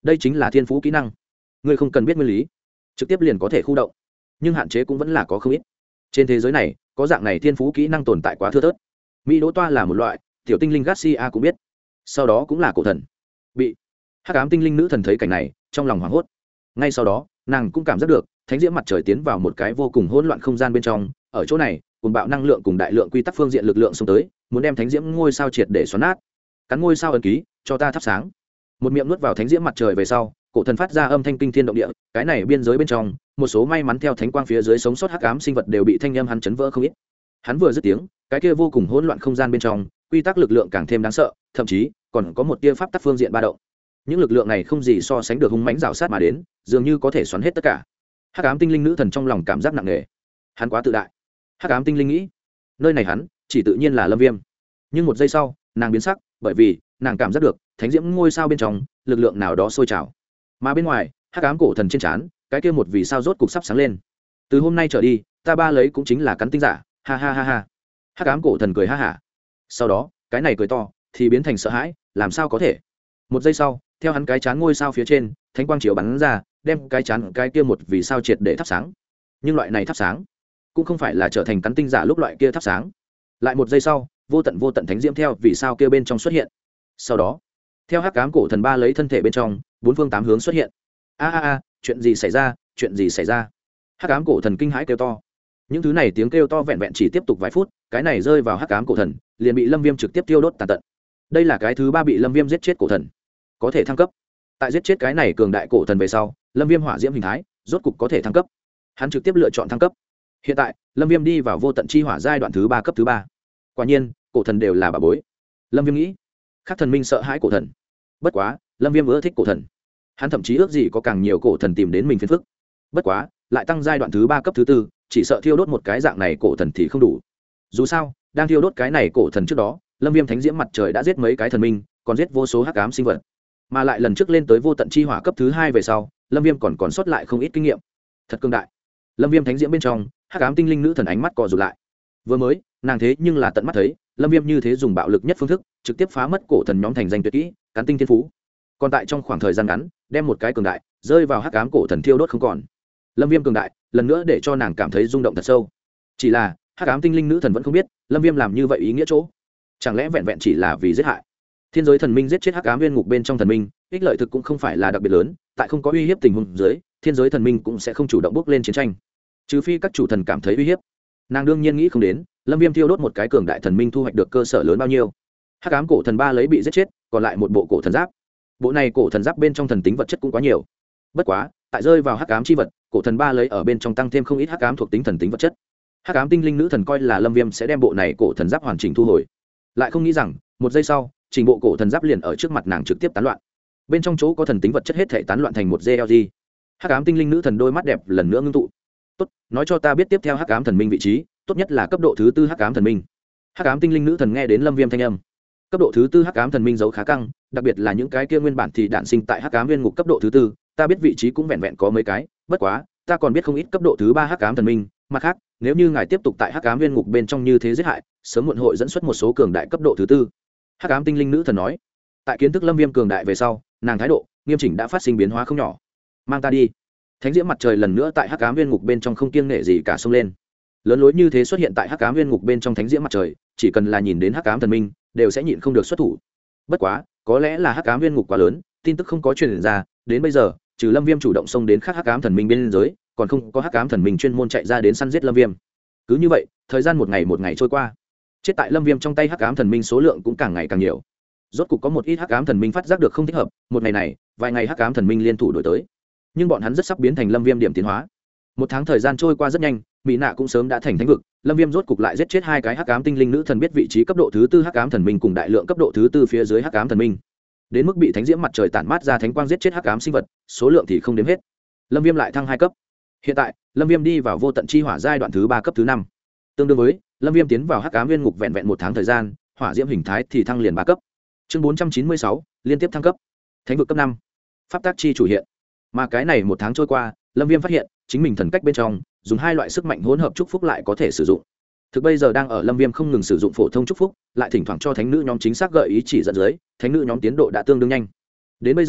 đây chính là thiên phú kỹ năng, ngươi không cần biết nguyên lý trực tiếp liền có thể khu động, nhưng hạn chế cũng vẫn là có không ít. Trên thế giới này có dạng này thiên phú kỹ năng tồn tại quá thưa thớt. Mỹ đỗ toa là một loại, tiểu tinh linh Garcia cũng biết, sau đó cũng là cổ thần bị hắc ám tinh linh nữ thần thấy cảnh này trong lòng hoảng hốt. Ngay sau đó nàng cũng cảm giác được thánh diễm mặt trời tiến vào một cái vô cùng hỗn loạn không gian bên trong. Ở chỗ này cùng bạo năng lượng cùng đại lượng quy tắc phương diện lực lượng xông tới, muốn đem thánh diễm ngôi sao triệt để xoắn nát. Cắn ngôi sao ấn ký cho ta thắp sáng. Một miệng nuốt vào thánh diễm mặt trời về sau, cổ thần phát ra âm thanh kinh thiên động địa. Cái này biên giới bên trong một số may mắn theo thánh quang phía dưới sống sót hắc ám sinh vật đều bị thanh âm hắn chấn vỡ không ít. Hắn vừa dứt tiếng, cái kia vô cùng hỗn loạn không gian bên trong quy tắc lực lượng càng thêm đáng sợ, thậm chí còn có một tia pháp tắc phương diện ba động. Những lực lượng này không gì so sánh được hung mãnh rào sát mà đến, dường như có thể xoắn hết tất cả. Hắc ám tinh linh nữ thần trong lòng cảm giác nặng nề, hắn quá tự đại. Hắc ám tinh linh nghĩ, nơi này hắn chỉ tự nhiên là Lâm Viêm. Nhưng một giây sau nàng biến sắc, bởi vì nàng cảm giác được thánh diễm ngôi sao bên trong lực lượng nào đó sôi trào, mà bên ngoài hắc ám cổ thần trên trán cái kia một vì sao rốt cục sắp sáng lên. Từ hôm nay trở đi ta ba lấy cũng chính là cắn tinh giả, ha ha ha ha. Hắc ám cổ thần cười ha hả, sau đó cái này cười to thì biến thành sợ hãi, làm sao có thể. Một giây sau theo hắn cái chán ngôi sao phía trên thánh quang chiếu bắn ra, đem cái chán cái kia một vì sao triệt để thắp sáng. Nhưng loại này thắp sáng cũng không phải là trở thành cắn tinh giả lúc loại kia thắp sáng. Lại một giây sau vô tận thánh diễm theo vì sao kia bên trong xuất hiện, sau đó theo hắc ám cổ thần ba lấy thân thể bên trong bốn phương tám hướng xuất hiện. A chuyện gì xảy ra, chuyện gì xảy ra. Hắc ám cổ thần kinh hãi kêu to. Những thứ này tiếng kêu to vẹn vẹn chỉ tiếp tục vài phút, cái này rơi vào hắc ám cổ thần liền bị Lâm Viêm trực tiếp tiêu đốt tàn tận. Đây là cái thứ 3 bị Lâm Viêm giết chết cổ thần, có thể thăng cấp. Tại giết chết cái này cường đại cổ thần về sau, Lâm Viêm hỏa diễm hình thái rốt cục có thể thăng cấp. Hắn trực tiếp lựa chọn thăng cấp. Hiện tại Lâm Viêm đi vào vô tận chi hỏa giai đoạn thứ 3 cấp thứ 3. Quả nhiên cổ thần đều là bà bối. Lâm Viêm nghĩ, các thần minh sợ hãi cổ thần, bất quá Lâm Viêm ưa thích cổ thần. Hắn thậm chí ước gì có càng nhiều cổ thần tìm đến mình phiền phức. Bất quá lại tăng giai đoạn thứ 3 cấp thứ 4, chỉ sợ thiêu đốt một cái dạng này cổ thần thì không đủ. Dù sao đang thiêu đốt cái này cổ thần trước đó, Lâm Viêm thánh diễm mặt trời đã giết mấy cái thần minh, còn giết vô số hắc ám sinh vật, mà lại lần trước lên tới vô tận chi hỏa cấp thứ 2 về sau, Lâm Viêm còn sót lại không ít kinh nghiệm. Thật cương đại. Lâm Viêm thánh diễm bên trong hắc ám tinh linh nữ thần ánh mắt co rụt lại. Vừa mới nàng thế nhưng là tận mắt thấy Lâm Viêm như thế dùng bạo lực nhất phương thức trực tiếp phá mất cổ thần nhóm thành danh tuyệt kỹ cắn tinh thiên phú, còn tại trong khoảng thời gian ngắn đem một cái cường đại rơi vào hắc ám cổ thần thiêu đốt không còn. Lâm Viêm cường đại lần nữa để cho nàng cảm thấy rung động thật sâu. Chỉ là hắc ám tinh linh nữ thần vẫn không biết Lâm Viêm làm như vậy ý nghĩa chỗ. Chẳng lẽ vẹn vẹn chỉ là vì giết hại? Thiên giới thần minh giết chết hắc ám nguyên ngục bên trong thần minh, ích lợi thực cũng không phải là đặc biệt lớn, tại không có uy hiếp tình huống dưới, thiên giới thần minh cũng sẽ không chủ động bước lên chiến tranh, trừ phi các chủ thần cảm thấy uy hiếp. Nàng đương nhiên nghĩ không đến Lâm Viêm thiêu đốt một cái cường đại thần minh thu hoạch được cơ sở lớn bao nhiêu. Hắc ám cổ thần ba lấy bị giết chết, còn lại một bộ cổ thần giáp. Bộ này cổ thần giáp bên trong thần tính vật chất cũng quá nhiều. Bất quá tại rơi vào hắc ám chi vật, cổ thần ba lấy ở bên trong tăng thêm không ít hắc ám thuộc tính thần tính vật chất. Hắc ám tinh linh nữ thần coi là Lâm Viêm sẽ đem bộ này cổ thần giáp hoàn chỉnh thu hồi, lại không nghĩ rằng một giây sau trình bộ cổ thần giáp liền ở trước mặt nàng trực tiếp tán loạn. Bên trong chỗ có thần tính vật chất hết thể tán loạn thành một GLG. Hắc ám tinh linh nữ thần đôi mắt đẹp lần nữa ngưng tụ. Tốt, nói cho ta biết tiếp theo hắc ám thần minh vị trí, tốt nhất là cấp độ thứ 4 hắc ám thần minh. Hắc ám tinh linh nữ thần nghe đến Lâm Viêm thanh âm. Cấp độ thứ 4 hắc ám thần minh giấu khá căng, đặc biệt là những cái kia nguyên bản thì đản sinh tại hắc ám nguyên ngục cấp độ thứ 4, ta biết vị trí cũng vẹn vẹn có mấy cái, bất quá ta còn biết không ít cấp độ thứ 3 hắc ám thần minh. Mặt khác, nếu như ngài tiếp tục tại hắc ám nguyên ngục bên trong như thế giết hại, sớm muộn hội dẫn xuất một số cường đại cấp độ thứ 4. Hắc ám tinh linh nữ thần nói. Tại kiến thức Lâm Viêm cường đại về sau, nàng thái độ nghiêm chỉnh đã phát sinh biến hóa không nhỏ. Mang ta đi. Thánh diễm mặt trời lần nữa tại hắc ám nguyên ngục bên trong không kiêng nể gì cả xông lên. Lớn lối như thế xuất hiện tại hắc ám nguyên ngục bên trong thánh diễm mặt trời, chỉ cần là nhìn đến hắc ám thần minh, đều sẽ nhịn không được xuất thủ. Bất quá, có lẽ là hắc ám nguyên ngục quá lớn, tin tức không có truyền ra, đến bây giờ, trừ Lâm Viêm chủ động xông đến khác hắc ám thần minh bên dưới, còn không có hắc ám thần minh chuyên môn chạy ra đến săn giết Lâm Viêm. Cứ như vậy, thời gian một ngày trôi qua. Chết tại Lâm Viêm trong tay hắc ám thần minh số lượng cũng càng ngày càng nhiều. Rốt cục có một ít hắc ám thần minh phát giác được không thích hợp, một ngày này, vài ngày hắc ám thần minh liên thủ đổi tới. Nhưng bọn hắn rất sắp biến thành Lâm Viêm điểm tiến hóa. Một tháng thời gian trôi qua rất nhanh, Mỹ Nạ cũng sớm đã thành thánh vực, Lâm Viêm rốt cục lại giết chết 2 cái hắc ám tinh linh nữ thần biết vị trí cấp độ thứ 4 hắc ám thần minh cùng đại lượng cấp độ thứ 4 phía dưới hắc ám thần minh. Đến mức bị thánh diễm mặt trời tản mát ra thánh quang giết chết hắc ám sinh vật, số lượng thì không đếm hết. Lâm Viêm lại thăng 2 cấp. Hiện tại, Lâm Viêm đi vào vô tận chi hỏa giai đoạn thứ 3 cấp thứ 5. Tương đương với, Lâm Viêm tiến vào hắc ám nguyên ngục vẹn vẹn 1 tháng thời gian, hỏa diễm hình thái thì thăng liền 3 cấp. Chương 496, liên tiếp thăng cấp. Thánh vực cấp 5. Pháp tác chi chủ hiện. Mà cái này 1 tháng trôi qua, Lâm Viêm phát hiện, chính mình thần cách bên trong, dùng 2 loại sức mạnh hỗn hợp chúc phúc lại có thể sử dụng. Thực bây giờ đang ở Lâm Viêm không ngừng sử dụng phổ thông chúc phúc, lại thỉnh thoảng cho thánh nữ nhóm chính xác gợi ý chỉ dẫn dưới, thánh nữ nhóm tiến độ đã tương đương nhanh. Đến bây giờ,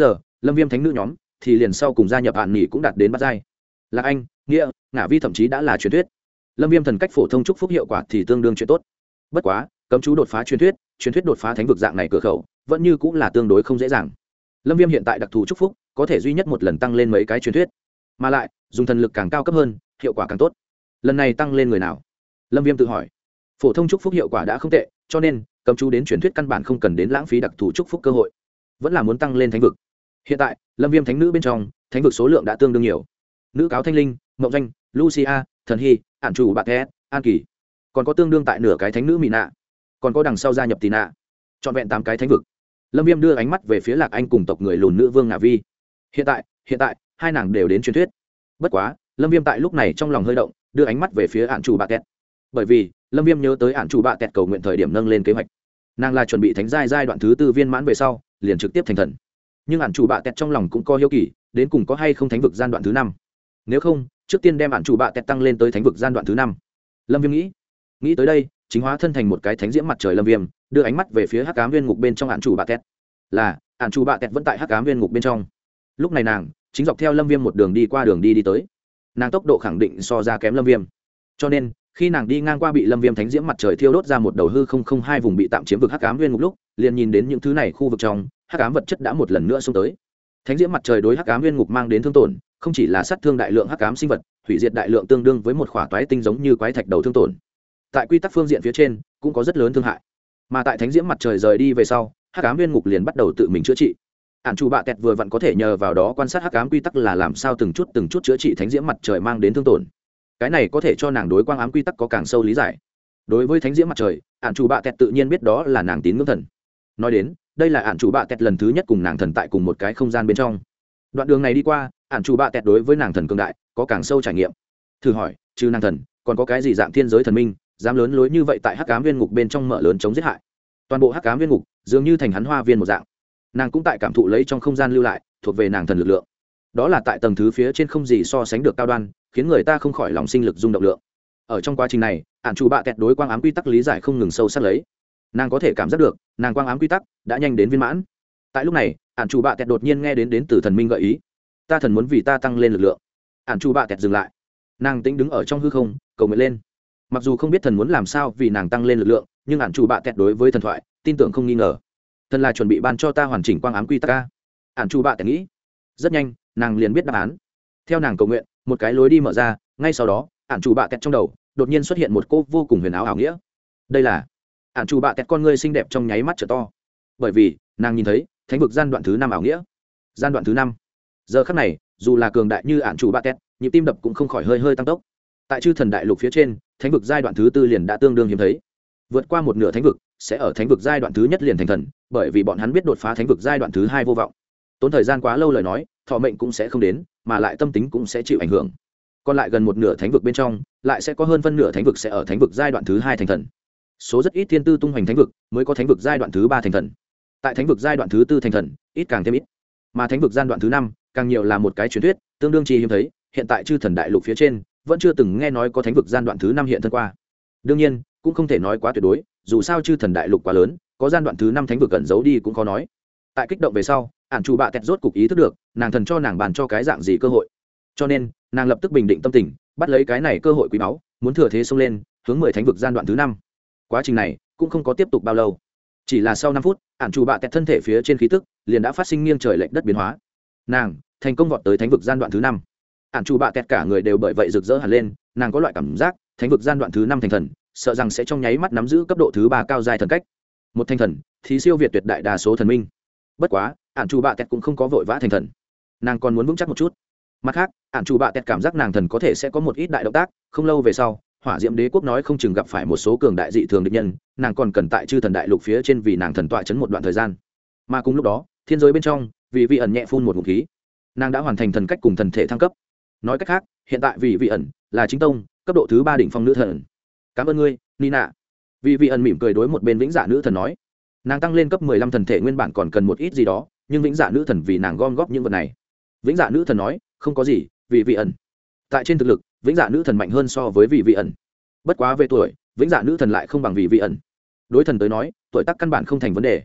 lâm viêm thánh nữ nhóm thì liền sau cùng gia nhập hạn nghỉ cũng đạt đến bát giai. Lạc Anh, Nghĩa, Ngả Vi thậm chí đã là truyền thuyết. Lâm viêm thần cách phổ thông chúc phúc hiệu quả thì tương đương chuyện tốt. Bất quá cấm chú đột phá truyền thuyết đột phá thánh vực dạng này cửa khẩu vẫn như cũng là tương đối không dễ dàng. Lâm viêm hiện tại đặc thù chúc phúc có thể duy nhất một lần tăng lên mấy cái truyền thuyết, mà lại dùng thần lực càng cao cấp hơn hiệu quả càng tốt. Lần này tăng lên người nào? Lâm viêm tự hỏi. Phổ thông chúc phúc hiệu quả đã không tệ, cho nên cấm chú đến truyền thuyết căn bản không cần đến lãng phí đặc thù chúc phúc cơ hội, vẫn là muốn tăng lên thánh vực. Hiện tại Lâm viêm thánh nữ bên trong thánh vực số lượng đã tương đương nhiều. Nữ cáo Thanh Linh, Mộng Danh, Lucia, Thần Hy, Ản chủ Bạc Té, An Kỳ, còn có tương đương tại nửa cái thánh nữ Mỹ Nạ, còn có đằng sau gia nhập Tì Nạ, trọn vẹn 8 cái thánh vực. Lâm viêm đưa ánh mắt về phía Lạc Anh cùng tộc người lùn nữ vương Ngạ Vi. Hiện tại hai nàng đều đến truyền thuyết. Bất quá Lâm viêm tại lúc này trong lòng hơi động, đưa ánh mắt về phía Ản chủ Bạc Té, bởi vì Lâm viêm nhớ tới Ản chủ Bạc Té cầu nguyện thời điểm nâng lên kế hoạch, nàng là chuẩn bị thánh giai đoạn thứ 4 viên mãn về sau liền trực tiếp thành thần. Nhưng Ản chủ Bạc Té trong lòng cũng có hiếu kỳ, đến cùng có hay không thánh vực gian đoạn thứ 5. Nếu không, trước tiên đem Ản chủ Bạc Té tăng lên tới thánh vực gian đoạn thứ 5. Lâm viêm nghĩ tới đây, chính hóa thân thành một cái thánh diễm mặt trời. Lâm viêm đưa ánh mắt về phía hắc ám viên ngục bên trong Ản chủ Bạc Té. Là Ản chủ Bạc Té vẫn tại hắc ám viên ngục bên trong. Lúc này nàng chính dọc theo Lâm viêm một đường đi qua đường đi tới. Nàng tốc độ khẳng định so ra kém Lâm viêm, cho nên khi nàng đi ngang qua bị Lâm viêm thánh diễm mặt trời thiêu đốt ra một đầu hư không không hai vùng bị tạm chiếm vực hắc ám viên ngục lúc, liền nhìn đến những thứ này khu vực trong hắc ám vật chất đã một lần nữa xông tới. Thánh diễm mặt trời đối hắc ám viên ngục mang đến thương tổn không chỉ là sát thương đại lượng hắc ám sinh vật, hủy diệt đại lượng tương đương với một khỏa toái tinh giống như quái thạch đầu thương tổn. Tại quy tắc phương diện phía trên cũng có rất lớn thương hại. Mà tại thánh diễm mặt trời rời đi về sau, hắc ám viên ngục liền bắt đầu tự mình chữa trị. Ản chủ Bạ Tẹt vừa vặn có thể nhờ vào đó quan sát hắc ám quy tắc là làm sao từng chút chữa trị thánh diễm mặt trời mang đến thương tổn. Cái này có thể cho nàng đối quang ám quy tắc có càng sâu lý giải. Đối với thánh diễm mặt trời, Ản chủ Bạ Tẹt tự nhiên biết đó là nàng tín ngưỡng thần. Nói đến, đây là Ản chủ Bạ Tẹt lần thứ nhất cùng nàng thần tại cùng một cái không gian bên trong. Đoạn đường này đi qua, Ản chủ Bạ Tẹt đối với nàng thần cường đại có càng sâu trải nghiệm. Thử hỏi, trừ nàng thần, còn có cái gì dạng thiên giới thần minh dám lớn lối như vậy tại hắc ám viên ngục bên trong mở lớn chống giết hại? Toàn bộ hắc ám viên ngục dường như thành hắn hoa viên một dạng. Nàng cũng tại cảm thụ lấy trong không gian lưu lại thuộc về nàng thần lực lượng. Đó là tại tầng thứ phía trên không gì so sánh được cao đoan, khiến người ta không khỏi lòng sinh lực rung động lượng. Ở trong quá trình này, Ản chủ Bạ Tẹt đối quang ám quy tắc lý giải không ngừng sâu sắc lấy. Nàng có thể cảm giác được, nàng quang ám quy tắc đã nhanh đến viên mãn. Tại lúc này, Ản chủ Bạ Tẹt đột nhiên nghe đến từ thần minh gợi ý, ta thần muốn vì ta tăng lên lực lượng. Ản chủ Bạ Tẹt dừng lại, nàng tĩnh đứng ở trong hư không cầu nguyện lên. Mặc dù không biết thần muốn làm sao vì nàng tăng lên lực lượng, nhưng Ản chủ Bạ Tẹt đối với thần thoại tin tưởng không nghi ngờ. Thần là chuẩn bị ban cho ta hoàn chỉnh quang ám quy tắc a. Ản chủ Bạ Tẹt nghĩ. Rất nhanh nàng liền biết đáp án. Theo nàng cầu nguyện, một cái lối đi mở ra, ngay sau đó Ản chủ Bạ Tẹt trong đầu đột nhiên xuất hiện một cô vô cùng huyền ảo ảo nghĩa. Đây là Ản chủ Bạ Tẹt con ngươi xinh đẹp trong nháy mắt trở to, bởi vì nàng nhìn thấy thánh vực gian đoạn thứ 5 ảo nghĩa. Gian đoạn thứ 5. Giờ khắc này, dù là cường đại như Ản chủ Bạ Tẹt, nhịp tim đập cũng không khỏi hơi tăng tốc. Tại chư thần đại lục phía trên, thánh vực giai đoạn thứ 4 liền đã tương đương hiếm thấy. Vượt qua một nửa thánh vực sẽ ở thánh vực giai đoạn thứ nhất liền thành thần, bởi vì bọn hắn biết đột phá thánh vực giai đoạn thứ 2 vô vọng. Tốn thời gian quá lâu lời nói, thọ mệnh cũng sẽ không đến, mà lại tâm tính cũng sẽ chịu ảnh hưởng. Còn lại gần một nửa thánh vực bên trong, lại sẽ có hơn phân nửa thánh vực sẽ ở thánh vực giai đoạn thứ 2 thành thần. Số rất ít thiên tư tung hoành thánh vực mới có thánh vực giai đoạn thứ 3 thành thần. Tại thánh vực giai đoạn thứ 4 thành thần, ít càng thêm ít. Mà thánh vực giai đoạn thứ 5, càng nhiều là một cái truyền thuyết, tương đương chi hiếm thấy, hiện tại chư thần đại lục phía trên vẫn chưa từng nghe nói có thánh vực giai đoạn thứ 5 hiện thân qua. Đương nhiên, cũng không thể nói quá tuyệt đối, dù sao chư thần đại lục quá lớn, có giai đoạn thứ 5 thánh vực cẩn giấu đi cũng khó nói. Tại kích động về sau, Ản chủ Bạ Tẹt rốt cục ý thức được, nàng thần cho nàng bàn cho cái dạng gì cơ hội. Cho nên, nàng lập tức bình định tâm tình, bắt lấy cái này cơ hội quý báu, muốn thừa thế xông lên, hướng 10 thánh vực giai đoạn thứ 5. Quá trình này cũng không có tiếp tục bao lâu, chỉ là sau 5 phút, Ản chủ Bạ Tẹt thân thể phía trên khí tức liền đã phát sinh nghiêng trời lệch đất biến hóa. Nàng thành công vọt tới thánh vực giai đoạn thứ 5. Ản chủ Bạ Tẹt cả người đều bởi vậy rực rỡ hẳn lên, nàng có loại cảm giác, thánh vực giai đoạn thứ 5 thành thần, sợ rằng sẽ trong nháy mắt nắm giữ cấp độ thứ 3 cao giai thần cách. Một thành thần thì siêu việt tuyệt đại đa số thần minh. Bất quá, Ản chủ Bạ Tẹt cũng không có vội vã thành thần, nàng còn muốn vững chắc một chút. Mặt khác, Ản chủ Bạ Tẹt cảm giác nàng thần có thể sẽ có một ít đại động tác, không lâu về sau, Hỏa Diệm Đế quốc nói không chừng gặp phải một số cường đại dị thường địch nhân, nàng còn cần tại chư thần đại lục phía trên vì nàng thần tọa chấn một đoạn thời gian. Mà cùng lúc đó, thiên giới bên trong, vì vị ẩn nhẹ phun một ngụm khí, nàng đã hoàn thành thần cách cùng thần thể thăng cấp. Nói cách khác, hiện tại vì vị ẩn là chính tông cấp độ thứ 3 đỉnh phong nữ thần. Cảm ơn ngươi, Nina. Vì vị ẩn mỉm cười đối một bên vĩnh dạ nữ thần nói, nàng tăng lên cấp 15 thần thể nguyên bản còn cần một ít gì đó, nhưng vĩnh dạ nữ thần vì nàng gom góp những vật này. Vĩnh dạ nữ thần nói, không có gì, vì vị ẩn tại trên thực lực, vĩnh dạ nữ thần mạnh hơn so với vì vị ẩn. Bất quá về tuổi, vĩnh dạ nữ thần lại không bằng vì vị ẩn. Đối thần tới nói, tuổi tác căn bản không thành vấn đề.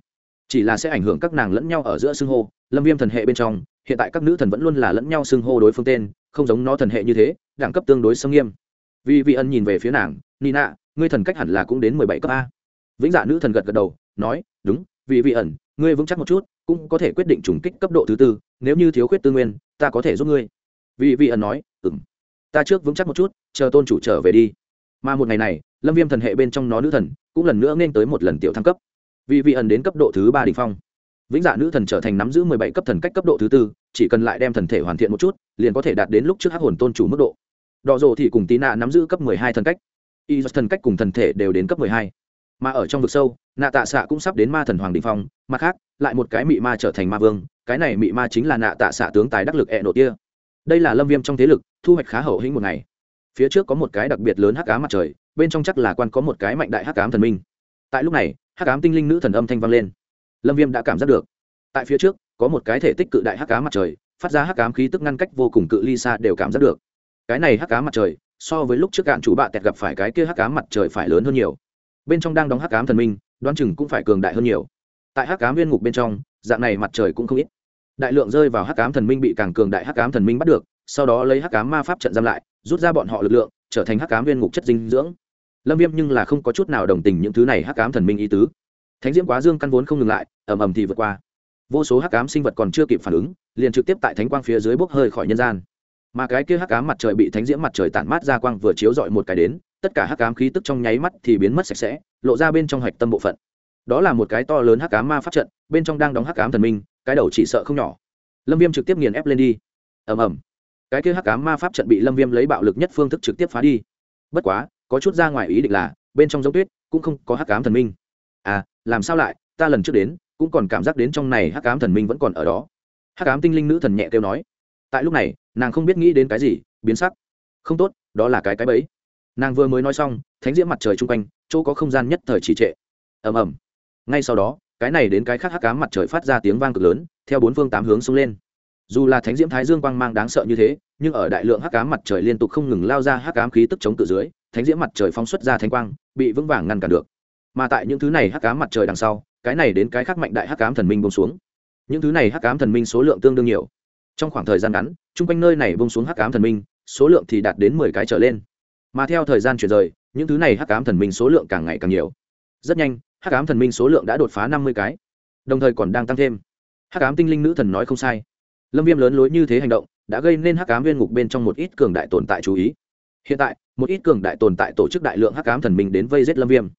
chỉ là sẽ ảnh hưởng các nàng lẫn nhau ở giữa xưng hô. Lâm Viêm thần hệ bên trong hiện tại các nữ thần vẫn luôn là lẫn nhau xưng hô đối phương tên, không giống nó thần hệ như thế đẳng cấp tương đối xâm nghiêm. Vì vị ân nhìn về phía nàng, Nina, ngươi thần cách hẳn là cũng đến 17 cấp a. Vĩnh Dạ nữ thần gật gật đầu nói, đúng, vì vị ẩn ngươi vững chắc một chút cũng có thể quyết định trùng kích cấp độ thứ tư, nếu như thiếu khuyết tư nguyên ta có thể giúp ngươi. Vì vị ẩn nói, ta trước vững chắc một chút, chờ tôn chủ trở về đi. Mà một ngày này Lâm Viêm thần hệ bên trong nó nữ thần cũng lần nữa nên tới một lần tiểu thăng cấp. Vì vị ẩn đến cấp độ thứ 3 đỉnh phong. Vĩnh Dạ nữ thần trở thành nắm giữ 17 cấp thần cách cấp độ thứ tư, chỉ cần lại đem thần thể hoàn thiện một chút liền có thể đạt đến lúc trước hắc hồn tôn chủ mức độ. Đỏ rồ thì cùng tí nạ nắm giữ cấp 12 thần cách, y thần cách cùng thần thể đều đến cấp 12. Mà ở trong vực sâu nạ tạ xạ cũng sắp đến ma thần hoàng đỉnh phong. Mặt khác lại một cái mị ma trở thành ma vương, cái này mị ma chính là nạ tạ xạ tướng tài đắc lực nộ tia. Đây là Lâm Viêm trong thế lực thu hoạch khá hậu hĩnh một ngày. Phía trước có một cái đặc biệt lớn hắc ám mặt trời, bên trong chắc là quan có một cái mạnh đại hắc ám thần minh. Tại lúc này hắc ám tinh linh nữ thần âm thanh vang lên. Lâm Viêm đã cảm giác được tại phía trước có một cái thể tích cự đại hắc ám mặt trời, phát ra hắc ám khí tức ngăn cách vô cùng cự ly xa đều cảm giác được. Cái này hắc ám mặt trời so với lúc trước cạn chủ bạ tẹt gặp phải cái kia hắc ám mặt trời phải lớn hơn nhiều. Bên trong đang đóng hắc ám thần minh đoán chừng cũng phải cường đại hơn nhiều. Tại hắc ám viên ngục bên trong dạng này mặt trời cũng không ít, đại lượng rơi vào hắc ám thần minh bị càng cường đại hắc ám thần minh bắt được, sau đó lấy hắc ám ma pháp trận giam lại, rút ra bọn họ lực lượng trở thành hắc ám viên ngục chất dinh dưỡng. Lâm Viêm nhưng là không có chút nào đồng tình những thứ này hắc ám thần minh ý tứ. Thánh diễm quá dương căn vốn không ngừng lại, ầm ầm thì vượt qua. Vô số hắc ám sinh vật còn chưa kịp phản ứng, liền trực tiếp tại thánh quang phía dưới bốc hơi khỏi nhân gian. Mà cái kia hắc ám mặt trời bị thánh diễm mặt trời tản mát ra quang vừa chiếu rọi một cái đến, tất cả hắc ám khí tức trong nháy mắt thì biến mất sạch sẽ, lộ ra bên trong hạch tâm bộ phận. Đó là một cái to lớn hắc ám ma pháp trận, bên trong đang đóng hắc ám thần minh, cái đầu chỉ sợ không nhỏ. Lâm Viêm trực tiếp nghiền ép lên đi. Ầm ầm. Cái kia hắc ám ma pháp trận bị Lâm Viêm lấy bạo lực nhất phương thức trực tiếp phá đi. Bất quá, có chút ra ngoài ý định là, bên trong giống tuyết cũng không có hắc ám thần minh. À, làm sao lại, ta lần trước đến cũng còn cảm giác đến trong này hắc ám thần minh vẫn còn ở đó. Hắc ám tinh linh nữ thần nhẹ kêu nói. Tại lúc này nàng không biết nghĩ đến cái gì, biến sắc. Không tốt, đó là cái bẫy. Nàng vừa mới nói xong, thánh diễm mặt trời chung quanh chỗ có không gian nhất thời trì trệ. Ầm ầm. Ngay sau đó cái này đến cái khác hắc ám mặt trời phát ra tiếng vang cực lớn, theo bốn phương tám hướng xông lên. Dù là thánh diễm thái dương quang mang đáng sợ như thế, nhưng ở đại lượng hắc ám mặt trời liên tục không ngừng lao ra hắc ám khí tức chống cự dưới, thánh diễm mặt trời phóng xuất ra thánh quang bị vững vàng ngăn cản được. Mà tại những thứ này hắc ám mặt trời đằng sau, cái này đến cái khác mạnh đại hắc ám thần minh buông xuống. Những thứ này hắc ám thần minh số lượng tương đương nhiều. Trong khoảng thời gian ngắn, chung quanh nơi này buông xuống hắc ám thần minh số lượng thì đạt đến 10 cái trở lên. Mà theo thời gian chuyển rời, những thứ này hắc ám thần minh số lượng càng ngày càng nhiều. Rất nhanh hắc ám thần minh số lượng đã đột phá 50 cái, đồng thời còn đang tăng thêm. Hắc ám tinh linh nữ thần nói không sai. Lâm Viêm lớn lối như thế hành động đã gây nên hắc ám viên ngục bên trong một ít cường đại tồn tại chú ý. Hiện tại một ít cường đại tồn tại tổ chức đại lượng hắc ám thần minh đến vây giết Lâm Viêm.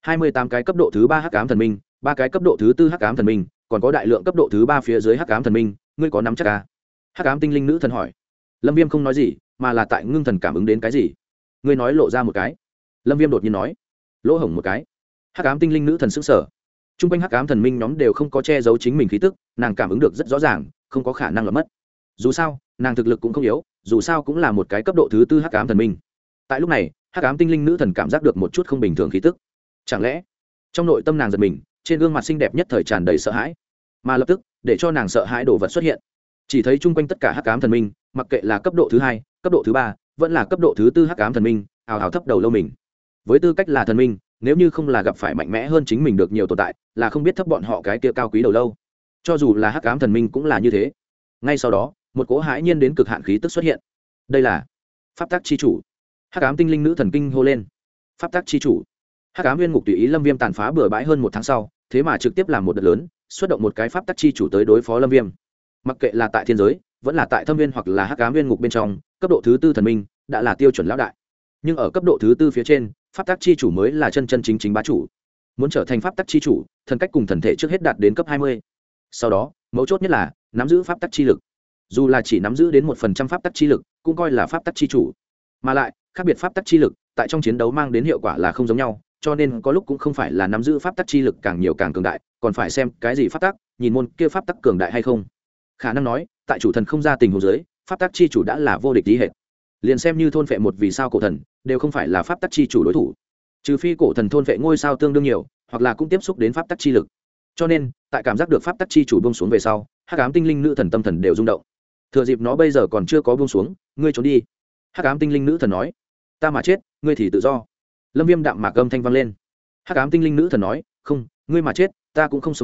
28 cái cấp độ thứ 3 hắc ám thần minh, 3 cái cấp độ thứ 4 hắc ám thần minh, còn có đại lượng cấp độ thứ 3 phía dưới hắc ám thần minh, ngươi có nắm chắc à? Hắc ám tinh linh nữ thần hỏi. Lâm Viêm không nói gì, mà là tại ngưng thần cảm ứng đến cái gì. Ngươi nói lộ ra một cái. Lâm Viêm đột nhiên nói. Lỗ hổng một cái. Hắc ám tinh linh nữ thần sững sờ. Trung quanh hắc ám thần minh nhóm đều không có che giấu chính mình khí tức, nàng cảm ứng được rất rõ ràng, không có khả năng lọt mất. Dù sao nàng thực lực cũng không yếu, dù sao cũng là một cái cấp độ thứ 4 hắc ám thần minh. Tại lúc này hắc ám tinh linh nữ thần cảm giác được một chút không bình thường khí tức. Chẳng lẽ trong nội tâm nàng giật mình, trên gương mặt xinh đẹp nhất thời tràn đầy sợ hãi, mà lập tức để cho nàng sợ hãi đồ vật xuất hiện. Chỉ thấy chung quanh tất cả hắc ám thần minh, mặc kệ là cấp độ thứ 2, cấp độ thứ 3, vẫn là cấp độ thứ 4 hắc ám thần minh, ào ào thấp đầu lâu mình. Với tư cách là thần minh, nếu như không là gặp phải mạnh mẽ hơn chính mình được nhiều tồn tại, là không biết thấp bọn họ cái kia cao quý đầu lâu. Cho dù là hắc ám thần minh cũng là như thế. Ngay sau đó một cỗ hãi nhiên đến cực hạn khí tức xuất hiện. Đây là pháp tắc chi chủ. Hắc ám tinh linh nữ thần kinh hô lên. Pháp tắc chi chủ. Hắc ám nguyên ngục tùy ý Lâm Viêm tàn phá bừa bãi hơn 1 tháng sau, thế mà trực tiếp làm một đợt lớn, xuất động một cái pháp tắc chi chủ tới đối phó Lâm Viêm. Mặc kệ là tại thiên giới, vẫn là tại thâm viên hoặc là hắc ám nguyên ngục bên trong, cấp độ thứ 4 thần minh đã là tiêu chuẩn lão đại. Nhưng ở cấp độ thứ 4 phía trên, pháp tắc chi chủ mới là chân chân chính chính bá chủ. Muốn trở thành pháp tắc chi chủ, thần cách cùng thần thể trước hết đạt đến cấp 20. Sau đó mấu chốt nhất là nắm giữ pháp tắc chi lực. Dù là chỉ nắm giữ đến 1% pháp tắc chi lực cũng coi là pháp tắc chi chủ. Mà lại khác biệt pháp tắc chi lực tại trong chiến đấu mang đến hiệu quả là không giống nhau, cho nên có lúc cũng không phải là nắm giữ pháp tắc chi lực càng nhiều càng cường đại, còn phải xem cái gì pháp tắc, nhìn môn kia pháp tắc cường đại hay không. Khả năng nói tại chủ thần không ra tình huống dưới, pháp tắc chi chủ đã là vô địch tí hệt. Liền xem như thôn phệ một vì sao cổ thần đều không phải là pháp tắc chi chủ đối thủ, trừ phi cổ thần thôn phệ ngôi sao tương đương nhiều, hoặc là cũng tiếp xúc đến pháp tắc chi lực. Cho nên tại cảm giác được pháp tắc chi chủ buông xuống về sau, hắc ám tinh linh nữ thần tâm thần đều rung động. Thừa dịp nó bây giờ còn chưa có buông xuống, ngươi trốn đi. Hắc ám tinh linh nữ thần nói. Ta mà chết ngươi thì tự do. Lâm Viêm đạm mạc âm thanh vang lên. Hắc ám tinh linh nữ thần nói, không, ngươi mà chết ta cũng không sống nổi,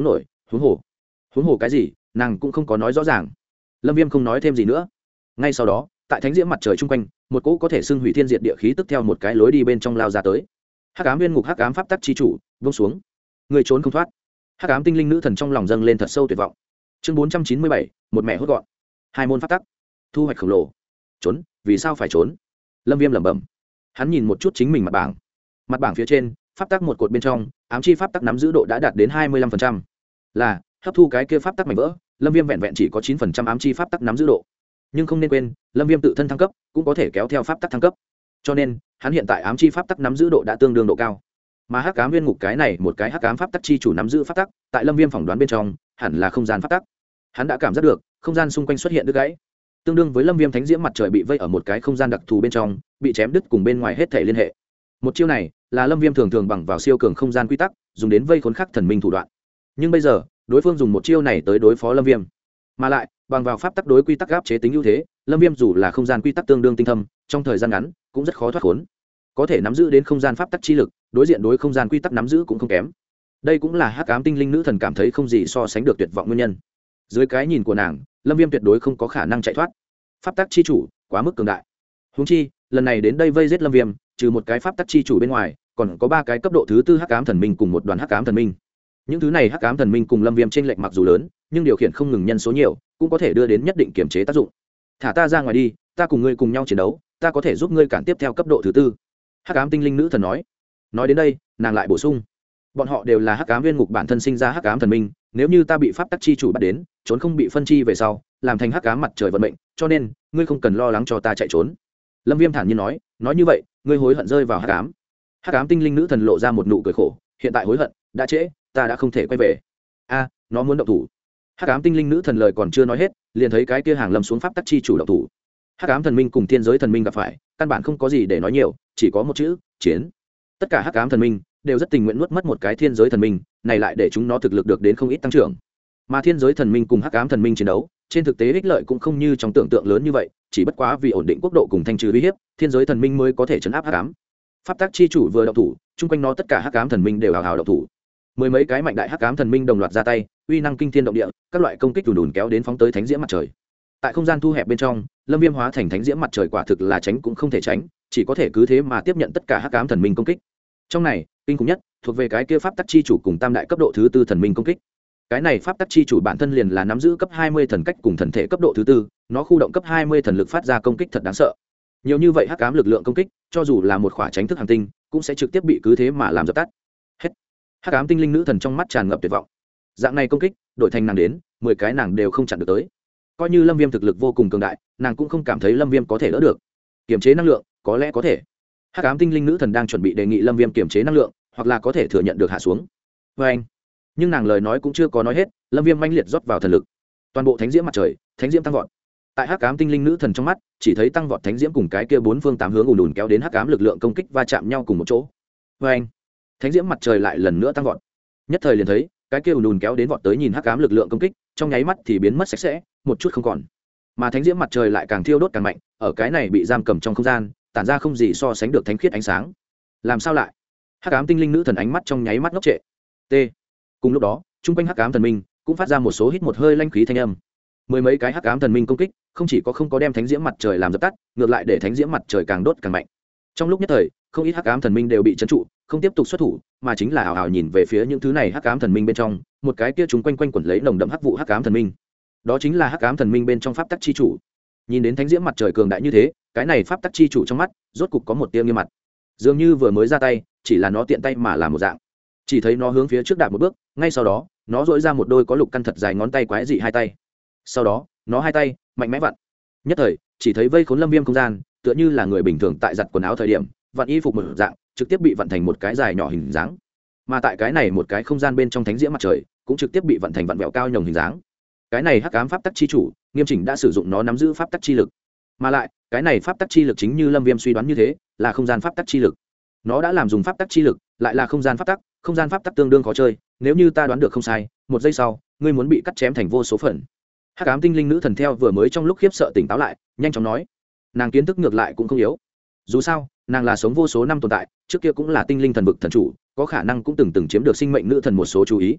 huống hồ cái gì nàng cũng không có nói rõ ràng. Lâm Viêm không nói thêm gì nữa. Ngay sau đó tại thánh diễm mặt trời chung quanh, một cỗ có thể xưng hủy thiên diệt địa khí tức theo một cái lối đi bên trong lao ra tới. Hắc ám viên ngục, hắc ám pháp tắc chi chủ, buông xuống. Người trốn không thoát. Hắc ám tinh linh nữ thần trong lòng dâng lên thật sâu tuyệt vọng. Chương 497, một mẹ hốt gọn. Hai môn pháp tắc, thu hoạch khổng lồ. Trốn, vì sao phải trốn? Lâm Viêm lẩm bẩm. Hắn nhìn một chút chính mình mặt bảng phía trên, pháp tắc một cột bên trong, ám chi pháp tắc nắm giữ độ đã đạt đến 25%. Là hấp thu cái kia pháp tắc mảnh vỡ, Lâm Viêm vẹn vẹn chỉ có 9% ám chi pháp tắc nắm giữ độ. Nhưng không nên quên, Lâm Viêm tự thân thăng cấp cũng có thể kéo theo pháp tắc thăng cấp. Cho nên, hắn hiện tại ám chi pháp tắc nắm giữ độ đã tương đương độ cao. Mà hắc ám viên ngục cái này một cái hắc ám pháp tắc chi chủ nắm giữ pháp tắc, tại Lâm Viêm phỏng đoán bên trong, hẳn là không gian pháp tắc. Hắn đã cảm giác được, không gian xung quanh xuất hiện đứt gãy. Tương đương với Lâm Viêm thánh diễm mặt trời bị vây ở một cái không gian đặc thù bên trong, bị chém đứt cùng bên ngoài hết thể liên hệ. Một chiêu này, là Lâm Viêm thường thường bằng vào siêu cường không gian quy tắc, dùng đến vây khốn khắc thần minh thủ đoạn. Nhưng bây giờ, đối phương dùng một chiêu này tới đối phó Lâm Viêm. Mà lại, bằng vào pháp tắc đối quy tắc áp chế tính ưu thế, Lâm Viêm dù là không gian quy tắc tương đương tinh thâm, trong thời gian ngắn cũng rất khó thoát khốn. Có thể nắm giữ đến không gian pháp tắc chi lực, đối diện đối không gian quy tắc nắm giữ cũng không kém. Đây cũng là hắc ám tinh linh nữ thần cảm thấy không gì so sánh được tuyệt vọng nguyên nhân. Dưới cái nhìn của nàng, Lâm Viêm tuyệt đối không có khả năng chạy thoát. Pháp tắc chi chủ quá mức cường đại. Huống chi, lần này đến đây vây giết Lâm Viêm, trừ một cái pháp tắc chi chủ bên ngoài, còn có 3 cái cấp độ thứ 4 hắc ám thần minh cùng một đoàn hắc ám thần minh. Những thứ này hắc ám thần minh cùng Lâm Viêm chênh lệch mặc dù lớn, nhưng điều khiển không ngừng nhân số nhiều, cũng có thể đưa đến nhất định kiểm chế tác dụng. Thả ta ra ngoài đi, ta cùng ngươi cùng nhau chiến đấu, ta có thể giúp ngươi cản tiếp theo cấp độ thứ 4. Hắc ám tinh linh nữ thần nói. Nói đến đây, nàng lại bổ sung, bọn họ đều là hắc ám viên ngục bản thân sinh ra hắc ám thần minh, nếu như ta bị pháp tắc chi chủ bắt đến, trốn không bị phân chi về sau, làm thành hắc ám mặt trời vận mệnh, cho nên ngươi không cần lo lắng cho ta chạy trốn. Lâm Viêm thản nhiên nói như vậy, ngươi hối hận rơi vào hắc ám. Hắc ám tinh linh nữ thần lộ ra một nụ cười khổ, hiện tại hối hận đã trễ, ta đã không thể quay về. A, nó muốn động thủ. Hắc ám tinh linh nữ thần lời còn chưa nói hết, liền thấy cái kia hàng lâm xuống pháp tắc chi chủ động thủ. Hắc ám thần minh cùng thiên giới thần minh gặp phải, căn bản không có gì để nói nhiều, chỉ có một chữ, chiến. Tất cả hắc ám thần minh đều rất tình nguyện nuốt mất một cái thiên giới thần minh, này lại để chúng nó thực lực được đến không ít tăng trưởng. Mà thiên giới thần minh cùng hắc ám thần minh chiến đấu, trên thực tế ích lợi cũng không như trong tưởng tượng lớn như vậy, chỉ bất quá vì ổn định quốc độ cùng thanh trừ uy hiếp, thiên giới thần minh mới có thể trấn áp hắc ám. Pháp tắc chi chủ vừa động thủ, chung quanh nó tất cả hắc ám thần minh đều hào hào động thủ. Mười mấy cái mạnh đại hắc ám thần minh đồng loạt ra tay, uy năng kinh thiên động địa, các loại công kích đùn kéo đến phóng tới thánh diễm mặt trời. Tại không gian thu hẹp bên trong, Lâm Viêm hóa thành thánh diễm mặt trời quả thực là tránh cũng không thể tránh, chỉ có thể cứ thế mà tiếp nhận tất cả hắc ám thần minh công kích. Trong này, kinh khủng nhất thuộc về cái kia pháp tắc chi chủ cùng tam đại cấp độ thứ 4 thần minh công kích. Cái này pháp tắc chi chủ bản thân liền là nắm giữ cấp 20 thần cách cùng thần thể cấp độ thứ 4, nó khu động cấp 20 thần lực phát ra công kích thật đáng sợ. Nhiều như vậy hắc ám lực lượng công kích, cho dù là một khỏa tránh thức hành tinh, cũng sẽ trực tiếp bị cứ thế mà làm dập tắt. Hết. Hắc ám tinh linh nữ thần trong mắt tràn ngập tuyệt vọng. Dạng này công kích, đổi thành nàng đến, 10 cái nàng đều không chặn được tới. Coi như Lâm Viêm thực lực vô cùng cường đại, nàng cũng không cảm thấy Lâm Viêm có thể đỡ được. Kiểm chế năng lượng, có lẽ có thể. Hắc ám tinh linh nữ thần đang chuẩn bị đề nghị Lâm Viêm kiểm chế năng lượng, hoặc là có thể thừa nhận được hạ xuống. Anh. Nhưng nàng lời nói cũng chưa có nói hết, Lâm Viêm mãnh liệt rót vào thần lực. Toàn bộ thánh diễm mặt trời, thánh diễm tăng vọt. Tại hắc ám tinh linh nữ thần trong mắt, chỉ thấy tăng vọt thánh diễm cùng cái kia bốn phương tám hướng ùn kéo đến hắc ám lực lượng công kích va chạm nhau cùng một chỗ. Anh. Thánh diễm mặt trời lại lần nữa tăng vọt. Nhất thời liền thấy, cái kia ùn kéo đến vọt tới nhìn hắc ám lực lượng công kích, trong nháy mắt thì biến mất sạch sẽ, một chút không còn. Mà thánh diễm mặt trời lại càng thiêu đốt càng mạnh, ở cái này bị giam cầm trong không gian, tản ra không gì so sánh được thánh khiết ánh sáng. Làm sao lại? Hắc ám tinh linh nữ thần ánh mắt trong nháy mắt ngốc trệ. T. Cùng lúc đó, trung quanh hắc ám thần minh cũng phát ra một số hít một hơi lanh khí thanh âm. Mười mấy cái hắc ám thần minh công kích, không chỉ có không có đem thánh diễm mặt trời làm dập tắt, ngược lại để thánh diễm mặt trời càng đốt càng mạnh. Trong lúc nhất thời, không ít hắc ám thần minh đều bị trấn trụ, không tiếp tục xuất thủ, mà chính là ảo ảo nhìn về phía những thứ này hắc ám thần minh bên trong, một cái kia chúng quanh quanh quẩn lấy nồng đậm hắc vụ hắc ám thần minh. Đó chính là hắc ám thần minh bên trong pháp tắc chi chủ. Nhìn đến thánh diễm mặt trời cường đại như thế, cái này pháp tắc chi chủ trong mắt, rốt cục có một tia nghiêm mặt. Dường như vừa mới ra tay, chỉ là nó tiện tay mà làm một dạng. Chỉ thấy nó hướng phía trước đạp một bước, ngay sau đó, nó duỗi ra một đôi có lục căn thật dài ngón tay quái dị hai tay. Sau đó, nó hai tay mạnh mẽ vặn. Nhất thời, chỉ thấy vây khốn Lâm Viêm không gian, tựa như là người bình thường tại giặt quần áo thời điểm, vặn y phục một dạng, trực tiếp bị vặn thành một cái dài nhỏ hình dáng. Mà tại cái này một cái không gian bên trong thánh diễm mặt trời, cũng trực tiếp bị vặn thành vặn vẹo cao nhồng hình dáng. Cái này hắc ám pháp tắc chi chủ, nghiêm chỉnh đã sử dụng nó nắm giữ pháp tắc chi lực. Mà lại, cái này pháp tắc chi lực chính như Lâm Viêm suy đoán như thế, là không gian pháp tắc chi lực. Nó đã làm dùng pháp tắc chi lực, lại là không gian pháp tắc tương đương khó chơi, nếu như ta đoán được không sai, một giây sau, ngươi muốn bị cắt chém thành vô số phần. Hắc ám tinh linh nữ thần theo vừa mới trong lúc khiếp sợ tỉnh táo lại, nhanh chóng nói, nàng kiến thức ngược lại cũng không yếu. Dù sao, nàng là sống vô số năm tồn tại, trước kia cũng là tinh linh thần vực thần chủ, có khả năng cũng từng chiếm được sinh mệnh nữ thần một số chú ý.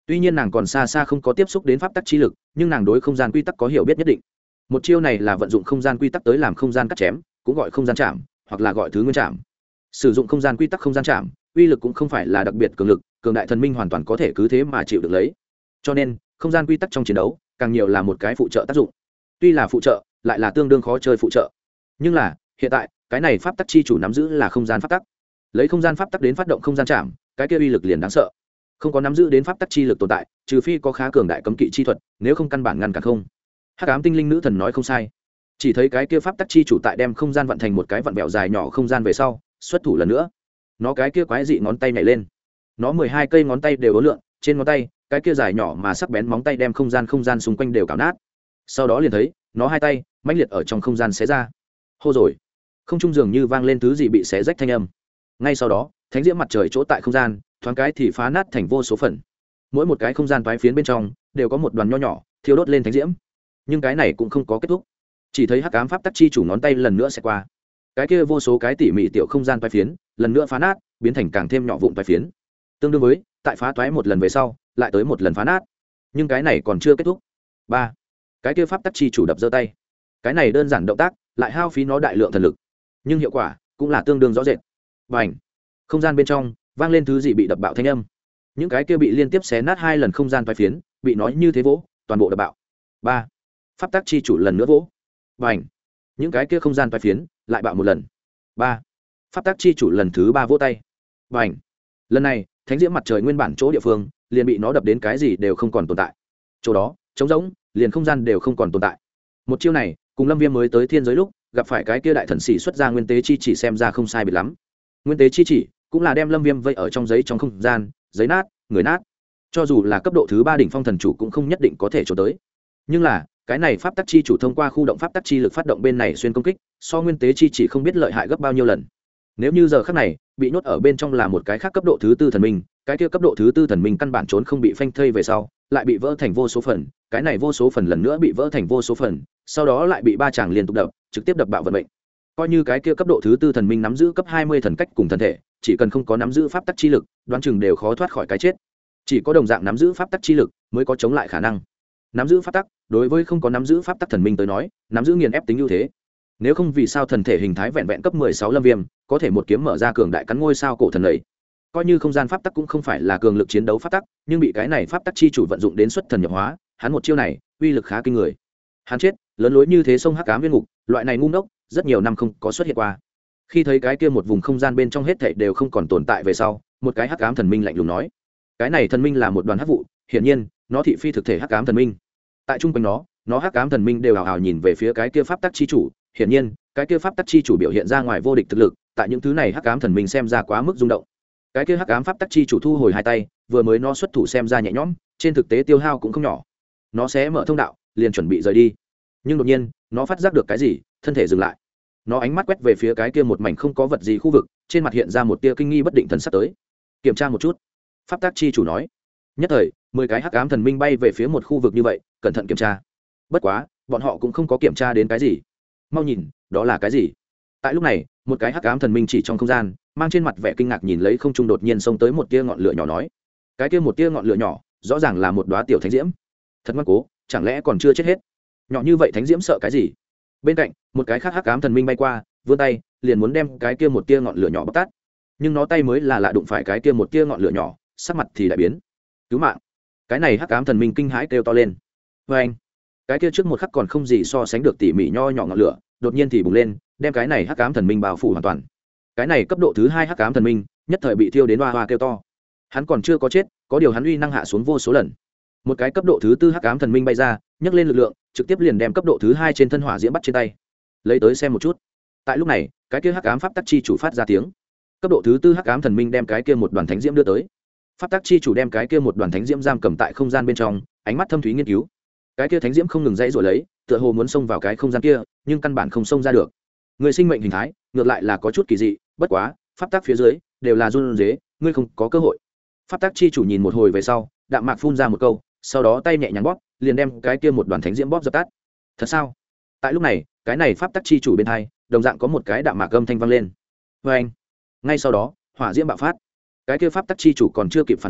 tuy nhiên nàng còn xa xa không có tiếp xúc đến pháp tắc chi lực, nhưng nàng đối không gian quy tắc có hiểu biết nhất định. Một chiêu này là vận dụng không gian quy tắc tới làm không gian cắt chém, cũng gọi không gian chạm, hoặc là gọi thứ nguyên chạm. Sử dụng không gian quy tắc không gian chạm, uy lực cũng không phải là đặc biệt cường lực, cường đại thần minh hoàn toàn có thể cứ thế mà chịu được lấy. Cho nên không gian quy tắc trong chiến đấu càng nhiều là một cái phụ trợ tác dụng. Tuy là phụ trợ, lại là tương đương khó chơi phụ trợ. Nhưng là hiện tại cái này pháp tắc chi chủ nắm giữ là không gian pháp tắc, lấy không gian pháp tắc đến phát động không gian chạm, cái kia uy lực liền đáng sợ. Không có nắm giữ đến pháp tắc chi lực tồn tại, trừ phi có khá cường đại cấm kỵ chi thuật, nếu không căn bản ngăn cản không. Hắc ám tinh linh nữ thần nói không sai. Chỉ thấy cái kia pháp tắc chi chủ tại đem không gian vận thành một cái vặn vẹo dài nhỏ không gian về sau, xuất thủ lần nữa. Nó cái kia quái dị ngón tay nhảy lên, nó 12 cây ngón tay đều uốn lượn, trên ngón tay cái kia dài nhỏ mà sắc bén móng tay đem không gian xung quanh đều cào nát. Sau đó liền thấy nó hai tay mãnh liệt ở trong không gian xé ra. Hô rồi, không trung dường như vang lên thứ gì bị xé rách thanh âm. Ngay sau đó thánh diễm mặt trời chỗ tại không gian thoáng cái thì phá nát thành vô số phần, mỗi một cái không gian toái phiến bên trong đều có một đoàn nho nhỏ thiêu đốt lên thánh diễm. Nhưng cái này cũng không có kết thúc, chỉ thấy hắc ám pháp tắc chi chủ ngón tay lần nữa sẽ qua, cái kia vô số cái tỉ mỉ tiểu không gian toái phiến lần nữa phá nát, biến thành càng thêm nhỏ vụn toái phiến, tương đương với tại phá toái một lần về sau lại tới một lần phá nát. Nhưng cái này còn chưa kết thúc. Ba, cái kia pháp tắc chi chủ đập giơ tay, cái này đơn giản động tác lại hao phí nó đại lượng thần lực, nhưng hiệu quả cũng là tương đương rõ rệt. Và ảnh không gian bên trong vang lên thứ gì bị đập bạo thanh âm, những cái kia bị liên tiếp xé nát 2 lần không gian toái phiến bị nói như thế vỗ toàn bộ đập bạo. Ba, pháp tắc chi chủ lần nữa vỗ, và ảnh những cái kia không gian toái phiến lại bạo một lần. Ba, pháp tắc chi chủ lần thứ 3 vỗ tay, và ảnh lần này thánh diễm mặt trời nguyên bản chỗ địa phương liền bị nó đập đến cái gì đều không còn tồn tại, chỗ đó trống rỗng, liền không gian đều không còn tồn tại. Một chiêu này cùng Lâm Viêm mới tới thiên giới lúc gặp phải cái kia đại thần sĩ xuất ra nguyên tế chi chỉ xem ra không sai biệt lắm. Nguyên tế chi chỉ cũng là đem Lâm Viêm vây ở trong giấy trong không gian, giấy nát người nát, cho dù là cấp độ thứ 3 đỉnh phong thần chủ cũng không nhất định có thể trốn tới. Nhưng là cái này pháp tắc chi chủ thông qua khu động pháp tắc chi lực phát động bên này xuyên công kích, so nguyên tế chi chỉ không biết lợi hại gấp bao nhiêu lần. Nếu như giờ khắc này bị nhốt ở bên trong là một cái khác cấp độ thứ 4 thần minh, cái kia cấp độ thứ 4 thần minh căn bản trốn không bị phanh thây về sau, lại bị vỡ thành vô số phần, cái này vô số phần lần nữa bị vỡ thành vô số phần, sau đó lại bị ba chàng liên tục đập, trực tiếp đập bạo vận mệnh. Coi như cái kia cấp độ thứ 4 thần minh nắm giữ cấp 20 thần cách cùng thần thể, chỉ cần không có nắm giữ pháp tắc chi lực, đoán chừng đều khó thoát khỏi cái chết. Chỉ có đồng dạng nắm giữ pháp tắc chi lực mới có chống lại khả năng. Nắm giữ pháp tắc, đối với không có nắm giữ pháp tắc thần minh tới nói, nắm giữ nghiền ép tính ưu thế. Nếu không vì sao thần thể hình thái vẹn vẹn cấp 16 Lâm Viêm, có thể một kiếm mở ra cường đại cắn ngôi sao cổ thần lầy. Coi như không gian pháp tắc cũng không phải là cường lực chiến đấu pháp tắc, nhưng bị cái này pháp tắc chi chủ vận dụng đến xuất thần nhập hóa, hắn một chiêu này, uy lực khá kinh người. Hắn chết, lớn lối như thế sông hắc ám viên ngục, loại này ngu ngốc, rất nhiều năm không có xuất hiện qua. Khi thấy cái kia một vùng không gian bên trong hết thảy đều không còn tồn tại về sau, một cái hắc ám thần minh lạnh lùng nói: "Cái này thần minh là một đoàn hắc vụ, hiển nhiên, nó thị phi thực thể hắc ám thần minh." Tại trung quanh nó hắc ám thần minh đều hào hào nhìn về phía cái kia pháp tắc chi chủ, hiển nhiên, cái kia pháp tắc chi chủ biểu hiện ra ngoài vô địch thực lực, tại những thứ này hắc ám thần minh xem ra quá mức rung động. Cái kia hắc ám pháp tắc chi chủ thu hồi hai tay, vừa mới nó xuất thủ xem ra nhẹ nhõm, trên thực tế tiêu hao cũng không nhỏ. Nó sẽ mở thông đạo, liền chuẩn bị rời đi. Nhưng đột nhiên, nó phát giác được cái gì, thân thể dừng lại. Nó ánh mắt quét về phía cái kia một mảnh không có vật gì khu vực, trên mặt hiện ra một tia kinh nghi bất định thần sắc tới. Kiểm tra một chút, pháp tắc chi chủ nói. Nhất thời, 10 cái hắc ám thần minh bay về phía một khu vực như vậy, cẩn thận kiểm tra. Bất quá, bọn họ cũng không có kiểm tra đến cái gì. Mau nhìn, đó là cái gì? Tại lúc này, một cái hắc ám thần minh chỉ trong không gian, mang trên mặt vẻ kinh ngạc nhìn lấy không trung đột nhiên xông tới một tia ngọn lửa nhỏ nói. Cái kia một tia ngọn lửa nhỏ, rõ ràng là một đóa tiểu thánh diễm. Thật ngoan cố, chẳng lẽ còn chưa chết hết? Nhỏ như vậy thánh diễm sợ cái gì? Bên cạnh, một cái khác hắc ám thần minh bay qua, vươn tay, liền muốn đem cái kia một tia ngọn lửa nhỏ bóc tát. Nhưng nó tay mới là lạ đụng phải cái kia một tia ngọn lửa nhỏ, sắc mặt thì đại biến. Cứu mạng! Cái này hắc ám thần minh kinh hãi kêu to lên. Và anh, cái kia trước một khắc còn không gì so sánh được tỉ mỉ nho nhỏ ngọn lửa, đột nhiên thì bùng lên, đem cái này hắc ám thần minh bao phủ hoàn toàn. Cái này cấp độ thứ 2 hắc ám thần minh, nhất thời bị thiêu đến oa oa kêu to. Hắn còn chưa có chết, có điều hắn uy năng hạ xuống vô số lần. Một cái cấp độ thứ 4 hắc ám thần minh bay ra, nhấc lên lực lượng, trực tiếp liền đem cấp độ thứ 2 trên thân hỏa diễm bắt trên tay. Lấy tới xem một chút. Tại lúc này, cái kia hắc ám pháp tắc chi chủ phát ra tiếng. Cấp độ thứ 4 hắc ám thần minh đem cái kia một đoàn thánh diễm đưa tới. Pháp tắc chi chủ đem cái kia một đoàn thánh diễm giam cầm tại không gian bên trong, ánh mắt thâm thúy nghiên cứu. Cái kia thánh diễm không ngừng dãy rồi lấy, tựa hồ muốn xông vào cái không gian kia, nhưng căn bản không xông ra được. Người sinh mệnh hình thái, ngược lại là có chút kỳ dị, bất quá, pháp tắc phía dưới đều là run rế, ngươi không có cơ hội. Pháp tắc chi chủ nhìn một hồi về sau, đạm mạc phun ra một câu, sau đó tay nhẹ nhàng bóp, liền đem cái kia một đoàn thánh diễm bóp dập tắt. Thật sao? Tại lúc này, cái này pháp tắc chi chủ bên hai, đồng dạng có một cái đạm mạc âm thanh vang lên. Và anh, ngay sau đó, hỏa diễm bạo phát. Cái kia pháp tắc chi chủ còn chưa kịp phản ứng,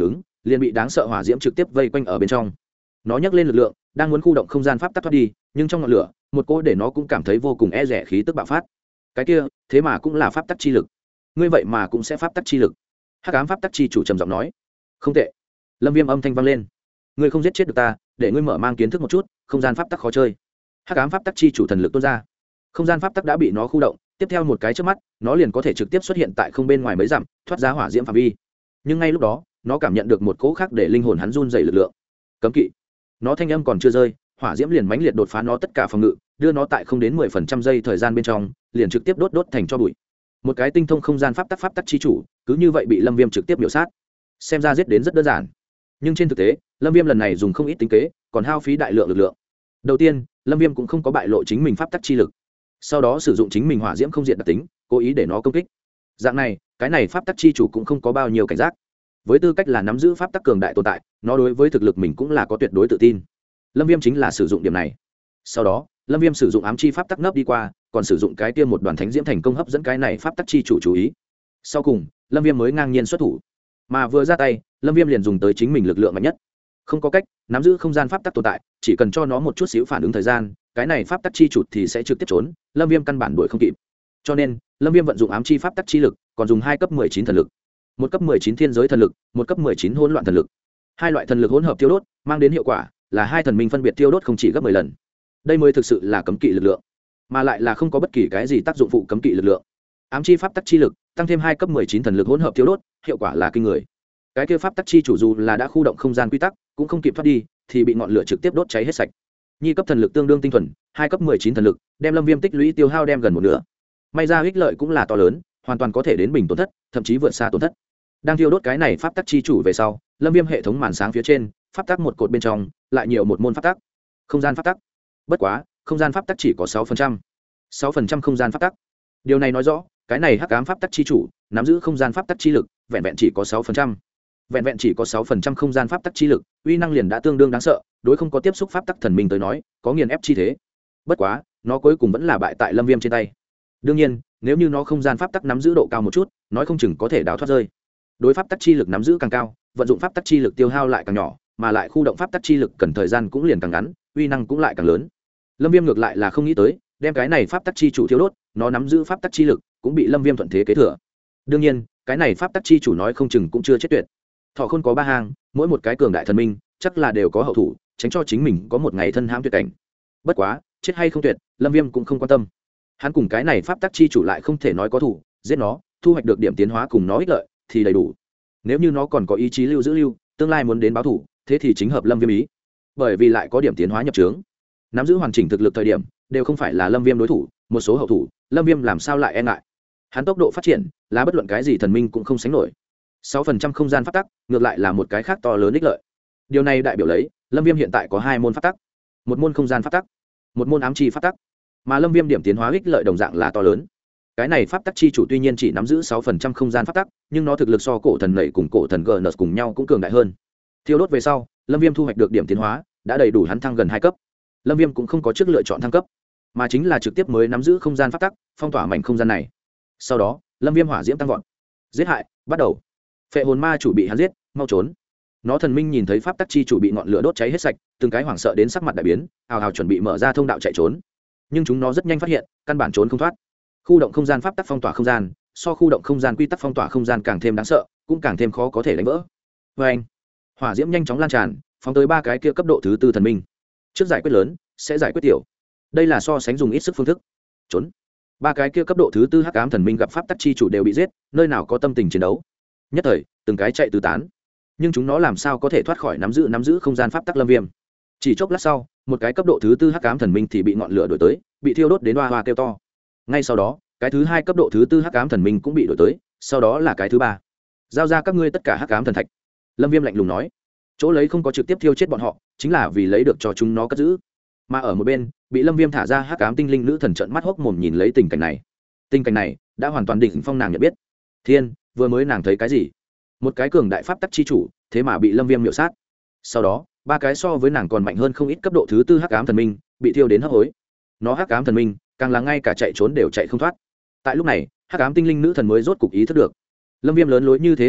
liền bị đáng sợ hỏa diễm trực tiếp vây quanh ở bên trong. Nó nhấc lên lực lượng đang muốn khu động không gian pháp tắc thoát đi, nhưng trong ngọn lửa một cỗ để nó cũng cảm thấy vô cùng e rẻ khí tức bạo phát. Cái kia thế mà cũng là pháp tắc chi lực. Ngươi vậy mà cũng sẽ pháp tắc chi lực. Hắc ám pháp tắc chi chủ trầm giọng nói. Không tệ. Lâm Viêm âm thanh vang lên. Ngươi không giết chết được ta, để ngươi mở mang kiến thức một chút không gian pháp tắc khó chơi. Hắc ám pháp tắc chi chủ thần lực tuôn ra, không gian pháp tắc đã bị nó khu động, tiếp theo một cái trước mắt nó liền có thể trực tiếp xuất hiện tại không bên ngoài mấy dặm, thoát ra hỏa diễm phạm vi. Nhưng ngay lúc đó nó cảm nhận được một cỗ khác để linh hồn hắn run dày lực lượng. Cấm kỵ. Nó thanh âm còn chưa rơi, hỏa diễm liền mãnh liệt đột phá nó tất cả phòng ngự, đưa nó tại không đến 10% giây thời gian bên trong liền trực tiếp đốt thành cho bụi. Một cái tinh thông không gian pháp tắc chi chủ cứ như vậy bị Lâm Viêm trực tiếp miểu sát. Xem ra giết đến rất đơn giản, nhưng trên thực tế Lâm Viêm lần này dùng không ít tính kế, còn hao phí đại lượng lực lượng. Đầu tiên, Lâm Viêm cũng không có bại lộ chính mình pháp tắc chi lực, sau đó sử dụng chính mình hỏa diễm không diện đặc tính, cố ý để nó công kích. Dạng này, cái này pháp tắc chi chủ cũng không có bao nhiêu cảnh giác. Với tư cách là nắm giữ pháp tắc cường đại tồn tại, nó đối với thực lực mình cũng là có tuyệt đối tự tin. Lâm Viêm chính là sử dụng điểm này. Sau đó, Lâm Viêm sử dụng ám chi pháp tắc nấp đi qua, còn sử dụng cái kia một đoàn thánh diễm thành công hấp dẫn cái này pháp tắc chi chủ chú ý. Sau cùng, Lâm Viêm mới ngang nhiên xuất thủ. Mà vừa ra tay, Lâm Viêm liền dùng tới chính mình lực lượng mạnh nhất. Không có cách, nắm giữ không gian pháp tắc tồn tại, chỉ cần cho nó một chút xíu phản ứng thời gian, cái này pháp tắc chi chủ thì sẽ trực tiếp trốn, Lâm Viêm căn bản đuổi không kịp. Cho nên, Lâm Viêm vận dụng ám chi pháp tắc chi lực, còn dùng 2 cấp 19 thần lực, 1 cấp 19 thiên giới thần lực, 1 cấp 19 hỗn loạn thần lực. Hai loại thần lực hỗn hợp tiêu đốt, mang đến hiệu quả là hai thần minh phân biệt tiêu đốt không chỉ gấp 10 lần. Đây mới thực sự là cấm kỵ lực lượng, mà lại là không có bất kỳ cái gì tác dụng phụ cấm kỵ lực lượng. Ám chi pháp tắc chi lực, tăng thêm 2 cấp 19 thần lực hỗn hợp tiêu đốt, hiệu quả là kinh người. Cái kia pháp tắc chi chủ dù là đã khu động không gian quy tắc, cũng không kịp thoát đi, thì bị ngọn lửa trực tiếp đốt cháy hết sạch. Nhi cấp thần lực tương đương tinh thuần, 2 cấp 19 thần lực, đem Lâm Viêm tích lũy tiêu hao đem gần một nửa. May ra ích lợi cũng là to lớn, hoàn toàn có thể đến bình tổn thất, thậm chí vượt xa tổn thất. Đang thiêu đốt cái này pháp tắc chi chủ về sau, Lâm Viêm hệ thống màn sáng phía trên, pháp tắc một cột bên trong, lại nhiều một môn pháp tắc. Không gian pháp tắc. Bất quá, không gian pháp tắc chỉ có 6%. 6% không gian pháp tắc. Điều này nói rõ, cái này hắc ám pháp tắc chi chủ nắm giữ không gian pháp tắc chi lực, vẹn vẹn chỉ có 6%. Vẹn vẹn chỉ có 6% không gian pháp tắc chi lực, uy năng liền đã tương đương đáng sợ, đối không có tiếp xúc pháp tắc thần minh tới nói, có nghiền ép chi thế. Bất quá, nó cuối cùng vẫn là bại tại Lâm Viêm trên tay. Đương nhiên, nếu như nó không gian pháp tắc nắm giữ độ cao một chút, nói không chừng có thể đào thoát rơi. Đối pháp tắc chi lực nắm giữ càng cao, vận dụng pháp tắc chi lực tiêu hao lại càng nhỏ, mà lại khu động pháp tắc chi lực cần thời gian cũng liền càng ngắn, uy năng cũng lại càng lớn. Lâm Viêm ngược lại là không nghĩ tới, đem cái này pháp tắc chi chủ thiêu đốt, nó nắm giữ pháp tắc chi lực, cũng bị Lâm Viêm thuận thế kế thừa. Đương nhiên, cái này pháp tắc chi chủ nói không chừng cũng chưa chết tuyệt. Thọ Khôn có 3 hàng, mỗi một cái cường đại thần minh, chắc là đều có hậu thủ, tránh cho chính mình có một ngày thân hãm tuyệt cảnh. Bất quá, chết hay không tuyệt, Lâm Viêm cũng không quan tâm. Hắn cùng cái này pháp tắc chi chủ lại không thể nói có thủ, giết nó, thu hoạch được điểm tiến hóa cùng nó ích lợi thì đầy đủ. Nếu như nó còn có ý chí lưu giữ lưu, tương lai muốn đến báo thủ, thế thì chính hợp Lâm Viêm ý. Bởi vì lại có điểm tiến hóa nhập trướng, nắm giữ hoàn chỉnh thực lực thời điểm, đều không phải là Lâm Viêm đối thủ, một số hậu thủ, Lâm Viêm làm sao lại e ngại. Hắn tốc độ phát triển, là bất luận cái gì thần minh cũng không sánh nổi. 6% không gian pháp tắc, ngược lại là một cái khác to lớn ích lợi. Điều này đại biểu lấy, Lâm Viêm hiện tại có 2 môn pháp tắc, một môn không gian pháp tắc, một môn ám chi pháp tắc. Mà Lâm Viêm điểm tiến hóa ích lợi đồng dạng là to lớn. Cái này pháp tắc chi chủ tuy nhiên chỉ nắm giữ 6% không gian pháp tắc, nhưng nó thực lực so cổ thần nảy cùng cổ thần GN cùng nhau cũng cường đại hơn. Thiêu đốt về sau, Lâm Viêm thu hoạch được điểm tiến hóa, đã đầy đủ hắn thăng gần 2 cấp. Lâm Viêm cũng không có trước lựa chọn thăng cấp, mà chính là trực tiếp mới nắm giữ không gian pháp tắc, phong tỏa mảnh không gian này. Sau đó, Lâm Viêm hỏa diễm tăng vọt. Giết hại, bắt đầu. Phệ hồn ma chủ bị hắn giết, mau trốn. Nó thần minh nhìn thấy pháp tắc chi chủ bị ngọn lửa đốt cháy hết sạch, từng cái hoảng sợ đến sắc mặt đại biến, ào ào chuẩn bị mở ra thông đạo chạy trốn. Nhưng chúng nó rất nhanh phát hiện, căn bản trốn không thoát. Khu động không gian pháp tắc phong tỏa không gian, so khu động không gian quy tắc phong tỏa không gian càng thêm đáng sợ, cũng càng thêm khó có thể đánh vỡ. Oeng! Hỏa diễm nhanh chóng lan tràn, phóng tới 3 cái kia cấp độ thứ 4 thần minh. Trước giải quyết lớn, sẽ giải quyết tiểu. Đây là so sánh dùng ít sức phương thức. Trốn. 3 cái kia cấp độ thứ 4 hắc ám thần minh gặp pháp tắc chi chủ đều bị giết, nơi nào có tâm tình chiến đấu. Nhất thời, từng cái chạy tứ tán. Nhưng chúng nó làm sao có thể thoát khỏi nắm giữ không gian pháp tắc Lâm Viêm. Chỉ chốc lát sau, một cái cấp độ thứ 4 hắc ám thần minh thì bị ngọn lửa đuổi tới, bị thiêu đốt đến hoa hoa kêu to. Ngay sau đó, cái thứ 2 cấp độ thứ 4 hắc ám thần minh cũng bị đuổi tới, sau đó là cái thứ 3. Giao ra các ngươi tất cả hắc ám thần thạch. Lâm Viêm lạnh lùng nói. Chỗ lấy không có trực tiếp thiêu chết bọn họ, chính là vì lấy được cho chúng nó cất giữ. Mà ở một bên, bị Lâm Viêm thả ra hắc ám tinh linh nữ thần trợn mắt hốc mồm nhìn lấy tình cảnh này. Tình cảnh này đã hoàn toàn đỉnh phong nàng nhận biết. Thiên, vừa mới nàng thấy cái gì? Một cái cường đại pháp tắc chi chủ, thế mà bị Lâm Viêm miểu sát. Sau đó, 3 cái so với nàng còn mạnh hơn không ít cấp độ thứ 4 hắc ám thần minh, bị thiêu đến hấp hối. Nó hắc ám thần minh, càng là ngay cả chạy trốn đều chạy không thoát. Tại lúc này, hắc ám tinh linh nữ thần mới rốt cục ý thức được. Lâm Viêm lớn lối như thế hành động,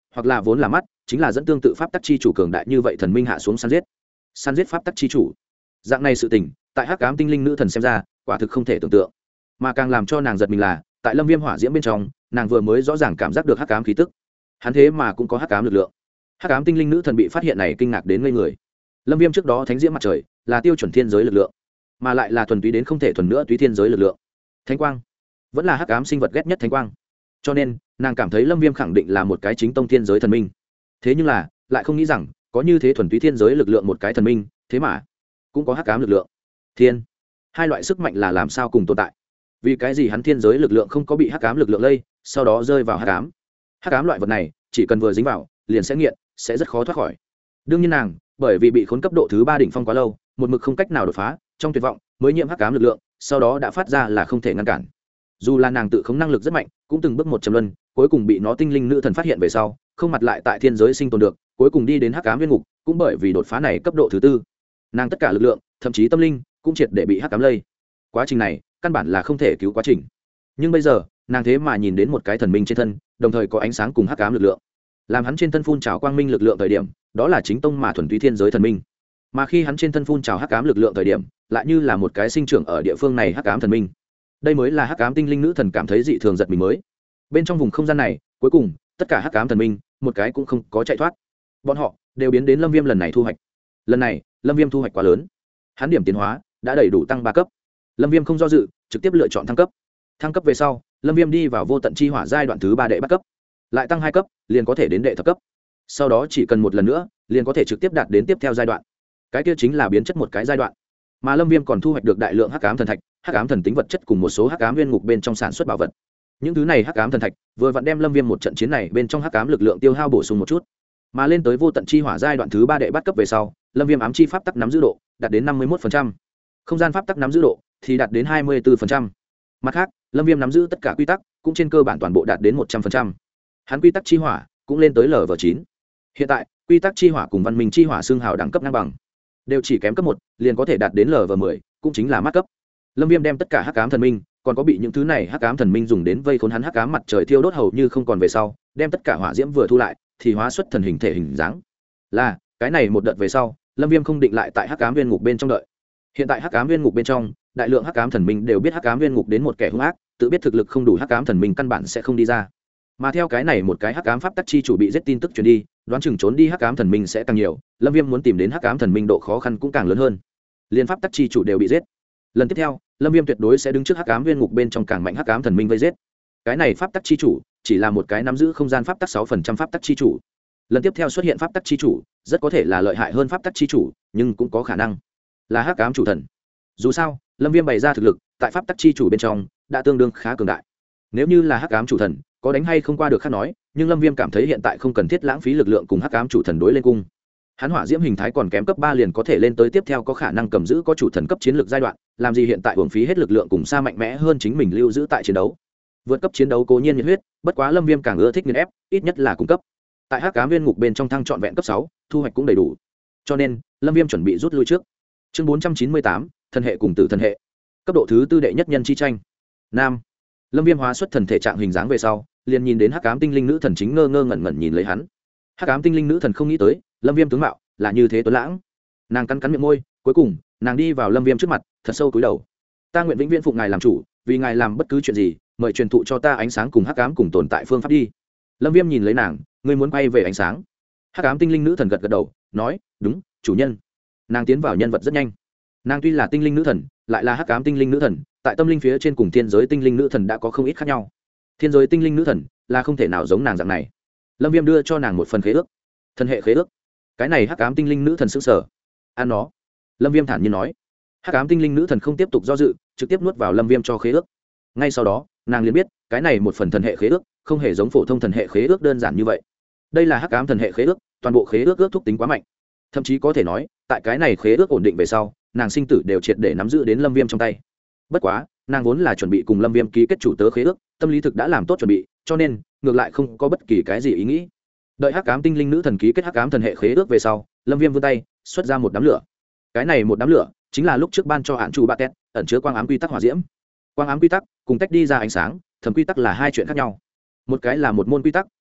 hoặc là vốn là mắt chính là dẫn tương tự pháp tắc chi chủ cường đại như vậy thần minh hạ xuống săn giết pháp tắc chi chủ. Dạng này sự tình tại hắc ám tinh linh nữ thần xem ra quả thực không thể tưởng tượng, mà càng làm cho nàng giật mình là tại lâm viêm hỏa diễm bên trong nàng vừa mới rõ ràng cảm giác được hắc ám khí tức, hắn thế mà cũng có hắc ám lực lượng. Hắc ám tinh linh nữ thần bị phát hiện này kinh ngạc đến ngây người. Lâm viêm trước đó thánh diễm mặt trời là tiêu chuẩn thiên giới lực lượng, mà lại là thuần túy đến không thể thuần nữa túy thiên giới lực lượng. Thánh quang vẫn là hắc ám sinh vật ghét nhất thánh quang, cho nên nàng cảm thấy lâm viêm khẳng định là một cái chính tông thiên giới thần minh. Thế nhưng là lại không nghĩ rằng có như thế thuần túy thiên giới lực lượng một cái thần minh, thế mà cũng có hắc ám lực lượng. Thiên, hai loại sức mạnh là làm sao cùng tồn tại? Vì cái gì hắn thiên giới lực lượng không có bị hắc ám lực lượng lây, sau đó rơi vào hắc ám? Hắc ám loại vật này chỉ cần vừa dính vào liền sẽ nghiện, sẽ rất khó thoát khỏi. Đương nhiên nàng bởi vì bị khốn cấp độ thứ 3 đỉnh phong quá lâu, một mực không cách nào đột phá, trong tuyệt vọng mới nhiễm hắc ám lực lượng, sau đó đã phát ra là không thể ngăn cản. Dù là nàng tự khống năng lực rất mạnh, cũng từng bước một trầm luân, cuối cùng bị nó tinh linh nữ thần phát hiện về sau, không mặt lại tại thiên giới sinh tồn được, cuối cùng đi đến hắc ám nguyên ngục, cũng bởi vì đột phá này cấp độ thứ 4. Nàng tất cả lực lượng, thậm chí tâm linh, cũng triệt để bị hắc ám lây. Quá trình này, căn bản là không thể cứu quá trình. Nhưng bây giờ, nàng thế mà nhìn đến một cái thần minh trên thân, đồng thời có ánh sáng cùng hắc ám lực lượng. Làm hắn trên thân phun trào quang minh lực lượng thời điểm, đó là chính tông mà thuần túy thiên giới thần minh. Mà khi hắn trên thân phun trào hắc ám lực lượng thời điểm, lại như là một cái sinh trưởng ở địa phương này hắc ám thần minh. Đây mới là hắc ám tinh linh nữ thần cảm thấy dị thường giật mình mới. Bên trong vùng không gian này, cuối cùng, tất cả hắc ám thần minh, một cái cũng không có chạy thoát. Bọn họ đều biến đến Lâm Viêm lần này thu hoạch. Lần này, Lâm Viêm thu hoạch quá lớn. Hắn điểm tiến hóa đã đầy đủ tăng 3 cấp. Lâm Viêm không do dự, trực tiếp lựa chọn thăng cấp. Thăng cấp về sau, Lâm Viêm đi vào vô tận chi hỏa giai đoạn thứ 3 đệ bắt cấp. Lại tăng 2 cấp, liền có thể đến đệ thập cấp. Sau đó chỉ cần một lần nữa, liền có thể trực tiếp đạt đến tiếp theo giai đoạn. Cái kia chính là biến chất một cái giai đoạn. Mà Lâm Viêm còn thu hoạch được đại lượng hắc ám thần thạch, hắc ám thần tính vật chất cùng một số hắc ám nguyên ngục bên trong sản xuất bảo vật. Những thứ này hắc ám thần thạch vừa vặn đem Lâm Viêm một trận chiến này bên trong hắc ám lực lượng tiêu hao bổ sung một chút. Mà lên tới vô tận chi hỏa giai đoạn thứ 3 đệ bắt cấp về sau, Lâm Viêm ám chi pháp tắc nắm giữ độ đạt đến 51%. Không gian pháp tắc nắm giữ độ thì đạt đến 24%. Mặt khác, Lâm Viêm nắm giữ tất cả quy tắc, cũng trên cơ bản toàn bộ đạt đến 100%. Hắn quy tắc chi hỏa cũng lên tới Lv9. Hiện tại, quy tắc chi hỏa cùng văn minh chi hỏa xương hào đẳng cấp ngang bằng, đều chỉ kém cấp 1, liền có thể đạt đến Lv10, cũng chính là mắt cấp. Lâm Viêm đem tất cả hắc ám thần minh, còn có bị những thứ này hắc ám thần minh dùng đến vây khốn hắn hắc ám mặt trời thiêu đốt hầu như không còn về sau, đem tất cả hỏa diễm vừa thu lại, thì hóa xuất thần hình thể hình dáng. Là, cái này một đợt về sau, Lâm Viêm không định lại tại hắc ám viên ngục bên trong đợi. Hiện tại hắc ám viên ngục bên trong, đại lượng hắc ám thần minh đều biết hắc ám viên ngục đến một kẻ hung ác, tự biết thực lực không đủ hắc ám thần minh căn bản sẽ không đi ra. Mà theo cái này một cái hắc ám pháp tắc chi chủ bị giết tin tức truyền đi, đoán chừng trốn đi hắc ám thần minh sẽ càng nhiều, Lâm Viêm muốn tìm đến hắc ám thần minh độ khó khăn cũng càng lớn hơn. Liên pháp tắc chi chủ đều bị giết. Lần tiếp theo, Lâm Viêm tuyệt đối sẽ đứng trước hắc ám viên ngục bên trong càng mạnh hắc ám thần minh vây giết. Cái này pháp tắc chi chủ chỉ là một cái nắm giữ không gian pháp tắc 6% pháp tắc chi chủ. Lần tiếp theo xuất hiện pháp tắc chi chủ, rất có thể là lợi hại hơn pháp tắc chi chủ, nhưng cũng có khả năng là hắc ám chủ thần. Dù sao, Lâm Viêm bày ra thực lực tại pháp tắc chi chủ bên trong đã tương đương khá cường đại. Nếu như là hắc ám chủ thần, có đánh hay không qua được khác nói, nhưng Lâm Viêm cảm thấy hiện tại không cần thiết lãng phí lực lượng cùng hắc ám chủ thần đối lên cung. Hắn hỏa diễm hình thái còn kém cấp 3 liền có thể lên tới tiếp theo có khả năng cầm giữ có chủ thần cấp chiến lược giai đoạn, làm gì hiện tại uổng phí hết lực lượng cùng xa mạnh mẽ hơn chính mình lưu giữ tại chiến đấu. Vượt cấp chiến đấu cố nhiên nhiệt huyết, bất quá Lâm Viêm càng ưa thích nghiền ép, ít nhất là cung cấp. Tại hắc ám viên ngục bên trong thăng trọn vẹn cấp 6, thu hoạch cũng đầy đủ. Cho nên, Lâm Viêm chuẩn bị rút lui trước. Chương 498, thần hệ cùng tử thần hệ. Cấp độ thứ 4 đệ nhất nhân chi tranh. Nam. Lâm Viêm hóa xuất thần thể trạng hình dáng về sau, liền nhìn đến hắc ám tinh linh nữ thần chính ngơ ngẩn ngẩn nhìn lấy hắn. Hắc ám tinh linh nữ thần không nghĩ tới, Lâm Viêm tướng mạo là như thế tuấn lãng. Nàng cắn cắn miệng môi, cuối cùng, nàng đi vào Lâm Viêm trước mặt, thật sâu cúi đầu. Ta nguyện vĩnh viễn phụng ngài làm chủ, vì ngài làm bất cứ chuyện gì, mời truyền thụ cho ta ánh sáng cùng hắc ám cùng tồn tại phương pháp đi. Lâm Viêm nhìn lấy nàng, ngươi muốn quay về ánh sáng. Hắc ám tinh linh nữ thần gật gật đầu, nói, đúng, chủ nhân. Nàng tiến vào nhân vật rất nhanh. Nàng tuy là tinh linh nữ thần, lại là hắc ám tinh linh nữ thần, tại tâm linh phía trên cùng thiên giới tinh linh nữ thần đã có không ít khác nhau. Thiên giới tinh linh nữ thần là không thể nào giống nàng dạng này. Lâm Viêm đưa cho nàng một phần khế ước, thần hệ khế ước. Cái này hắc ám tinh linh nữ thần sững sờ. Ăn nó. Lâm Viêm thản nhiên nói. Hắc ám tinh linh nữ thần không tiếp tục do dự, trực tiếp nuốt vào Lâm Viêm cho khế ước. Ngay sau đó, nàng liền biết, cái này một phần thần hệ khế ước, không hề giống phổ thông thần hệ khế ước đơn giản như vậy. Đây là hắc ám thần hệ khế ước, toàn bộ khế ước ước thúc tính quá mạnh. Thậm chí có thể nói, tại cái này khế ước ổn định về sau, nàng sinh tử đều triệt để nắm giữ đến Lâm Viêm trong tay. Bất quá, nàng vốn là chuẩn bị cùng Lâm Viêm ký kết chủ tớ khế ước, tâm lý thực đã làm tốt chuẩn bị, cho nên ngược lại không có bất kỳ cái gì ý nghĩ. Đợi hắc ám tinh linh nữ thần ký kết hắc ám thần hệ khế ước về sau, Lâm Viêm vươn tay, xuất ra một đám lửa. Cái này một đám lửa, chính là lúc trước ban cho hạn chủ ba tét, ẩn chứa quang ám quy tắc hỏa diễm. Quang ám quy tắc cùng tách đi ra ánh sáng, thẩm quy tắc là hai chuyện khác nhau. Một cái là một môn quy tắc,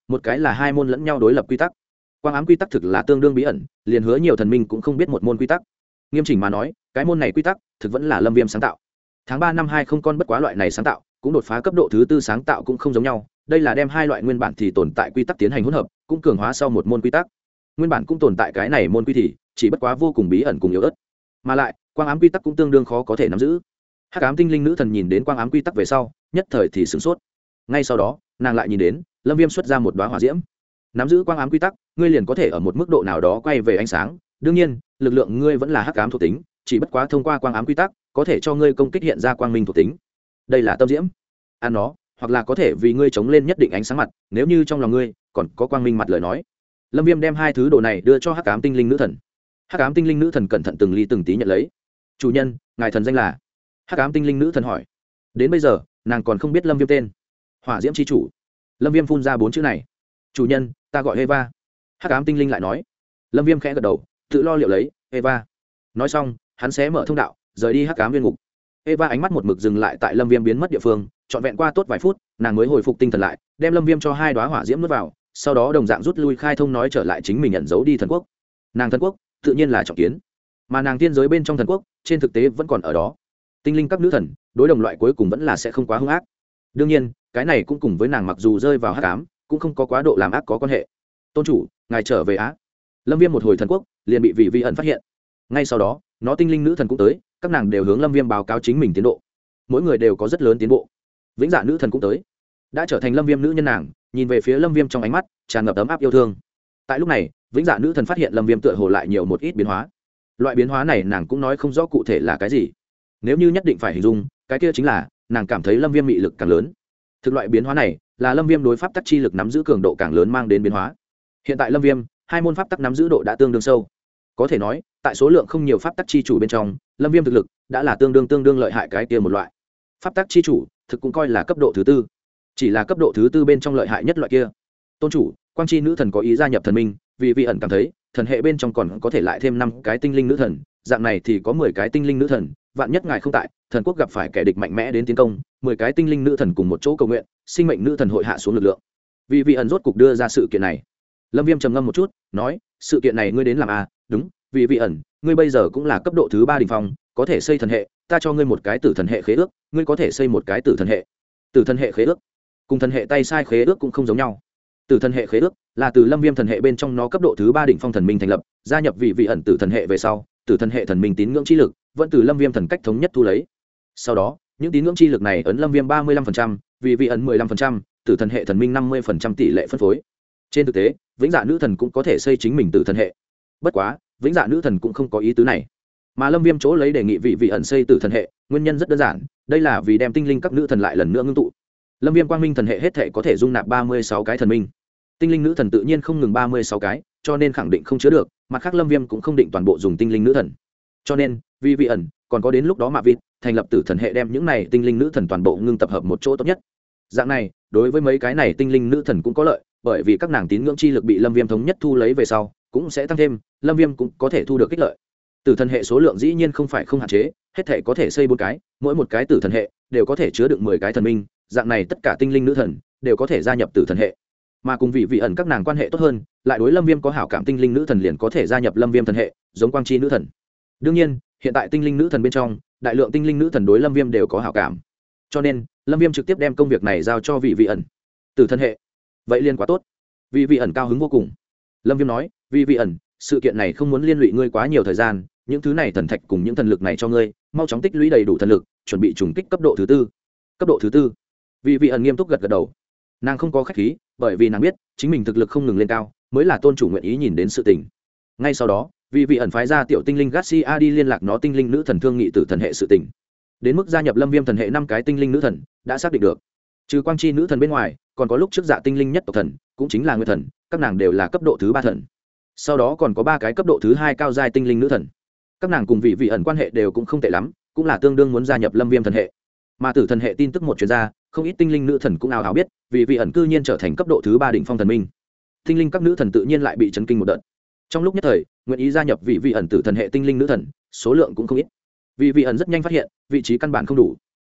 một cái là hai môn lẫn nhau đối lập quy tắc. Quang ám quy tắc thực là tương đương bí ẩn, liền hứa nhiều thần minh cũng không biết một môn quy tắc. Nghiêm chỉnh mà nói, cái môn này quy tắc thực vẫn là Lâm Viêm sáng tạo. Tháng 3 năm 20 con bất quá loại này sáng tạo, cũng đột phá cấp độ thứ tư sáng tạo cũng không giống nhau. Đây là đem hai loại nguyên bản thì tồn tại quy tắc tiến hành hỗn hợp, cũng cường hóa sau một môn quy tắc. Nguyên bản cũng tồn tại cái này môn quy thì, chỉ bất quá vô cùng bí ẩn cùng yếu ớt. Mà lại, quang ám quy tắc cũng tương đương khó có thể nắm giữ. Hắc ám tinh linh nữ thần nhìn đến quang ám quy tắc về sau, nhất thời thì sửng sốt. Ngay sau đó, nàng lại nhìn đến, Lâm Viêm xuất ra một đóa hỏa diễm. Nắm giữ quang ám quy tắc, ngươi liền có thể ở một mức độ nào đó quay về ánh sáng. Đương nhiên, lực lượng ngươi vẫn là hắc ám thuộc tính, chỉ bất quá thông qua quang ám quy tắc, có thể cho ngươi công kích hiện ra quang minh thuộc tính. Đây là tâm diễm. Ăn nó, hoặc là có thể vì ngươi chống lên nhất định ánh sáng mặt, nếu như trong lòng ngươi còn có quang minh mặt lời nói. Lâm Viêm đem hai thứ đồ này đưa cho hắc ám tinh linh nữ thần. Hắc ám tinh linh nữ thần cẩn thận từng ly từng tí nhận lấy. "Chủ nhân, ngài thần danh là?" Hắc ám tinh linh nữ thần hỏi. Đến bây giờ, nàng còn không biết Lâm Viêm tên. "Hỏa diễm chi chủ." Lâm Viêm phun ra 4 chữ này. "Chủ nhân, ta gọi Eva." Hắc ám tinh linh lại nói. Lâm Viêm khẽ gật đầu, tự lo liệu lấy, "Eva." Nói xong, hắn sẽ mở thông đạo, rời đi hắc ám viên ngục. Eva ánh mắt một mực dừng lại tại Lâm Viêm biến mất địa phương, trọn vẹn qua tốt vài phút, nàng mới hồi phục tinh thần lại, đem Lâm Viêm cho hai đóa hỏa diễm nuốt vào, sau đó đồng dạng rút lui khai thông nói trở lại chính mình ẩn giấu đi thần quốc. Nàng thần quốc, tự nhiên là trọng kiến, mà nàng tiên giới bên trong thần quốc, trên thực tế vẫn còn ở đó. Tinh linh các nữ thần, đối đồng loại cuối cùng vẫn là sẽ không quá hung ác. Đương nhiên, cái này cũng cùng với nàng mặc dù rơi vào hắc ám, cũng không có quá độ làm ác có quan hệ. "Tôn chủ, ngài trở về á." Lâm Viêm một hồi thần quốc, liền bị vị vi ẩn phát hiện. Ngay sau đó, nó tinh linh nữ thần cũng tới, các nàng đều hướng Lâm Viêm báo cáo chính mình tiến độ. Mỗi người đều có rất lớn tiến bộ. Vĩnh Dạ nữ thần cũng tới, đã trở thành Lâm Viêm nữ nhân nàng, nhìn về phía Lâm Viêm trong ánh mắt tràn ngập ấm áp yêu thương. Tại lúc này, Vĩnh Dạ nữ thần phát hiện Lâm Viêm tựa hồ lại nhiều một ít biến hóa. Loại biến hóa này nàng cũng nói không rõ cụ thể là cái gì. Nếu như nhất định phải hình dung, cái kia chính là nàng cảm thấy Lâm Viêm mị lực càng lớn. Thực loại biến hóa này là Lâm Viêm đối pháp tắc chi lực nắm giữ cường độ càng lớn mang đến biến hóa. Hiện tại Lâm Viêm, hai môn pháp tắc nắm giữ độ đã tương đương sâu. Có thể nói, tại số lượng không nhiều pháp tắc chi chủ bên trong, Lâm Viêm thực lực đã là tương đương lợi hại cái kia một loại. Pháp tắc chi chủ, thực cũng coi là cấp độ thứ tư. Chỉ là cấp độ thứ tư bên trong lợi hại nhất loại kia. "Tôn chủ, Quang Chi nữ thần có ý gia nhập thần minh, vì vị ẩn cảm thấy, thần hệ bên trong còn có thể lại thêm 5 cái tinh linh nữ thần, dạng này thì có 10 cái tinh linh nữ thần, vạn nhất ngài không tại, thần quốc gặp phải kẻ địch mạnh mẽ đến tiến công, 10 cái tinh linh nữ thần cùng một chỗ cầu nguyện, sinh mệnh nữ thần hội hạ xuống lực lượng." Vì vị ẩn rốt cục đưa ra sự kiện này. Lâm Viêm trầm ngâm một chút, nói, "Sự kiện này ngươi đến làm à? Đúng, vì vị ẩn, ngươi bây giờ cũng là cấp độ thứ 3 đỉnh phong, có thể xây thần hệ, ta cho ngươi một cái tử thần hệ khế ước, ngươi có thể xây một cái tử thần hệ." Tử thần hệ khế ước cùng thần hệ tay sai khế ước cũng không giống nhau. Tử thần hệ khế ước là từ Lâm Viêm thần hệ bên trong nó cấp độ thứ 3 đỉnh phong thần minh thành lập, gia nhập vị ẩn tử thần hệ về sau, tử thần hệ thần minh tín ngưỡng chi lực vẫn từ Lâm Viêm thần cách thống nhất thu lấy. Sau đó, những tín ngưỡng chi lực này ấn Lâm Viêm 35%, vị ẩn 15%, tử thần hệ thần minh 50% tỷ lệ phân phối. Trên thực tế, Vĩnh Dạ nữ thần cũng có thể xây chính mình tử thần hệ. Bất quá, Vĩnh Dạ nữ thần cũng không có ý tứ này. Mà Lâm Viêm chỗ lấy đề nghị vị ẩn xây tử thần hệ, nguyên nhân rất đơn giản, đây là vì đem tinh linh các nữ thần lại lần nữa ngưng tụ. Lâm Viêm quang minh thần hệ hết thể có thể dung nạp 36 cái thần minh. Tinh linh nữ thần tự nhiên không ngừng 36 cái, cho nên khẳng định không chứa được, mặt khác Lâm Viêm cũng không định toàn bộ dùng tinh linh nữ thần. Cho nên, vì ẩn, còn có đến lúc đó Mạ Vịt thành lập tử thần hệ đem những này tinh linh nữ thần toàn bộ ngưng tập hợp một chỗ tốt nhất. Dạng này, đối với mấy cái này tinh linh nữ thần cũng có lợi, bởi vì các nàng tín ngưỡng chi lực bị Lâm Viêm thống nhất thu lấy về sau, cũng sẽ tăng thêm, Lâm Viêm cũng có thể thu được kích lợi. Tử thần hệ số lượng dĩ nhiên không phải không hạn chế, hết thể có thể xây 4 cái, mỗi một cái tử thần hệ đều có thể chứa đựng 10 cái thần minh, dạng này tất cả tinh linh nữ thần đều có thể gia nhập tử thần hệ. Mà cùng vị ẩn các nàng quan hệ tốt hơn, lại đối Lâm Viêm có hảo cảm tinh linh nữ thần liền có thể gia nhập Lâm Viêm thần hệ, giống Quang Chi nữ thần. Đương nhiên, hiện tại tinh linh nữ thần bên trong, đại lượng tinh linh nữ thần đối Lâm Viêm đều có hảo cảm. Cho nên, Lâm Viêm trực tiếp đem công việc này giao cho vị ẩn. Tử thần hệ. Vậy liền quá tốt. Vị ẩn cao hứng vô cùng. Lâm Viêm nói, vị ẩn, sự kiện này không muốn liên lụy ngươi quá nhiều thời gian, những thứ này thần thạch cùng những thần lực này cho ngươi, mau chóng tích lũy đầy đủ thần lực, chuẩn bị trùng kích cấp độ thứ tư. Cấp độ thứ tư. Vị ẩn nghiêm túc gật đầu. Nàng không có khách khí, bởi vì nàng biết, chính mình thực lực không ngừng lên cao, mới là tôn chủ nguyện ý nhìn đến sự tình. Ngay sau đó, vị ẩn phái ra tiểu tinh linh Garcia đi liên lạc nó tinh linh nữ thần thương nghị tử thần hệ sự tình. Đến mức gia nhập Lâm Viêm thần hệ 5 cái tinh linh nữ thần, đã xác định được. Trừ Quang Chi nữ thần bên ngoài, còn có lúc trước Dạ tinh linh nhất tộc thần, cũng chính là Nguyệt thần, các nàng đều là cấp độ thứ 3 thần. Sau đó còn có 3 cái cấp độ thứ 2 cao giai tinh linh nữ thần. Các nàng cùng vị ẩn quan hệ đều cũng không tệ lắm, cũng là tương đương muốn gia nhập Lâm Viêm thần hệ. Mà tử thần hệ tin tức một chuyên gia, không ít tinh linh nữ thần cũng ào ào biết, vị ẩn cư nhiên trở thành cấp độ thứ 3 đỉnh phong thần minh. Tinh linh các nữ thần tự nhiên lại bị chấn kinh một đợt. Trong lúc nhất thời, nguyện ý gia nhập vị ẩn tử thần hệ tinh linh nữ thần, số lượng cũng không ít. Vị ẩn rất nhanh phát hiện, vị trí căn bản không đủ.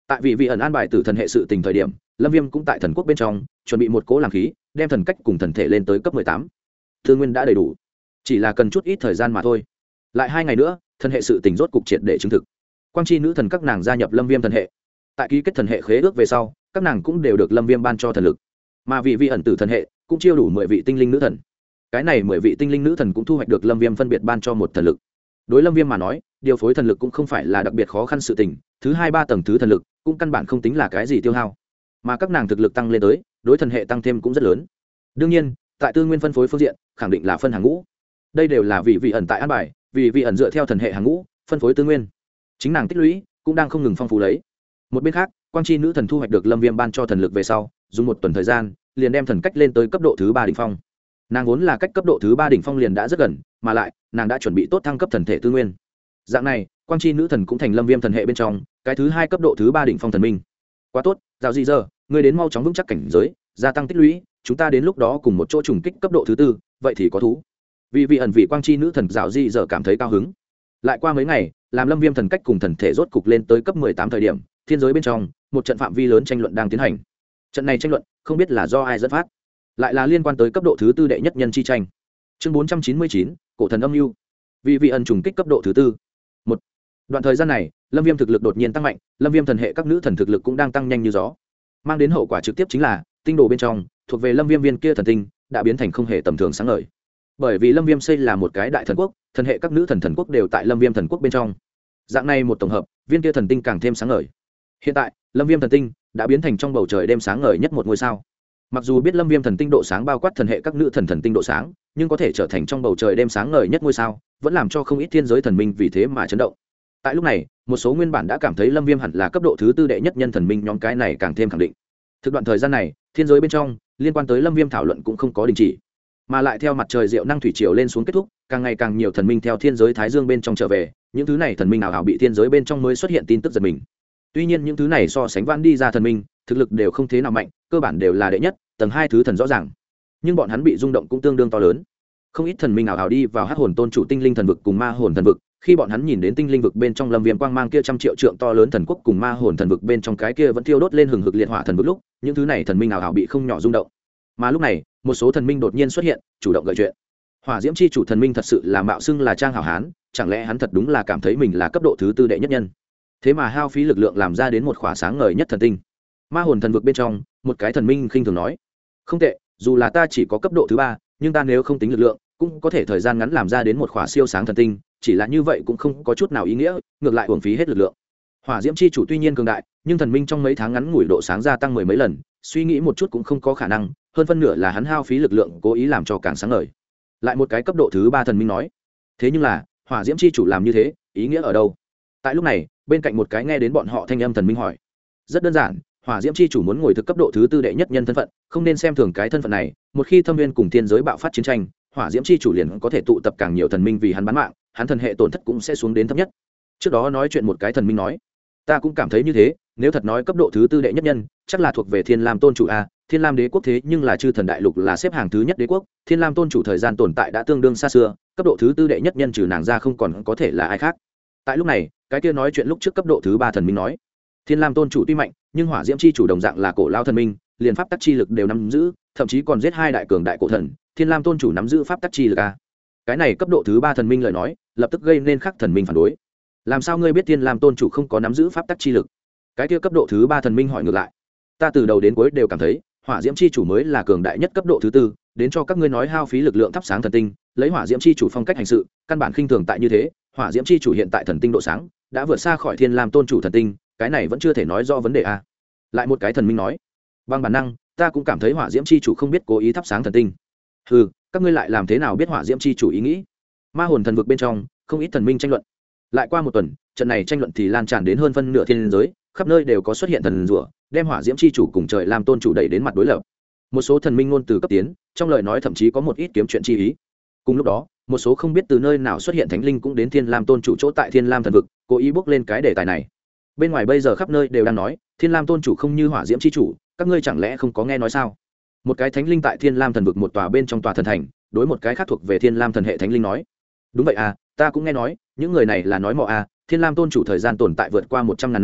tại vì ẩn an bài tử thần hệ sự tình thời điểm, Lâm Viêm cũng tại thần quốc bên trong chuẩn bị một cỗ làm khí, đem thần cách cùng thần thể lên tới cấp 18. Tư nguyên đã đầy đủ, chỉ là cần chút ít thời gian mà thôi. Lại 2 ngày nữa, thần hệ sự tình rốt cục triệt để chứng thực. Quang chi nữ thần các nàng gia nhập Lâm Viêm thần hệ. Tại ký kết thần hệ khế ước về sau, các nàng cũng đều được Lâm Viêm ban cho thần lực. Mà vị ẩn tử thần hệ cũng chiêu đủ 10 vị tinh linh nữ thần. Cái này 10 vị tinh linh nữ thần cũng thu hoạch được Lâm Viêm phân biệt ban cho một thần lực. Đối Lâm Viêm mà nói, điều phối thần lực cũng không phải là đặc biệt khó khăn sự tình, thứ 2, 3 tầng thứ thần lực cũng căn bản không tính là cái gì tiêu hao. Mà các nàng thực lực tăng lên tới, đối thần hệ tăng thêm cũng rất lớn. Đương nhiên, tại tư nguyên phân phối phương diện, khẳng định là phân hàng ngũ. Đây đều là vị ẩn tại an bài, vị ẩn dựa theo thần hệ hàng ngũ, phân phối tư nguyên. Chính nàng tích lũy cũng đang không ngừng phong phú lấy. Một bên khác, Quang chi nữ thần thu hoạch được Lâm Viêm ban cho thần lực về sau, dùng 1 tuần thời gian, liền đem thần cách lên tới cấp độ thứ 3 đỉnh phong. Nàng vốn là cách cấp độ thứ 3 đỉnh phong liền đã rất gần, mà lại, nàng đã chuẩn bị tốt thăng cấp thần thể tư nguyên. Dạng này, Quang chi nữ thần cũng thành Lâm Viêm thần hệ bên trong, cái thứ 2 cấp độ thứ 3 đỉnh phong thần minh. Quá tốt, dạo gì giờ, ngươi đến mau chóng vững chắc cảnh giới, gia tăng tích lũy, chúng ta đến lúc đó cùng một chỗ trùng kích cấp độ thứ 4, vậy thì có thú. Vì ẩn vị Quang chi nữ thần dạo gì giờ cảm thấy cao hứng. Lại qua mấy ngày, làm Lâm Viêm thần cách cùng thần thể rốt cục lên tới cấp 18 thời điểm, thiên giới bên trong, một trận phạm vi lớn tranh luận đang tiến hành. Trận này tranh luận, không biết là do ai dẫn phát, lại là liên quan tới cấp độ thứ 4 đệ nhất nhân chi tranh. Chương 499, cổ thần âm lưu. Vì ẩn trùng kích cấp độ thứ 4. Một đoạn thời gian này, Lâm Viêm thực lực đột nhiên tăng mạnh, Lâm Viêm thần hệ các nữ thần thực lực cũng đang tăng nhanh như gió. Mang đến hậu quả trực tiếp chính là, tinh đồ bên trong, thuộc về Lâm Viêm viên kia thần tinh, đã biến thành không hề tầm thường sáng ngời. Bởi vì Lâm Viêm xây là một cái đại thần quốc, thần hệ các nữ thần thần quốc đều tại Lâm Viêm thần quốc bên trong. Dạng này một tổng hợp, viên kia thần tinh càng thêm sáng ngời. Hiện tại, Lâm Viêm thần tinh đã biến thành trong bầu trời đêm sáng ngời nhất một ngôi sao. Mặc dù biết Lâm Viêm thần tinh độ sáng bao quát thần hệ các nữ thần thần tinh độ sáng, nhưng có thể trở thành trong bầu trời đêm sáng ngời nhất ngôi sao, vẫn làm cho không ít thiên giới thần minh vì thế mà chấn động. Tại lúc này, một số nguyên bản đã cảm thấy Lâm Viêm hẳn là cấp độ thứ 4 đệ nhất nhân thần minh nhóm cái này càng thêm khẳng định. Thực đoạn thời gian này, thiên giới bên trong liên quan tới Lâm Viêm thảo luận cũng không có đình chỉ, mà lại theo mặt trời diệu năng thủy triều lên xuống kết thúc, càng ngày càng nhiều thần minh theo thiên giới thái dương bên trong trở về, những thứ này thần minh nào bị thiên giới bên trong mới xuất hiện tin tức giật mình. Tuy nhiên những thứ này so sánh vãn đi ra thần minh, thực lực đều không thế nào mạnh, cơ bản đều là đệ nhất, tầng 2 thứ thần rõ ràng. Nhưng bọn hắn bị rung động cũng tương đương to lớn. Không ít thần minh nào đi vào Hắc Hồn Tôn chủ tinh linh thần vực cùng Ma Hồn thần vực, khi bọn hắn nhìn đến tinh linh vực bên trong Lâm Viêm quang mang kia trăm triệu trượng to lớn thần quốc cùng Ma Hồn thần vực bên trong cái kia vẫn thiêu đốt lên hừng hực liệt hỏa thần vực lúc, những thứ này thần minh nào bị không nhỏ rung động. Mà lúc này, một số thần minh đột nhiên xuất hiện, chủ động gợi chuyện. Hỏa Diễm chi chủ thần minh thật sự là mạo xưng là trang hảo hán, chẳng lẽ hắn thật đúng là cảm thấy mình là cấp độ thứ 4 đệ nhất nhân? Thế mà hao phí lực lượng làm ra đến một khỏa sáng ngời nhất thần tinh. Ma Hồn thần vực bên trong, một cái thần minh khinh thường nói: "Không tệ, dù là ta chỉ có cấp độ thứ 3, nhưng ta nếu không tính lực lượng, cũng có thể thời gian ngắn làm ra đến một khỏa siêu sáng thần tinh, chỉ là như vậy cũng không có chút nào ý nghĩa, ngược lại uổng phí hết lực lượng." Hỏa Diễm chi chủ tuy nhiên cường đại, nhưng thần minh trong mấy tháng ngắn ngủi độ sáng gia tăng mười mấy lần, suy nghĩ một chút cũng không có khả năng, hơn phân nửa là hắn hao phí lực lượng cố ý làm cho càng sáng ngời. Lại một cái cấp độ thứ 3 thần minh nói: "Thế nhưng là, Hỏa Diễm chi chủ làm như thế, ý nghĩa ở đâu?" Tại lúc này, bên cạnh một cái nghe đến bọn họ thanh âm thần minh hỏi: "Rất đơn giản, Hỏa Diễm chi chủ muốn ngồi thực cấp độ thứ 4 đệ nhất nhân thân phận, không nên xem thường cái thân phận này, một khi thâm viên cùng thiên giới bạo phát chiến tranh, Hỏa Diễm chi chủ liền có thể tụ tập càng nhiều thần minh vì hắn bán mạng, hắn thần hệ tổn thất cũng sẽ xuống đến thấp nhất." Trước đó nói chuyện một cái thần minh nói: "Ta cũng cảm thấy như thế, nếu thật nói cấp độ thứ 4 đệ nhất nhân, chắc là thuộc về Thiên Lam tôn chủ a, Thiên Lam đế quốc thế nhưng là chư thần đại lục là xếp hàng thứ nhất đế quốc, Thiên Lam tôn chủ thời gian tồn tại đã tương đương xa xưa, cấp độ thứ 4 đệ nhất nhân trừ nàng ra không còn có thể là ai khác." Tại lúc này, cái kia nói chuyện lúc trước cấp độ thứ 3 thần minh nói: "Thiên Lam tôn chủ tuy mạnh, nhưng Hỏa Diễm chi chủ đồng dạng là cổ lao thần minh, liền pháp tắc chi lực đều nắm giữ, thậm chí còn giết 2 đại cường đại cổ thần, Thiên Lam tôn chủ nắm giữ pháp tắc chi lực a." Cái này cấp độ thứ 3 thần minh lời nói, lập tức gây nên khắc thần minh phản đối. "Làm sao ngươi biết Thiên Lam tôn chủ không có nắm giữ pháp tắc chi lực?" Cái kia cấp độ thứ 3 thần minh hỏi ngược lại. "Ta từ đầu đến cuối đều cảm thấy, Hỏa Diễm chi chủ mới là cường đại nhất cấp độ thứ 4, đến cho các ngươi nói hao phí lực lượng thắp sáng thần tinh, lấy Hỏa Diễm chi chủ phong cách hành sự, căn bản khinh thường tại như thế, Hỏa Diễm chi chủ hiện tại thần tinh độ sáng đã vượt xa khỏi Thiên Lam tôn chủ thần tinh, cái này vẫn chưa thể nói rõ vấn đề a." Lại một cái thần minh nói: "Bằng bản năng, ta cũng cảm thấy Hỏa Diễm chi chủ không biết cố ý thắp sáng thần tinh." "Hừ, các ngươi lại làm thế nào biết Hỏa Diễm chi chủ ý nghĩ?" Ma Hồn thần vực bên trong, không ít thần minh tranh luận. Lại qua một tuần, trận này tranh luận thì lan tràn đến hơn phân nửa thiên giới, khắp nơi đều có xuất hiện thần rủa, đem Hỏa Diễm chi chủ cùng Trời Lam tôn chủ đẩy đến mặt đối lập. Một số thần minh ngôn từ cấp tiến, trong lời nói thậm chí có một ít kiếm chuyện chi ý. Cùng lúc đó, một số không biết từ nơi nào xuất hiện thánh linh cũng đến Thiên Lam tôn chủ chỗ tại Thiên Lam thần vực, cố ý bước lên cái đề tài này. Bên ngoài bây giờ khắp nơi đều đang nói, Thiên Lam tôn chủ không như Hỏa Diễm chi chủ, các ngươi chẳng lẽ không có nghe nói sao? Một cái thánh linh tại Thiên Lam thần vực một tòa bên trong tòa thần thành, đối một cái khác thuộc về Thiên Lam thần hệ thánh linh nói: "Đúng vậy à, ta cũng nghe nói, những người này là nói mọ à, Thiên Lam tôn chủ thời gian tồn tại vượt qua 100.000 năm,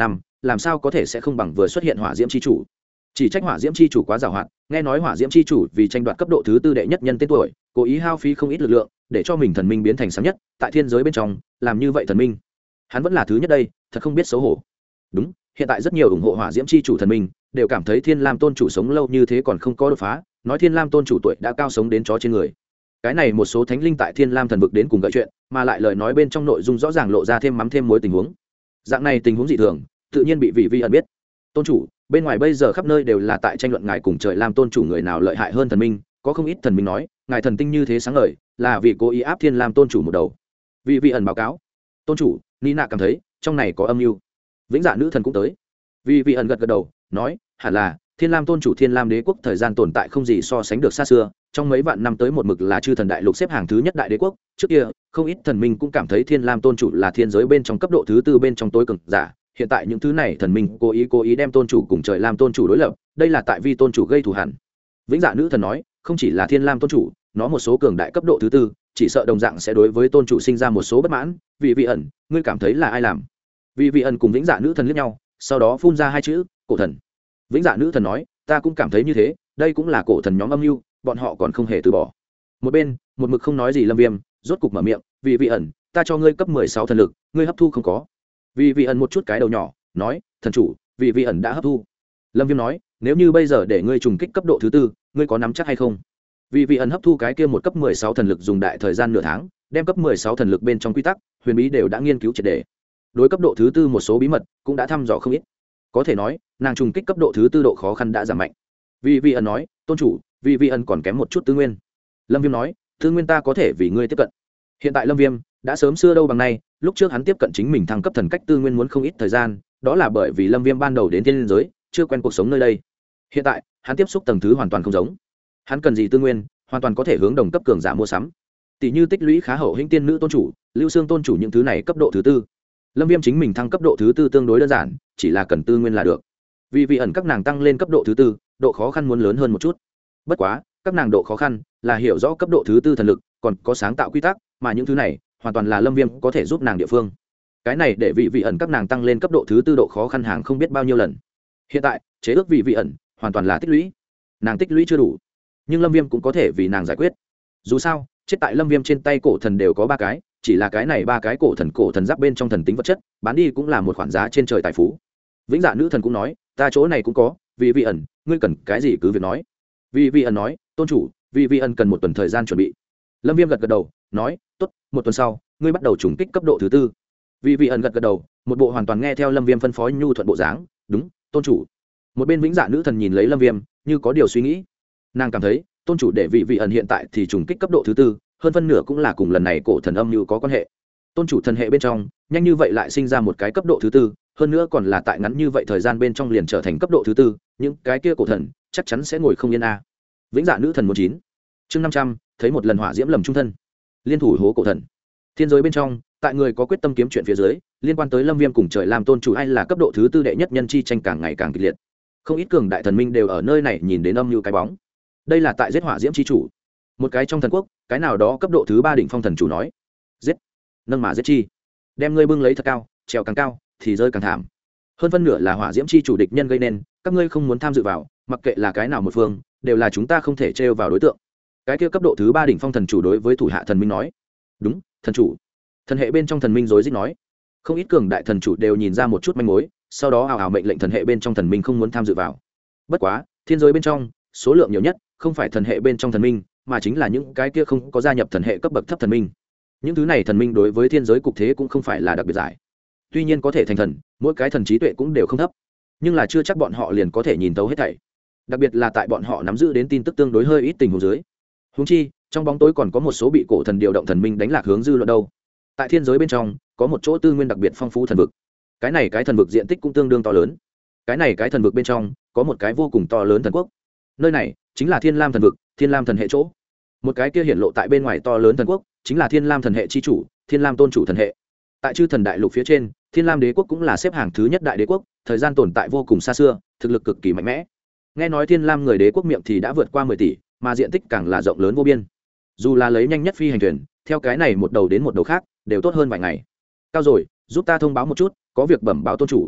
làm sao có thể sẽ không bằng vừa xuất hiện hỏa diễm c h i chủ. Chỉ trách hỏa diễm c h i chủ quá giàu hạn, nghe nói hỏa diễm c h i chủ vì tranh đoạt cấp độ thứ tư đệ nhất nhân tên tuổi, cố ý hao phí không ít lực lượng để cho mình thần minh biến thành sáng nhất tại thiên giới bên trong. Làm như vậy thần minh hắn vẫn là thứ nhất đây, thật không biết xấu hổ. Đúng, hiện tại rất nhiều ủng hộ hỏa diễm c h i chủ thần minh đều cảm thấy thiên lam tôn chủ sống lâu như thế còn không có đột phá, nói thiên lam tôn chủ tuổi đã cao sống đến chó trên người. Cái này một số thánh linh tại thiên lam thần vực đến cùng gợi chuyện, mà lại lời nói bên trong nội dung rõ ràng lộ ra thêm mắm thêm mối tình huống. Dạng này tình huống dị thường tự nhiên bị vị vi ẩn biết. Tôn chủ, bên ngoài bây giờ khắp nơi đều là tại tranh luận ngài cùng trời lam tôn chủ người nào lợi hại hơn thần minh, có không ít thần minh nói ngài thần tinh như thế sáng ngời là vì cố ý áp thiên lam tôn chủ một đầu. Vị vi ẩn báo cáo, tôn chủ, Nina cảm thấy trong này có âm mưu. Vĩnh dạ nữ thần cũng tới. Vị vi ẩn gật gật đầu nói hẳn là thiên lam tôn chủ thiên lam đế quốc thời gian tồn tại không gì so sánh được xa xưa, trong mấy vạn năm tới một mực là chư thần đại lục xếp hàng thứ nhất đại đế quốc. Trước kia không ít thần minh cũng cảm thấy thiên lam tôn chủ là thiên giới bên trong cấp độ thứ tư bên trong tối cường giả. Hiện tại những thứ này thần minh cố ý đem tôn chủ cùng trời lam tôn chủ đối lập, đây là tại vì tôn chủ gây thù hằn. Vĩnh dạ nữ thần nói không chỉ là thiên lam tôn chủ, nó một số cường đại cấp độ thứ tư chỉ sợ đồng dạng sẽ đối với tôn chủ sinh ra một số bất mãn. Vì vị ẩn, ngươi cảm thấy là ai làm? Vì vị ẩn cùng vĩnh dạ nữ thần liếc nhau, sau đó phun ra hai chữ cổ thần. Vĩnh dạ nữ thần nói ta cũng cảm thấy như thế, đây cũng là cổ thần nhóm âm mưu, bọn họ còn không hề từ bỏ. Một bên một mực không nói gì Lâm Viêm rốt cục mở miệng, vì vị ẩn, ta cho ngươi cấp 16 thần lực, ngươi hấp thu không có? Vì vị ẩn một chút cái đầu nhỏ nói thần chủ, vì vị ẩn đã hấp thu. Lâm Viêm nói nếu như bây giờ để ngươi trùng kích cấp độ thứ tư, ngươi có nắm chắc hay không? Vì vị ẩn hấp thu cái kia một cấp 16 thần lực dùng đại thời gian nửa tháng, đem cấp 16 thần lực bên trong quy tắc huyền bí đều đã nghiên cứu triệt để. Đối cấp độ thứ tư một số bí mật cũng đã thăm dò không ít. Có thể nói nàng trùng kích cấp độ thứ tư độ khó khăn đã giảm mạnh. Vì vị ẩn nói tôn chủ, vì vị ẩn còn kém một chút tư nguyên. Lâm Viêm nói tư nguyên ta có thể vì ngươi tiếp cận. Hiện tại Lâm Viêm đã sớm xưa đâu bằng nay, lúc trước hắn tiếp cận chính mình thăng cấp thần cách tư nguyên muốn không ít thời gian, đó là bởi vì Lâm Viêm ban đầu đến thiên giới chưa quen cuộc sống nơi đây. Hiện tại hắn tiếp xúc tầng thứ hoàn toàn không giống, hắn cần gì tư nguyên hoàn toàn có thể hướng đồng cấp cường giả mua sắm, tỷ như tích lũy khá hậu hĩnh tiên nữ tôn chủ, lưu xương tôn chủ, những thứ này cấp độ thứ tư. Lâm Viêm chính mình thăng cấp độ thứ tư tương đối đơn giản, chỉ là cần tư nguyên là được. Vì vị ẩn các nàng tăng lên cấp độ thứ tư, độ khó khăn muốn lớn hơn một chút. Bất quá các nàng độ khó khăn là hiểu rõ cấp độ thứ tư thần lực, còn có sáng tạo quy tắc, mà những thứ này hoàn toàn là Lâm Viêm có thể giúp nàng địa phương. Cái này để vị ẩn các nàng tăng lên cấp độ thứ tư độ khó khăn hàng không biết bao nhiêu lần. Hiện tại chế ước vị ẩn hoàn toàn là tích lũy, nàng tích lũy chưa đủ, nhưng Lâm Viêm cũng có thể vì nàng giải quyết. Dù sao chết tại Lâm Viêm trên tay cổ thần đều có 3 cái, chỉ là cái này 3 cái cổ thần giáp bên trong thần tính vật chất bán đi cũng là một khoản giá trên trời tài phú. Vĩnh dạ nữ thần cũng nói ta chỗ này cũng có, vì ẩn ngươi cần cái gì cứ việc nói. Vì ẩn nói tôn chủ, vì ẩn cần một tuần thời gian chuẩn bị. Lâm Viêm gật gật đầu nói tốt, một tuần sau ngươi bắt đầu trùng kích cấp độ thứ tư. Vì ẩn gật gật đầu, một bộ hoàn toàn nghe theo Lâm Viêm phân phó nhu thuận bộ dáng. Đúng tôn chủ. Một bên vĩnh dạ nữ thần nhìn lấy Lâm Viêm như có điều suy nghĩ, nàng cảm thấy tôn chủ để vị ẩn hiện tại thì trùng kích cấp độ thứ tư, hơn phân nửa cũng là cùng lần này cổ thần âm như có quan hệ. Tôn chủ thần hệ bên trong nhanh như vậy lại sinh ra một cái cấp độ thứ tư, hơn nữa còn là tại ngắn như vậy thời gian bên trong liền trở thành cấp độ thứ tư, những cái kia cổ thần chắc chắn sẽ ngồi không yên a. Vĩnh dạ nữ thần 19 chương 500 thấy một lần hỏa diễm lầm trung thân, liên thủ hố cổ thần. Thiên giới bên trong, tại người có quyết tâm kiếm chuyện phía dưới, liên quan tới Lâm Viêm cùng trời làm tôn chủ ai là cấp độ thứ tư đệ nhất nhân chi tranh càng ngày càng kịch liệt. Không ít cường đại thần minh đều ở nơi này nhìn đến âm như cái bóng. Đây là tại giết hỏa diễm chi chủ. Một cái trong thần quốc, cái nào đó cấp độ thứ 3 đỉnh phong thần chủ nói: "Giết, nâng mà giết chi, đem ngươi bưng lấy thật cao, trèo càng cao thì rơi càng thảm. Hơn phân nửa là hỏa diễm chi chủ địch nhân gây nên, các ngươi không muốn tham dự vào, mặc kệ là cái nào một phương, đều là chúng ta không thể trêu vào đối tượng." Cái kia cấp độ thứ 3 đỉnh phong thần chủ đối với thủ hạ thần minh nói: "Đúng, thần chủ." Thần hệ bên trong thần minh rối rít nói. Không ít cường đại thần chủ đều nhìn ra một chút manh mối, sau đó ào ào mệnh lệnh thần hệ bên trong thần minh không muốn tham dự vào. Bất quá thiên giới bên trong số lượng nhiều nhất không phải thần hệ bên trong thần minh, mà chính là những cái kia không có gia nhập thần hệ cấp bậc thấp thần minh. Những thứ này thần minh đối với thiên giới cục thế cũng không phải là đặc biệt giải, tuy nhiên có thể thành thần, mỗi cái thần trí tuệ cũng đều không thấp, nhưng là chưa chắc bọn họ liền có thể nhìn thấu hết thảy, đặc biệt là tại bọn họ nắm giữ đến tin tức tương đối hơi ít tình huống dưới. Huống chi trong bóng tối còn có một số bị cổ thần điều động thần minh đánh lạc hướng dư luận đâu. Tại thiên giới bên trong có một chỗ tư nguyên đặc biệt phong phú thần vực, cái thần vực diện tích cũng tương đương to lớn. Cái thần vực bên trong có một cái vô cùng to lớn thần quốc, nơi này chính là thiên lam thần vực, thiên lam thần hệ chỗ. Một cái kia hiển lộ tại bên ngoài to lớn thần quốc chính là thiên lam thần hệ chi chủ, thiên lam tôn chủ thần hệ. Tại chư thần đại lục phía trên, thiên lam đế quốc cũng là xếp hàng thứ nhất đại đế quốc, thời gian tồn tại vô cùng xa xưa, thực lực cực kỳ mạnh mẽ. Nghe nói thiên lam người đế quốc miệng thì đã vượt qua 10 tỷ, mà diện tích càng là rộng lớn vô biên. Dù là lấy nhanh nhất phi hành thuyền, theo cái này một đầu đến một đầu khác đều tốt hơn vài ngày. Cao rồi, giúp ta thông báo một chút, có việc bẩm báo tôn chủ.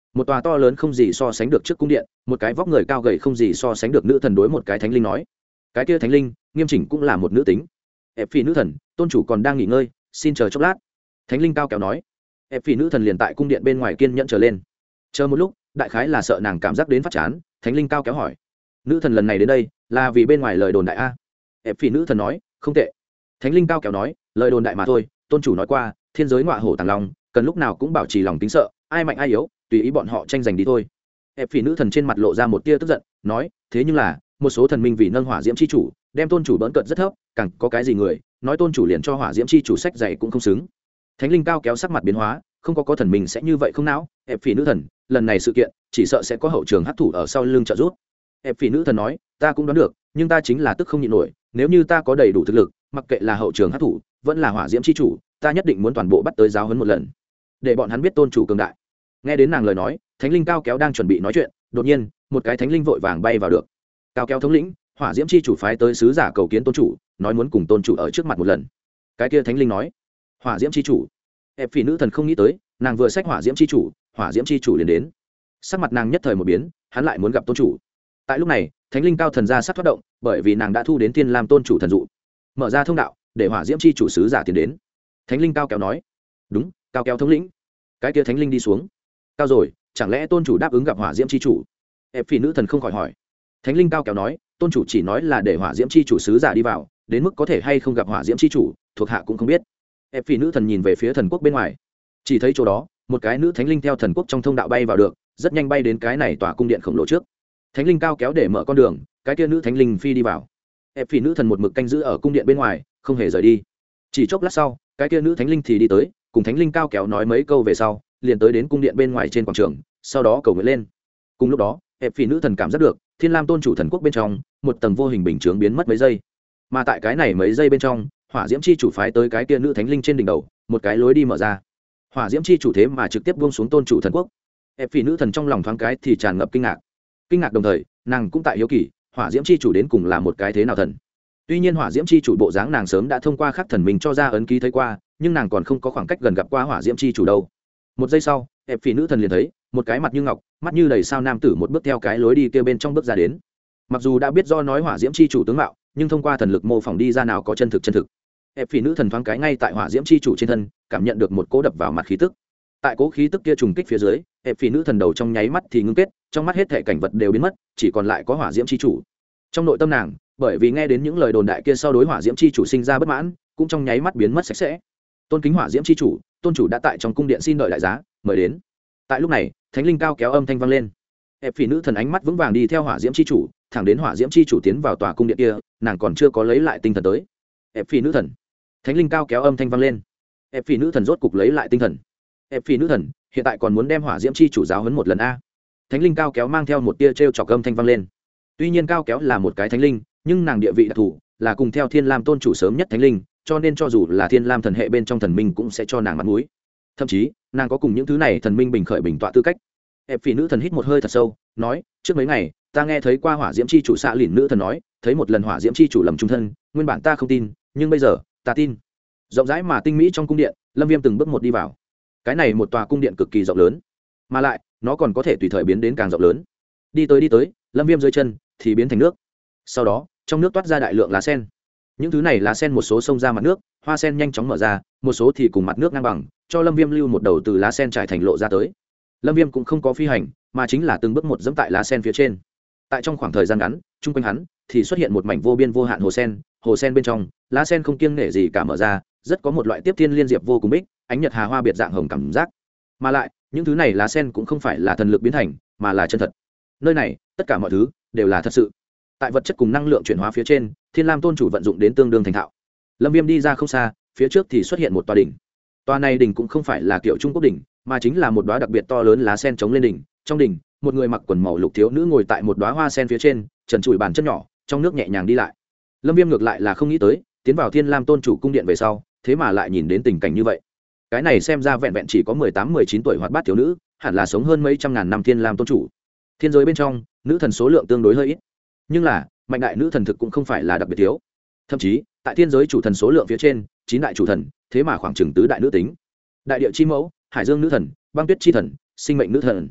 một tòa to lớn không gì so sánh được trước cung điện, một cái vóc người cao gầy không gì so sánh được nữ thần đối một cái thánh linh nói. Cái kia thánh linh nghiêm chỉnh cũng là một nữ tính. Ép phi nữ thần, tôn chủ còn đang nghỉ ngơi, xin chờ chốc lát. Thánh linh cao kéo nói. Ép phi nữ thần liền tại cung điện bên ngoài kiên nhẫn chờ lên. Chờ một lúc, đại khái là sợ nàng cảm giác đến phát chán, thánh linh cao kéo hỏi: nữ thần lần này đến đây là vì bên ngoài lời đồn đại a? Ép phi nữ thần nói: không tệ. Thánh linh cao kéo nói: lời đồn đại mà thôi, tôn chủ nói qua thiên giới ngọa hổ tàng long cần lúc nào cũng bảo trì lòng kính sợ, ai mạnh ai yếu tùy ý bọn họ tranh giành đi thôi. Ép phi nữ thần trên mặt lộ ra một tia tức giận, nói: thế nhưng là một số thần minh vì nâng hỏa diễm chi chủ đem tôn chủ bỡn cợt rất thấp, càng có cái gì người nói tôn chủ liền cho hỏa diễm chi chủ sách dày cũng không xứng. Thánh linh cao kéo sắc mặt biến hóa, không có thần minh sẽ như vậy không não. Ép phi nữ thần, lần này sự kiện chỉ sợ sẽ có hậu trường hấp thụ ở sau lưng trợ giúp. Ép phi nữ thần nói: ta cũng đoán được, nhưng ta chính là tức không nhịn nổi, nếu như ta có đầy đủ thực lực, mặc kệ là hậu trường hấp thụ vẫn là hỏa diễm chi chủ, ta nhất định muốn toàn bộ bắt tới giáo huấn một lần, để bọn hắn biết tôn chủ cường đại. Nghe đến nàng lời nói, thánh linh cao kéo đang chuẩn bị nói chuyện, đột nhiên một cái thánh linh vội vàng bay vào được. Cao kéo thống lĩnh, hỏa diễm chi chủ phái tới sứ giả cầu kiến tôn chủ, nói muốn cùng tôn chủ ở trước mặt một lần. Cái kia thánh linh nói: hỏa diễm chi chủ. Ép phi nữ thần không nghĩ tới, nàng vừa xách hỏa diễm chi chủ, hỏa diễm chi chủ liền đến. Sắc mặt nàng nhất thời một biến, hắn lại muốn gặp tôn chủ. Tại lúc này, thánh linh cao thần ra sát thoát động, bởi vì nàng đã thu đến tiên lam tôn chủ thần dụ, mở ra thông đạo để hỏa diễm chi chủ sứ giả tiến đến. Thánh linh cao kéo nói: đúng, cao kéo thống lĩnh. Cái kia thánh linh đi xuống. Cao rồi, chẳng lẽ tôn chủ đáp ứng gặp hỏa diễm chi chủ? Ép phi nữ thần không khỏi hỏi. Thánh linh cao kéo nói: tôn chủ chỉ nói là để hỏa diễm chi chủ sứ giả đi vào, đến mức có thể hay không gặp hỏa diễm chi chủ thuộc hạ cũng không biết. Ép phi nữ thần nhìn về phía thần quốc bên ngoài, chỉ thấy chỗ đó một cái nữ thánh linh theo thần quốc trong thông đạo bay vào được, rất nhanh bay đến cái này tòa cung điện khổng lồ trước. Thánh linh cao kéo để mở con đường, cái kia nữ thánh linh phi đi vào. Ép phi nữ thần một mực canh giữ ở cung điện bên ngoài, không hề rời đi. Chỉ chốc lát sau, cái kia nữ thánh linh thì đi tới, cùng thánh linh cao kéo nói mấy câu về sau, liền tới đến cung điện bên ngoài trên quảng trường, sau đó cầu nguyện lên. Cùng lúc đó, Ép phi nữ thần cảm giác được thiên lam tôn chủ thần quốc bên trong một tầng vô hình bình chướng biến mất mấy giây, mà tại cái này mấy giây bên trong, hỏa diễm chi chủ phái tới cái kia nữ thánh linh trên đỉnh đầu một cái lối đi mở ra. Hỏa diễm chi chủ thế mà trực tiếp buông xuống tôn chủ thần quốc. Ép phi nữ thần trong lòng thoáng cái thì tràn ngập kinh ngạc đồng thời nàng cũng tại hiếu kỳ hỏa diễm chi chủ đến cùng là một cái thế nào thần. Tuy nhiên hỏa diễm chi chủ bộ dáng nàng sớm đã thông qua khắc thần mình cho ra ấn ký thấy qua, nhưng nàng còn không có khoảng cách gần gặp qua hỏa diễm chi chủ đâu. Một giây sau, Ép phi nữ thần liền thấy một cái mặt như ngọc, mắt như đầy sao nam tử một bước theo cái lối đi kia bên trong bước ra đến. Mặc dù đã biết do nói hỏa diễm chi chủ tướng mạo, nhưng thông qua thần lực mô phỏng đi ra nào có chân thực. Ép phi nữ thần thoáng cái ngay tại hỏa diễm chi chủ trên thân cảm nhận được một cỗ đập vào mặt khí tức. Tại cỗ khí tức kia trùng kích phía dưới, Ép phi nữ thần đầu trong nháy mắt thì ngưng kết, trong mắt hết thảy cảnh vật đều biến mất, chỉ còn lại có hỏa diễm chi chủ. Trong nội tâm nàng, bởi vì nghe đến những lời đồn đại kia sau đối hỏa diễm chi chủ sinh ra bất mãn, cũng trong nháy mắt biến mất sạch sẽ. Tôn kính hỏa diễm chi chủ, tôn chủ đã tại trong cung điện xin đợi đại giá, mời đến. Tại lúc này, thánh linh cao kéo âm thanh vang lên. Ép phi nữ thần ánh mắt vững vàng đi theo hỏa diễm chi chủ, thẳng đến hỏa diễm chi chủ tiến vào tòa cung điện kia, nàng còn chưa có lấy lại tinh thần tới. Ép phi nữ thần, thánh linh cao kéo âm thanh vang lên. Ép phi nữ thần rốt cục lấy lại tinh thần. Ép phi nữ thần, hiện tại còn muốn đem hỏa diễm chi chủ giáo huấn một lần a? Thánh linh cao kéo mang theo một tia trêu chọc âm thanh vang lên. Tuy nhiên cao kéo là một cái thánh linh, nhưng nàng địa vị đặc thù, là cùng theo thiên lam tôn chủ sớm nhất thánh linh, cho nên cho dù là thiên lam thần hệ bên trong thần minh cũng sẽ cho nàng mặt mũi. Thậm chí nàng có cùng những thứ này thần minh bình khởi bình tọa tư cách. Ép phi nữ thần hít một hơi thật sâu, nói: trước mấy ngày ta nghe thấy qua hỏa diễm chi chủ xạ lìn nữ thần nói, thấy một lần hỏa diễm chi chủ lầm trung thân, nguyên bản ta không tin, nhưng bây giờ ta tin. Rộng rãi mà tinh mỹ trong cung điện, Lâm Viêm từng bước một đi vào. Cái này một tòa cung điện cực kỳ rộng lớn, mà lại nó còn có thể tùy thời biến đến càng rộng lớn. Đi tới, Lâm Viêm dưới chân thì biến thành nước. Sau đó trong nước toát ra đại lượng lá sen. Những thứ này lá sen một số xông ra mặt nước, hoa sen nhanh chóng mở ra, một số thì cùng mặt nước ngang bằng, cho Lâm Viêm lưu một đầu từ lá sen trải thành lộ ra tới. Lâm Viêm cũng không có phi hành, mà chính là từng bước một dẫm tại lá sen phía trên. Tại trong khoảng thời gian ngắn, chung quanh hắn thì xuất hiện một mảnh vô biên vô hạn hồ sen bên trong, lá sen không kiêng nể gì cả mở ra, rất có một loại tiếp thiên liên diệp vô cùng bích, ánh nhật hà hoa biệt dạng hồng cảm giác. Mà lại, những thứ này lá sen cũng không phải là thần lực biến thành, mà là chân thật. Nơi này, tất cả mọi thứ đều là thật sự. Tại vật chất cùng năng lượng chuyển hóa phía trên, Thiên Lam tôn chủ vận dụng đến tương đương thành thạo. Lâm Viêm đi ra không xa, phía trước thì xuất hiện một tòa đỉnh. Tòa này đỉnh cũng không phải là kiểu Trung Quốc đỉnh, mà chính là một đóa đặc biệt to lớn lá sen chống lên đỉnh. Trong đỉnh, một người mặc quần màu lục thiếu nữ ngồi tại một đóa hoa sen phía trên, trần trụi bàn chân nhỏ, trong nước nhẹ nhàng đi lại. Lâm Viêm ngược lại là không nghĩ tới, tiến vào Thiên Lam tôn chủ cung điện về sau, thế mà lại nhìn đến tình cảnh như vậy. Cái này xem ra vẹn vẹn chỉ có 18-19 tuổi hoạt bát thiếu nữ, hẳn là sống hơn mấy trăm ngàn năm Thiên Lam tôn chủ. Thiên giới bên trong, nữ thần số lượng tương đối hơi ít, nhưng là mạnh đại nữ thần thực cũng không phải là đặc biệt thiếu. Thậm chí tại thiên giới chủ thần số lượng phía trên, 9 đại chủ thần thế mà khoảng chừng tứ đại nữ tính: đại địa chi mẫu, hải dương nữ thần, băng tuyết chi thần, sinh mệnh nữ thần.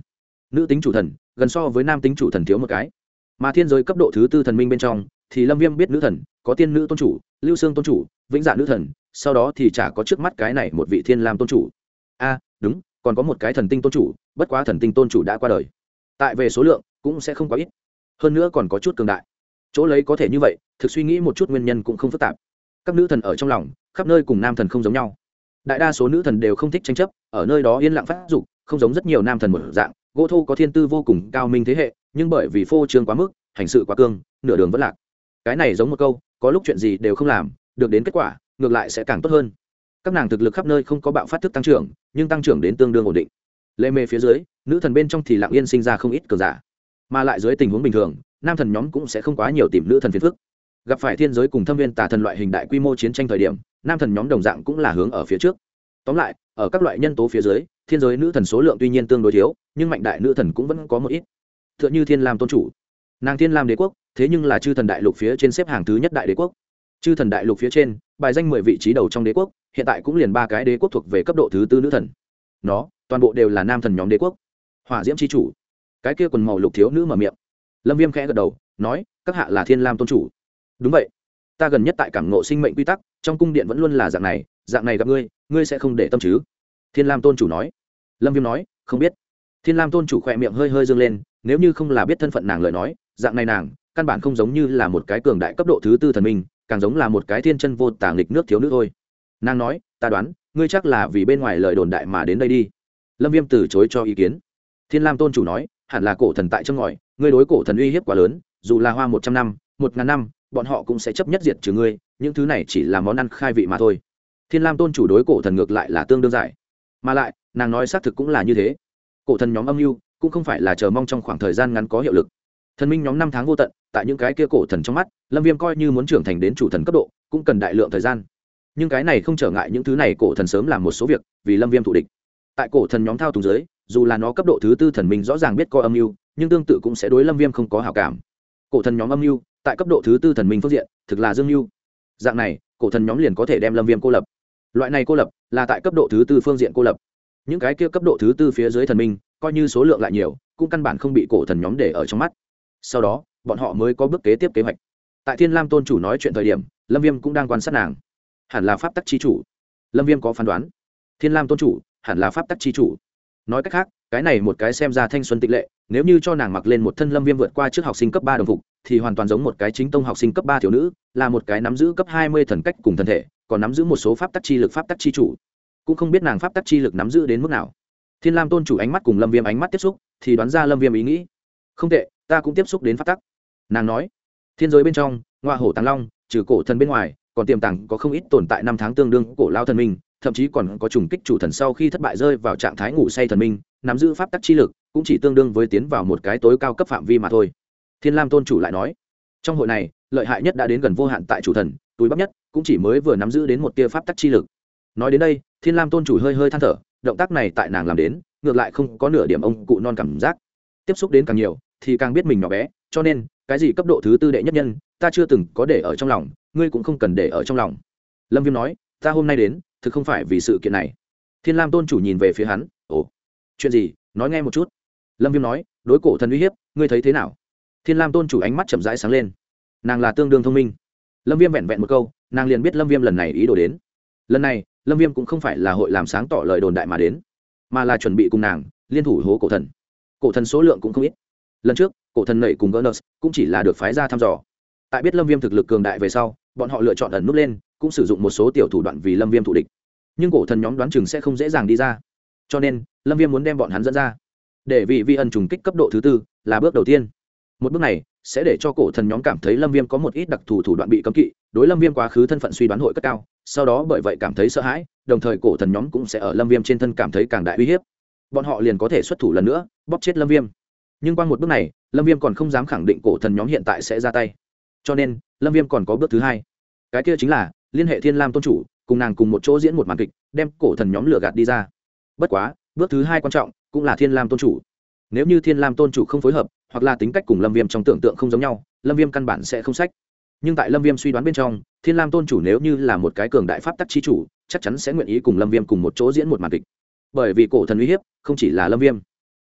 nữ tính chủ thần gần so với nam tính chủ thần thiếu một cái. Mà thiên giới cấp độ thứ tư thần minh bên trong thì Lâm Viêm biết nữ thần có tiên nữ tôn chủ, lưu xương tôn chủ, vĩnh dạ nữ thần, sau đó thì chả có trước mắt cái này một vị thiên lam tôn chủ. Đúng, còn có một cái thần tinh tôn chủ, bất quá thần tinh tôn chủ đã qua đời. Tại về số lượng cũng sẽ không quá ít, hơn nữa còn có chút cường đại. Chỗ lấy có thể như vậy, thực suy nghĩ một chút nguyên nhân cũng không phức tạp. Các nữ thần ở trong lòng khắp nơi cùng nam thần không giống nhau. Đại đa số nữ thần đều không thích tranh chấp, ở nơi đó yên lặng phát dục, không giống rất nhiều nam thần một dạng gỗ thô có thiên tư vô cùng cao minh thế hệ, nhưng bởi vì phô trương quá mức, hành sự quá cương, nửa đường vẫn lạc. Cái này giống một câu, có lúc chuyện gì đều không làm được đến kết quả ngược lại sẽ càng tốt hơn. Các nàng thực lực khắp nơi không có bạo phát thức tăng trưởng, nhưng tăng trưởng đến tương đương ổn định. Lê mê phía dưới, nữ thần bên trong thì lặng yên sinh ra không ít cường giả, mà lại dưới tình huống bình thường nam thần nhóm cũng sẽ không quá nhiều tìm nữ thần phiền phức. Gặp phải thiên giới cùng thâm viên tà thần loại hình đại quy mô chiến tranh thời điểm, nam thần nhóm đồng dạng cũng là hướng ở phía trước. Tóm lại, ở các loại nhân tố phía dưới, thiên giới nữ thần số lượng tuy nhiên tương đối thiếu, nhưng mạnh đại nữ thần cũng vẫn có một ít. Tựa như Thiên Lam tôn chủ, nàng Thiên Lam đế quốc, thế nhưng là chư thần đại lục phía trên xếp hàng thứ nhất đại đế quốc. Chư thần đại lục phía trên, bài danh 10 vị trí đầu trong đế quốc, hiện tại cũng liền 3 cái đế quốc thuộc về cấp độ thứ tư nữ thần. Nó, toàn bộ đều là nam thần nhóm đế quốc. Hỏa Diễm chi chủ, cái kia quần màu lục thiếu nữ mở miệng. Lâm Viêm khẽ gật đầu, nói, các hạ là Thiên Lam tôn chủ. Đúng vậy, ta gần nhất tại cảm ngộ sinh mệnh quy tắc, trong cung điện vẫn luôn là dạng này gặp ngươi, ngươi sẽ không để tâm chứ? Thiên Lam tôn chủ nói. Lâm Viêm nói, không biết. Thiên Lam tôn chủ khỏe miệng hơi hơi dương lên, nếu như không là biết thân phận nàng lời nói, dạng này nàng căn bản không giống như là một cái cường đại cấp độ thứ tư thần minh, càng giống là một cái thiên chân vô tà nghịch nước thiếu nữ thôi. Nàng nói, ta đoán ngươi chắc là vì bên ngoài lời đồn đại mà đến đây đi. Lâm Viêm từ chối cho ý kiến. Thiên Lam tôn chủ nói, hẳn là cổ thần tại trong ngòi, ngươi đối cổ thần uy hiếp quá lớn, dù là hoa 100 năm 1000 năm bọn họ cũng sẽ chấp nhất diệt trừ ngươi, những thứ này chỉ là món ăn khai vị mà thôi. Thiên Lam tôn chủ đối cổ thần ngược lại là tương đương giải, mà lại nàng nói xác thực cũng là như thế. Cổ thần nhóm âm mưu cũng không phải là chờ mong trong khoảng thời gian ngắn có hiệu lực. Thần minh nhóm 5 tháng vô tận, tại những cái kia cổ thần trong mắt, Lâm Viêm coi như muốn trưởng thành đến chủ thần cấp độ cũng cần đại lượng thời gian, nhưng cái này không trở ngại những thứ này cổ thần sớm làm một số việc vì Lâm Viêm thù địch. Tại cổ thần nhóm thao túng dưới, dù là nó cấp độ thứ tư thần minh rõ ràng biết có âm mưu, nhưng tương tự cũng sẽ đối Lâm Viêm không có hảo cảm. Cổ thần nhóm âm mưu tại cấp độ thứ tư thần minh phương diện thực là dương mưu, dạng này cổ thần nhóm liền có thể đem Lâm Viêm cô lập. Loại này cô lập là tại cấp độ thứ tư phương diện cô lập. Những cái kia cấp độ thứ tư phía dưới thần minh coi như số lượng lại nhiều cũng căn bản không bị cổ thần nhóm để ở trong mắt. Sau đó bọn họ mới có bước kế tiếp kế hoạch. Tại Thiên Lam tôn chủ nói chuyện thời điểm, Lâm Viêm cũng đang quan sát nàng. Hẳn là pháp tắc chi chủ. Lâm Viêm có phán đoán. Thiên Lam tôn chủ hẳn là pháp tắc chi chủ. Nói cách khác, cái này một cái xem ra thanh xuân tịch lệ, nếu như cho nàng mặc lên một thân Lâm Viêm vượt qua trước học sinh cấp 3 đồng phục, thì hoàn toàn giống một cái chính tông học sinh cấp 3 thiếu nữ, là một cái nắm giữ cấp 20 thần cách cùng thân thể, còn nắm giữ một số pháp tắc chi lực pháp tắc chi chủ. Cũng không biết nàng pháp tắc chi lực nắm giữ đến mức nào. Thiên Lam tôn chủ ánh mắt cùng Lâm Viêm ánh mắt tiếp xúc, thì đoán ra Lâm Viêm ý nghĩ. Không tệ, ta cũng tiếp xúc đến pháp tắc. Nàng nói, thiên giới bên trong, Ngoa Hổ Tàng Long, trừ cổ thần bên ngoài, còn tiềm tàng có không ít tồn tại 5 tháng tương đương cổ lao thần minh, thậm chí còn có trùng kích chủ thần sau khi thất bại rơi vào trạng thái ngủ say thần minh, nắm giữ pháp tắc chi lực, cũng chỉ tương đương với tiến vào một cái tối cao cấp phạm vi mà thôi. Thiên Lam tôn chủ lại nói, trong hội này, lợi hại nhất đã đến gần vô hạn tại chủ thần, túi bắp nhất cũng chỉ mới vừa nắm giữ đến một tia pháp tắc chi lực. Nói đến đây, Thiên Lam tôn chủ hơi hơi than thở, động tác này tại nàng làm đến, ngược lại không có nửa điểm ông cụ non cảm giác. Tiếp xúc đến càng nhiều, thì càng biết mình nhỏ bé, cho nên cái gì cấp độ thứ tư đệ nhất nhân, ta chưa từng có để ở trong lòng, ngươi cũng không cần để ở trong lòng. Lâm Viêm nói, ta hôm nay đến thực không phải vì sự kiện này. Thiên Lam tôn chủ nhìn về phía hắn, ồ, chuyện gì, nói nghe một chút. Lâm Viêm nói, đối cổ thần uy hiếp, ngươi thấy thế nào? Thiên Lam tôn chủ ánh mắt chậm rãi sáng lên. Nàng là tương đương thông minh. Lâm Viêm vẹn vẹn một câu, nàng liền biết Lâm Viêm lần này ý đồ đến. Lần này Lâm Viêm cũng không phải là hội làm sáng tỏ lời đồn đại mà đến, mà là chuẩn bị cùng nàng liên thủ hố cổ thần. Cổ thần số lượng cũng không ít. Lần trước cổ thần nảy cùng Gernus cũng chỉ là được phái ra thăm dò. Tại biết Lâm Viêm thực lực cường đại về sau, bọn họ lựa chọn ẩn núp lên, cũng sử dụng một số tiểu thủ đoạn vì Lâm Viêm thủ địch. Nhưng cổ thần nhóm đoán chừng sẽ không dễ dàng đi ra, cho nên Lâm Viêm muốn đem bọn hắn dẫn ra, để vì vi ẩn trùng kích cấp độ thứ tư là bước đầu tiên. Một bước này sẽ để cho cổ thần nhóm cảm thấy Lâm Viêm có một ít đặc thù thủ đoạn bị cấm kỵ, đối Lâm Viêm quá khứ thân phận suy đoán hội cất cao, sau đó bởi vậy cảm thấy sợ hãi, đồng thời cổ thần nhóm cũng sẽ ở Lâm Viêm trên thân cảm thấy càng đại uy hiếp. Bọn họ liền có thể xuất thủ lần nữa, bóp chết Lâm Viêm. Nhưng qua một bước này, Lâm Viêm còn không dám khẳng định cổ thần nhóm hiện tại sẽ ra tay. Cho nên, Lâm Viêm còn có bước thứ hai. Cái kia chính là liên hệ Thiên Lam tôn chủ, cùng nàng cùng một chỗ diễn một màn kịch, đem cổ thần nhóm lừa gạt đi ra. Bất quá, bước thứ hai quan trọng, cũng là Thiên Lam tôn chủ. Nếu như Thiên Lam tôn chủ không phối hợp, hoặc là tính cách cùng Lâm Viêm trong tưởng tượng không giống nhau, Lâm Viêm căn bản sẽ không sách. Nhưng tại Lâm Viêm suy đoán bên trong, Thiên Lam tôn chủ nếu như là một cái cường đại pháp tắc chi chủ, chắc chắn sẽ nguyện ý cùng Lâm Viêm cùng một chỗ diễn một màn kịch. Bởi vì cổ thần uy hiếp không chỉ là Lâm Viêm,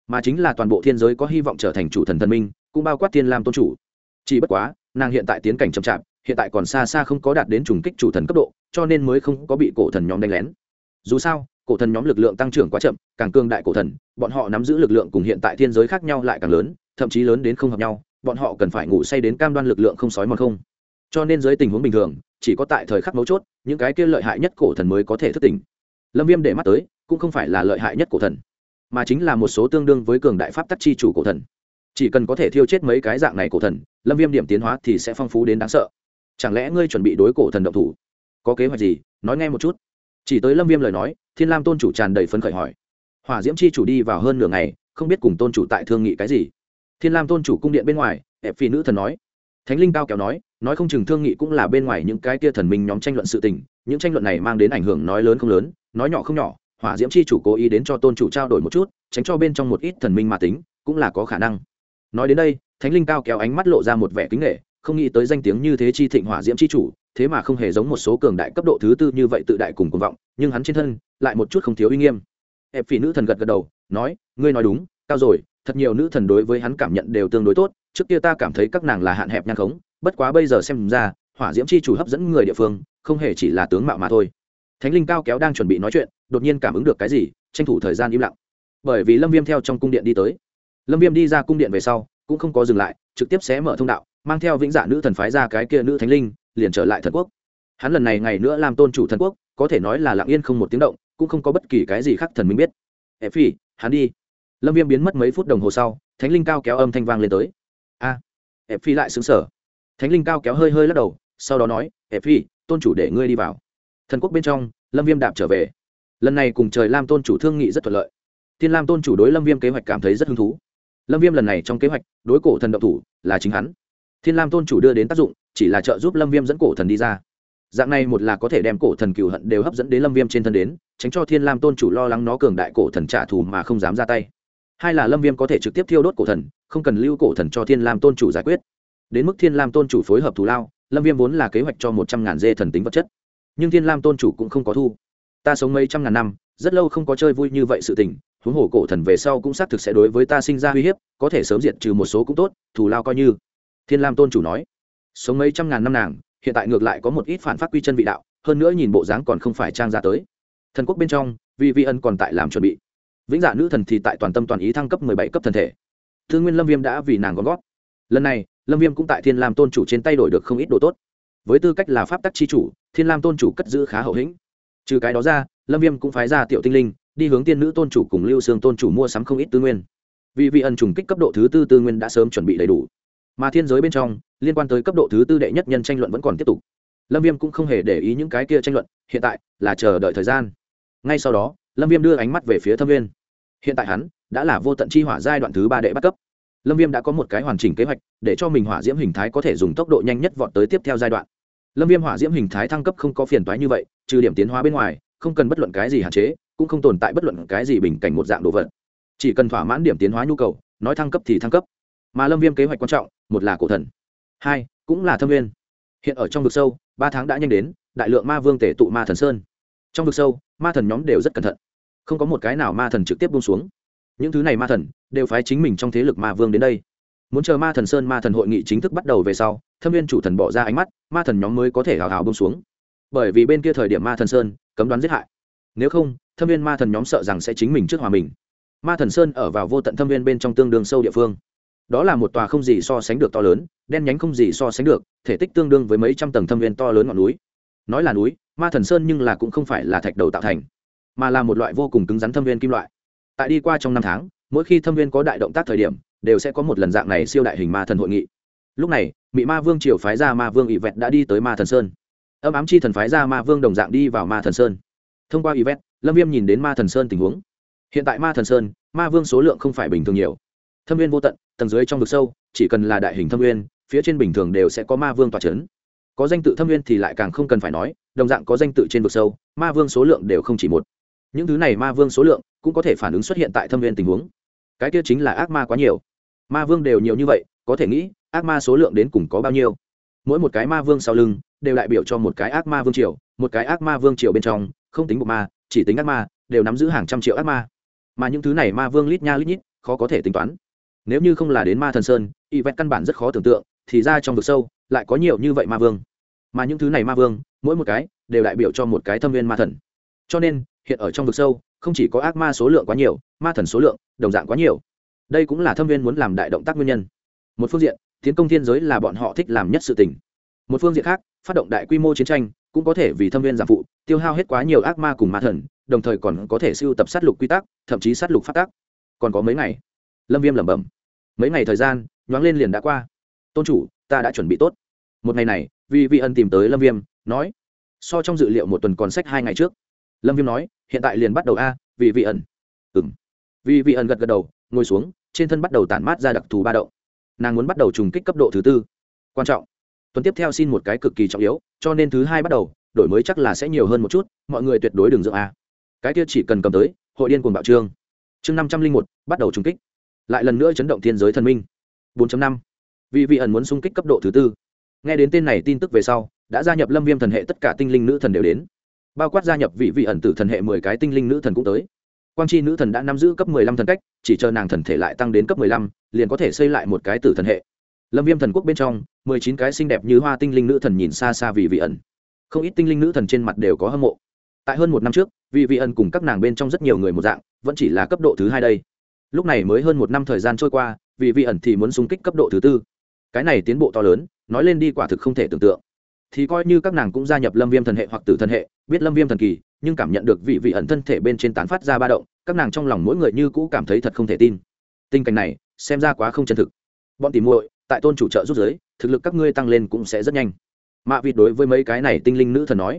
mà chính là toàn bộ thiên giới có hy vọng trở thành chủ thần thần minh, cũng bao quát Thiên Lam tôn chủ. Chỉ bất quá nàng hiện tại tiến cảnh chậm chạp, hiện tại còn xa xa không có đạt đến trùng kích chủ thần cấp độ, cho nên mới không có bị cổ thần nhóm đánh lén. Dù sao cổ thần nhóm lực lượng tăng trưởng quá chậm, càng cường đại cổ thần bọn họ nắm giữ lực lượng cùng hiện tại thiên giới khác nhau lại càng lớn, thậm chí lớn đến không hợp nhau, bọn họ cần phải ngủ say đến cam đoan lực lượng không sói mòn không. Cho nên dưới tình huống bình thường chỉ có tại thời khắc mấu chốt những cái kia lợi hại nhất cổ thần mới có thể thức tỉnh. Lâm Viêm để mắt tới cũng không phải là lợi hại nhất cổ thần, mà chính là một số tương đương với cường đại pháp tắc chi chủ cổ thần. Chỉ cần có thể thiêu chết mấy cái dạng này cổ thần, Lâm Viêm điểm tiến hóa thì sẽ phong phú đến đáng sợ. Chẳng lẽ ngươi chuẩn bị đối cổ thần động thủ? Có kế hoạch gì, nói nghe một chút. Chỉ tới Lâm Viêm lời nói, Thiên Lam tôn chủ tràn đầy phấn khởi hỏi. Hỏa Diễm chi chủ đi vào hơn nửa ngày, không biết cùng tôn chủ tại thương nghị cái gì. Thiên Lam tôn chủ cung điện bên ngoài, ép phi nữ thần nói. Thánh linh cao kéo nói không chừng thương nghị cũng là bên ngoài những cái kia thần minh nhóm tranh luận sự tình, những tranh luận này mang đến ảnh hưởng nói lớn không lớn, nói nhỏ không nhỏ. Hỏa Diễm chi chủ cố ý đến cho tôn chủ trao đổi một chút, tránh cho bên trong một ít thần minh mà tính, cũng là có khả năng. Nói đến đây, Thánh linh cao kéo ánh mắt lộ ra một vẻ kính nể, không nghĩ tới danh tiếng như thế chi thịnh Hỏa Diễm chi chủ, thế mà không hề giống một số cường đại cấp độ thứ tư như vậy tự đại cùng cuồng vọng, nhưng hắn trên thân lại một chút không thiếu uy nghiêm. Ép phỉ nữ thần gật gật đầu, nói, ngươi nói đúng, cao rồi, thật nhiều nữ thần đối với hắn cảm nhận đều tương đối tốt, trước kia ta cảm thấy các nàng là hạn hẹp nhan khống, bất quá bây giờ xem ra, Hỏa Diễm chi chủ hấp dẫn người địa phương, không hề chỉ là tướng mạo mà thôi. Thánh linh cao kéo đang chuẩn bị nói chuyện, đột nhiên cảm ứng được cái gì, tranh thủ thời gian im lặng. Bởi vì Lâm Viêm theo trong cung điện đi tới. Lâm Viêm đi ra cung điện về sau, cũng không có dừng lại, trực tiếp xé mở thông đạo, mang theo vĩnh dạ nữ thần phái ra cái kia nữ thánh linh, liền trở lại thần quốc. Hắn lần này ngày nữa làm tôn chủ thần quốc, có thể nói là lặng yên không một tiếng động, cũng không có bất kỳ cái gì khác thần minh biết. Ép phi, hắn đi. Lâm Viêm biến mất mấy phút đồng hồ sau, thánh linh cao kéo âm thanh vang lên tới. A. Ép phi lại sững sờ. Thánh linh cao kéo hơi hơi lắc đầu, sau đó nói, Ép phi, tôn chủ để ngươi đi vào. Thần quốc bên trong, Lâm Viêm đạp trở về. Lần này cùng Trời Lam tôn chủ thương nghị rất thuận lợi. Thiên Lam tôn chủ đối Lâm Viêm kế hoạch cảm thấy rất hứng thú. Lâm Viêm lần này trong kế hoạch, đối cổ thần động thủ là chính hắn. Thiên Lam tôn chủ đưa đến tác dụng, chỉ là trợ giúp Lâm Viêm dẫn cổ thần đi ra. Dạng này một là có thể đem cổ thần cừu hận đều hấp dẫn đến Lâm Viêm trên thân đến, tránh cho Thiên Lam tôn chủ lo lắng nó cường đại cổ thần trả thù mà không dám ra tay. Hai là Lâm Viêm có thể trực tiếp thiêu đốt cổ thần, không cần lưu cổ thần cho Thiên Lam tôn chủ giải quyết. Đến mức Thiên Lam tôn chủ phối hợp thù lao, Lâm Viêm vốn là kế hoạch cho 100.000 dê thần tính vật chất, nhưng Thiên Lam tôn chủ cũng không có thu. Ta sống mấy trăm ngàn năm, rất lâu không có chơi vui như vậy sự tình, huống hồ cổ thần về sau cũng xác thực sẽ đối với ta sinh ra uy hiếp, có thể sớm diệt trừ một số cũng tốt, thù lao coi như. Thiên Lam tôn chủ nói, sống mấy trăm ngàn năm nàng, hiện tại ngược lại có một ít phản pháp quy chân vị đạo, hơn nữa nhìn bộ dáng còn không phải trang ra tới. Thần quốc bên trong, vì vi ân còn tại làm chuẩn bị. Vĩnh dạ nữ thần thì tại toàn tâm toàn ý thăng cấp 17 cấp thần thể. Thương nguyên Lâm Viêm đã vì nàng gom gót. Lần này, Lâm Viêm cũng tại Thiên Lam tôn chủ trên tay đổi được không ít đồ tốt. Với tư cách là pháp tắc chi chủ, Thiên Lam tôn chủ cất giữ khá hậu hĩnh. Trừ cái đó ra, Lâm Viêm cũng phái ra Tiểu Tinh Linh, đi hướng Tiên nữ tôn chủ cùng Lưu Xương tôn chủ mua sắm không ít tư nguyên. Vì vi ân trùng kích cấp độ thứ tư tư nguyên đã sớm chuẩn bị đầy đủ. Mà thiên giới bên trong, liên quan tới cấp độ thứ tư đệ nhất nhân tranh luận vẫn còn tiếp tục. Lâm Viêm cũng không hề để ý những cái kia tranh luận, hiện tại là chờ đợi thời gian. Ngay sau đó, Lâm Viêm đưa ánh mắt về phía Thâm Nguyên. Hiện tại hắn đã là vô tận chi hỏa giai đoạn thứ 3 đệ bắt cấp. Lâm Viêm đã có một cái hoàn chỉnh kế hoạch, để cho mình hỏa diễm hình thái có thể dùng tốc độ nhanh nhất vọt tới tiếp theo giai đoạn. Lâm Viêm hỏa diễm hình thái thăng cấp không có phiền toái như vậy, trừ điểm tiến hóa bên ngoài, không cần bất luận cái gì hạn chế, cũng không tồn tại bất luận cái gì bình cảnh một dạng đồ vật. Chỉ cần thỏa mãn điểm tiến hóa nhu cầu, nói thăng cấp thì thăng cấp. Mà Lâm Viêm kế hoạch quan trọng, một là cổ thần, hai cũng là Thâm Nguyên. Hiện ở trong vực sâu, 3 tháng đã nhanh đến, đại lượng ma vương tề tụ Ma Thần Sơn. Trong vực sâu, ma thần nhóm đều rất cẩn thận, không có một cái nào ma thần trực tiếp buông xuống. Những thứ này ma thần đều phái chính mình trong thế lực ma vương đến đây. Muốn chờ Ma Thần Sơn ma thần hội nghị chính thức bắt đầu về sau, Thâm Nguyên chủ thần bỏ ra ánh mắt, ma thần nhóm mới có thể hào hào buông xuống. Bởi vì bên kia thời điểm Ma Thần Sơn cấm đoán giết hại, nếu không, Thâm Nguyên ma thần nhóm sợ rằng sẽ chính mình trước hòa mình. Ma Thần Sơn ở vào vô tận Thâm Nguyên bên trong tương đương sâu địa phương. Đó là một tòa không gì so sánh được to lớn, đen nhánh không gì so sánh được, thể tích tương đương với mấy trăm tầng thâm nguyên to lớn ngọn núi. Nói là núi, Ma Thần Sơn nhưng là cũng không phải là thạch đầu tạo thành, mà là một loại vô cùng cứng rắn thâm nguyên kim loại. Tại đi qua trong 5 tháng, mỗi khi thâm nguyên có đại động tác thời điểm, đều sẽ có một lần dạng này siêu đại hình ma thần hội nghị. Lúc này, Mị Ma Vương triều phái ra Ma Vương ỷ vẹt đã đi tới Ma Thần Sơn. Âm ám chi thần phái ra Ma Vương đồng dạng đi vào Ma Thần Sơn. Thông qua ỷ vẹt, Lâm Viêm nhìn đến Ma Thần Sơn tình huống. Hiện tại Ma Thần Sơn, Ma Vương số lượng không phải bình thường nhiều. Thâm nguyên vô tận, tầng dưới trong vực sâu, chỉ cần là đại hình thâm nguyên, phía trên bình thường đều sẽ có ma vương tọa chấn. Có danh tự thâm nguyên thì lại càng không cần phải nói, đồng dạng có danh tự trên vực sâu, ma vương số lượng đều không chỉ một. Những thứ này ma vương số lượng cũng có thể phản ứng xuất hiện tại thâm nguyên tình huống. Cái kia chính là ác ma quá nhiều. Ma vương đều nhiều như vậy, có thể nghĩ, ác ma số lượng đến cùng có bao nhiêu. Mỗi một cái ma vương sau lưng đều đại biểu cho một cái ác ma vương triều, một cái ác ma vương triều bên trong, không tính bộ ma, chỉ tính ác ma, đều nắm giữ hàng trăm triệu ác ma. Mà những thứ này ma vương lít nha lít nhít, khó có thể tính toán. Nếu như không là đến ma thần sơn, y vẹt căn bản rất khó tưởng tượng thì ra trong vực sâu lại có nhiều như vậy ma vương, mà những thứ này ma vương mỗi một cái đều đại biểu cho một cái thâm viên ma thần. Cho nên hiện ở trong vực sâu không chỉ có ác ma số lượng quá nhiều, ma thần số lượng đồng dạng quá nhiều. Đây cũng là thâm viên muốn làm đại động tác nguyên nhân. Một phương diện, tiến công thiên giới là bọn họ thích làm nhất sự tình. Một phương diện khác, phát động đại quy mô chiến tranh cũng có thể vì thâm viên giảm phụ, tiêu hao hết quá nhiều ác ma cùng ma thần, đồng thời còn có thể sưu tập sát lục quy tắc, thậm chí sát lục phát tác. Còn có mấy ngày, Lâm Viêm lẩm bẩm. Mấy ngày thời gian nhoáng lên liền đã qua. Tôn chủ, ta đã chuẩn bị tốt. Một ngày này, vì vị ân tìm tới Lâm Viêm, nói so trong dự liệu một tuần còn sách 2 ngày trước. Lâm Viêm nói, hiện tại liền bắt đầu a. Vì vị ân. Vì vị ân gật gật đầu, ngồi xuống, trên thân bắt đầu tản mát ra đặc thù ba động. Nàng muốn bắt đầu trùng kích cấp độ thứ 4. Quan trọng, tuần tiếp theo xin một cái cực kỳ trọng yếu, cho nên thứ 2 bắt đầu, đổi mới chắc là sẽ nhiều hơn một chút, mọi người tuyệt đối đừng dưỡng a. Cái kia chỉ cần cầm tới, hội điên cuồng bạo trương. Chương 501, bắt đầu trùng kích. Lại lần nữa chấn động thiên giới thần minh. 4.5. Vì vị ẩn muốn xung kích cấp độ thứ 4. Nghe đến tên này tin tức về sau, đã gia nhập Lâm Viêm thần hệ tất cả tinh linh nữ thần đều đến. Bao quát gia nhập vị ẩn tử thần hệ 10 cái tinh linh nữ thần cũng tới. Quang chi nữ thần đã nắm giữ cấp 15 thần cách, chỉ chờ nàng thần thể lại tăng đến cấp 15, liền có thể xây lại một cái tử thần hệ. Lâm Viêm thần quốc bên trong, 19 cái xinh đẹp như hoa tinh linh nữ thần nhìn xa xa vị ẩn. Không ít tinh linh nữ thần trên mặt đều có hâm mộ. Tại hơn 1 năm trước, vị ẩn cùng các nàng bên trong rất nhiều người một dạng, vẫn chỉ là cấp độ thứ 2 đây. Lúc này mới hơn 1 năm thời gian trôi qua, vị ẩn thì muốn xung kích cấp độ thứ 4. Cái này tiến bộ to lớn, nói lên đi quả thực không thể tưởng tượng. Thì coi như các nàng cũng gia nhập Lâm Viêm thần hệ hoặc tử thần hệ, biết Lâm Viêm thần kỳ, nhưng cảm nhận được vị ẩn thân thể bên trên tán phát ra ba động, các nàng trong lòng mỗi người như cũ cảm thấy thật không thể tin. Tình cảnh này, xem ra quá không chân thực. Bọn tỉ muội, tại tôn chủ trợ giúp giới, thực lực các ngươi tăng lên cũng sẽ rất nhanh. Mạ Vịt đối với mấy cái này tinh linh nữ thần nói.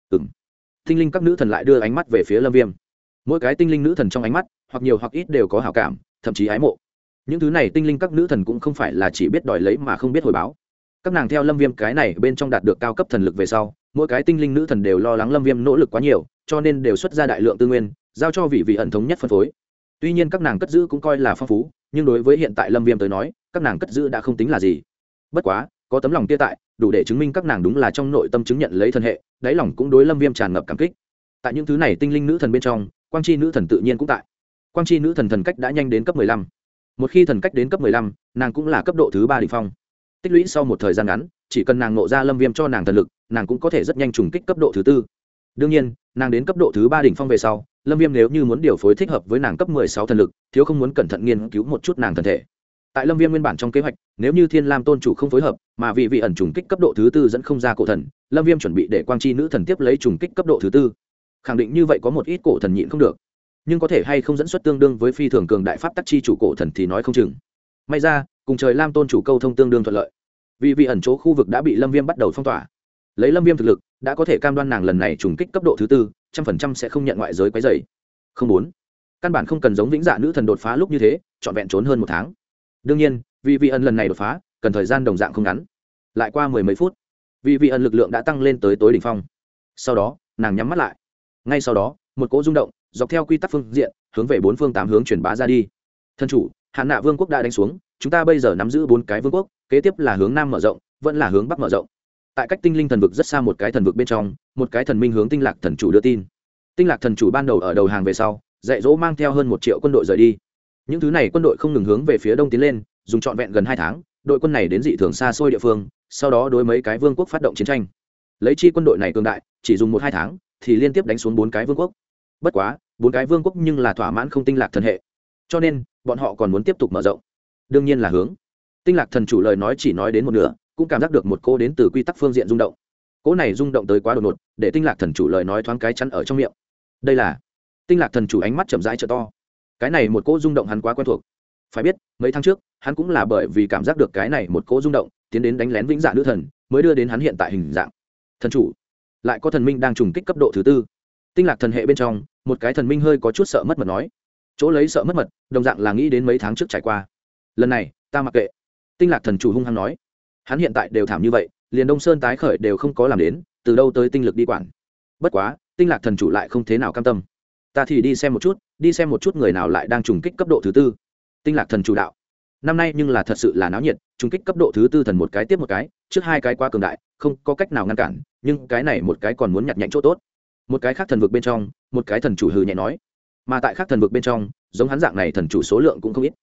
Tinh linh các nữ thần lại đưa ánh mắt về phía Lâm Viêm. Mỗi cái tinh linh nữ thần trong ánh mắt, hoặc nhiều hoặc ít đều có hảo cảm, thậm chí ái mộ. Những thứ này tinh linh các nữ thần cũng không phải là chỉ biết đòi lấy mà không biết hồi báo. Các nàng theo Lâm Viêm cái này bên trong đạt được cao cấp thần lực về sau, mỗi cái tinh linh nữ thần đều lo lắng Lâm Viêm nỗ lực quá nhiều, cho nên đều xuất ra đại lượng tư nguyên, giao cho vị ẩn thống nhất phân phối. Tuy nhiên các nàng cất giữ cũng coi là phong phú, nhưng đối với hiện tại Lâm Viêm tới nói, các nàng cất giữ đã không tính là gì. Bất quá, có tấm lòng kia tại, đủ để chứng minh các nàng đúng là trong nội tâm chứng nhận lấy thần hệ, đáy lòng cũng đối Lâm Viêm tràn ngập cảm kích. Tại những thứ này tinh linh nữ thần bên trong, Quang chi nữ thần tự nhiên cũng tại. Quang chi nữ thần thần cách đã nhanh đến cấp 15. Một khi thần cách đến cấp 15, nàng cũng là cấp độ thứ 3 đỉnh phong. Tích lũy sau một thời gian ngắn, chỉ cần nàng ngộ ra Lâm Viêm cho nàng thần lực, nàng cũng có thể rất nhanh trùng kích cấp độ thứ 4. Đương nhiên, nàng đến cấp độ thứ 3 đỉnh phong về sau, Lâm Viêm nếu như muốn điều phối thích hợp với nàng cấp 16 thần lực, thiếu không muốn cẩn thận nghiên cứu một chút nàng thần thể. Tại Lâm Viêm nguyên bản trong kế hoạch, nếu như Thiên Lam tôn chủ không phối hợp, mà vị ẩn trùng kích cấp độ thứ 4 dẫn không ra cổ thần, Lâm Viêm chuẩn bị để Quang chi nữ thần tiếp lấy trùng kích cấp độ thứ 4. Khẳng định như vậy có một ít cổ thần nhịn không được, nhưng có thể hay không dẫn xuất tương đương với phi thường cường đại pháp tắc chi chủ cổ thần thì nói không chừng. May ra, cùng trời Lam tôn chủ câu thông tương đương thuận lợi. Vị ẩn chỗ khu vực đã bị Lâm Viêm bắt đầu phong tỏa. Lấy Lâm Viêm thực lực, đã có thể cam đoan nàng lần này trùng kích cấp độ thứ 4, 100% sẽ không nhận ngoại giới quấy rầy. Không muốn. Căn bản không cần giống vĩnh dạ nữ thần đột phá lúc như thế, trọn vẹn trốn hơn 1 tháng. Đương nhiên, vị ẩn lần này đột phá, cần thời gian đồng dạng không ngắn. Lại qua 10 mấy phút, vị ẩn lực lượng đã tăng lên tới tối đỉnh phong. Sau đó, nàng nhắm mắt lại. Ngay sau đó, một cỗ rung động dọc theo quy tắc phương diện hướng về 4 phương 8 hướng truyền bá ra đi. Thân chủ, Hàn Nạ Vương quốc đã đánh xuống, chúng ta bây giờ nắm giữ 4 cái vương quốc, kế tiếp là hướng nam mở rộng, vẫn là hướng bắc mở rộng. Tại cách tinh linh thần vực rất xa một cái thần vực bên trong, một cái thần minh hướng Tinh Lạc thần chủ đưa tin. Tinh Lạc thần chủ ban đầu ở đầu hàng về sau, dạy dỗ mang theo hơn 1 triệu quân đội rời đi. Những thứ này quân đội không ngừng hướng về phía đông tiến lên, dùng trọn vẹn gần 2 tháng, đội quân này đến dị thường xa xôi địa phương, sau đó đối mấy cái vương quốc phát động chiến tranh. Lấy chi quân đội này cường đại, chỉ dùng 1-2 tháng thì liên tiếp đánh xuống 4 cái vương quốc. Bất quá, 4 cái vương quốc nhưng là thỏa mãn không Tinh Lạc thần hệ, cho nên bọn họ còn muốn tiếp tục mở rộng. Đương nhiên là hướng Tinh Lạc thần chủ lời nói chỉ nói đến một nửa, cũng cảm giác được một cô đến từ quy tắc phương diện rung động. Cỗ này rung động tới quá đột ngột, để Tinh Lạc thần chủ lời nói thoáng cái chắn ở trong miệng. Đây là Tinh Lạc thần chủ ánh mắt chậm rãi trợ to. Cái này một cỗ rung động hắn quá quen thuộc. Phải biết, mấy tháng trước, hắn cũng là bởi vì cảm giác được cái này một cỗ rung động, tiến đến đánh lén vĩnh dạ nữ thần, mới đưa đến hắn hiện tại hình dạng. Thần chủ, lại có thần minh đang trùng kích cấp độ thứ 4. Tinh Lạc thần hệ bên trong, một cái thần minh hơi có chút sợ mất mật nói. Chỗ lấy sợ mất mật, đồng dạng là nghĩ đến mấy tháng trước trải qua. Lần này, ta mặc kệ. Tinh Lạc thần chủ hung hăng nói. Hắn hiện tại đều thảm như vậy, liền Đông Sơn tái khởi đều không có làm đến, từ đâu tới tinh lực đi quản. Bất quá, Tinh Lạc thần chủ lại không thế nào cam tâm. Ta thì đi xem một chút người nào lại đang trùng kích cấp độ thứ 4. Tinh Lạc thần chủ đạo. Năm nay nhưng là thật sự là náo nhiệt, trùng kích cấp độ thứ 4 thần một cái tiếp một cái, trước 2 cái quá cường đại, không có cách nào ngăn cản, nhưng cái này một cái còn muốn nhặt nhạnh chỗ tốt. Một cái khác thần vực bên trong, một cái thần chủ hừ nhẹ nói. Mà tại khác thần vực bên trong, giống hắn dạng này thần chủ số lượng cũng không ít.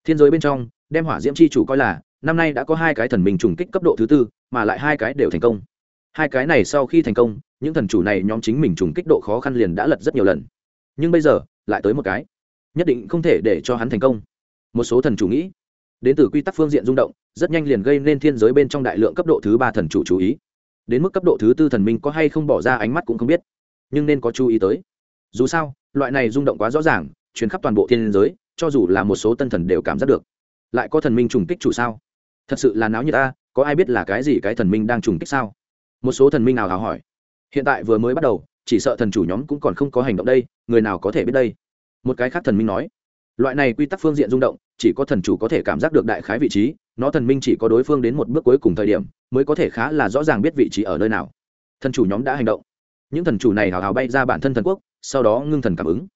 thiên giới bên trong đem hỏa diễm chi chủ coi là năm nay đã có 2 cái thần minh trùng kích cấp độ thứ tư, mà lại 2 cái đều thành công. 2 cái này sau khi thành công, những thần chủ này nhóm chính mình trùng kích độ khó khăn liền đã lật rất nhiều lần, nhưng bây giờ lại tới một cái, nhất định không thể để cho hắn thành công. Một số thần chủ nghĩ, đến từ quy tắc phương diện rung động rất nhanh liền gây nên thiên giới bên trong đại lượng cấp độ thứ 3 thần chủ chú ý. Đến mức cấp độ thứ 4 thần minh có hay không bỏ ra ánh mắt cũng không biết, nhưng nên có chú ý tới. Dù sao loại này rung động quá rõ ràng, truyền khắp toàn bộ thiên giới, cho dù là một số tân thần đều cảm giác được. Lại có thần minh trùng kích chủ sao? Thật sự là náo như ta, có ai biết là cái gì cái thần minh đang trùng kích sao? Một số thần minh nào hào hỏi. Hiện tại vừa mới bắt đầu, chỉ sợ thần chủ nhóm cũng còn không có hành động đây, người nào có thể biết đây? Một cái khác thần minh nói, loại này quy tắc phương diện rung động, chỉ có thần chủ có thể cảm giác được đại khái vị trí, nó thần minh chỉ có đối phương đến một bước cuối cùng thời điểm, mới có thể khá là rõ ràng biết vị trí ở nơi nào. Thần chủ nhóm đã hành động. Những thần chủ này hào hào bay ra bản thân thần quốc, sau đó ngưng thần cảm ứng.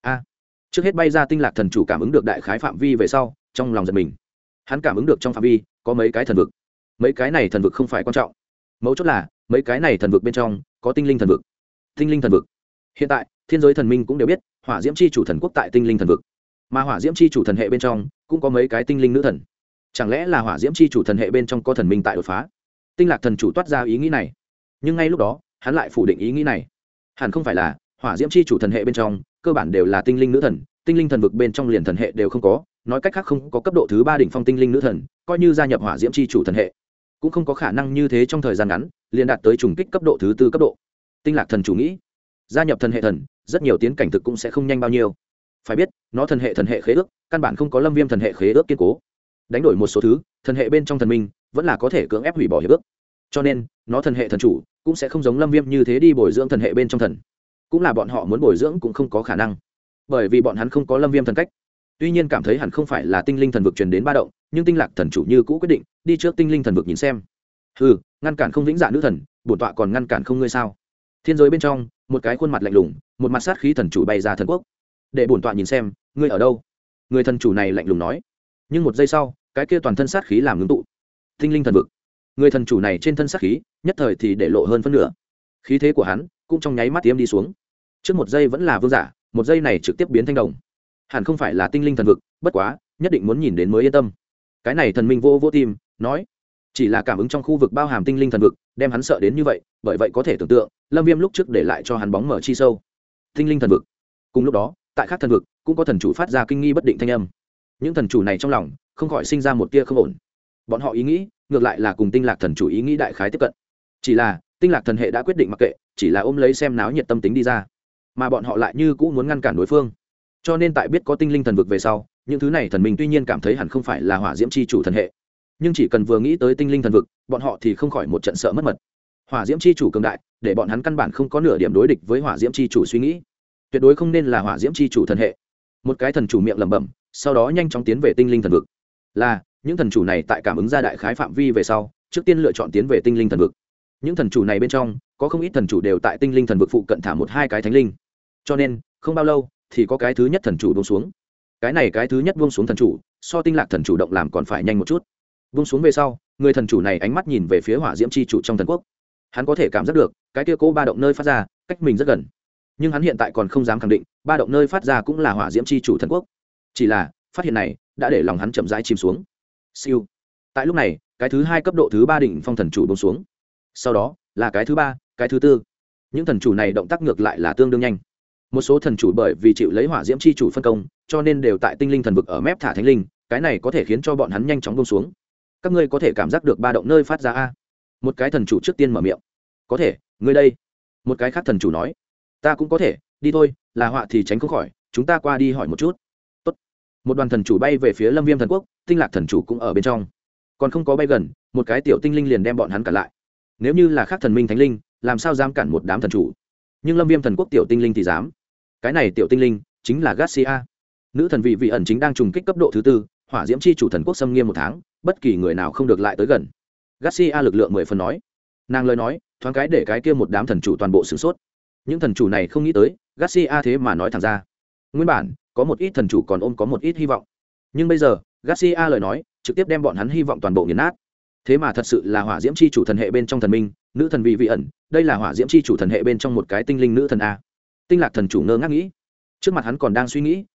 Trước hết bay ra tinh lạc thần chủ cảm ứng được đại khái phạm vi về sau, trong lòng giật mình. Hắn cảm ứng được trong phạm vi có mấy cái thần vực. Mấy cái này thần vực không phải quan trọng, mấu chốt là mấy cái này thần vực bên trong có tinh linh thần vực. Tinh linh thần vực, hiện tại thiên giới thần minh cũng đều biết hỏa diễm chi chủ thần quốc tại tinh linh thần vực, mà hỏa diễm chi chủ thần hệ bên trong cũng có mấy cái tinh linh nữ thần. Chẳng lẽ là hỏa diễm chi chủ thần hệ bên trong có thần minh tại đột phá? Tinh lạc thần chủ toát ra ý nghĩ này, nhưng ngay lúc đó hắn lại phủ định ý nghĩ này. Hẳn không phải là hỏa diễm chi chủ thần hệ bên trong cơ bản đều là tinh linh nữ thần, tinh linh thần vực bên trong liền thần hệ đều không có, nói cách khác không có cấp độ thứ 3 đỉnh phong tinh linh nữ thần, coi như gia nhập hỏa diễm chi chủ thần hệ cũng không có khả năng như thế trong thời gian ngắn liền đạt tới trùng kích cấp độ thứ 4 cấp độ. Tinh lạc thần chủ nghĩ, gia nhập thần hệ thần, rất nhiều tiến cảnh thực cũng sẽ không nhanh bao nhiêu. Phải biết nó thần hệ khế ước căn bản không có Lâm Viêm thần hệ khế ước kiên cố, đánh đổi một số thứ thần hệ bên trong thần minh vẫn là có thể cưỡng ép hủy bỏ hiệp ước, cho nên nó thần hệ thần chủ cũng sẽ không giống Lâm Viêm như thế đi bồi dưỡng thần hệ bên trong thần, cũng là bọn họ muốn bồi dưỡng cũng không có khả năng, bởi vì bọn hắn không có Lâm Viêm thần cách. Tuy nhiên cảm thấy hẳn không phải là tinh linh thần vực truyền đến ba động, nhưng tinh lạc thần chủ như cũ quyết định đi trước tinh linh thần vực nhìn xem. Hừ, ngăn cản không vĩnh dạ nữ thần, bổn tọa còn ngăn cản không ngươi sao? Thiên giới bên trong một cái khuôn mặt lạnh lùng, một mặt sát khí thần chủ bay ra thần quốc, để bổn tọa nhìn xem ngươi ở đâu. Người thần chủ này lạnh lùng nói, nhưng một giây sau cái kia toàn thân sát khí làm ngưng tụ. Tinh linh thần vực, người thần chủ này trên thân sát khí nhất thời thì để lộ hơn phân nửa, khí thế của hắn cũng trong nháy mắt tiêm đi xuống. Trước một giây vẫn là vương giả, một giây này trực tiếp biến thanh đồng. Hẳn không phải là tinh linh thần vực, bất quá nhất định muốn nhìn đến mới yên tâm. Cái này thần minh vô vô tim nói, chỉ là cảm ứng trong khu vực bao hàm tinh linh thần vực đem hắn sợ đến như vậy, bởi vậy có thể tưởng tượng Lâm Viêm lúc trước để lại cho hắn bóng mở chi sâu. Tinh linh thần vực, cùng lúc đó tại các thần vực cũng có thần chủ phát ra kinh nghi bất định thanh âm. Những thần chủ này trong lòng không khỏi sinh ra một tia không ổn, bọn họ ý nghĩ ngược lại là cùng tinh lạc thần chủ ý nghĩ đại khái tiếp cận, chỉ là tinh lạc thần hệ đã quyết định mặc kệ, chỉ là ôm lấy xem náo nhiệt tâm tính đi ra, mà bọn họ lại như cũ muốn ngăn cản đối phương. Cho nên tại biết có tinh linh thần vực về sau, những thứ này thần minh tuy nhiên cảm thấy hẳn không phải là hỏa diễm chi chủ thần hệ, nhưng chỉ cần vừa nghĩ tới tinh linh thần vực, bọn họ thì không khỏi một trận sợ mất mật. Hỏa diễm chi chủ cường đại, để bọn hắn căn bản không có nửa điểm đối địch với hỏa diễm chi chủ suy nghĩ, tuyệt đối không nên là hỏa diễm chi chủ thần hệ. Một cái thần chủ miệng lẩm bẩm, sau đó nhanh chóng tiến về tinh linh thần vực. Là những thần chủ này tại cảm ứng ra đại khái phạm vi về sau, trước tiên lựa chọn tiến về tinh linh thần vực. Những thần chủ này bên trong có không ít thần chủ đều tại tinh linh thần vực phụ cận thả một hai cái thánh linh, cho nên không bao lâu thì có cái thứ nhất thần chủ buông xuống. Cái thứ nhất buông xuống thần chủ so tinh lạc thần chủ động làm còn phải nhanh một chút. Buông xuống về sau, người thần chủ này ánh mắt nhìn về phía hỏa diễm chi chủ trong thần quốc, hắn có thể cảm giác được cái kia cố ba động nơi phát ra cách mình rất gần, nhưng hắn hiện tại còn không dám khẳng định ba động nơi phát ra cũng là hỏa diễm chi chủ thần quốc. Chỉ là phát hiện này đã để lòng hắn chậm rãi chìm xuống. Siêu. Tại lúc này cái thứ hai cấp độ thứ 3 đỉnh phong thần chủ buông xuống, sau đó là cái thứ 3, cái thứ 4. Những thần chủ này động tác ngược lại là tương đương nhanh. Một số thần chủ bởi vì chịu lấy hỏa diễm chi chủ phân công, cho nên đều tại tinh linh thần vực ở mép thả thánh linh, cái này có thể khiến cho bọn hắn nhanh chóng buông xuống. Các ngươi có thể cảm giác được ba động nơi phát ra a? Một cái thần chủ trước tiên mở miệng. Có thể, ngươi đây. Một cái khác thần chủ nói, ta cũng có thể, đi thôi, là họa thì tránh không khỏi, chúng ta qua đi hỏi một chút. Tốt. Một đoàn thần chủ bay về phía Lâm Viêm thần quốc, tinh lạc thần chủ cũng ở bên trong. Còn không có bay gần, một cái tiểu tinh linh liền đem bọn hắn cản lại. Nếu như là khác thần minh thánh linh, làm sao dám cản một đám thần chủ? Nhưng Lâm Viêm thần quốc tiểu tinh linh thì dám. Cái này tiểu tinh linh chính là Garcia, nữ thần vị ẩn chính đang trùng kích cấp độ thứ 4, hỏa diễm chi chủ thần quốc xâm nghiêm 1 tháng, bất kỳ người nào không được lại tới gần. Garcia lực lượng 10 phần nói, nàng lời nói thoáng cái để cái kia một đám thần chủ toàn bộ sửng sốt. Những thần chủ này không nghĩ tới Garcia thế mà nói thẳng ra. Nguyên bản có một ít thần chủ còn ôm có một ít hy vọng, nhưng bây giờ Garcia lời nói trực tiếp đem bọn hắn hy vọng toàn bộ nghiền nát. Thế mà thật sự là hỏa diễm chi chủ thần hệ bên trong thần minh, nữ thần vị ẩn, đây là hỏa diễm chi chủ thần hệ bên trong một cái tinh linh nữ thần a. Tinh lạc thần chủ ngơ ngác nghĩ, trước mặt hắn còn đang suy nghĩ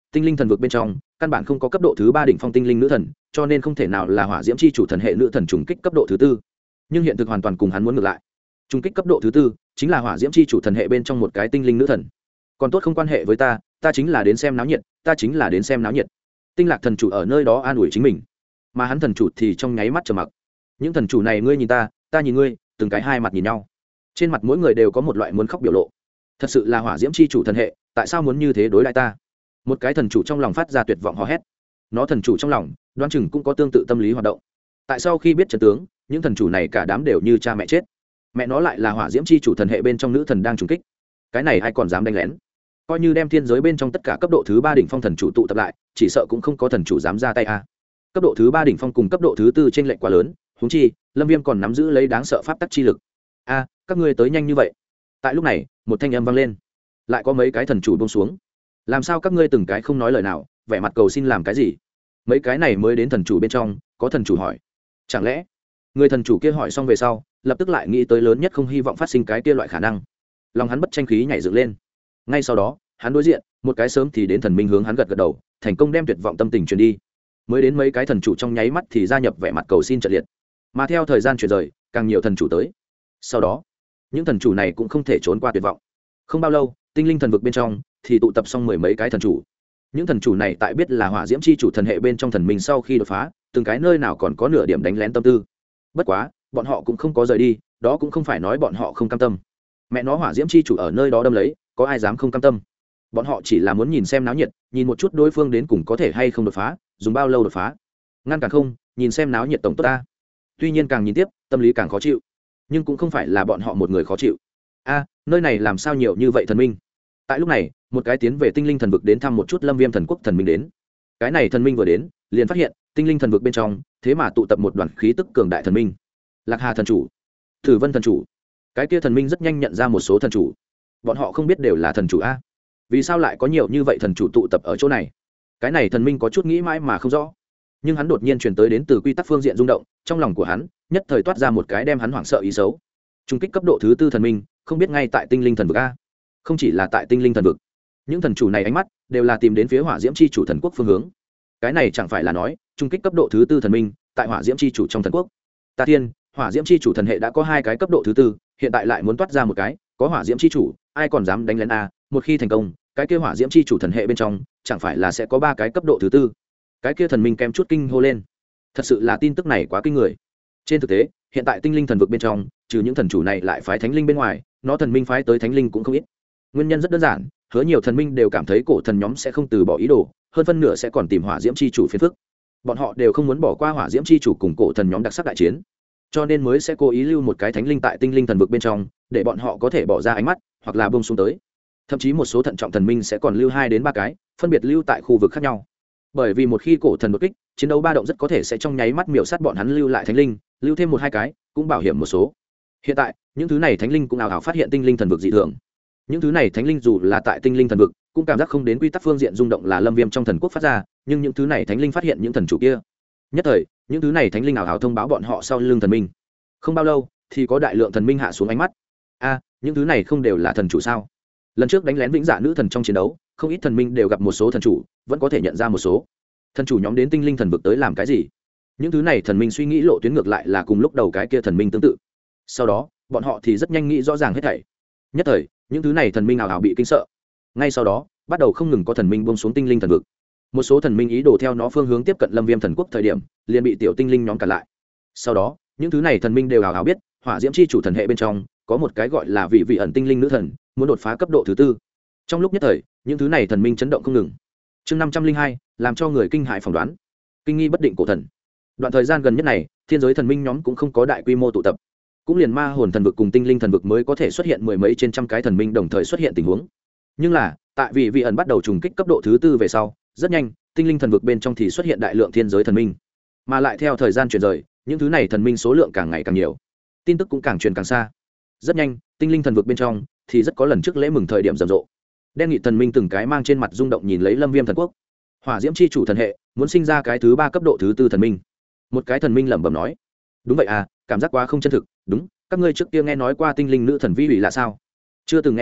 tinh linh thần vực bên trong căn bản không có cấp độ thứ 3 đỉnh phong tinh linh nữ thần, cho nên không thể nào là hỏa diễm chi chủ thần hệ nữ thần trùng kích cấp độ thứ 4. Nhưng hiện thực hoàn toàn cùng hắn muốn ngược lại. Trùng kích cấp độ thứ 4 chính là hỏa diễm chi chủ thần hệ bên trong một cái tinh linh nữ thần. Còn tốt không quan hệ với ta, ta chính là đến xem náo nhiệt, ta chính là đến xem náo nhiệt. Tinh Lạc thần chủ ở nơi đó an ủi chính mình, mà hắn thần chủ thì trong nháy mắt trầm mặc. Những thần chủ này ngươi nhìn ta, ta nhìn ngươi, từng cái hai mặt nhìn nhau. Trên mặt mỗi người đều có một loại muốn khóc biểu lộ. Thật sự là hỏa diễm chi chủ thần hệ, tại sao muốn như thế đối đãi ta? Một cái thần chủ trong lòng phát ra tuyệt vọng hò hét. Nó thần chủ trong lòng, đoán chừng cũng có tương tự tâm lý hoạt động. Tại sao khi biết trận tướng, những thần chủ này cả đám đều như cha mẹ chết. Mẹ nó lại là hỏa diễm chi chủ thần hệ bên trong nữ thần đang trùng kích. Cái này ai còn dám đánh lén? Coi như đem thiên giới bên trong tất cả cấp độ thứ 3 đỉnh phong thần chủ tụ tập lại, chỉ sợ cũng không có thần chủ dám ra tay a. Cấp độ thứ 3 đỉnh phong cùng cấp độ thứ 4 trên lệch quá lớn, huống chi, Lâm Viêm còn nắm giữ lấy đáng sợ pháp tắc chi lực. A, các ngươi tới nhanh như vậy. Tại lúc này, một thanh âm vang lên. Lại có mấy cái thần chủ buông xuống. Làm sao các ngươi từng cái không nói lời nào, vẻ mặt cầu xin làm cái gì? Mấy cái này mới đến thần chủ bên trong, có thần chủ hỏi. Chẳng lẽ, người thần chủ kia hỏi xong về sau, lập tức lại nghĩ tới lớn nhất không hy vọng phát sinh cái kia loại khả năng. Lòng hắn bất tranh khí nhảy dựng lên. Ngay sau đó, hắn đối diện, một cái sớm thì đến thần minh hướng hắn gật gật đầu, thành công đem tuyệt vọng tâm tình truyền đi. Mới đến mấy cái thần chủ trong nháy mắt thì gia nhập vẻ mặt cầu xin trận liệt. Mà theo thời gian chuyển rời, càng nhiều thần chủ tới. Sau đó, những thần chủ này cũng không thể trốn qua tuyệt vọng. Không bao lâu, tinh linh thần vực bên trong thì tụ tập xong mười mấy cái thần chủ. Những thần chủ này tại biết là hỏa diễm chi chủ thần hệ bên trong thần minh sau khi đột phá, từng cái nơi nào còn có nửa điểm đánh lén tâm tư. Bất quá, bọn họ cũng không có rời đi, đó cũng không phải nói bọn họ không cam tâm. Mẹ nó hỏa diễm chi chủ ở nơi đó đâm lấy, có ai dám không cam tâm? Bọn họ chỉ là muốn nhìn xem náo nhiệt, nhìn một chút đối phương đến cùng có thể hay không đột phá, dùng bao lâu đột phá. Ngăn cản không, nhìn xem náo nhiệt tổng tốt ta. Tuy nhiên càng nhìn tiếp, tâm lý càng khó chịu. Nhưng cũng không phải là bọn họ một người khó chịu. A, nơi này làm sao nhiều như vậy thần minh? Tại lúc này, một cái tiến về tinh linh thần vực đến thăm một chút Lâm Viêm thần quốc thần minh đến. Cái này thần minh vừa đến, liền phát hiện, tinh linh thần vực bên trong, thế mà tụ tập một đoàn khí tức cường đại thần minh. Lạc Hà thần chủ, Thử Vân thần chủ. Cái kia thần minh rất nhanh nhận ra một số thần chủ. Bọn họ không biết đều là thần chủ a. Vì sao lại có nhiều như vậy thần chủ tụ tập ở chỗ này? Cái này thần minh có chút nghĩ mãi mà không rõ. Nhưng hắn đột nhiên truyền tới đến từ quy tắc phương diện rung động, trong lòng của hắn, nhất thời toát ra một cái đem hắn hoảng sợ ý xấu. Trung kích cấp độ thứ 4 thần minh, không biết ngay tại tinh linh thần vực a? Không chỉ là tại tinh linh thần vực, những thần chủ này ánh mắt đều là tìm đến phía hỏa diễm chi chủ thần quốc phương hướng. Cái này chẳng phải là nói, trung kích cấp độ thứ 4 thần minh, tại hỏa diễm chi chủ trong thần quốc. Ta thiên, hỏa diễm chi chủ thần hệ đã có 2 cái cấp độ thứ 4, hiện tại lại muốn toát ra một cái, có hỏa diễm chi chủ, ai còn dám đánh lén a? Một khi thành công, cái kia hỏa diễm chi chủ thần hệ bên trong, chẳng phải là sẽ có 3 cái cấp độ thứ 4. Cái kia thần minh kém chút kinh hô lên. Thật sự là tin tức này quá kinh người. Trên thực tế, hiện tại tinh linh thần vực bên trong, trừ những thần chủ này lại phái thánh linh bên ngoài, nó thần minh phái tới thánh linh cũng không ít. Nguyên nhân rất đơn giản, hứa nhiều thần minh đều cảm thấy cổ thần nhóm sẽ không từ bỏ ý đồ, hơn phân nửa sẽ còn tìm hỏa diễm chi chủ phiền phức. Bọn họ đều không muốn bỏ qua hỏa diễm chi chủ cùng cổ thần nhóm đặc sắc đại chiến, cho nên mới sẽ cố ý lưu một cái thánh linh tại tinh linh thần vực bên trong, để bọn họ có thể bỏ ra ánh mắt, hoặc là buông xuống tới. Thậm chí một số thận trọng thần minh sẽ còn lưu 2 đến 3 cái, phân biệt lưu tại khu vực khác nhau. Bởi vì một khi cổ thần đột kích, chiến đấu ba động rất có thể sẽ trong nháy mắt miểu sát bọn hắn lưu lại thánh linh, lưu thêm 1-2 cái, cũng bảo hiểm một số. Hiện tại, những thứ này thánh linh cũng ảo ảo phát hiện tinh linh thần vực dị thường. Những thứ này thánh linh dù là tại tinh linh thần vực, cũng cảm giác không đến quy tắc phương diện rung động là Lâm Viêm trong thần quốc phát ra, nhưng những thứ này thánh linh phát hiện những thần chủ kia. Nhất thời, những thứ này thánh linh ảo ảo thông báo bọn họ sau lưng thần minh. Không bao lâu, thì có đại lượng thần minh hạ xuống ánh mắt. A, những thứ này không đều là thần chủ sao? Lần trước đánh lén vĩnh dạ nữ thần trong chiến đấu, không ít thần minh đều gặp một số thần chủ, vẫn có thể nhận ra một số. Thần chủ nhóm đến tinh linh thần vực tới làm cái gì? Những thứ này thần minh suy nghĩ lộ tuyến ngược lại là cùng lúc đầu cái kia thần minh tương tự. Sau đó, bọn họ thì rất nhanh nghĩ rõ ràng hết thảy. Nhất thời, những thứ này thần minh ảo ảo bị kinh sợ. Ngay sau đó, bắt đầu không ngừng có thần minh buông xuống tinh linh thần vực. Một số thần minh ý đồ theo nó phương hướng tiếp cận Lâm Viêm thần quốc thời điểm, liền bị tiểu tinh linh nhóm cản lại. Sau đó, những thứ này thần minh đều ảo ảo biết, hỏa diễm chi chủ thần hệ bên trong có một cái gọi là vị ẩn tinh linh nữ thần, muốn đột phá cấp độ thứ 4. Trong lúc nhất thời, những thứ này thần minh chấn động không ngừng. Chương 502, làm cho người kinh hãi phỏng đoán. Kinh nghi bất định cổ thần. Đoạn thời gian gần nhất này, thiên giới thần minh nhóm cũng không có đại quy mô tụ tập. Cũng liền ma hồn thần vực cùng tinh linh thần vực mới có thể xuất hiện mười mấy trên trăm cái thần minh đồng thời xuất hiện tình huống. Nhưng là, tại vì vị ẩn bắt đầu trùng kích cấp độ thứ 4 về sau, rất nhanh, tinh linh thần vực bên trong thì xuất hiện đại lượng thiên giới thần minh. Mà lại theo thời gian chuyển rời, những thứ này thần minh số lượng càng ngày càng nhiều, tin tức cũng càng truyền càng xa. Rất nhanh, tinh linh thần vực bên trong thì rất có lần trước lễ mừng thời điểm rầm rộ. Đen nghị thần minh từng cái mang trên mặt rung động nhìn lấy Lâm Viêm thần quốc. Hỏa diễm chi chủ thần hệ muốn sinh ra cái thứ 3 cấp độ thứ 4 thần minh. Một cái thần minh lẩm bẩm nói, đúng vậy à, cảm giác quá không chân thực. Đúng, các ngươi trước kia nghe nói qua tinh linh nữ thần vi ủy là sao? Chưa từng nghe nói,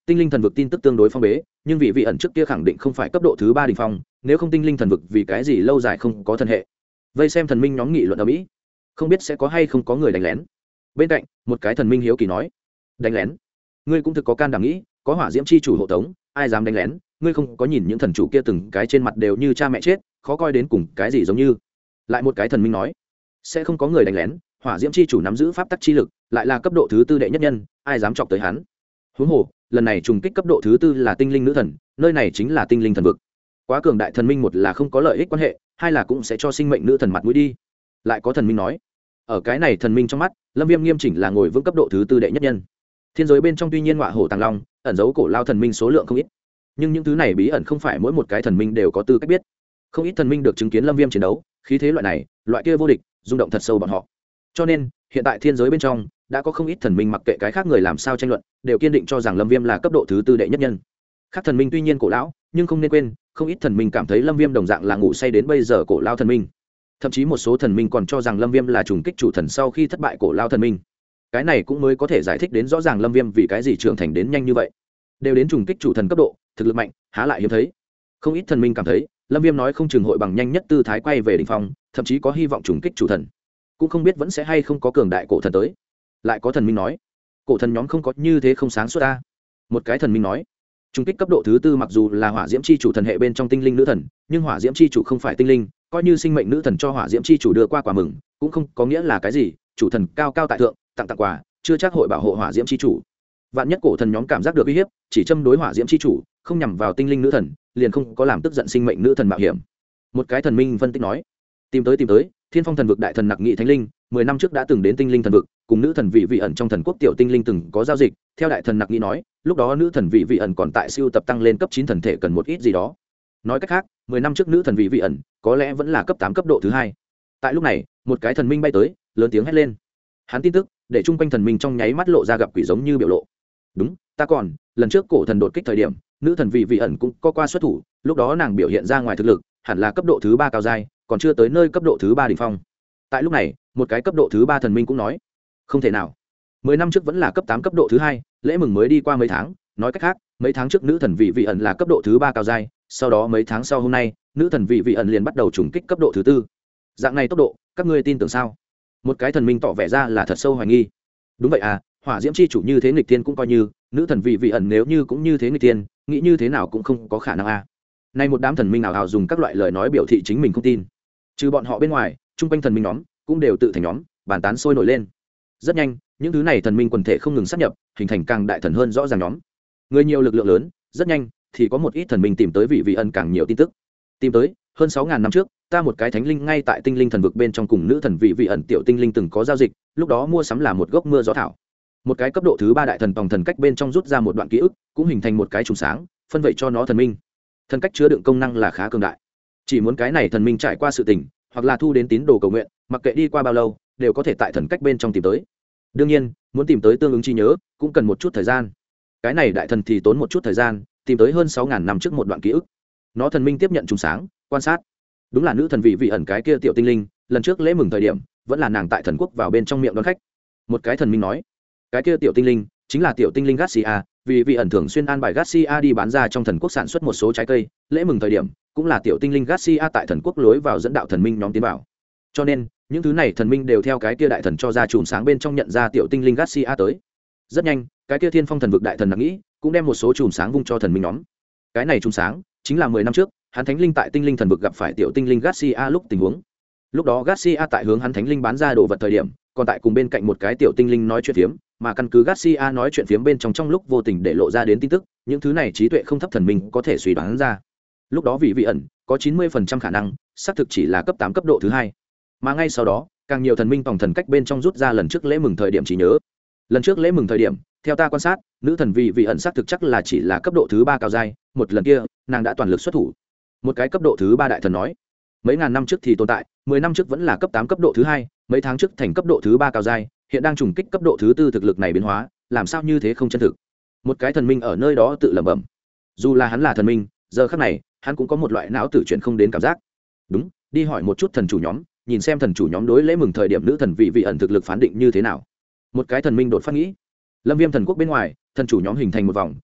tinh linh thần vực tin tức tương đối phong bế, nhưng vị vị ẩn trước kia khẳng định không phải cấp độ thứ 3 đỉnh phong, nếu không tinh linh thần vực vì cái gì lâu dài không có thần hệ. Vây xem thần minh nhóm nghị luận ở mỹ, không biết sẽ có hay không có người đánh lén. Bên cạnh, một cái thần minh hiếu kỳ nói: "Đánh lén? Ngươi cũng thực có can đảm nghĩ, có hỏa diễm chi chủ hộ tống, ai dám đánh lén, ngươi không có nhìn những thần chủ kia từng cái trên mặt đều như cha mẹ chết, khó coi đến cùng cái gì giống như." Lại một cái thần minh nói: "Sẽ không có người đánh lén, hỏa diễm chi chủ nắm giữ pháp tắc chi lực, lại là cấp độ thứ 4 đệ nhất nhân, ai dám chọc tới hắn." Huống hồ, lần này trùng kích cấp độ thứ 4 là tinh linh nữ thần, nơi này chính là tinh linh thần vực. Quá cường đại thần minh, một là không có lợi ích quan hệ, hai là cũng sẽ cho sinh mệnh nữ thần mặt mũi đi. Lại có thần minh nói: "Ở cái này thần minh trong mắt, Lâm Viêm nghiêm chỉnh là ngồi vững cấp độ thứ 4 đệ nhất nhân." Thiên giới bên trong tuy nhiên ngọa hổ tàng long, ẩn dấu cổ lao thần minh số lượng không ít, nhưng những thứ này bí ẩn không phải mỗi một cái thần minh đều có tư cách biết. Không ít thần minh được chứng kiến Lâm Viêm chiến đấu, khí thế loại này, loại kia vô địch, rung động thật sâu bọn họ. Cho nên, hiện tại thiên giới bên trong đã có không ít thần minh mặc kệ cái khác người làm sao tranh luận, đều kiên định cho rằng Lâm Viêm là cấp độ thứ 4 đệ nhất nhân. Khác thần minh tuy nhiên cổ lão, nhưng không nên quên, không ít thần minh cảm thấy Lâm Viêm đồng dạng là ngủ say đến bây giờ cổ lao thần minh. Thậm chí một số thần minh còn cho rằng Lâm Viêm là trùng kích chủ thần sau khi thất bại cổ lao thần minh. Cái này cũng mới có thể giải thích đến rõ ràng Lâm Viêm vì cái gì trưởng thành đến nhanh như vậy. Đều đến trùng kích chủ thần cấp độ, thực lực mạnh, há lại hiếm thấy. Không ít thần minh cảm thấy, Lâm Viêm nói không chừng hội bằng nhanh nhất tư thái quay về đỉnh phong, thậm chí có hy vọng trùng kích chủ thần. Cũng không biết vẫn sẽ hay không có cường đại cổ thần tới. Lại có thần minh nói, cổ thần nhóm không có như thế không sáng suốt ta. Một cái thần minh nói, trùng kích cấp độ thứ 4 mặc dù là hỏa diễm chi chủ thần hệ bên trong tinh linh nữ thần, nhưng hỏa diễm chi chủ không phải tinh linh, coi như sinh mệnh nữ thần cho hỏa diễm chi chủ đưa qua quà mừng, cũng không có nghĩa là cái gì, chủ thần cao cao tại thượng, tặng quà, chưa chắc hội bảo hộ hỏa diễm chi chủ. Vạn nhất cổ thần nhóm cảm giác được uy hiếp, chỉ châm đối hỏa diễm chi chủ, không nhằm vào tinh linh nữ thần, liền không có làm tức giận sinh mệnh nữ thần mạo hiểm. Một cái thần minh phân tích nói, tìm tới, Thiên Phong thần vực đại thần Nặc Nghị Thánh Linh, 10 năm trước đã từng đến tinh linh thần vực, cùng nữ thần vị ẩn trong thần quốc tiểu tinh linh từng có giao dịch, theo đại thần Nặc Nghị nói, lúc đó nữ thần vị ẩn còn tại siêu tập tăng lên cấp 9 thần thể cần một ít gì đó. Nói cách khác, 10 năm trước nữ thần vị ẩn có lẽ vẫn là cấp 8 cấp độ thứ 2. Tại lúc này, một cái thần minh bay tới, lớn tiếng hét lên. Hắn tin tức, để chung quanh thần minh trong nháy mắt lộ ra gặp quỷ giống như biểu lộ. Đúng, ta còn, lần trước cổ thần đột kích thời điểm, nữ thần vị ẩn cũng có qua xuất thủ, lúc đó nàng biểu hiện ra ngoài thực lực, hẳn là cấp độ thứ 3 cao giai, còn chưa tới nơi cấp độ thứ 3 đỉnh phong. Tại lúc này, một cái cấp độ thứ 3 thần minh cũng nói, không thể nào. 10 năm trước vẫn là cấp 8 cấp độ thứ 2, lễ mừng mới đi qua mấy tháng, nói cách khác, mấy tháng trước nữ thần vị ẩn là cấp độ thứ 3 cao giai, sau đó mấy tháng sau hôm nay, nữ thần vị ẩn liền bắt đầu trùng kích cấp độ thứ 4. Dạng này tốc độ, các ngươi tin tưởng sao? Một cái thần minh tỏ vẻ ra là thật sâu hoài nghi. Đúng vậy à, hỏa diễm chi chủ như thế nghịch thiên cũng coi như, nữ thần vị ẩn nếu như cũng như thế nghịch thiên, nghĩ như thế nào cũng không có khả năng à. Nay một đám thần minh nào hào dùng các loại lời nói biểu thị chính mình không tin. Trừ bọn họ bên ngoài, trung quanh thần minh nhóm cũng đều tự thành nhóm, bàn tán sôi nổi lên. Rất nhanh, những thứ này thần minh quần thể không ngừng sát nhập, hình thành càng đại thần hơn rõ ràng nhóm. Người nhiều lực lượng lớn, rất nhanh thì có một ít thần minh tìm tới vị ẩn càng nhiều tin tức. Tìm tới, hơn 6000 năm trước, ta một cái thánh linh ngay tại tinh linh thần vực bên trong cùng nữ thần vị ẩn tiểu tinh linh từng có giao dịch, lúc đó mua sắm là một gốc mưa gió thảo. Một cái cấp độ thứ 3 đại thần tòng thần cách bên trong rút ra một đoạn ký ức, cũng hình thành một cái trùng sáng, phân vậy cho nó thần minh. Thần cách chứa đựng công năng là khá cường đại. Chỉ muốn cái này thần minh trải qua sự tình, hoặc là thu đến tín đồ cầu nguyện, mặc kệ đi qua bao lâu, đều có thể tại thần cách bên trong tìm tới. Đương nhiên, muốn tìm tới tương ứng trí nhớ, cũng cần một chút thời gian. Cái này đại thần thì tốn một chút thời gian, tìm tới hơn 6000 năm trước một đoạn ký ức. Nó thần minh tiếp nhận trùng sáng, quan sát. Đúng là nữ thần vị ẩn cái kia tiểu tinh linh, lần trước lễ mừng thời điểm, vẫn là nàng tại thần quốc vào bên trong miệng đón khách. Một cái thần minh nói, cái kia tiểu tinh linh chính là tiểu tinh linh Garcia, vì ẩn thường xuyên an bài Garcia đi bán ra trong thần quốc sản xuất một số trái cây, lễ mừng thời điểm cũng là tiểu tinh linh Garcia tại thần quốc lối vào dẫn đạo thần minh nhóm tiến vào. Cho nên, những thứ này thần minh đều theo cái kia đại thần cho ra chùm sáng bên trong nhận ra tiểu tinh linh Garcia tới. Rất nhanh, cái kia Thiên Phong thần vực đại thần Nặc Nghĩ cũng đem một số chùm sáng vung cho thần minh nhóm. Cái này chùm sáng chính là 10 năm trước, hắn thánh linh tại tinh linh thần vực gặp phải tiểu tinh linh Garcia lúc tình huống. Lúc đó Garcia tại hướng hắn thánh linh bán ra đồ vật thời điểm, còn tại cùng bên cạnh một cái tiểu tinh linh nói chuyện phiếm, mà căn cứ Garcia nói chuyện phiếm bên trong lúc vô tình để lộ ra đến tin tức, những thứ này trí tuệ không thấp thần minh có thể suy đoán ra. Lúc đó vị ẩn có 90% khả năng, xác thực chỉ là cấp 8 cấp độ thứ 2. Mà ngay sau đó, càng nhiều thần minh tòng thần cách bên trong rút ra lần trước lễ mừng thời điểm trí nhớ. Lần trước lễ mừng thời điểm, theo ta quan sát, nữ thần vị ẩn xác thực chắc là chỉ là cấp độ thứ 3 cao giai, một lần kia, nàng đã toàn lực xuất thủ. Một cái cấp độ thứ 3 đại thần nói, mấy ngàn năm trước thì tồn tại, 10 năm trước vẫn là cấp 8 cấp độ thứ 2, mấy tháng trước thành cấp độ thứ 3 cao giai, hiện đang trùng kích cấp độ thứ 4, thực lực này biến hóa, làm sao như thế không chân thực. Một cái thần minh ở nơi đó tự lẩm bẩm. Dù là hắn là thần minh, giờ khắc này, hắn cũng có một loại não tử chuyển không đến cảm giác. Đúng, đi hỏi một chút thần chủ nhóm, nhìn xem thần chủ nhóm đối lễ mừng thời điểm nữ thần vị ẩn thực lực phán định như thế nào. Một cái thần minh đột phát nghĩ. Lâm Viêm thần quốc bên ngoài, thần chủ nhóm hình thành một vòng,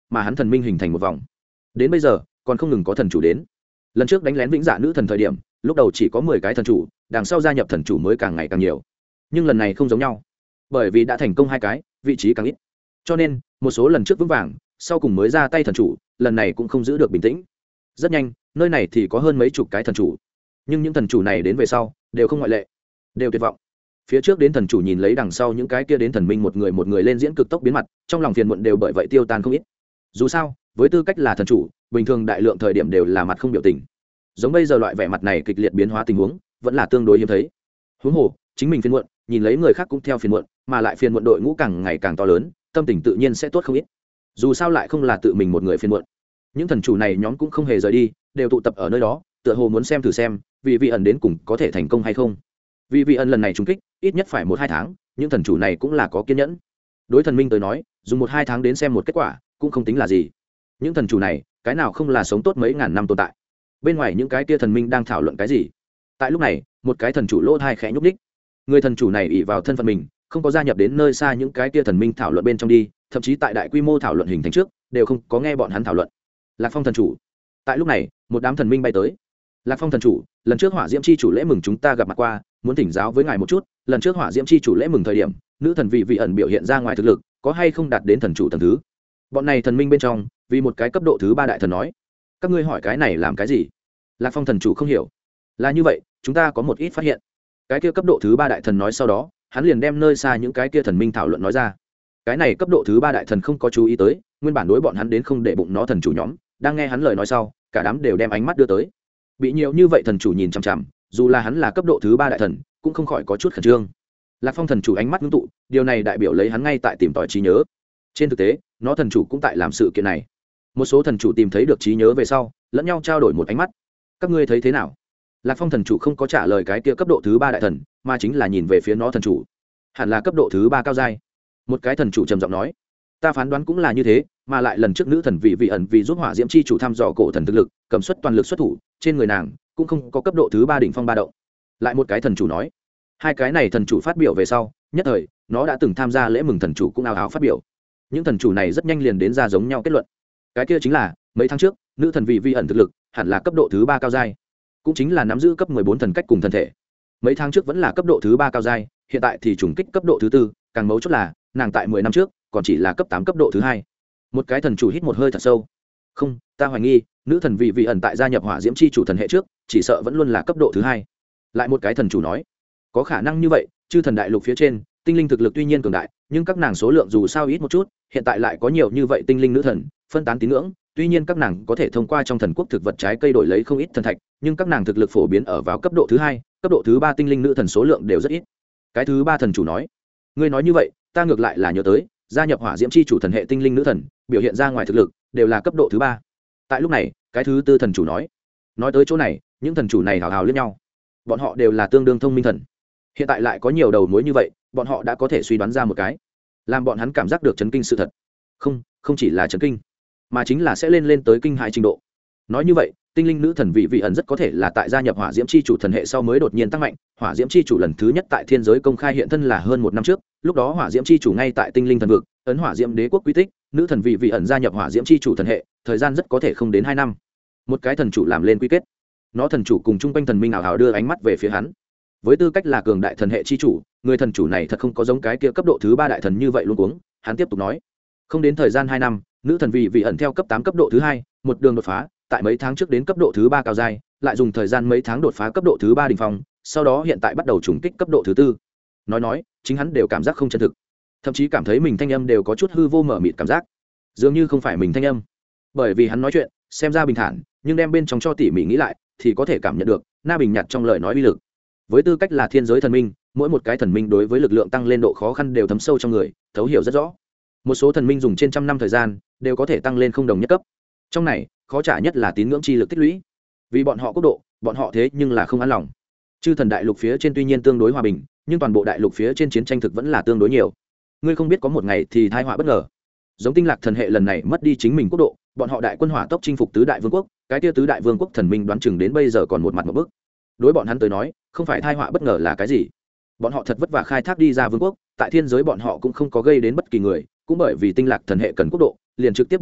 mà hắn thần minh hình thành một vòng. Đến bây giờ còn không ngừng có thần chủ đến. Lần trước đánh lén vĩnh dạ nữ thần thời điểm, lúc đầu chỉ có 10 cái thần chủ, đằng sau gia nhập thần chủ mới càng ngày càng nhiều. Nhưng lần này không giống nhau, bởi vì đã thành công 2 cái, vị trí càng ít. Cho nên một số lần trước vững vàng, sau cùng mới ra tay thần chủ, lần này cũng không giữ được bình tĩnh. Rất nhanh, nơi này thì có hơn mấy chục cái thần chủ, nhưng những thần chủ này đến về sau đều không ngoại lệ, đều tuyệt vọng. Phía trước đến thần chủ nhìn lấy đằng sau những cái kia đến thần minh một người lên diễn cực tốc biến mặt, trong lòng phiền muộn đều bởi vậy tiêu tan không ít. Dù sao với tư cách là thần chủ, bình thường đại lượng thời điểm đều là mặt không biểu tình, giống bây giờ loại vẻ mặt này kịch liệt biến hóa tình huống vẫn là tương đối hiếm thấy. Huống hồ chính mình phiền muộn, nhìn lấy người khác cũng theo phiền muộn, mà lại phiền muộn đội ngũ càng ngày càng to lớn, tâm tình tự nhiên sẽ tốt không ít. Dù sao lại không là tự mình một người phiền muộn. Những thần chủ này nhóm cũng không hề rời đi, đều tụ tập ở nơi đó, tựa hồ muốn xem thử xem vì vị ẩn đến cùng có thể thành công hay không. Vì vị ẩn lần này trúng kích ít nhất phải 1-2 tháng, những thần chủ này cũng là có kiên nhẫn. Đối thần minh tới nói, dùng 1-2 tháng đến xem một kết quả cũng không tính là gì. Những thần chủ này cái nào không là sống tốt mấy ngàn năm tồn tại. Bên ngoài những cái kia thần minh đang thảo luận cái gì? Tại lúc này một cái thần chủ lỗ thai khẽ nhúc nhích. Người thần chủ này ỷ vào thân phận mình, không có gia nhập đến nơi xa những cái kia thần minh thảo luận bên trong đi, thậm chí tại đại quy mô thảo luận hình thành trước đều không có nghe bọn hắn thảo luận. Lạc Phong thần chủ. Tại lúc này một đám thần minh bay tới. Lạc Phong thần chủ, lần trước hỏa diễm chi chủ lễ mừng chúng ta gặp mặt qua, muốn thỉnh giáo với ngài một chút, lần trước hỏa diễm chi chủ lễ mừng thời điểm, nữ thần vị ẩn biểu hiện ra ngoài thực lực có hay không đạt đến thần chủ tầng thứ? Bọn này thần minh bên trong vì một cái cấp độ thứ 3 đại thần nói, các ngươi hỏi cái này làm cái gì? Lạc Phong thần chủ không hiểu. Là như vậy, chúng ta có một ít phát hiện. Cái kia cấp độ thứ 3 đại thần nói, sau đó hắn liền đem nơi xa những cái kia thần minh thảo luận nói ra. Cái này cấp độ thứ 3 đại thần không có chú ý tới, nguyên bản đối bọn hắn đến không để bụng nó thần chủ nhóm, đang nghe hắn lời nói sau, cả đám đều đem ánh mắt đưa tới. Bị nhiều như vậy thần chủ nhìn chằm chằm, dù là hắn là cấp độ thứ 3 đại thần cũng không khỏi có chút khẩn trương. Lạc Phong thần chủ ánh mắt ngưng tụ, điều này đại biểu lấy hắn ngay tại tìm tòi trí nhớ. Trên thực tế nó thần chủ cũng tại làm sự kiện này. Một số thần chủ tìm thấy được trí nhớ về sau lẫn nhau trao đổi một ánh mắt. Các ngươi thấy thế nào? Lạc Phong thần chủ không có trả lời cái kia cấp độ thứ 3 đại thần, mà chính là nhìn về phía nó thần chủ. Hẳn là cấp độ thứ 3 cao giai. Một cái thần chủ trầm giọng nói, ta phán đoán cũng là như thế, mà lại lần trước nữ thần vị ẩn vì giúp hỏa diễm chi chủ thăm dò cổ thần thực lực, cầm suất toàn lực xuất thủ, trên người nàng cũng không có cấp độ thứ 3 đỉnh phong ba động. Lại một cái thần chủ nói. Hai cái này thần chủ phát biểu về sau, nhất thời nó đã từng tham gia lễ mừng thần chủ cũng ào ào phát biểu. Những thần chủ này rất nhanh liền đến ra giống nhau kết luận. Cái kia chính là mấy tháng trước nữ thần vị ẩn thực lực hẳn là cấp độ thứ 3 cao giai, cũng chính là nắm giữ cấp 14 thần cách cùng thần thể. Mấy tháng trước vẫn là cấp độ thứ 3 cao giai, hiện tại thì trùng kích cấp độ thứ 4, càng mấu chốt là nàng tại 10 năm trước còn chỉ là cấp 8 cấp độ thứ 2. Một cái thần chủ hít một hơi thật sâu. Không, ta hoài nghi nữ thần vị ẩn tại gia nhập hỏa diễm chi chủ thần hệ trước chỉ sợ vẫn luôn là cấp độ thứ 2. Lại một cái thần chủ nói, có khả năng như vậy, chư thần đại lục phía trên tinh linh thực lực tuy nhiên cường đại, nhưng các nàng số lượng dù sao ít một chút, hiện tại lại có nhiều như vậy tinh linh nữ thần phân tán tín ngưỡng, tuy nhiên các nàng có thể thông qua trong thần quốc thực vật trái cây đổi lấy không ít thần thạch, nhưng các nàng thực lực phổ biến ở vào cấp độ thứ 2, cấp độ thứ 3 tinh linh nữ thần số lượng đều rất ít. Cái thứ 3 thần chủ nói, ngươi nói như vậy ta ngược lại là nhớ tới gia nhập hỏa diễm chi chủ thần hệ tinh linh nữ thần biểu hiện ra ngoài thực lực đều là cấp độ thứ 3. Tại lúc này cái thứ 4 thần chủ nói tới chỗ này, những thần chủ này hào hào liếc nhau. Bọn họ đều là tương đương thông minh thần, hiện tại lại có nhiều đầu mối như vậy, bọn họ đã có thể suy đoán ra một cái làm bọn hắn cảm giác được chấn kinh sự thật. Không chỉ là chấn kinh, mà chính là sẽ lên tới kinh hãi trình độ. Nói như vậy, tinh linh nữ thần vị ẩn rất có thể là tại gia nhập hỏa diễm chi chủ thần hệ sau mới đột nhiên tăng mạnh. Hỏa diễm chi chủ lần thứ nhất tại thiên giới công khai hiện thân là hơn 1 năm trước, lúc đó hỏa diễm chi chủ ngay tại tinh linh thần vực ấn hỏa diễm đế quốc quy tích, nữ thần vị ẩn gia nhập hỏa diễm chi chủ thần hệ thời gian rất có thể không đến 2 năm. Một cái thần chủ làm lên quy kết, nó thần chủ cùng chung quanh thần minh ảo hào đưa ánh mắt về phía hắn. Với tư cách là cường đại thần hệ chi chủ, người thần chủ này thật không có giống cái kia cấp độ thứ 3 đại thần như vậy luôn cuống. Hắn tiếp tục nói, không đến thời gian 2 năm, nữ thần vị ẩn theo cấp 8 cấp độ thứ 2, một đường đột phá, tại mấy tháng trước đến cấp độ thứ 3 cao giai, lại dùng thời gian mấy tháng đột phá cấp độ thứ 3 đỉnh phong, sau đó hiện tại bắt đầu trùng kích cấp độ thứ 4. Nói, chính hắn đều cảm giác không chân thực, thậm chí cảm thấy mình thanh âm đều có chút hư vô mờ mịt cảm giác, dường như không phải mình thanh âm. Bởi vì hắn nói chuyện xem ra bình thản, nhưng đem bên trong cho tỉ mỉ nghĩ lại thì có thể cảm nhận được na bình nhạt trong lời nói uy lực. Với tư cách là thiên giới thần minh, mỗi một cái thần minh đối với lực lượng tăng lên độ khó khăn đều thấm sâu trong người, thấu hiểu rất rõ. Một số thần minh dùng trên 100 năm thời gian đều có thể tăng lên không đồng nhất cấp. Trong này khó trả nhất là tín ngưỡng chi lực tích lũy, vì bọn họ quốc độ, bọn họ thế nhưng là không an lòng. Chư thần đại lục phía trên tuy nhiên tương đối hòa bình, nhưng toàn bộ đại lục phía trên chiến tranh thực vẫn là tương đối nhiều. Ngươi không biết có một ngày thì tai họa bất ngờ. Giống tinh lạc thần hệ lần này mất đi chính mình quốc độ, bọn họ đại quân hỏa tốc chinh phục tứ đại vương quốc, cái kia tứ đại vương quốc thần minh đoán chừng đến bây giờ còn một mặt một bức. Đối bọn hắn tới nói, không phải tai họa bất ngờ là cái gì? Bọn họ thật vất vả khai thác đi ra vương quốc, tại thiên giới bọn họ cũng không có gây đến bất kỳ người, cũng bởi vì tinh lạc thần hệ cần quốc độ, liền trực tiếp bị đoạt,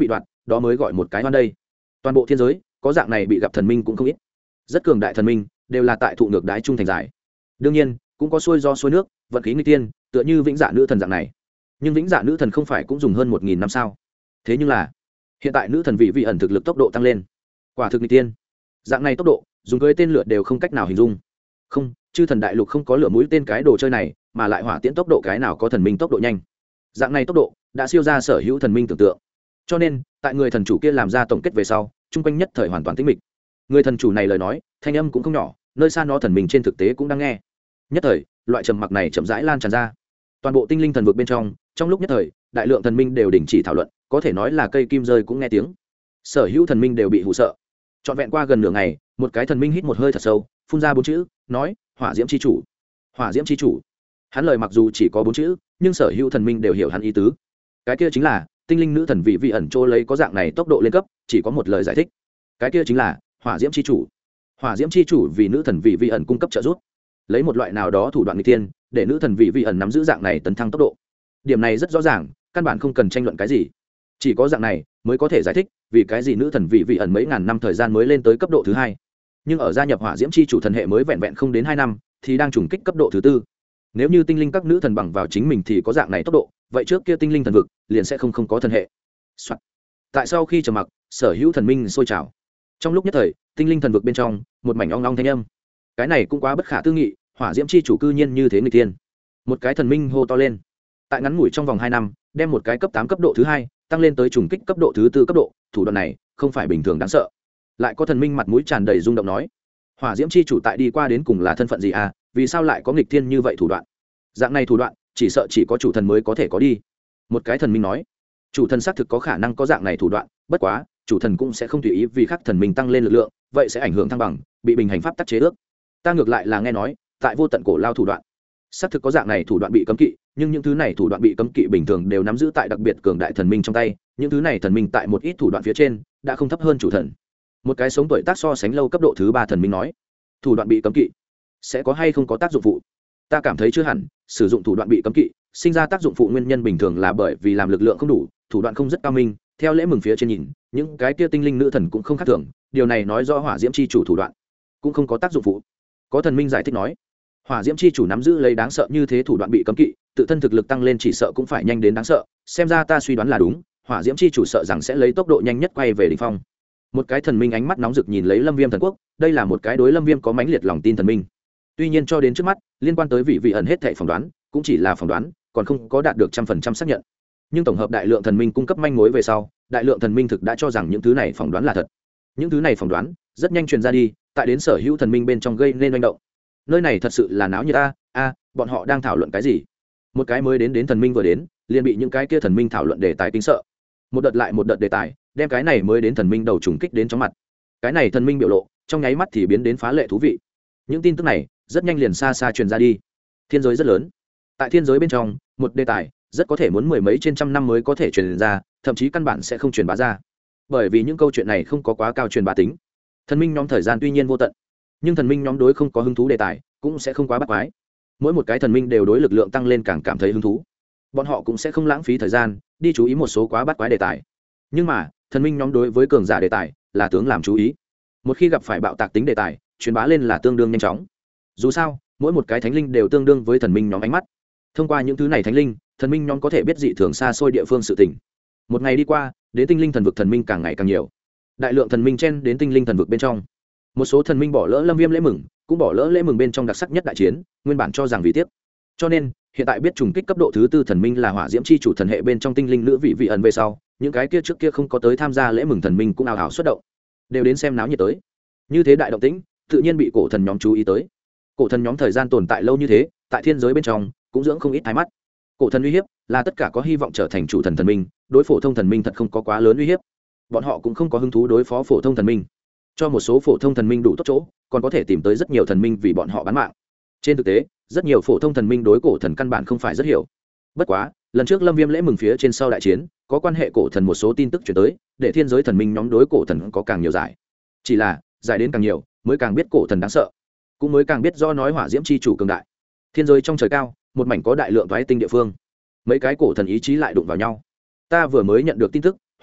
đó mới gọi một cái hoan đây. Toàn bộ thiên giới có dạng này bị gặp thần minh cũng không ít, rất cường đại thần minh đều là tại thụ ngược đái trung thành giải. Đương nhiên cũng có xuôi do xuôi nước, vận khí nghịch tiên, tựa như vĩnh dạ nữ thần dạng này. Nhưng vĩnh dạ nữ thần không phải cũng dùng hơn 1000 năm sao? Thế nhưng là hiện tại nữ thần vị ẩn thực lực tốc độ tăng lên, quả thực nghịch tiên. Dạng này tốc độ dùng cưới tên lửa đều không cách nào hình dung. Không, chư thần đại lục không có lửa mũi tên cái đồ chơi này, mà lại hỏa tiễn tốc độ cái nào có thần minh tốc độ nhanh. Dạng này tốc độ đã siêu ra sở hữu thần minh tưởng tượng. Cho nên tại người thần chủ kia làm ra tổng kết về sau, chung quanh nhất thời hoàn toàn tĩnh mịch. Người thần chủ này lời nói thanh âm cũng không nhỏ, nơi xa nó thần minh trên thực tế cũng đang nghe. Nhất thời loại trầm mặc này chậm rãi lan tràn ra toàn bộ tinh linh thần vực bên trong lúc nhất thời đại lượng thần minh đều đình chỉ thảo luận, có thể nói là cây kim rơi cũng nghe tiếng. Sở hữu thần minh đều bị hụ sợ. Trọn vẹn qua gần nửa ngày, một cái thần minh hít một hơi thật sâu, phun ra 4 chữ, nói: hỏa diễm chi chủ. Hỏa diễm chi chủ. Hắn lời mặc dù chỉ có 4 chữ, nhưng sở hữu thần minh đều hiểu hắn ý tứ. Cái kia chính là tinh linh nữ thần vị ẩn chỗ lấy có dạng này tốc độ lên cấp, chỉ có một lời giải thích. Cái kia chính là hỏa diễm chi chủ. Hỏa diễm chi chủ vì nữ thần vị ẩn cung cấp trợ giúp, lấy một loại nào đó thủ đoạn nghịch tiên, để nữ thần vị ẩn nắm giữ dạng này tấn thăng tốc độ. Điểm này rất rõ ràng, căn bản không cần tranh luận cái gì. Chỉ có dạng này mới có thể giải thích vì cái gì nữ thần vị ẩn mấy ngàn năm thời gian mới lên tới cấp độ thứ 2, nhưng ở gia nhập hỏa diễm chi chủ thần hệ mới vẹn vẹn không đến 2 năm thì đang trùng kích cấp độ thứ 4. Nếu như tinh linh các nữ thần bằng vào chính mình thì có dạng này tốc độ, vậy trước kia tinh linh thần vực liền sẽ không có thần hệ. Tại sau khi trầm mặc, sở hữu thần minh sôi trào. Trong lúc nhất thời, tinh linh thần vực bên trong một mảnh ong ong thanh âm. Cái này cũng quá bất khả tư nghị, hỏa diễm chi chủ cư nhiên như thế người tiên. Một cái thần minh hô to lên. Tại ngắn ngủi trong vòng 2 năm, đem một cái cấp 8 cấp độ thứ 2 tăng lên tới trùng kích cấp độ thứ 4 cấp độ, thủ đoạn này không phải bình thường đáng sợ. Lại có thần minh mặt mũi tràn đầy rung động nói: hỏa diễm chi chủ tại đi qua đến cùng là thân phận gì à, vì sao lại có nghịch thiên như vậy thủ đoạn? Dạng này thủ đoạn chỉ sợ chỉ có chủ thần mới có thể có đi. Một cái thần minh nói: chủ thần xác thực có khả năng có dạng này thủ đoạn, bất quá chủ thần cũng sẽ không tùy ý vì khác thần minh tăng lên lực lượng, vậy sẽ ảnh hưởng thăng bằng, bị bình hành pháp tắc chế ước. Ta ngược lại là nghe nói tại vô tận cổ lao thủ đoạn xác thực có dạng này thủ đoạn bị cấm kỵ, nhưng những thứ này thủ đoạn bị cấm kỵ bình thường đều nắm giữ tại đặc biệt cường đại thần minh trong tay. Những thứ này thần minh tại một ít thủ đoạn phía trên đã không thấp hơn chủ thần. Một cái sống tuổi tác so sánh lâu cấp độ thứ 3 thần minh nói: thủ đoạn bị cấm kỵ sẽ có hay không có tác dụng phụ? Ta cảm thấy chưa hẳn. Sử dụng thủ đoạn bị cấm kỵ sinh ra tác dụng phụ nguyên nhân bình thường là bởi vì làm lực lượng không đủ, thủ đoạn không rất cao minh. Theo lễ mừng phía trên nhìn, những cái kia tinh linh nữ thần cũng không khác thường, điều này nói rõ hỏa diễm chi chủ thủ đoạn cũng không có tác dụng phụ. Có thần minh giải thích nói: hỏa diễm chi chủ nắm giữ lấy đáng sợ như thế thủ đoạn bị cấm kỵ, tự thân thực lực tăng lên chỉ sợ cũng phải nhanh đến đáng sợ. Xem ra ta suy đoán là đúng, hỏa diễm chi chủ sợ rằng sẽ lấy tốc độ nhanh nhất quay về đỉnh phong. Một cái thần minh ánh mắt nóng rực nhìn lấy Lâm Viêm thần quốc, đây là một cái đối Lâm Viêm có mãnh liệt lòng tin thần minh. Tuy nhiên cho đến trước mắt, liên quan tới vị ẩn hết thảy phỏng đoán cũng chỉ là phỏng đoán, còn không có đạt được 100% xác nhận. Nhưng tổng hợp đại lượng thần minh cung cấp manh mối về sau, đại lượng thần minh thực đã cho rằng những thứ này phỏng đoán là thật. Những thứ này phỏng đoán rất nhanh truyền ra đi, tại đến sở hữu thần minh bên trong gây nên manh động. Nơi này thật sự là náo nhiệt bọn họ đang thảo luận cái gì? Một cái mới đến thần minh vừa đến, liền bị những cái kia thần minh thảo luận đề tài kinh sợ. Một đợt lại một đợt đề tài, đem cái này mới đến thần minh đầu trùng kích đến trong mặt. Cái này thần minh biểu lộ, trong nháy mắt thì biến đến phá lệ thú vị. Những tin tức này rất nhanh liền xa xa truyền ra đi. Thiên giới rất lớn. Tại thiên giới bên trong, một đề tài rất có thể muốn mười mấy trên trăm năm mới có thể truyền ra, thậm chí căn bản sẽ không truyền bá ra. Bởi vì những câu chuyện này không có quá cao truyền bá tính. Thần minh nhóm thời gian tuy nhiên vô tận, nhưng thần minh nhóm đối không có hứng thú đề tài cũng sẽ không quá bắt quái. Mỗi một cái thần minh đều đối lực lượng tăng lên càng cảm thấy hứng thú, bọn họ cũng sẽ không lãng phí thời gian đi chú ý một số quá bắt quái đề tài. Nhưng mà thần minh nhóm đối với cường giả đề tài là tướng làm chú ý. Một khi gặp phải bạo tạc tính đề tài, truyền bá lên là tương đương nhanh chóng. Dù sao mỗi một cái thánh linh đều tương đương với thần minh nhóm ánh mắt. Thông qua những thứ này thánh linh, thần minh nhóm có thể biết dị thường xa xôi địa phương sự tình. Một ngày đi qua, đến tinh linh thần vực thần minh càng ngày càng nhiều. Đại lượng thần minh chen đến tinh linh thần vực bên trong. Một số thần minh bỏ lỡ Lâm Viêm lễ mừng, cũng bỏ lỡ lễ mừng bên trong đặc sắc nhất đại chiến, nguyên bản cho rằng vì tiếc. Cho nên hiện tại biết trùng kích cấp độ thứ 4 thần minh là hỏa diễm chi chủ thần hệ bên trong tinh linh nữ vị ẩn về sau, những cái kia trước kia không có tới tham gia lễ mừng thần minh cũng ào ào xuất động, đều đến xem náo nhiệt tới. Như thế đại động tĩnh tự nhiên bị cổ thần nhóm chú ý tới. Cổ thần nhóm thời gian tồn tại lâu như thế, tại thiên giới bên trong cũng dưỡng không ít thái mắt. Cổ thần uy hiếp là tất cả có hy vọng trở thành chủ thần thần minh, đối phổ thông thần minh thật không có quá lớn uy hiếp. Bọn họ cũng không có hứng thú đối phó phổ thông thần minh. Cho một số phổ thông thần minh đủ tốt chỗ, còn có thể tìm tới rất nhiều thần minh vì bọn họ bán mạng. Trên thực tế rất nhiều phổ thông thần minh đối cổ thần căn bản không phải rất hiểu. Bất quá lần trước Lâm Viêm lễ mừng phía trên sau đại chiến, có quan hệ cổ thần một số tin tức chuyển tới, để thiên giới thần minh nhóm đối cổ thần có càng nhiều giải. Chỉ là giải đến càng nhiều mới càng biết cổ thần đáng sợ, cũng mới càng biết do nói hỏa diễm chi chủ cường đại. Thiên giới trong trời cao, một mảnh có đại lượng toái tinh địa phương, mấy cái cổ thần ý chí lại đụng vào nhau. Ta vừa mới nhận được tin tức,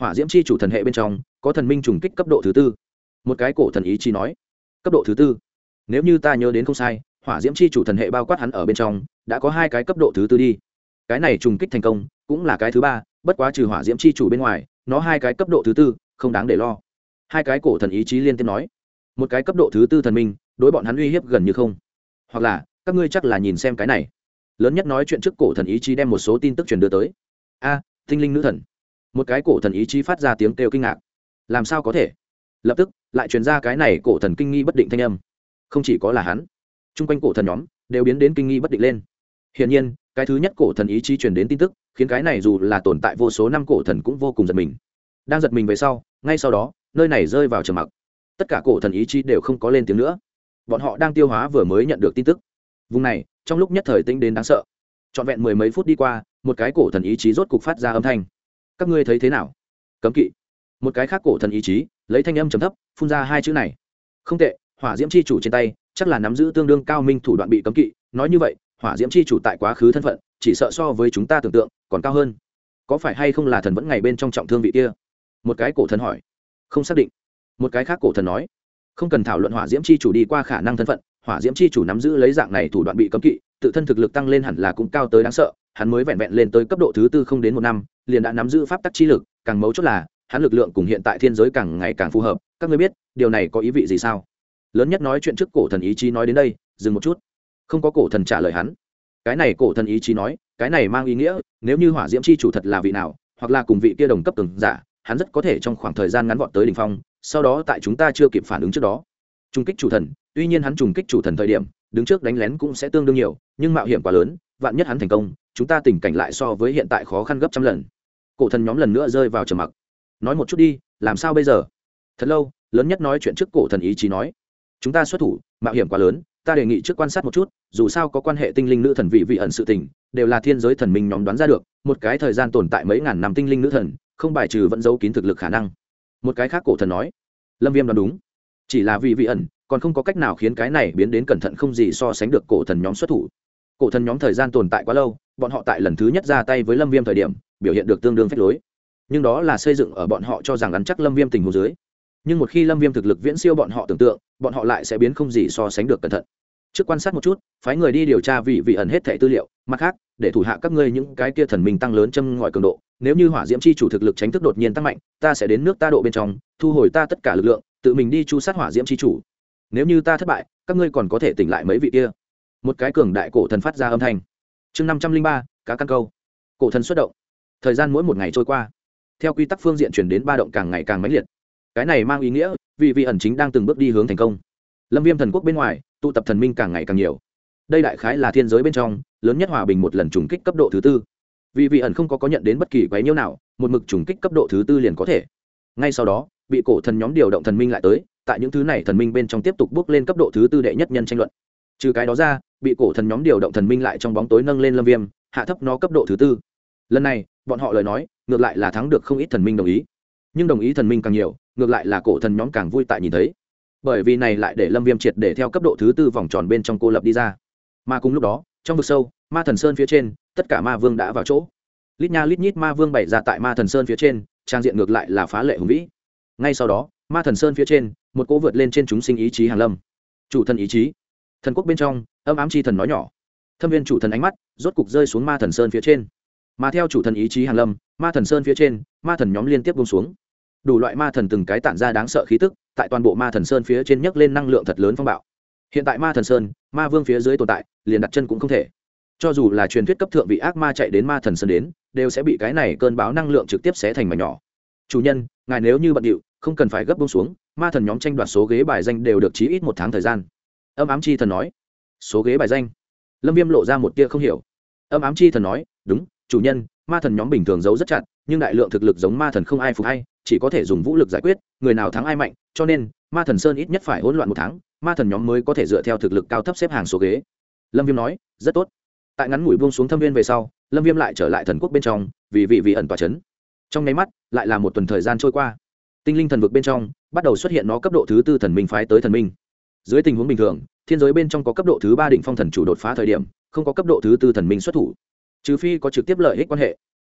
hỏa diễm chi chủ thần hệ bên trong có thần minh trùng kích cấp độ thứ tư. Một cái cổ thần ý chí nói, cấp độ thứ tư. Nếu như ta nhớ đến không sai, hỏa diễm chi chủ thần hệ bao quát hắn ở bên trong đã có 2 cái cấp độ thứ tư đi. Cái này trùng kích thành công cũng là cái thứ 3, bất quá trừ hỏa diễm chi chủ bên ngoài nó 2 cái cấp độ thứ tư không đáng để lo. 2 cái cổ thần ý chí liên tiếp nói, một cái cấp độ thứ tư thần minh đối bọn hắn uy hiếp gần như không. Hoặc là các ngươi chắc là nhìn xem cái này. Lớn nhất nói chuyện trước cổ thần ý chí đem một số tin tức truyền đưa tới. A, tinh linh nữ thần. Một cái cổ thần ý chí phát ra tiếng kêu kinh ngạc. Làm sao có thể? Lập tức lại truyền ra cái này cổ thần kinh nghi bất định thanh âm. Không chỉ có là hắn, chung quanh cổ thần nhóm đều biến đến kinh nghi bất định lên. Hiển nhiên cái thứ nhất cổ thần ý chí truyền đến tin tức khiến cái này dù là tồn tại vô số năm cổ thần cũng vô cùng giật mình. Đang giật mình về sau, ngay sau đó nơi này rơi vào trầm mặc. Tất cả cổ thần ý chí đều không có lên tiếng nữa. Bọn họ đang tiêu hóa vừa mới nhận được tin tức. Vùng này trong lúc nhất thời tĩnh đến đáng sợ. Trọn vẹn 10 mấy phút đi qua, một cái cổ thần ý chí rốt cục phát ra âm thanh. Các ngươi thấy thế nào? Cấm kỵ. Một cái khác cổ thần ý chí lấy thanh âm trầm thấp phun ra 2 chữ này. Không tệ, hỏa diễm chi chủ trên tay chắc là nắm giữ tương đương cao minh thủ đoạn bị cấm kỵ. Nói như vậy, hỏa diễm chi chủ tại quá khứ thân phận chỉ sợ so với chúng ta tưởng tượng còn cao hơn. Có phải hay không là thần vẫn ngày bên trong trọng thương vị kia? Một cái cổ thần hỏi. Không xác định. Một cái khác cổ thần nói, không cần thảo luận hỏa diễm chi chủ đi qua khả năng thân phận, hỏa diễm chi chủ nắm giữ lấy dạng này thủ đoạn bị cấm kỵ, tự thân thực lực tăng lên hẳn là cũng cao tới đáng sợ. Hắn mới vẹn vẹn lên tới cấp độ thứ tư không đến 1 năm liền đã nắm giữ pháp tắc chi lực, càng mấu chốt là hắn lực lượng cùng hiện tại thiên giới càng ngày càng phù hợp. Các ngươi biết điều này có ý vị gì sao? Lớn nhất nói chuyện trước cổ thần ý chí nói đến đây dừng một chút, không có cổ thần trả lời hắn. Cái này cổ thần ý chí nói, cái này mang ý nghĩa nếu như hỏa diễm chi chủ thật là vị nào, hoặc là cùng vị kia đồng cấp từng giả, hắn rất có thể trong khoảng thời gian ngắn vọt tới đỉnh phong, sau đó tại chúng ta chưa kịp phản ứng trước đó trùng kích chủ thần. Tuy nhiên hắn trùng kích chủ thần thời điểm đứng trước đánh lén cũng sẽ tương đương nhiều, nhưng mạo hiểm quá lớn, vạn nhất hắn thành công, chúng ta tình cảnh lại so với hiện tại khó khăn gấp trăm lần. Cổ thần nhóm lần nữa rơi vào trầm mặc. Nói một chút đi, làm sao bây giờ? Thật lâu, lớn nhất nói chuyện trước cổ thần ý chí nói, chúng ta xuất thủ, mạo hiểm quá lớn, ta đề nghị trước quan sát một chút, dù sao có quan hệ tinh linh nữ thần vị ẩn sự tình đều là thiên giới thần minh nhóm đoán ra được, một cái thời gian tồn tại mấy ngàn năm tinh linh nữ thần không bài trừ vẫn giấu kín thực lực khả năng. Một cái khác cổ thần nói, Lâm Viêm đoán đúng, chỉ là vị ẩn còn không có cách nào khiến cái này biến đến cẩn thận không gì so sánh được cổ thần nhóm xuất thủ. Cổ thần nhóm thời gian tồn tại quá lâu, bọn họ tại lần thứ nhất ra tay với Lâm Viêm thời điểm biểu hiện được tương đương phách lối, nhưng đó là xây dựng ở bọn họ cho rằng ăn chắc Lâm Viêm tình huống dưới. Nhưng một khi Lâm Viêm thực lực viễn siêu bọn họ tưởng tượng, bọn họ lại sẽ biến không gì so sánh được cẩn thận. Trước quan sát một chút, phái người đi điều tra vị ẩn hết thảy tư liệu, mặt khác để thủ hạ các ngươi những cái kia thần minh tăng lớn châm ngòi cường độ. Nếu như hỏa diễm chi chủ thực lực tránh thức đột nhiên tăng mạnh, ta sẽ đến nước ta độ bên trong thu hồi ta tất cả lực lượng, tự mình đi chu sát hỏa diễm chi chủ. Nếu như ta thất bại, các ngươi còn có thể tỉnh lại mấy vị kia. Một cái cường đại cổ thần phát ra âm thanh. Chương 503, cá căn câu. Cổ thần xuất động. Thời gian mỗi một ngày trôi qua, theo quy tắc phương diện chuyển đến ba động càng ngày càng mãnh liệt. Cái này mang ý nghĩa vị ẩn chính đang từng bước đi hướng thành công. Lâm Viêm thần quốc bên ngoài tụ tập thần minh càng ngày càng nhiều. Đây đại khái là thiên giới bên trong lớn nhất hòa bình một lần trùng kích cấp độ thứ tư. Vị ẩn không có nhận đến bất kỳ quấy nhiễu nào, một mực trùng kích cấp độ thứ tư liền có thể. Ngay sau đó, bị cổ thần nhóm điều động thần minh lại tới, tại những thứ này thần minh bên trong tiếp tục bước lên cấp độ thứ tư đệ nhất nhân tranh luận. Trừ cái đó ra, bị cổ thần nhóm điều động thần minh lại trong bóng tối nâng lên Lâm Viêm, hạ thấp nó cấp độ thứ tư. Lần này, bọn họ lời nói, ngược lại là thắng được không ít thần minh đồng ý. Nhưng đồng ý thần minh càng nhiều, ngược lại là cổ thần nhóm càng vui tại nhìn thấy. Bởi vì này lại để Lâm Viêm triệt để theo cấp độ thứ tư vòng tròn bên trong cô lập đi ra. Mà cùng lúc đó, trong vực sâu, Ma Thần Sơn phía trên, tất cả ma vương đã vào chỗ. Lít nha lít nhít ma vương bày ra tại Ma Thần Sơn phía trên, trang diện ngược lại là phá lệ hùng vĩ. Ngay sau đó, Ma Thần Sơn phía trên, một cỗ vượt lên trên chúng sinh ý chí hàng lâm. Chủ thần ý chí. Thần quốc bên trong, âm ám chi thần nói nhỏ. Thâm viên chủ thần ánh mắt rốt cục rơi xuống Ma Thần Sơn phía trên. Mà theo chủ thần ý chí hàng lâm, Ma Thần Sơn phía trên, ma thần nhóm liên tiếp buông xuống. Đủ loại ma thần từng cái tản ra đáng sợ khí tức, tại toàn bộ Ma Thần Sơn phía trên nhấc lên năng lượng thật lớn phong bạo. Hiện tại Ma Thần Sơn, ma vương phía dưới tồn tại, liền đặt chân cũng không thể. Cho dù là truyền thuyết cấp thượng vị ác ma chạy đến Ma Thần Sơn đến, đều sẽ bị cái này cơn bão năng lượng trực tiếp xé thành mảnh nhỏ. Chủ nhân, ngài nếu như bận điệu, không cần phải gấp buông xuống, ma thần nhóm tranh đoạt số ghế bài danh đều được chí ít 1 tháng thời gian. Âm ám chi thần nói. Số ghế bài danh. Lâm Viêm lộ ra một tia không hiểu. Âm ám chi thần nói, đúng, chủ nhân, ma thần nhóm bình thường giấu rất chặt, nhưng đại lượng thực lực giống ma thần không ai phục hay, chỉ có thể dùng vũ lực giải quyết, người nào thắng ai mạnh, cho nên Ma Thần Sơn ít nhất phải hỗn loạn 1 tháng, ma thần nhóm mới có thể dựa theo thực lực cao thấp xếp hàng số ghế. Lâm Viêm nói, rất tốt. Tại ngắn ngủi buông xuống thâm viên về sau, Lâm Viêm lại trở lại thần quốc bên trong, vì vị ẩn tỏa chấn. Trong nháy mắt, lại là 1 tuần thời gian trôi qua. Tinh linh thần vực bên trong bắt đầu xuất hiện nó cấp độ thứ 4 thần minh phái tới thần minh. Dưới tình huống bình thường, thiên giới bên trong có cấp độ thứ 3 đỉnh phong thần chủ đột phá thời điểm, không có cấp độ thứ 4 thần minh xuất thủ, trừ phi có trực tiếp lợi ích quan hệ.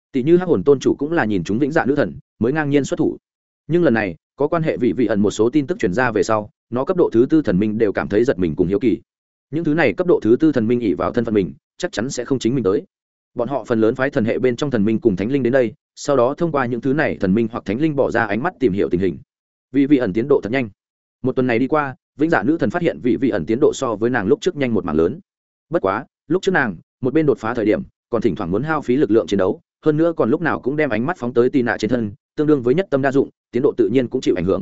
tỷ như hắc hồn tôn chủ cũng là nhìn chúng vĩnh dạ nữ thần mới ngang nhiên xuất thủ. Nhưng lần này có quan hệ vị ẩn một số tin tức truyền ra về sau, nó cấp độ thứ tư thần minh đều cảm thấy giật mình cùng hiếu kỳ. Những thứ này cấp độ thứ tư thần minh ỷ vào thân phận mình chắc chắn sẽ không chính mình tới. Bọn họ phần lớn phái thần hệ bên trong thần minh cùng thánh linh đến đây, sau đó thông qua những thứ này thần minh hoặc thánh linh bỏ ra ánh mắt tìm hiểu tình hình. Vị ẩn tiến độ thật nhanh. Một tuần này đi qua, vĩnh dạ nữ thần phát hiện vị ẩn tiến độ so với nàng lúc trước nhanh một mảng lớn. Bất quá lúc trước nàng một bên đột phá thời điểm còn thỉnh thoảng muốn hao phí lực lượng chiến đấu, hơn nữa còn lúc nào cũng đem ánh mắt phóng tới tì nạ trên thân, tương đương với nhất tâm đa dụng, tiến độ tự nhiên cũng chịu ảnh hưởng.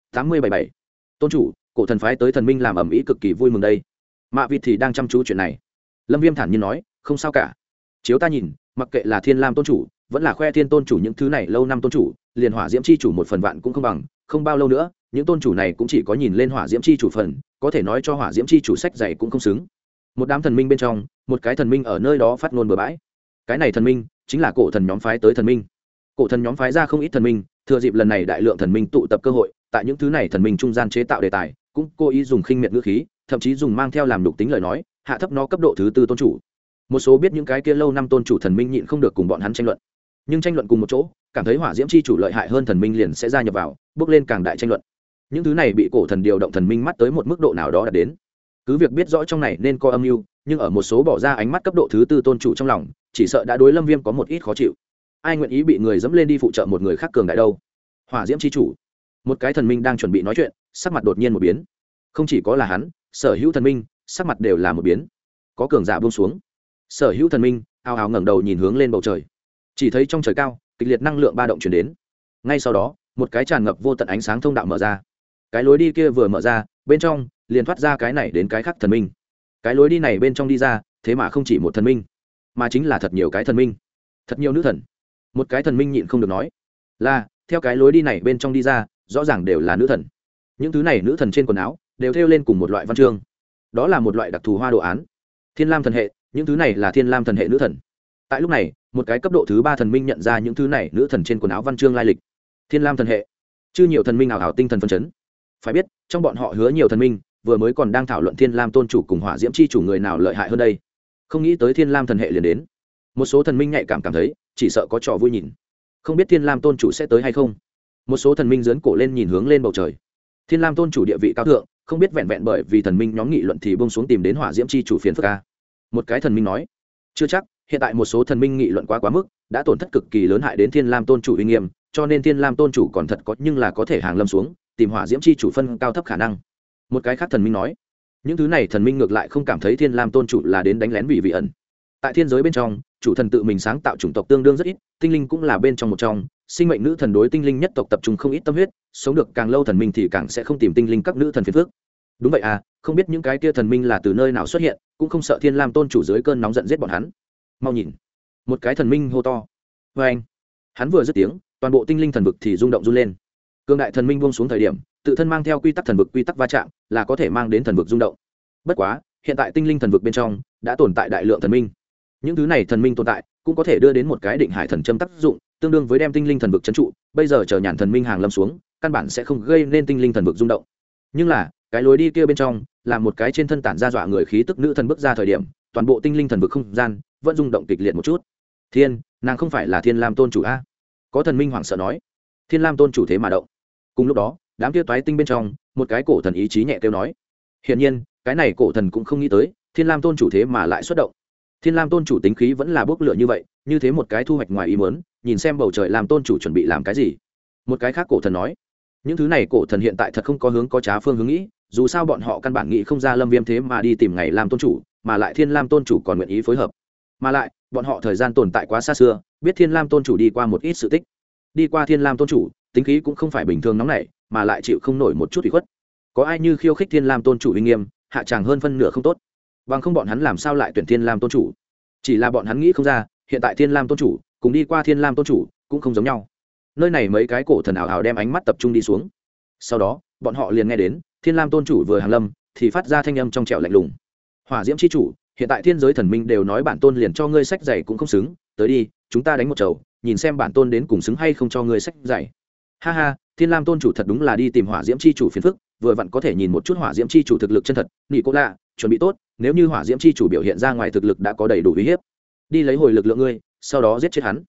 87 tôn chủ cổ thần phái tới thần minh làm ẩm ĩ cực kỳ vui mừng đây. Mạ vịt thì đang chăm chú chuyện này. Lâm Viêm thản nhiên nói, không sao cả. Chiếu ta nhìn, mặc kệ là Thiên Lam tôn chủ vẫn là Khoe Thiên tôn chủ, những thứ này lâu năm tôn chủ liền Hỏa Diễm chi chủ một phần vạn cũng không bằng. Không bao lâu nữa những tôn chủ này cũng chỉ có nhìn lên Hỏa Diễm chi chủ phần, có thể nói cho Hỏa Diễm chi chủ sách dày cũng không xứng. Một đám thần minh bên trong, một cái thần minh ở nơi đó phát ngôn bừa bãi. Cái này thần minh chính là cổ thần nhóm phái tới thần minh. Cổ thần nhóm phái ra không ít thần minh, thừa dịp lần này đại lượng thần minh tụ tập cơ hội, tại những thứ này thần minh trung gian chế tạo đề tài, cũng cố ý dùng khinh miệt ngữ khí, thậm chí dùng mang theo làm nhục tính lời nói, hạ thấp nó cấp độ thứ tư tôn chủ. Một số biết những cái kia lâu năm tôn chủ thần minh nhịn không được cùng bọn hắn tranh luận, nhưng tranh luận cùng một chỗ, cảm thấy Hỏa Diễm chi chủ lợi hại hơn thần minh liền sẽ gia nhập vào, bước lên càng đại tranh luận. Những thứ này bị cổ thần điều động thần minh mắt tới một mức độ nào đó đạt đến. Cứ việc biết rõ trong này nên có âm mưu, nhưng ở một số bỏ ra ánh mắt cấp độ thứ tư tôn chủ trong lòng, chỉ sợ đã đối Lâm Viêm có một ít khó chịu. Ai nguyện ý bị người dẫm lên đi phụ trợ một người khác cường đại đâu? Hỏa Diễm chi chủ, một cái thần minh đang chuẩn bị nói chuyện, sắc mặt đột nhiên một biến. Không chỉ có là hắn, sở hữu thần minh sắc mặt đều là một biến. Có cường giả buông xuống, sở hữu thần minh ào ào ngẩng đầu nhìn hướng lên bầu trời, chỉ thấy trong trời cao kịch liệt năng lượng ba động truyền đến. Ngay sau đó một cái tràn ngập vô tận ánh sáng thông đạo mở ra. Cái lối đi kia vừa mở ra, bên trong liền thoát ra cái này đến cái khác thần minh. Cái lối đi này bên trong đi ra, thế mà không chỉ một thần minh, mà chính là thật nhiều cái thần minh, thật nhiều nữ thần. Một cái thần minh nhịn không được nói, là theo cái lối đi này bên trong đi ra, rõ ràng đều là nữ thần. Những thứ này nữ thần trên quần áo đều thêu lên cùng một loại văn chương, đó là một loại đặc thù hoa đồ án. Thiên Lam thần hệ, những thứ này là Thiên Lam thần hệ nữ thần. Tại lúc này một cái cấp độ thứ ba thần minh nhận ra những thứ này nữ thần trên quần áo văn chương lai lịch. Thiên Lam thần hệ, chứ nhiều thần minh ảo ảo tinh thần phân chấn. Phải biết trong bọn họ hứa nhiều thần minh vừa mới còn đang thảo luận Thiên Lam tôn chủ cùng Hỏa Diễm chi chủ người nào lợi hại hơn đây, không nghĩ tới Thiên Lam thần hệ liền đến. Một số thần minh nhạy cảm thấy chỉ sợ có trò vui nhìn, không biết Thiên Lam tôn chủ sẽ tới hay không. Một số thần minh giớn cổ lên nhìn hướng lên bầu trời. Thiên Lam tôn chủ địa vị cao thượng, không biết vẹn vẹn bởi vì thần minh nhóm nghị luận thì buông xuống tìm đến Hỏa Diễm chi chủ phiền phức a. Một cái thần minh nói, chưa chắc, hiện tại một số thần minh nghị luận quá mức, đã tổn thất cực kỳ lớn hại đến Thiên Lam tôn chủ uy nghiêm, cho nên Thiên Lam tôn chủ còn thật có nhưng là có thể hàng lâm xuống tìm Hỏa Diễm chi chủ phân cao thấp khả năng. Một cái khác thần minh nói, những thứ này thần minh ngược lại không cảm thấy Thiên Lam tôn chủ là đến đánh lén vị ẩn. Tại thiên giới bên trong, chủ thần tự mình sáng tạo chủng tộc tương đương rất ít, tinh linh cũng là bên trong một trong, sinh mệnh nữ thần đối tinh linh nhất tộc tập trung không ít tâm huyết, sống được càng lâu thần minh thì càng sẽ không tìm tinh linh các nữ thần phiền phức. Đúng vậy à, không biết những cái kia thần minh là từ nơi nào xuất hiện, cũng không sợ Thiên Lam tôn chủ dưới cơn nóng giận giết bọn hắn. Mau nhìn, một cái thần minh hô to. Vê anh, hắn vừa dứt tiếng, toàn bộ tinh linh thần vực thì rung động run lên. Cương đại thần minh buông xuống thời điểm, tự thân mang theo quy tắc thần vực quy tắc va chạm, là có thể mang đến thần vực rung động. Bất quá, hiện tại tinh linh thần vực bên trong đã tồn tại đại lượng thần minh. Những thứ này thần minh tồn tại cũng có thể đưa đến một cái định hải thần châm tác dụng, tương đương với đem tinh linh thần vực trấn trụ. Bây giờ chờ nhàn thần minh hàng lâm xuống, căn bản sẽ không gây nên tinh linh thần vực rung động. Nhưng là cái lối đi kia bên trong là một cái trên thân tản ra dọa người khí tức nữ thần bước ra thời điểm, toàn bộ tinh linh thần vực không gian vẫn rung động kịch liệt một chút. Thiên, nàng không phải là Thiên Lam tôn chủ a? Có thần minh hoảng sợ nói. Thiên Lam tôn chủ thế mà động. Cùng lúc đó, đám kia toái tinh bên trong, một cái cổ thần ý chí nhẹ kêu nói. Hiển nhiên, cái này cổ thần cũng không nghĩ tới, Thiên Lam tôn chủ thế mà lại xuất động. Thiên Lam tôn chủ tính khí vẫn là bốc lửa như vậy, như thế một cái thu hoạch ngoài ý muốn, nhìn xem bầu trời làm tôn chủ chuẩn bị làm cái gì. Một cái khác cổ thần nói, những thứ này cổ thần hiện tại thật không có hướng có trá phương hướng nghĩ, dù sao bọn họ căn bản nghĩ không ra Lâm Viêm thế mà đi tìm ngày làm tôn chủ, mà lại Thiên Lam tôn chủ còn nguyện ý phối hợp. Mà lại, bọn họ thời gian tồn tại quá xa xưa, biết Thiên Lam tôn chủ đi qua một ít sự tích. Đi qua Thiên Lam tôn chủ, tính khí cũng không phải bình thường nóng nảy, mà lại chịu không nổi một chút ủy khuất. Có ai như khiêu khích Thiên Lam tôn chủ uy nghiêm, hạ tràng hơn phân nửa không tốt. Bằng không bọn hắn làm sao lại tuyển Thiên Lam tôn chủ? Chỉ là bọn hắn nghĩ không ra, hiện tại Thiên Lam tôn chủ cùng đi qua Thiên Lam tôn chủ cũng không giống nhau. Nơi này mấy cái cổ thần ảo ảo đem ánh mắt tập trung đi xuống. Sau đó, bọn họ liền nghe đến, Thiên Lam tôn chủ vừa hàng lâm, thì phát ra thanh âm trong trẻo lạnh lùng. Hỏa Diễm chi chủ, hiện tại thiên giới thần minh đều nói bản tôn liền cho ngươi sách giày cũng không xứng, tới đi, chúng ta đánh một chầu, nhìn xem bản tôn đến cùng xứng hay không cho ngươi sách giày. Ha ha, Thiên Lam tôn chủ thật đúng là đi tìm Hỏa Diễm chi chủ phiền phức, vừa vặn có thể nhìn một chút Hỏa Diễm chi chủ thực lực chân thật, nị cô lạ, chuẩn bị tốt, nếu như Hỏa Diễm chi chủ biểu hiện ra ngoài thực lực đã có đầy đủ uy hiếp, đi lấy hồi lực lượng ngươi, sau đó giết chết hắn.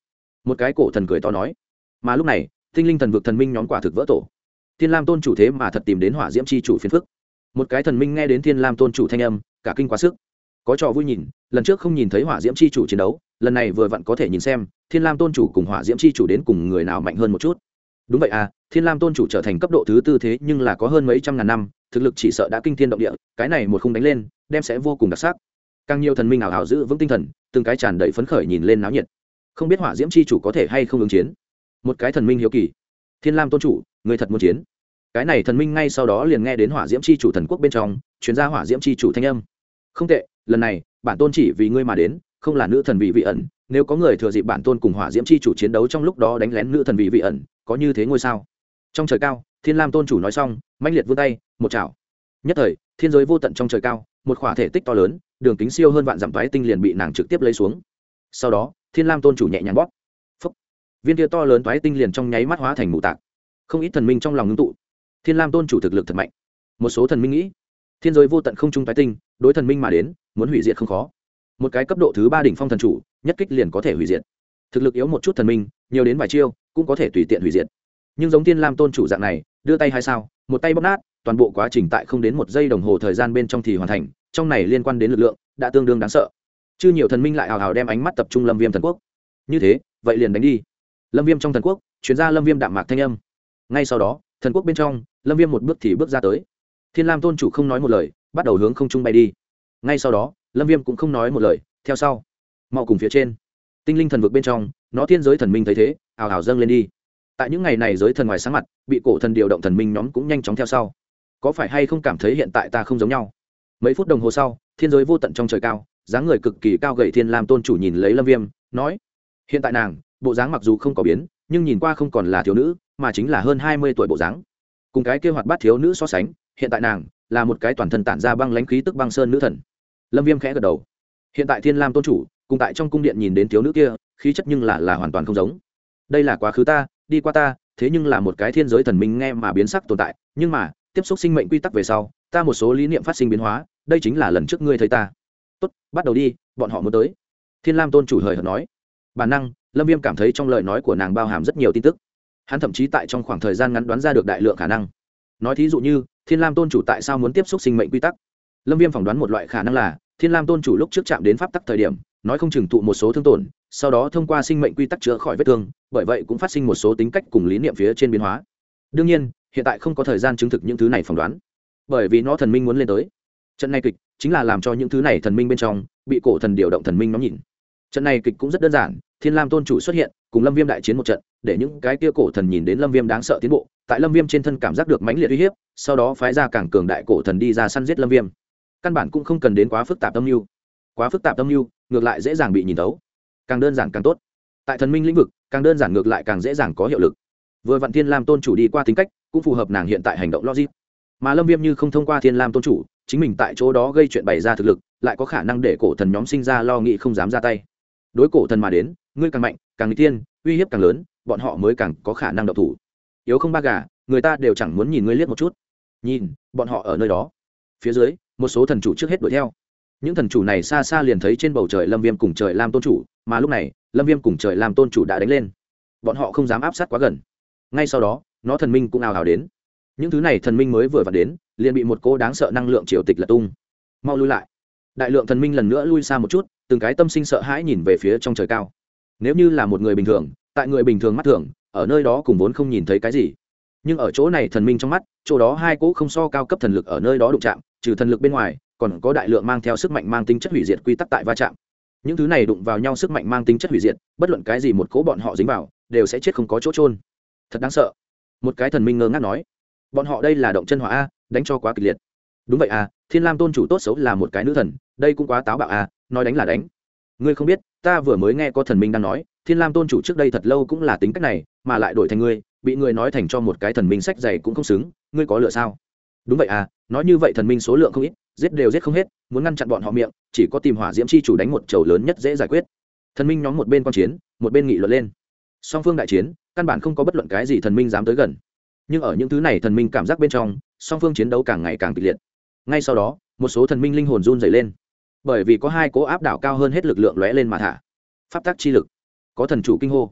một cái cổ thần cười to nói. Mà lúc này tinh linh thần vực thần minh nhóm quả thực vỡ tổ. Thiên Lam tôn chủ thế mà thật tìm đến hỏa diễm chi chủ phiền phức. Một cái thần minh nghe đến Thiên Lam tôn chủ thanh âm, cả kinh quá sức. Có trò vui nhìn, lần trước không nhìn thấy hỏa diễm chi chủ chiến đấu, lần này vừa vặn có thể nhìn xem Thiên Lam tôn chủ cùng hỏa diễm chi chủ đến cùng người nào mạnh hơn một chút. Đúng vậy à, Thiên Lam tôn chủ trở thành cấp độ thứ tư thế nhưng là có hơn mấy trăm ngàn năm, thực lực chỉ sợ đã kinh thiên động địa, cái này một khung đánh lên, đem sẽ vô cùng đặc sắc. Càng nhiều thần minh ảo ảo giữ vững tinh thần, từng cái tràn đầy phấn khởi nhìn lên náo nhiệt. Không biết hỏa diễm chi chủ có thể hay không ứng chiến. Một cái thần minh hiếu kỳ. Thiên Lam tôn chủ, người thật muốn chiến. Cái này thần minh ngay sau đó liền nghe đến hỏa diễm chi chủ thần quốc bên trong truyền ra hỏa diễm chi chủ thanh âm. Không tệ, lần này bản tôn chỉ vì ngươi mà đến, không là nữ thần vị ẩn, nếu có người thừa dịp bản tôn cùng hỏa diễm chi chủ chiến đấu trong lúc đó đánh lén nữ thần vị ẩn, có như thế ngôi sao. Trong trời cao, Thiên Lam tôn chủ nói xong, mãnh liệt vươn tay, một chảo. Nhất thời, thiên giới vô tận trong trời cao, một khỏa thể tích to lớn, đường kính siêu hơn vạn dặm toái tinh liền bị nàng trực tiếp lấy xuống. Sau đó, Thiên Lam tôn chủ nhẹ nhàng bóp. Phốc. Viên kia to lớn toái tinh liền trong nháy mắt hóa thành mù tạc. Không ít thần minh trong lòng ngưng tụ. Thiên Lam tôn chủ thực lực thật mạnh. Một số thần minh nghĩ, thiên giới vô tận không trung toái tinh, đối thần minh mà đến, muốn hủy diệt không khó. Một cái cấp độ thứ 3 đỉnh phong thần chủ, nhất kích liền có thể hủy diệt. Thực lực yếu một chút thần minh, nhiều đến vài chiêu, cũng có thể tùy tiện hủy diệt. Nhưng giống Thiên Lam tôn chủ dạng này, đưa tay hay sao, một tay bóp nát, toàn bộ quá trình tại không đến một giây đồng hồ thời gian bên trong thì hoàn thành, trong này liên quan đến lực lượng, đã tương đương đáng sợ. Chứ nhiều thần minh lại hào hào đem ánh mắt tập trung Lâm Viêm thần quốc. Như thế, vậy liền đánh đi. Lâm Viêm trong thần quốc, truyền ra Lâm Viêm đạm mạc thanh âm. Ngay sau đó, thần quốc bên trong, Lâm Viêm một bước thì bước ra tới. Thiên Lam tôn chủ không nói một lời, bắt đầu hướng không trung bay đi. Ngay sau đó, Lâm Viêm cũng không nói một lời, theo sau, mau cùng phía trên. Tinh linh thần vực bên trong, nó thiên giới thần minh thấy thế, ào ào dâng lên đi. Tại những ngày này giới thần ngoài sáng mặt, bị cổ thần điều động thần minh nhóm cũng nhanh chóng theo sau. Có phải hay không cảm thấy hiện tại ta không giống nhau? Mấy phút đồng hồ sau, thiên giới vô tận trong trời cao, dáng người cực kỳ cao gầy Thiên Lam tôn chủ nhìn lấy Lâm Viêm, nói: "Hiện tại nàng, bộ dáng mặc dù không có biến, nhưng nhìn qua không còn là thiếu nữ, mà chính là hơn 20 tuổi bộ dáng. Cùng cái kia hoạt bát thiếu nữ so sánh, hiện tại nàng là một cái toàn thân tản ra băng lãnh khí tức băng sơn nữ thần." Lâm Viêm khẽ gật đầu. Hiện tại Thiên Lam tôn chủ, cùng tại trong cung điện nhìn đến thiếu nữ kia, khí chất nhưng là hoàn toàn không giống. Đây là quá khứ ta, đi qua ta, thế nhưng là một cái thiên giới thần minh nghe mà biến sắc tồn tại, nhưng mà, tiếp xúc sinh mệnh quy tắc về sau, ta một số lý niệm phát sinh biến hóa, đây chính là lần trước ngươi thấy ta. Tốt, bắt đầu đi, bọn họ muốn tới. Thiên Lam tôn chủ hời hợt nói. Bản năng, Lâm Viêm cảm thấy trong lời nói của nàng bao hàm rất nhiều tin tức. Hắn thậm chí tại trong khoảng thời gian ngắn đoán ra được đại lượng khả năng. Nói thí dụ như, Thiên Lam tôn chủ tại sao muốn tiếp xúc sinh mệnh quy tắc. Lâm Viêm phỏng đoán một loại khả năng là, Thiên Lam tôn chủ lúc trước chạm đến pháp tắc thời điểm, nói không chừng thụ một số thương tổn, sau đó thông qua sinh mệnh quy tắc chữa khỏi vết thương, bởi vậy cũng phát sinh một số tính cách cùng lý niệm phía trên biến hóa. Đương nhiên, hiện tại không có thời gian chứng thực những thứ này phỏng đoán, bởi vì nó thần minh muốn lên tới. Trận này kịch chính là làm cho những thứ này thần minh bên trong bị cổ thần điều động thần minh nó nhìn. Trận này kịch cũng rất đơn giản, Thiên Lam tôn chủ xuất hiện, cùng Lâm Viêm đại chiến một trận, để những cái kia cổ thần nhìn đến Lâm Viêm đáng sợ tiến bộ, tại Lâm Viêm trên thân cảm giác được mãnh liệt uy hiếp, sau đó phái ra càng cường đại cổ thần đi ra săn giết Lâm Viêm. Căn bản cũng không cần đến quá phức tạp âm mưu. Quá phức tạp âm mưu, ngược lại dễ dàng bị nhìn thấu. Càng đơn giản càng tốt. Tại thần minh lĩnh vực, càng đơn giản ngược lại càng dễ dàng có hiệu lực. Vừa vặn Thiên Lam tôn chủ đi qua tính cách, cũng phù hợp nàng hiện tại hành động logic. Mà Lâm Viêm như không thông qua Thiên Lam tôn chủ, chính mình tại chỗ đó gây chuyện bày ra thực lực, lại có khả năng để cổ thần nhóm sinh ra lo nghĩ không dám ra tay. Đối cổ thần mà đến, ngươi càng mạnh, càng nguy tiên, uy hiếp càng lớn, bọn họ mới càng có khả năng động thủ. Yếu không ba gà, người ta đều chẳng muốn nhìn ngươi liếc một chút. Nhìn, bọn họ ở nơi đó. Phía dưới, một số thần chủ trước hết đuổi theo. Những thần chủ này xa xa liền thấy trên bầu trời Lâm Viêm cùng trời Lam tôn chủ, mà lúc này, Lâm Viêm cùng trời Lam tôn chủ đã đánh lên. Bọn họ không dám áp sát quá gần. Ngay sau đó, nó thần minh cũng ào ào đến. Những thứ này thần minh mới vừa vặn đến, liền bị một cô đáng sợ năng lượng triều tịch lật tung. Mau lui lại. Đại lượng thần minh lần nữa lui xa một chút, từng cái tâm sinh sợ hãi nhìn về phía trong trời cao. Nếu như là một người bình thường, tại người bình thường mắt thường, ở nơi đó cùng vốn không nhìn thấy cái gì. Nhưng ở chỗ này thần minh trong mắt, chỗ đó hai cỗ không so cao cấp thần lực ở nơi đó đụng chạm, trừ thần lực bên ngoài, còn có đại lượng mang theo sức mạnh mang tính chất hủy diệt quy tắc tại va chạm. Những thứ này đụng vào nhau sức mạnh mang tính chất hủy diệt, bất luận cái gì một cỗ bọn họ dính vào, đều sẽ chết không có chỗ chôn. Thật đáng sợ. Một cái thần minh ngơ ngác nói, bọn họ đây là động chân hỏa a, đánh cho quá kịch liệt. Đúng vậy à, Thiên Lam tôn chủ tốt xấu là một cái nữ thần, đây cũng quá táo bạo à, nói đánh là đánh. Ngươi không biết, ta vừa mới nghe có thần minh đang nói, Thiên Lam tôn chủ trước đây thật lâu cũng là tính cách này, mà lại đổi thành ngươi, bị người nói thành cho một cái thần minh sách dày cũng không xứng, ngươi có lựa sao? Đúng vậy à, nói như vậy thần minh số lượng không ít, giết đều giết không hết, muốn ngăn chặn bọn họ miệng, chỉ có tìm hỏa diễm chi chủ đánh một chầu lớn nhất dễ giải quyết. Thần minh nhóm một bên quan chiến, một bên nghị luận lên. Song phương đại chiến, căn bản không có bất luận cái gì thần minh dám tới gần. Nhưng ở những thứ này thần minh cảm giác bên trong, song phương chiến đấu càng ngày càng kịch liệt. Ngay sau đó, một số thần minh linh hồn run rẩy lên, bởi vì có hai cố áp đảo cao hơn hết lực lượng lóe lên mà thả. Pháp tắc chi lực. Có thần chủ kinh hô.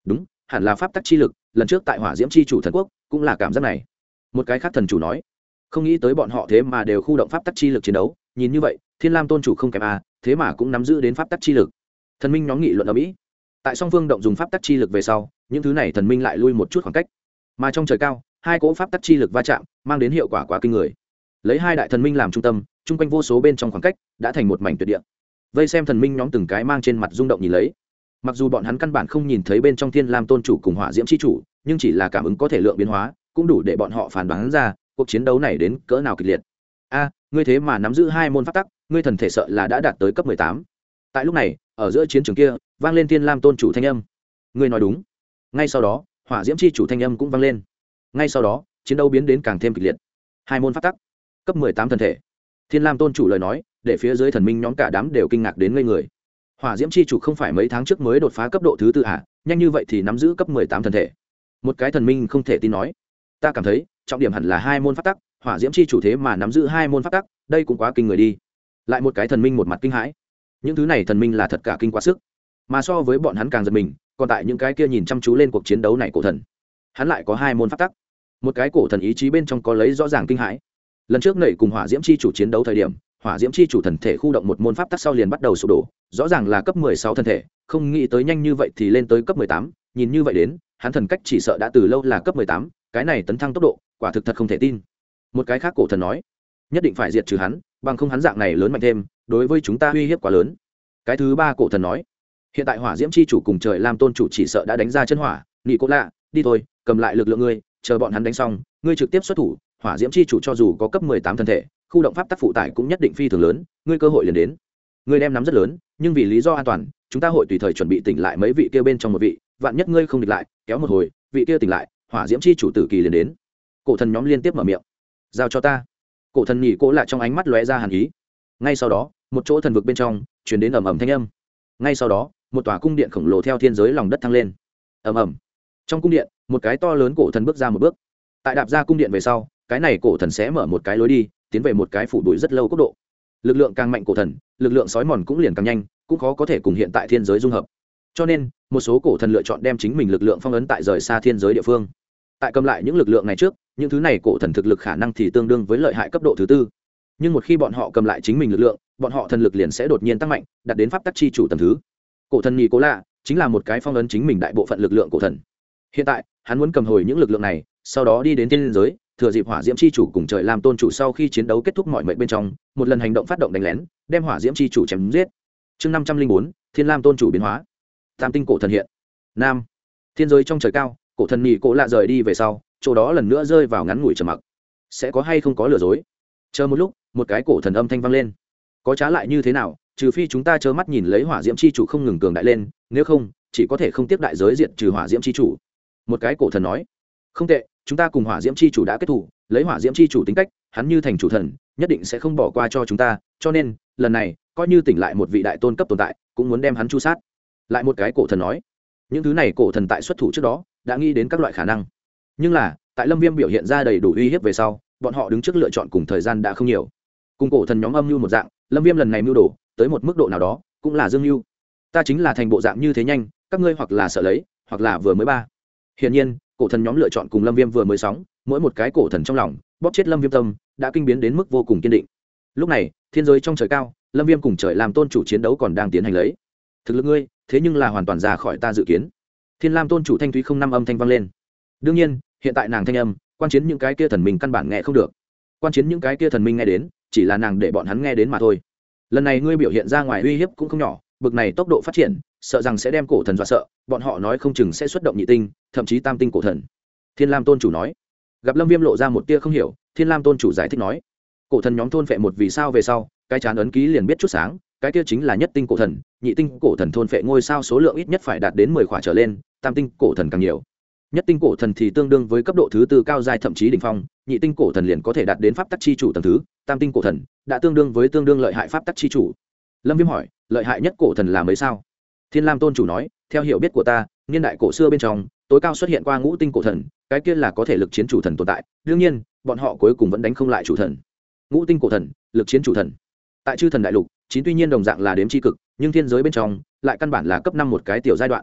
đúng, hẳn là pháp tắc chi lực, lần trước tại hỏa diễm chi chủ thần quốc cũng là cảm giác này. Một cái khác thần chủ nói, không nghĩ tới bọn họ thế mà đều khu động pháp tắc chi lực chiến đấu, nhìn như vậy Thiên Lam tôn chủ không kém thế mà cũng nắm giữ đến pháp tắc chi lực. Thần minh nhóm nghị luận ở mỹ. Tại song phương động dùng pháp tắc chi lực về sau, những thứ này thần minh lại lui một chút khoảng cách, mà trong trời cao hai cỗ pháp tắc chi lực va chạm mang đến hiệu quả quá kinh người. Lấy hai đại thần minh làm trung tâm, chung quanh vô số bên trong khoảng cách đã thành một mảnh tuyệt địa. Vây xem thần minh nhóm từng cái mang trên mặt rung động nhìn lấy. Mặc dù bọn hắn căn bản không nhìn thấy bên trong Thiên Lam tôn chủ cùng hỏa diễm chi chủ, nhưng chỉ là cảm ứng có thể lượng biến hóa cũng đủ để bọn họ phán đoán ra cuộc chiến đấu này đến cỡ nào kịch liệt. Ngươi thế mà nắm giữ hai môn pháp tắc, ngươi thần thể sợ là đã đạt tới cấp 18. Tại lúc này, ở giữa chiến trường kia vang lên Thiên Lam tôn chủ thanh âm. Ngươi nói đúng. Ngay sau đó hỏa diễm chi chủ thanh âm cũng vang lên. Ngay sau đó chiến đấu biến đến càng thêm kịch liệt. Hai môn pháp tắc, cấp 18 thần thể. Thiên Lam tôn chủ lời nói để phía dưới thần minh nhóm cả đám đều kinh ngạc đến ngây người. Hỏa diễm chi chủ không phải mấy tháng trước mới đột phá cấp độ thứ 4 nhanh như vậy thì nắm giữ cấp 18 thần thể. Một cái thần minh không thể tin nói, ta cảm thấy trọng điểm hẳn là hai môn pháp tắc, hỏa diễm chi chủ thế mà nắm giữ hai môn pháp tắc, đây cũng quá kinh người đi. Lại một cái thần minh một mặt kinh hãi. Những thứ này thần minh là thật cả kinh quá sức, mà so với bọn hắn càng giật mình, còn tại những cái kia nhìn chăm chú lên cuộc chiến đấu này cổ thần, hắn lại có hai môn pháp tắc. Một cái cổ thần ý chí bên trong có lấy rõ ràng kinh hãi. Lần trước nảy cùng hỏa diễm chi chủ chiến đấu thời điểm, hỏa diễm chi chủ thần thể khu động một môn pháp tắc sau liền bắt đầu sụp đổ, rõ ràng là cấp 16 thần thể, không nghĩ tới nhanh như vậy thì lên tới cấp 18, nhìn như vậy đến, hắn thần cách chỉ sợ đã từ lâu là cấp 18, cái này tấn thăng tốc độ, quả thực thật không thể tin. Một cái khác cổ thần nói, nhất định phải diệt trừ hắn, bằng không hắn dạng này lớn mạnh thêm, đối với chúng ta uy hiếp quá lớn. Cái thứ ba cổ thần nói, hiện tại hỏa diễm chi chủ cùng trời lam tôn chủ chỉ sợ đã đánh ra chân hỏa, nhị cô lạ, đi thôi, cầm lại lực lượng ngươi, chờ bọn hắn đánh xong, ngươi trực tiếp xuất thủ. Hỏa diễm chi chủ cho dù có cấp 18 thân thể, khu động pháp tắc phụ tải cũng nhất định phi thường lớn, ngươi cơ hội liền đến. Ngươi đem nắm rất lớn, nhưng vì lý do an toàn, chúng ta hội tùy thời chuẩn bị tỉnh lại mấy vị kia bên trong một vị, vạn nhất ngươi không địch lại, kéo một hồi, vị kia tỉnh lại, hỏa diễm chi chủ tử kỳ liền đến. Cổ thần nhóm liên tiếp mở miệng, giao cho ta. Cổ thần nhị cố lại trong ánh mắt lóe ra hàn ý. Ngay sau đó, một chỗ thần vực bên trong truyền đến ầm ầm thanh âm. Ngay sau đó, một tòa cung điện khổng lồ theo thiên giới lòng đất thăng lên. Ầm ầm. Trong cung điện, một cái to lớn cổ thần bước ra một bước. Tại đạp ra cung điện về sau, cái này cổ thần sẽ mở một cái lối đi, tiến về một cái phủ bụi rất lâu cấp độ. Lực lượng càng mạnh cổ thần, lực lượng sói mòn cũng liền càng nhanh, cũng khó có thể cùng hiện tại thiên giới dung hợp. Cho nên, một số cổ thần lựa chọn đem chính mình lực lượng phong ấn tại rời xa thiên giới địa phương. Tại cầm lại những lực lượng này trước, những thứ này cổ thần thực lực khả năng thì tương đương với lợi hại cấp độ thứ 4. Nhưng một khi bọn họ cầm lại chính mình lực lượng, bọn họ thần lực liền sẽ đột nhiên tăng mạnh, đạt đến pháp tắc chi chủ tầng thứ. Cổ thần nhị cố lạ chính là một cái phong ấn chính mình đại bộ phận lực lượng cổ thần. Hiện tại, hắn muốn cầm hồi những lực lượng này, sau đó đi đến thiên giới, thừa dịp hỏa diễm chi chủ cùng trời lam tôn chủ sau khi chiến đấu kết thúc mọi mệnh bên trong, một lần hành động phát động đánh lén, đem hỏa diễm chi chủ chém giết. Chương 504, Thiên Lam tôn chủ biến hóa. Tam tinh cổ thần hiện. Nam. Thiên giới trong trời cao, cổ thần nhị cố lạ rời đi về sau, chỗ đó lần nữa rơi vào ngắn ngủi trầm mặc. Sẽ có hay không có lừa dối? Chờ một lúc, một cái cổ thần âm thanh vang lên. Có trá lại như thế nào, trừ phi chúng ta trơ mắt nhìn lấy hỏa diễm chi chủ không ngừng cường đại lên, nếu không, chỉ có thể không tiếp đại giới diện trừ hỏa diễm chi chủ. Một cái cổ thần nói, không tệ, chúng ta cùng hỏa diễm chi chủ đã kết thủ, lấy hỏa diễm chi chủ tính cách, hắn như thành chủ thần, nhất định sẽ không bỏ qua cho chúng ta, cho nên, lần này, coi như tỉnh lại một vị đại tôn cấp tồn tại, cũng muốn đem hắn chu sát. Lại một cái cổ thần nói, những thứ này cổ thần tại xuất thủ trước đó, đã nghĩ đến các loại khả năng. Nhưng là, tại Lâm Viêm biểu hiện ra đầy đủ uy hiếp về sau, bọn họ đứng trước lựa chọn cùng thời gian đã không nhiều. Cùng cổ thần nhóm âm mưu một dạng, Lâm Viêm lần này mưu đồ, tới một mức độ nào đó, cũng là dương mưu. Ta chính là thành bộ dạng như thế nhanh, các ngươi hoặc là sợ lấy, hoặc là vừa mới ba. Hiển nhiên, cổ thần nhóm lựa chọn cùng Lâm Viêm vừa mới sóng, mỗi một cái cổ thần trong lòng, bóp chết Lâm Viêm tâm, đã kinh biến đến mức vô cùng kiên định. Lúc này, thiên giới trong trời cao, Lâm Viêm cùng trời làm tôn chủ chiến đấu còn đang tiến hành lấy. Thực lực ngươi, thế nhưng là hoàn toàn ra khỏi ta dự kiến. Thiên Lam tôn chủ thanh thúy không năm âm thanh vang lên. Đương nhiên, hiện tại nàng thanh âm, quan chiến những cái kia thần minh căn bản nghe không được. Quan chiến những cái kia thần minh nghe đến, chỉ là nàng để bọn hắn nghe đến mà thôi. Lần này ngươi biểu hiện ra ngoài uy hiếp cũng không nhỏ, bực này tốc độ phát triển, sợ rằng sẽ đem cổ thần dọa sợ, bọn họ nói không chừng sẽ xuất động nhị tinh, thậm chí tam tinh cổ thần. Thiên Lam tôn chủ nói. Gặp Lâm Viêm lộ ra một tia không hiểu, Thiên Lam tôn chủ giải thích nói, cổ thần nhóm thôn phệ một vì sao về sau, cái chán ấn ký liền biết chút sáng, cái kia chính là nhất tinh cổ thần, nhị tinh cổ thần thôn phệ ngôi sao số lượng ít nhất phải đạt đến 10 khỏa trở lên, tam tinh cổ thần càng nhiều. Nhất tinh cổ thần thì tương đương với cấp độ thứ 4 cao giai thậm chí đỉnh phong, nhị tinh cổ thần liền có thể đạt đến pháp tắc chi chủ tầng thứ, tam tinh cổ thần đã tương đương lợi hại pháp tắc chi chủ. Lâm Viêm hỏi, lợi hại nhất cổ thần là mấy sao? Thiên Lam tôn chủ nói, theo hiểu biết của ta, niên đại cổ xưa bên trong, tối cao xuất hiện qua ngũ tinh cổ thần, cái kia là có thể lực chiến chủ thần tồn tại, đương nhiên, bọn họ cuối cùng vẫn đánh không lại chủ thần. Ngũ tinh cổ thần, lực chiến chủ thần. Tại chư thần đại lục, chín tuy nhiên đồng dạng là đếm chi cực, nhưng thiên giới bên trong lại căn bản là cấp 5 một cái tiểu giai đoạn.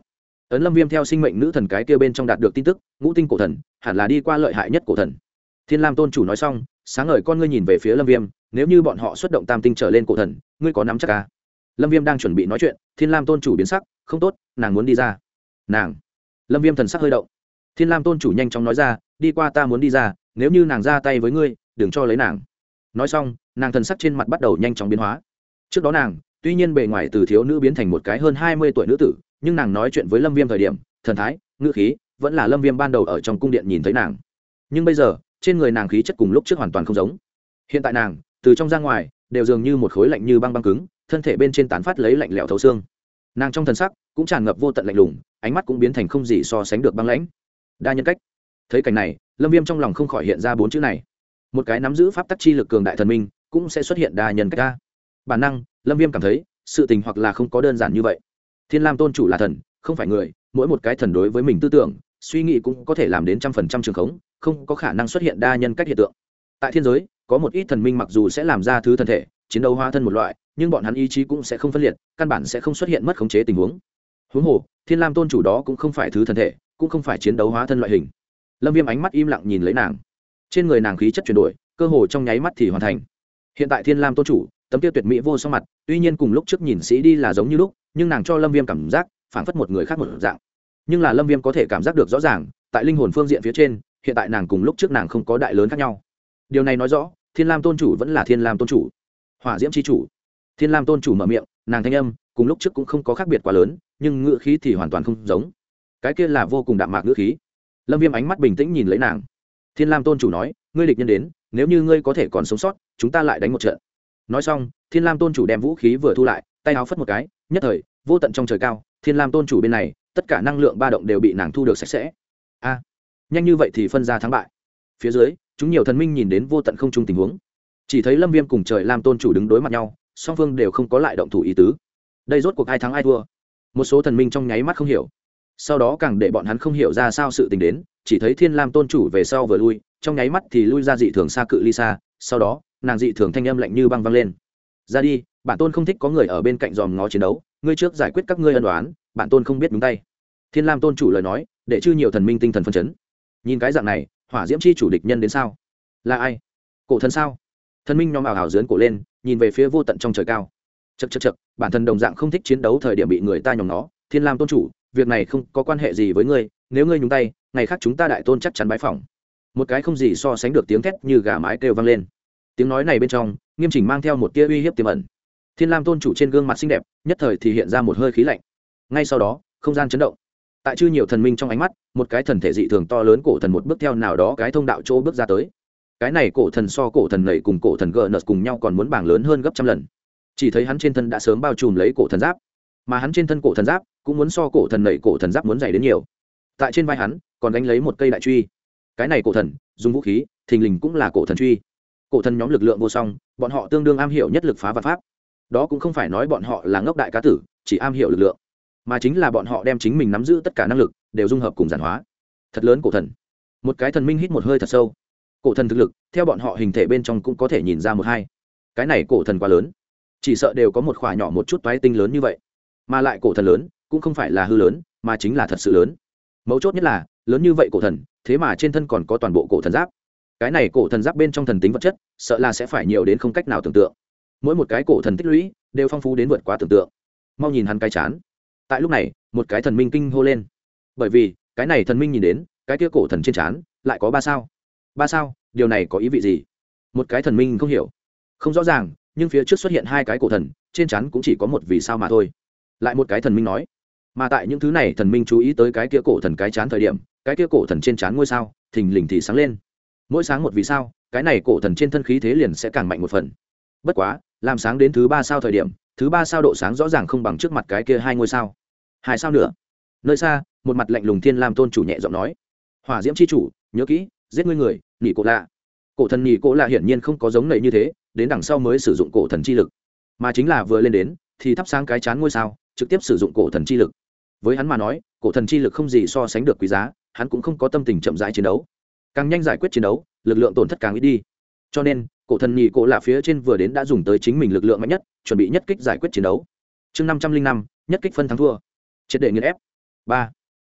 ấn Lâm Viêm theo sinh mệnh nữ thần cái kia bên trong đạt được tin tức, ngũ tinh cổ thần hẳn là đi qua lợi hại nhất cổ thần. Thiên Lam tôn chủ nói xong, sáng ngời con ngươi nhìn về phía Lâm Viêm, nếu như bọn họ xuất động tam tinh trở lên cổ thần, ngươi có nắm chắc à? Lâm Viêm đang chuẩn bị nói chuyện, Thiên Lam tôn chủ biến sắc, không tốt, nàng muốn đi ra. Nàng? Lâm Viêm thần sắc hơi động. Thiên Lam tôn chủ nhanh chóng nói ra, đi qua ta muốn đi ra, nếu như nàng ra tay với ngươi, đừng cho lấy nàng. Nói xong, nàng thần sắc trên mặt bắt đầu nhanh chóng biến hóa. Trước đó nàng, tuy nhiên bề ngoài từ thiếu nữ biến thành một cái hơn 20 tuổi nữ tử, nhưng nàng nói chuyện với Lâm Viêm thời điểm, thần thái, ngữ khí, vẫn là Lâm Viêm ban đầu ở trong cung điện nhìn thấy nàng. Nhưng bây giờ, trên người nàng khí chất cùng lúc trước hoàn toàn không giống. Hiện tại nàng, từ trong ra ngoài, đều dường như một khối lạnh như băng băng cứng, thân thể bên trên tán phát lấy lạnh lẽo thấu xương. Nàng trong thần sắc cũng tràn ngập vô tận lạnh lùng, ánh mắt cũng biến thành không gì so sánh được băng lãnh. Đa nhân cách. Thấy cảnh này, Lâm Viêm trong lòng không khỏi hiện ra bốn chữ này. Một cái nắm giữ pháp tắc chi lực cường đại thần minh, cũng sẽ xuất hiện đa nhân cách ra. Bản năng, Lâm Viêm cảm thấy, sự tình hoặc là không có đơn giản như vậy. Thiên Lam tôn chủ là thần, không phải người, mỗi một cái thần đối với mình tư tưởng, suy nghĩ cũng có thể làm đến 100% trường khống, không có khả năng xuất hiện đa nhân cách hiện tượng. Tại thiên giới, có một ít thần minh mặc dù sẽ làm ra thứ thân thể, chiến đấu hóa thân một loại, nhưng bọn hắn ý chí cũng sẽ không phân liệt, căn bản sẽ không xuất hiện mất khống chế tình huống. Huống hồ, Thiên Lam tôn chủ đó cũng không phải thứ thân thể, cũng không phải chiến đấu hóa thân loại hình. Lâm Viêm ánh mắt im lặng nhìn lấy nàng. Trên người nàng khí chất chuyển đổi, cơ hồ trong nháy mắt thì hoàn thành. Hiện tại Thiên Lam tôn chủ, tấm tiêu tuyệt mỹ vô song mặt, tuy nhiên cùng lúc trước nhìn sĩ đi là giống như lúc, nhưng nàng cho Lâm Viêm cảm giác phảng phất một người khác một dạng. Nhưng là Lâm Viêm có thể cảm giác được rõ ràng, tại linh hồn phương diện phía trên, hiện tại nàng cùng lúc trước nàng không có đại lớn khác nhau. Điều này nói rõ, Thiên Lam tôn chủ vẫn là Thiên Lam tôn chủ. Hỏa Diễm chi chủ. Thiên Lam tôn chủ mở miệng, nàng thanh âm cùng lúc trước cũng không có khác biệt quá lớn, nhưng ngữ khí thì hoàn toàn không giống. Cái kia là vô cùng đạm mạc ngữ khí. Lâm Viêm ánh mắt bình tĩnh nhìn lấy nàng. Thiên Lam tôn chủ nói, ngươi địch nhân đến, nếu như ngươi có thể còn sống sót, chúng ta lại đánh một trận. Nói xong, Thiên Lam tôn chủ đem vũ khí vừa thu lại, tay áo phất một cái, nhất thời, vô tận trong trời cao, Thiên Lam tôn chủ bên này, tất cả năng lượng ba động đều bị nàng thu được sạch sẽ. A, nhanh như vậy thì phân ra thắng bại. Phía dưới, chúng nhiều thần minh nhìn đến vô tận không trung tình huống, chỉ thấy Lâm Viêm cùng Trời Lam tôn chủ đứng đối mặt nhau, song phương đều không có lại động thủ ý tứ. Đây rốt cuộc ai thắng ai thua? Một số thần minh trong nháy mắt không hiểu, sau đó càng để bọn hắn không hiểu ra sao sự tình đến, chỉ thấy Thiên Lam tôn chủ về sau vừa lui, trong nháy mắt thì lui ra dị thường xa cự ly xa, sau đó, nàng dị thường thanh âm lạnh như băng vang lên. Ra đi, bản tôn không thích có người ở bên cạnh dòm ngó chiến đấu, ngươi trước giải quyết các ngươi ân oán, bản tôn không biết nhúng tay. Thiên Lam tôn chủ lời nói, để chư nhiều thần minh tinh thần phấn chấn. Nhìn cái dạng này, Hỏa Diễm chi chủ địch nhân đến sao? Là ai? Cổ thần sao? Thần minh nhóm ảo ảo giớn cổ lên, nhìn về phía vô tận trong trời cao. Chậc chậc chậc, bản thân đồng dạng không thích chiến đấu thời điểm bị người ta nhòm nó, Thiên Lam tôn chủ, việc này không có quan hệ gì với ngươi, nếu ngươi nhúng tay, ngày khác chúng ta đại tôn chắc chắn bái phỏng. Một cái không gì so sánh được tiếng thét như gà mái kêu vang lên. Tiếng nói này bên trong, nghiêm chỉnh mang theo một tia uy hiếp tiềm ẩn. Thiên Lam tôn chủ trên gương mặt xinh đẹp, nhất thời thì hiện ra một hơi khí lạnh. Ngay sau đó, không gian chấn động. Tại chư nhiều thần minh trong ánh mắt, một cái thần thể dị thường to lớn cổ thần một bước theo nào đó cái thông đạo chỗ bước ra tới. Cái này cổ thần so cổ thần lầy cùng cổ thần Gernus cùng nhau còn muốn bảng lớn hơn gấp trăm lần. Chỉ thấy hắn trên thân đã sớm bao trùm lấy cổ thần giáp, mà hắn trên thân cổ thần giáp cũng muốn so cổ thần lầy cổ thần giáp muốn dày đến nhiều. Tại trên vai hắn còn đánh lấy một cây đại truy. Cái này cổ thần dùng vũ khí, thình lình cũng là cổ thần truy. Cổ thần nhóm lực lượng vô song, bọn họ tương đương am hiểu nhất lực phá vạn pháp. Đó cũng không phải nói bọn họ là ngốc đại cá tử, chỉ am hiểu lực lượng, mà chính là bọn họ đem chính mình nắm giữ tất cả năng lực đều dung hợp cùng giản hóa. Thật lớn cổ thần. Một cái thần minh hít một hơi thật sâu. Cổ thần thực lực, theo bọn họ hình thể bên trong cũng có thể nhìn ra một hai. Cái này cổ thần quá lớn, chỉ sợ đều có một khỏa nhỏ một chút toái tinh lớn như vậy. Mà lại cổ thần lớn, cũng không phải là hư lớn, mà chính là thật sự lớn. Mấu chốt nhất là, lớn như vậy cổ thần, thế mà trên thân còn có toàn bộ cổ thần giáp. Cái này cổ thần giáp bên trong thần tính vật chất, sợ là sẽ phải nhiều đến không cách nào tưởng tượng. Mỗi một cái cổ thần tích lũy đều phong phú đến vượt quá tưởng tượng. Mau nhìn hắn cái chán. Tại lúc này, một cái thần minh kinh hô lên. Bởi vì, cái này thần minh nhìn đến, cái kia cổ thần trên trán lại có 3 sao. 3 sao, điều này có ý vị gì? Một cái thần minh không hiểu, không rõ ràng, nhưng phía trước xuất hiện 2 cái cổ thần, trên trán cũng chỉ có một vì sao mà thôi. Lại một cái thần minh nói, mà tại những thứ này thần minh chú ý tới cái kia cổ thần cái trán thời điểm, cái kia cổ thần trên trán ngôi sao thình lình thì sáng lên. Mỗi sáng một vì sao, cái này cổ thần trên thân khí thế liền sẽ càng mạnh một phần. Bất quá, làm sáng đến thứ 3 sao thời điểm, thứ 3 sao độ sáng rõ ràng không bằng trước mặt cái kia 2 ngôi sao. 2 sao nữa. Nơi xa, một mặt lạnh lùng Thiên Lam tôn chủ nhẹ giọng nói, Hỏa Diễm chi chủ, nhớ kỹ, giết ngươi người, nhị cổ lạ. Cổ thần nhị cổ lạ hiển nhiên không có giống nầy như thế, đến đằng sau mới sử dụng cổ thần chi lực, mà chính là vừa lên đến thì thắp sáng cái chán ngôi sao, trực tiếp sử dụng cổ thần chi lực. Với hắn mà nói, cổ thần chi lực không gì so sánh được quý giá, hắn cũng không có tâm tình chậm rãi chiến đấu, càng nhanh giải quyết chiến đấu, lực lượng tổn thất càng ít đi. Cho nên, cổ thần nhị cổ lạ phía trên vừa đến đã dùng tới chính mình lực lượng mạnh nhất, chuẩn bị nhất kích giải quyết chiến đấu. Chương 505, nhất kích phân thắng thua, triệt để nghiền ép. 3.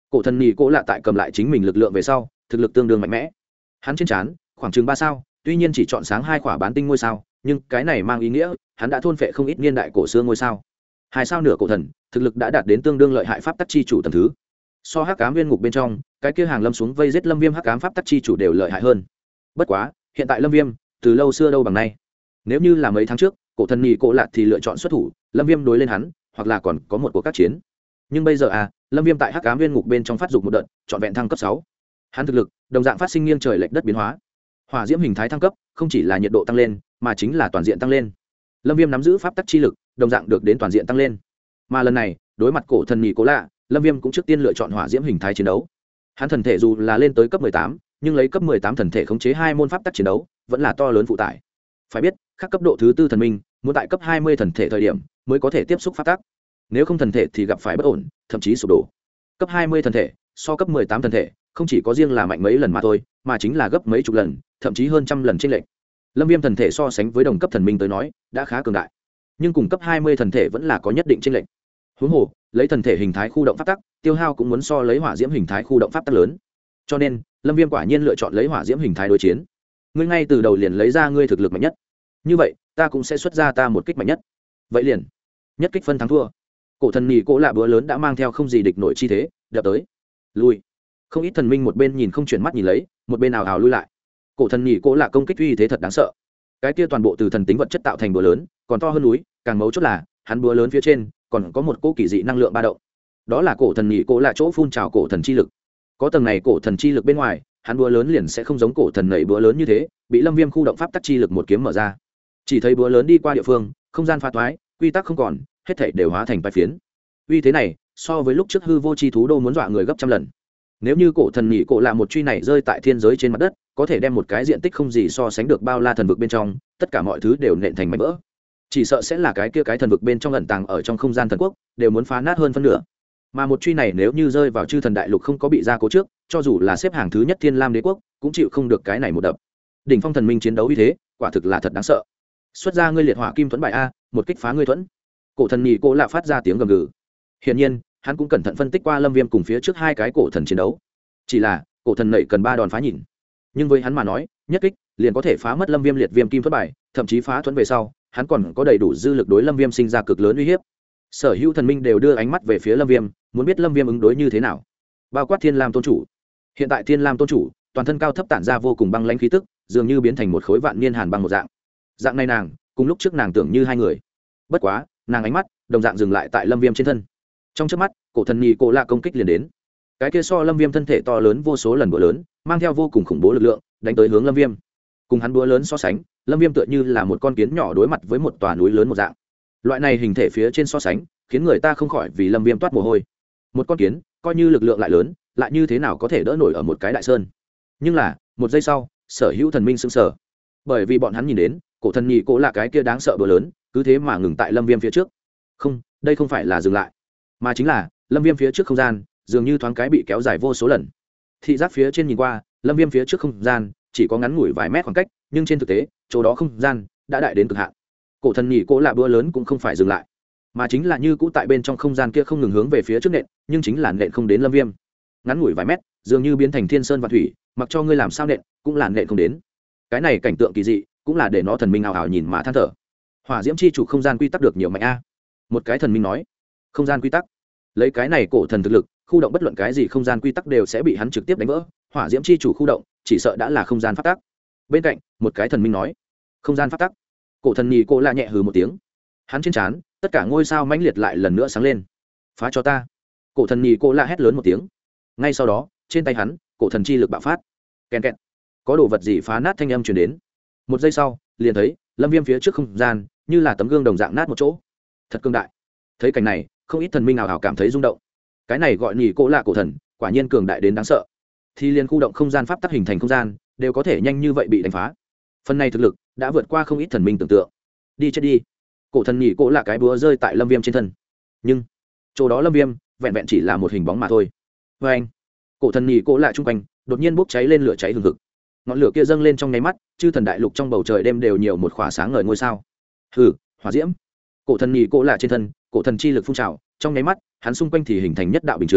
cổ thần nhì cổ lạ tại cầm lại chính mình lực lượng về sau thực lực tương đương mạnh mẽ. Hắn trên trán khoảng chừng 3 sao, tuy nhiên chỉ chọn sáng 2 khỏa bán tinh ngôi sao, nhưng cái này mang ý nghĩa hắn đã thôn phệ không ít niên đại cổ xưa ngôi sao. 2 sao nửa cổ thần, thực lực đã đạt đến tương đương lợi hại pháp tắc chi chủ tầng thứ. So hắc ám viên ngục bên trong, cái kia hàng lâm xuống vây giết Lâm Viêm hắc ám pháp tắc chi chủ đều lợi hại hơn. Bất quá, hiện tại Lâm Viêm, từ lâu xưa đâu bằng nay. Nếu như là mấy tháng trước, cổ thần nhì cổ lạ thì lựa chọn xuất thủ, Lâm Viêm đối lên hắn, hoặc là còn có một cuộc các chiến. Nhưng bây giờ Lâm Viêm tại hắc ám viên ngục bên trong phát dục một đợt, trọn vẹn thăng cấp 6. Hắn thực lực đồng dạng phát sinh nghiêng trời lệch đất biến hóa. Hỏa diễm hình thái thăng cấp, không chỉ là nhiệt độ tăng lên, mà chính là toàn diện tăng lên. Lâm Viêm nắm giữ pháp tắc chi lực, đồng dạng được đến toàn diện tăng lên. Mà lần này, đối mặt cổ thần nhì cổ lạ, Lâm Viêm cũng trước tiên lựa chọn hỏa diễm hình thái chiến đấu. Hắn thần thể dù là lên tới cấp 18, nhưng lấy cấp 18 thần thể khống chế 2 môn pháp tắc chiến đấu, vẫn là to lớn phụ tải. Phải biết, các cấp độ thứ 4 thần minh, muốn tại cấp 20 thần thể thời điểm mới có thể tiếp xúc pháp tắc. Nếu không thần thể thì gặp phải bất ổn, thậm chí sụp đổ. Cấp 20 thần thể, so cấp 18 thần thể, không chỉ có riêng là mạnh mấy lần mà thôi, mà chính là gấp mấy chục lần, thậm chí hơn trăm lần chênh lệch. Lâm Viêm thần thể so sánh với đồng cấp thần minh tới nói, đã khá cường đại. Nhưng cùng cấp 20 thần thể vẫn là có nhất định chênh lệch. Huống hồ, lấy thần thể hình thái khu động pháp tắc, tiêu hao cũng muốn so lấy hỏa diễm hình thái khu động pháp tắc lớn. Cho nên, Lâm Viêm quả nhiên lựa chọn lấy hỏa diễm hình thái đối chiến. Ngươi ngay từ đầu liền lấy ra ngươi thực lực mạnh nhất. Như vậy, ta cũng sẽ xuất ra ta một kích mạnh nhất. Vậy liền, nhất kích phân thắng thua. Cổ thần nhì cổ lạ búa lớn đã mang theo không gì địch nổi chi thế, đập tới. Lui. Không ít thần minh một bên nhìn không chuyển mắt nhìn lấy, một bên ào ào lui lại. Cổ thần nhì cổ lạ công kích uy thế thật đáng sợ. Cái kia toàn bộ từ thần tính vật chất tạo thành búa lớn, còn to hơn núi, càng mấu chốt là, hắn búa lớn phía trên còn có một cỗ kỳ dị năng lượng ba động. Đó là cổ thần nhì cổ lạ chỗ phun trào cổ thần chi lực. Có tầng này cổ thần chi lực bên ngoài, hắn búa lớn liền sẽ không giống cổ thần nảy búa lớn như thế, bị Lâm Viêm khu động pháp tắc chi lực một kiếm mở ra. Chỉ thấy búa lớn đi qua địa phương, không gian phá toái, quy tắc không còn, hết thảy đều hóa thành bạch phiến. Uy thế này, so với lúc trước hư vô chi thú đô muốn dọa người gấp trăm lần. Nếu như cổ thần nhị cổ lạ một truy này rơi tại thiên giới trên mặt đất, có thể đem một cái diện tích không gì so sánh được bao la thần vực bên trong, tất cả mọi thứ đều nện thành mảnh vỡ. Chỉ sợ sẽ là cái kia cái thần vực bên trong ẩn tàng ở trong không gian thần quốc, đều muốn phá nát hơn phân nửa. Mà một truy này nếu như rơi vào chư thần đại lục không có bị gia cố trước, cho dù là xếp hàng thứ nhất Thiên Lam đế quốc, cũng chịu không được cái này một đập. Đỉnh phong thần minh chiến đấu uy thế, quả thực là thật đáng sợ. Xuất ra ngươi liệt hỏa kim thuẫn bài a, một kích phá ngươi thuẫn. Cổ thần nhị cổ lạ phát ra tiếng gầm gừ. Hiển nhiên, hắn cũng cẩn thận phân tích qua Lâm Viêm cùng phía trước hai cái cổ thần chiến đấu. Chỉ là, cổ thần nảy cần 3 đòn phá nhìn. Nhưng với hắn mà nói, nhất kích liền có thể phá mất Lâm Viêm liệt viêm kim thuẫn bài, thậm chí phá thuẫn về sau, hắn còn có đầy đủ dư lực đối Lâm Viêm sinh ra cực lớn uy hiếp. Sở hữu thần minh đều đưa ánh mắt về phía Lâm Viêm, muốn biết Lâm Viêm ứng đối như thế nào. Bao quát Thiên Lam tôn chủ. Hiện tại Thiên Lam tôn chủ, toàn thân cao thấp tản ra vô cùng băng lãnh khí tức, dường như biến thành một khối vạn niên hàn băng một dạng. Dạng này nàng, cùng lúc trước nàng tưởng như hai người. Bất quá, nàng ánh mắt đồng dạng dừng lại tại Lâm Viêm trên thân. Trong chớp mắt, cổ thần nhị cổ lạ công kích liền đến. Cái kia so Lâm Viêm thân thể to lớn vô số lần búa lớn, mang theo vô cùng khủng bố lực lượng, đánh tới hướng Lâm Viêm. Cùng hắn búa lớn so sánh, Lâm Viêm tựa như là một con kiến nhỏ đối mặt với một tòa núi lớn một dạng. Loại này hình thể phía trên so sánh, khiến người ta không khỏi vì Lâm Viêm toát mồ hôi. Một con kiến, coi như lực lượng lại lớn, lại như thế nào có thể đỡ nổi ở một cái đại sơn. Nhưng là, một giây sau, sở hữu thần minh sững sờ. Bởi vì bọn hắn nhìn đến, cổ thần nhị cổ là cái kia đáng sợ búa lớn, cứ thế mà ngừng tại Lâm Viêm phía trước. Không, đây không phải là dừng lại, mà chính là Lâm Viêm phía trước không gian dường như thoáng cái bị kéo dài vô số lần. Thị giác phía trên nhìn qua, Lâm Viêm phía trước không gian chỉ có ngắn ngủi vài mét khoảng cách, nhưng trên thực tế, chỗ đó không gian đã đại đến cực hạn. Cổ thần nhị cổ lạ búa lớn cũng không phải dừng lại, mà chính là như cũ tại bên trong không gian kia không ngừng hướng về phía trước nện, nhưng chính là nện không đến Lâm Viêm. Ngắn ngủi vài mét, dường như biến thành thiên sơn và thủy, mặc cho ngươi làm sao nện, cũng là nện không đến. Cái này cảnh tượng kỳ dị, cũng là để nó thần minh ảo ảo nhìn mà than thở. Hỏa diễm chi chủ không gian quy tắc được nhiều mạnh a. Một cái thần minh nói, không gian quy tắc. Lấy cái này cổ thần thực lực, khu động bất luận cái gì không gian quy tắc đều sẽ bị hắn trực tiếp đánh vỡ. Hỏa diễm chi chủ khu động, chỉ sợ đã là không gian pháp tắc. Bên cạnh, một cái thần minh nói, không gian pháp tắc. Cổ thần nhị cổ lạ nhẹ hừ một tiếng. Hắn trên trán, tất cả ngôi sao mãnh liệt lại lần nữa sáng lên. Phá cho ta. Cổ thần nhị cổ lạ hét lớn một tiếng. Ngay sau đó, trên tay hắn, cổ thần chi lực bạo phát. Kèn kẹt. Có đồ vật gì phá nát thanh âm truyền đến. Một giây sau, liền thấy Lâm Viêm phía trước không gian như là tấm gương đồng dạng nát một chỗ. Thật cương đại. Thấy cảnh này, không ít thần minh nào hào cảm thấy rung động. Cái này gọi nhị cổ lạ cổ thần, quả nhiên cường đại đến đáng sợ. Thì liên khu động không gian pháp tắc hình thành không gian, đều có thể nhanh như vậy bị đánh phá. Phần này thực lực đã vượt qua không ít thần minh tưởng tượng. Đi chết đi. Cổ thần nhị cổ lạ cái búa rơi tại Lâm Viêm trên thân. Nhưng chỗ đó Lâm Viêm vẹn vẹn chỉ là một hình bóng mà thôi. Và anh, cổ thần nhị cổ lạ chung quanh đột nhiên bốc cháy lên lửa cháy hừng hực. Ngọn lửa kia dâng lên trong nháy mắt, chư thần đại lục trong bầu trời đêm đều nhiều một khỏa sáng ngời ngôi sao. Hừ, hỏa diễm. Cổ thần nhị cổ lạ trên thân, cổ thần chi lực phun trào, trong nháy mắt, hắn xung quanh thì hình thành nhất đạo bình chướng,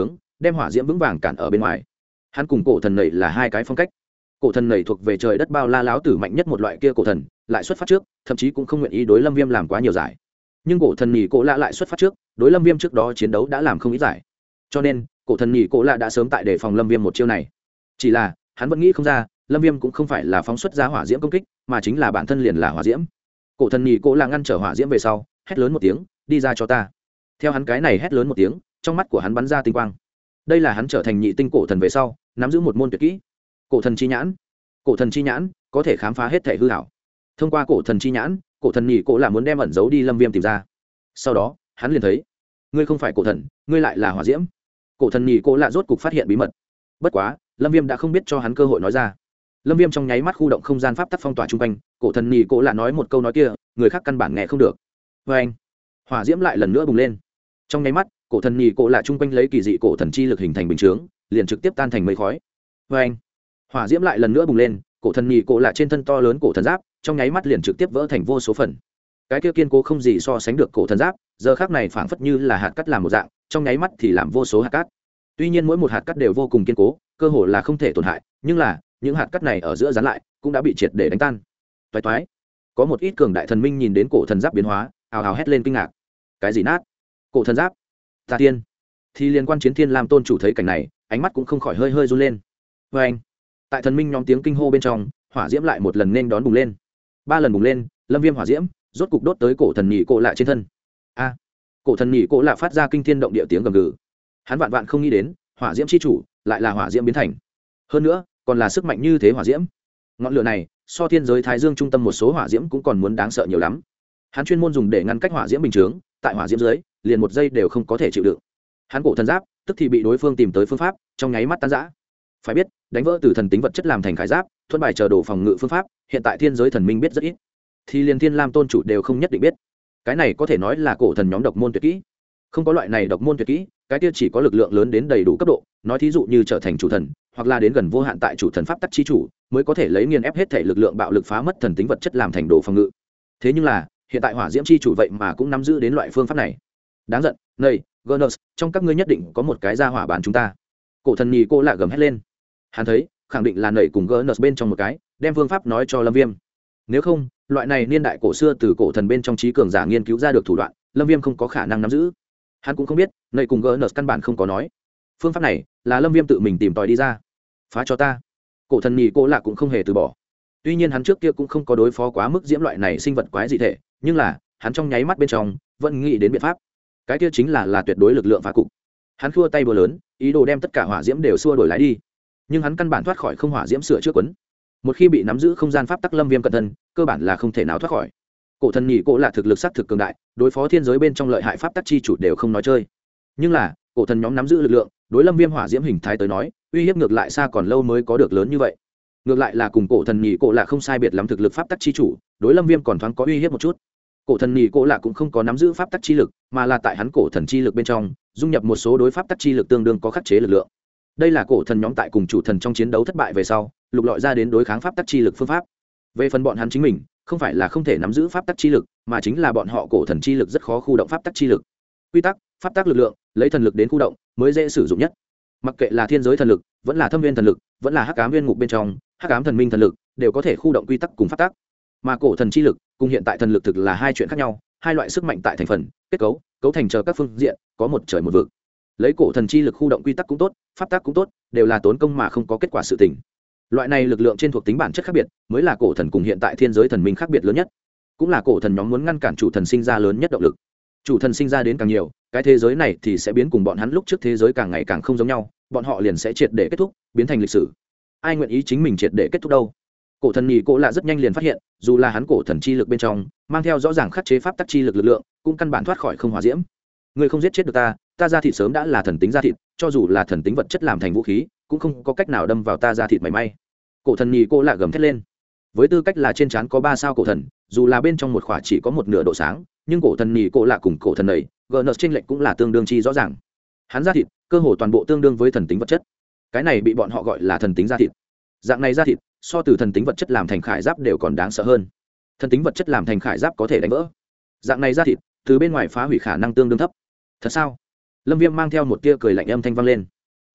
đem hỏa diễm vững vàng cản ở bên ngoài. Hắn cùng cổ thần nầy là hai cái phong cách. Cổ thần nầy thuộc về trời đất bao la láo tử mạnh nhất một loại kia cổ thần, lại xuất phát trước, thậm chí cũng không nguyện ý đối Lâm Viêm làm quá nhiều giải. Nhưng cổ thần nhị cổ lạ lại xuất phát trước, đối Lâm Viêm trước đó chiến đấu đã làm không ít giải. Cho nên, cổ thần nhị cổ lạ đã sớm tại đề phòng Lâm Viêm một chiêu này. Chỉ là, hắn vẫn nghĩ không ra, Lâm Viêm cũng không phải là phóng xuất ra hỏa diễm công kích, mà chính là bản thân liền là hỏa diễm. Cổ thần nhị cổ lạ ngăn trở hỏa diễm về sau, hét lớn một tiếng, đi ra cho ta. Theo hắn cái này hét lớn một tiếng, trong mắt của hắn bắn ra tinh quang. Đây là hắn trở thành nhị tinh cổ thần về sau, nắm giữ một môn tuyệt kỹ. Cổ thần chi nhãn. Cổ thần chi nhãn có thể khám phá hết thể hư ảo. Thông qua cổ thần chi nhãn, cổ thần nhị cổ là muốn đem ẩn giấu đi Lâm Viêm tìm ra. Sau đó, hắn liền thấy, ngươi không phải cổ thần, ngươi lại là hỏa diễm. Cổ thần nhị cổ lạ rốt cục phát hiện bí mật. Bất quá, Lâm Viêm đã không biết cho hắn cơ hội nói ra. Lâm Viêm trong nháy mắt khu động không gian pháp tắc phong tỏa chung quanh, cổ thần nhị cổ lạ nói một câu nói kia, người khác căn bản nghe không được. Và anh, hỏa diễm lại lần nữa bùng lên. Trong nháy mắt, cổ thần nhị cổ lạ chung quanh lấy kỳ dị cổ thần chi lực hình thành bình chướng, liền trực tiếp tan thành mây khói. Và anh, hỏa diễm lại lần nữa bùng lên, cổ thần nhị cổ lạ trên thân to lớn cổ thần giáp, trong nháy mắt liền trực tiếp vỡ thành vô số phần. Cái kia kiên cố không gì so sánh được cổ thần giáp, giờ khắc này phảng phất như là hạt cát làm một dạng, trong nháy mắt thì làm vô số hạt cát. Tuy nhiên mỗi một hạt cát đều vô cùng kiên cố, cơ hồ là không thể tổn hại, nhưng là những hạt cát này ở giữa dán lại, cũng đã bị triệt để đánh tan. Toái toái. Có một ít cường đại thần minh nhìn đến cổ thần giáp biến hóa, ào ào hét lên kinh ngạc. Cái gì nát? Cổ thần giáp? Ta tiên. Thì liên quan chiến thiên lam tôn chủ thấy cảnh này, ánh mắt cũng không khỏi hơi hơi run lên. Và anh, tại thần minh nhóm tiếng kinh hô bên trong, hỏa diễm lại một lần nên đón bùng lên. 3 lần bùng lên, Lâm Viêm hỏa diễm rốt cục đốt tới cổ thần nhị cổ lạ trên thân. A, cổ thần nhị cổ lạ phát ra kinh thiên động địa tiếng gầm gừ. Hắn vạn vạn không nghĩ đến, hỏa diễm chi chủ lại là hỏa diễm biến thành. Hơn nữa, còn là sức mạnh như thế hỏa diễm. Ngọn lửa này, so thiên giới thái dương trung tâm một số hỏa diễm cũng còn muốn đáng sợ nhiều lắm. Hắn chuyên môn dùng để ngăn cách hỏa diễm bình chướng, tại hỏa diễm dưới, liền một giây đều không có thể chịu đựng. Hắn cổ thần giáp, tức thì bị đối phương tìm tới phương pháp, trong nháy mắt tan rã. Phải biết, đánh vỡ từ thần tính vật chất làm thành khải giáp, thuần bài chờ đồ phòng ngự phương pháp, hiện tại thiên giới thần minh biết rất ít. Thì liền thiên lam tôn chủ đều không nhất định biết. Cái này có thể nói là cổ thần nhóm độc môn tuyệt kỹ. Không có loại này độc môn tuyệt kỹ, cái kia chỉ có lực lượng lớn đến đầy đủ cấp độ, nói thí dụ như trở thành chủ thần, hoặc là đến gần vô hạn tại chủ thần pháp tắc chi chủ, mới có thể lấy nghiền ép hết thể lực lượng bạo lực phá mất thần tính vật chất làm thành đồ phòng ngự. Thế nhưng là, hiện tại hỏa diễm chi chủ vậy mà cũng nắm giữ đến loại phương pháp này. Đáng giận, này, Gernus, trong các ngươi nhất định có một cái ra hỏa bán chúng ta. Cổ thần nhị cô lạ gầm hét lên. Hắn thấy, khẳng định là nảy cùng Gernus bên trong một cái, đem phương pháp nói cho Lâm Viêm. Nếu không, loại này niên đại cổ xưa từ cổ thần bên trong trí cường giả nghiên cứu ra được thủ đoạn, Lâm Viêm không có khả năng nắm giữ. Hắn cũng không biết, nảy cùng Gernus căn bản không có nói. Phương pháp này là Lâm Viêm tự mình tìm tòi đi ra. Phá cho ta. Cổ thần nhị cô lạ cũng không hề từ bỏ. Tuy nhiên hắn trước kia cũng không có đối phó quá mức diễm loại này sinh vật quái dị thể, nhưng là, hắn trong nháy mắt bên trong vẫn nghĩ đến biện pháp. Cái kia chính là tuyệt đối lực lượng phá cục. Hắn khua tay búa lớn, ý đồ đem tất cả hỏa diễm đều xua đổi lái đi. Nhưng hắn căn bản thoát khỏi không hỏa diễm sửa trước quấn. Một khi bị nắm giữ không gian pháp tắc Lâm Viêm cẩn thân, cơ bản là không thể nào thoát khỏi. Cổ thần nhị cổ là thực lực sát thực cường đại, đối phó thiên giới bên trong lợi hại pháp tắc chi chủ đều không nói chơi. Nhưng là, cổ thần nhóm nắm giữ lực lượng, đối Lâm Viêm hỏa diễm hình thái tới nói, uy hiếp ngược lại xa còn lâu mới có được lớn như vậy. Ngược lại là cùng cổ thần nhị cổ là không sai biệt lắm thực lực pháp tắc chi chủ, đối Lâm Viêm còn thoáng có uy hiếp một chút. Cổ thần nhị cổ là cũng không có nắm giữ pháp tắc chi lực, mà là tại hắn cổ thần chi lực bên trong, dung nhập một số đối pháp tắc chi lực tương đương có khắc chế lực lượng. Đây là cổ thần nhóm tại cùng chủ thần trong chiến đấu thất bại về sau, lục lọi ra đến đối kháng pháp tắc chi lực phương pháp. Về phần bọn hắn chính mình, không phải là không thể nắm giữ pháp tắc chi lực, mà chính là bọn họ cổ thần chi lực rất khó khu động pháp tắc chi lực. Quy tắc, pháp tắc lực lượng, lấy thần lực đến khu động, mới dễ sử dụng nhất. Mặc kệ là thiên giới thần lực, vẫn là thâm viên thần lực, vẫn là hắc ám viên ngục bên trong, hắc ám thần minh thần lực, đều có thể khu động quy tắc cùng pháp tắc. Mà cổ thần chi lực cùng hiện tại thần lực thực là hai chuyện khác nhau, hai loại sức mạnh tại thành phần, kết cấu, cấu thành chờ các phương diện, có một trời một vực. Lấy cổ thần chi lực khu động quy tắc cũng tốt, pháp tắc cũng tốt, đều là tốn công mà không có kết quả sự tình. Loại này lực lượng trên thuộc tính bản chất khác biệt, mới là cổ thần cùng hiện tại thiên giới thần minh khác biệt lớn nhất, cũng là cổ thần nhóm muốn ngăn cản chủ thần sinh ra lớn nhất động lực. Chủ thần sinh ra đến càng nhiều, cái thế giới này thì sẽ biến cùng bọn hắn lúc trước thế giới càng ngày càng không giống nhau, bọn họ liền sẽ triệt để kết thúc, biến thành lịch sử. Ai nguyện ý chính mình triệt để kết thúc đâu? Cổ thần nhị cổ lạ rất nhanh liền phát hiện, dù là hắn cổ thần chi lực bên trong mang theo rõ ràng khắc chế pháp tắc chi lực lực lượng, cũng căn bản thoát khỏi không hỏa diễm. Người không giết chết được ta, ta ra thịt sớm đã là thần tính ra thịt, cho dù là thần tính vật chất làm thành vũ khí, cũng không có cách nào đâm vào ta ra thịt mảy may. Cổ thần nhị cổ lạ gầm thét lên. Với tư cách là trên trán có 3 sao cổ thần, dù là bên trong một khỏa chỉ có một nửa độ sáng, nhưng cổ thần nhị cổ lạ cùng cổ thần này, Gernus chênh lệch cũng là tương đương chi rõ ràng. Hắn ra thịt, cơ hồ toàn bộ tương đương với thần tính vật chất. Cái này bị bọn họ gọi là thần tính ra thịt. Dạng này ra thịt, so từ thần tính vật chất làm thành khải giáp đều còn đáng sợ hơn. Thần tính vật chất làm thành khải giáp có thể đánh vỡ. Dạng này ra thịt, từ bên ngoài phá hủy khả năng tương đương thấp. Thật sao? Lâm Viêm mang theo một tia cười lạnh âm thanh vang lên.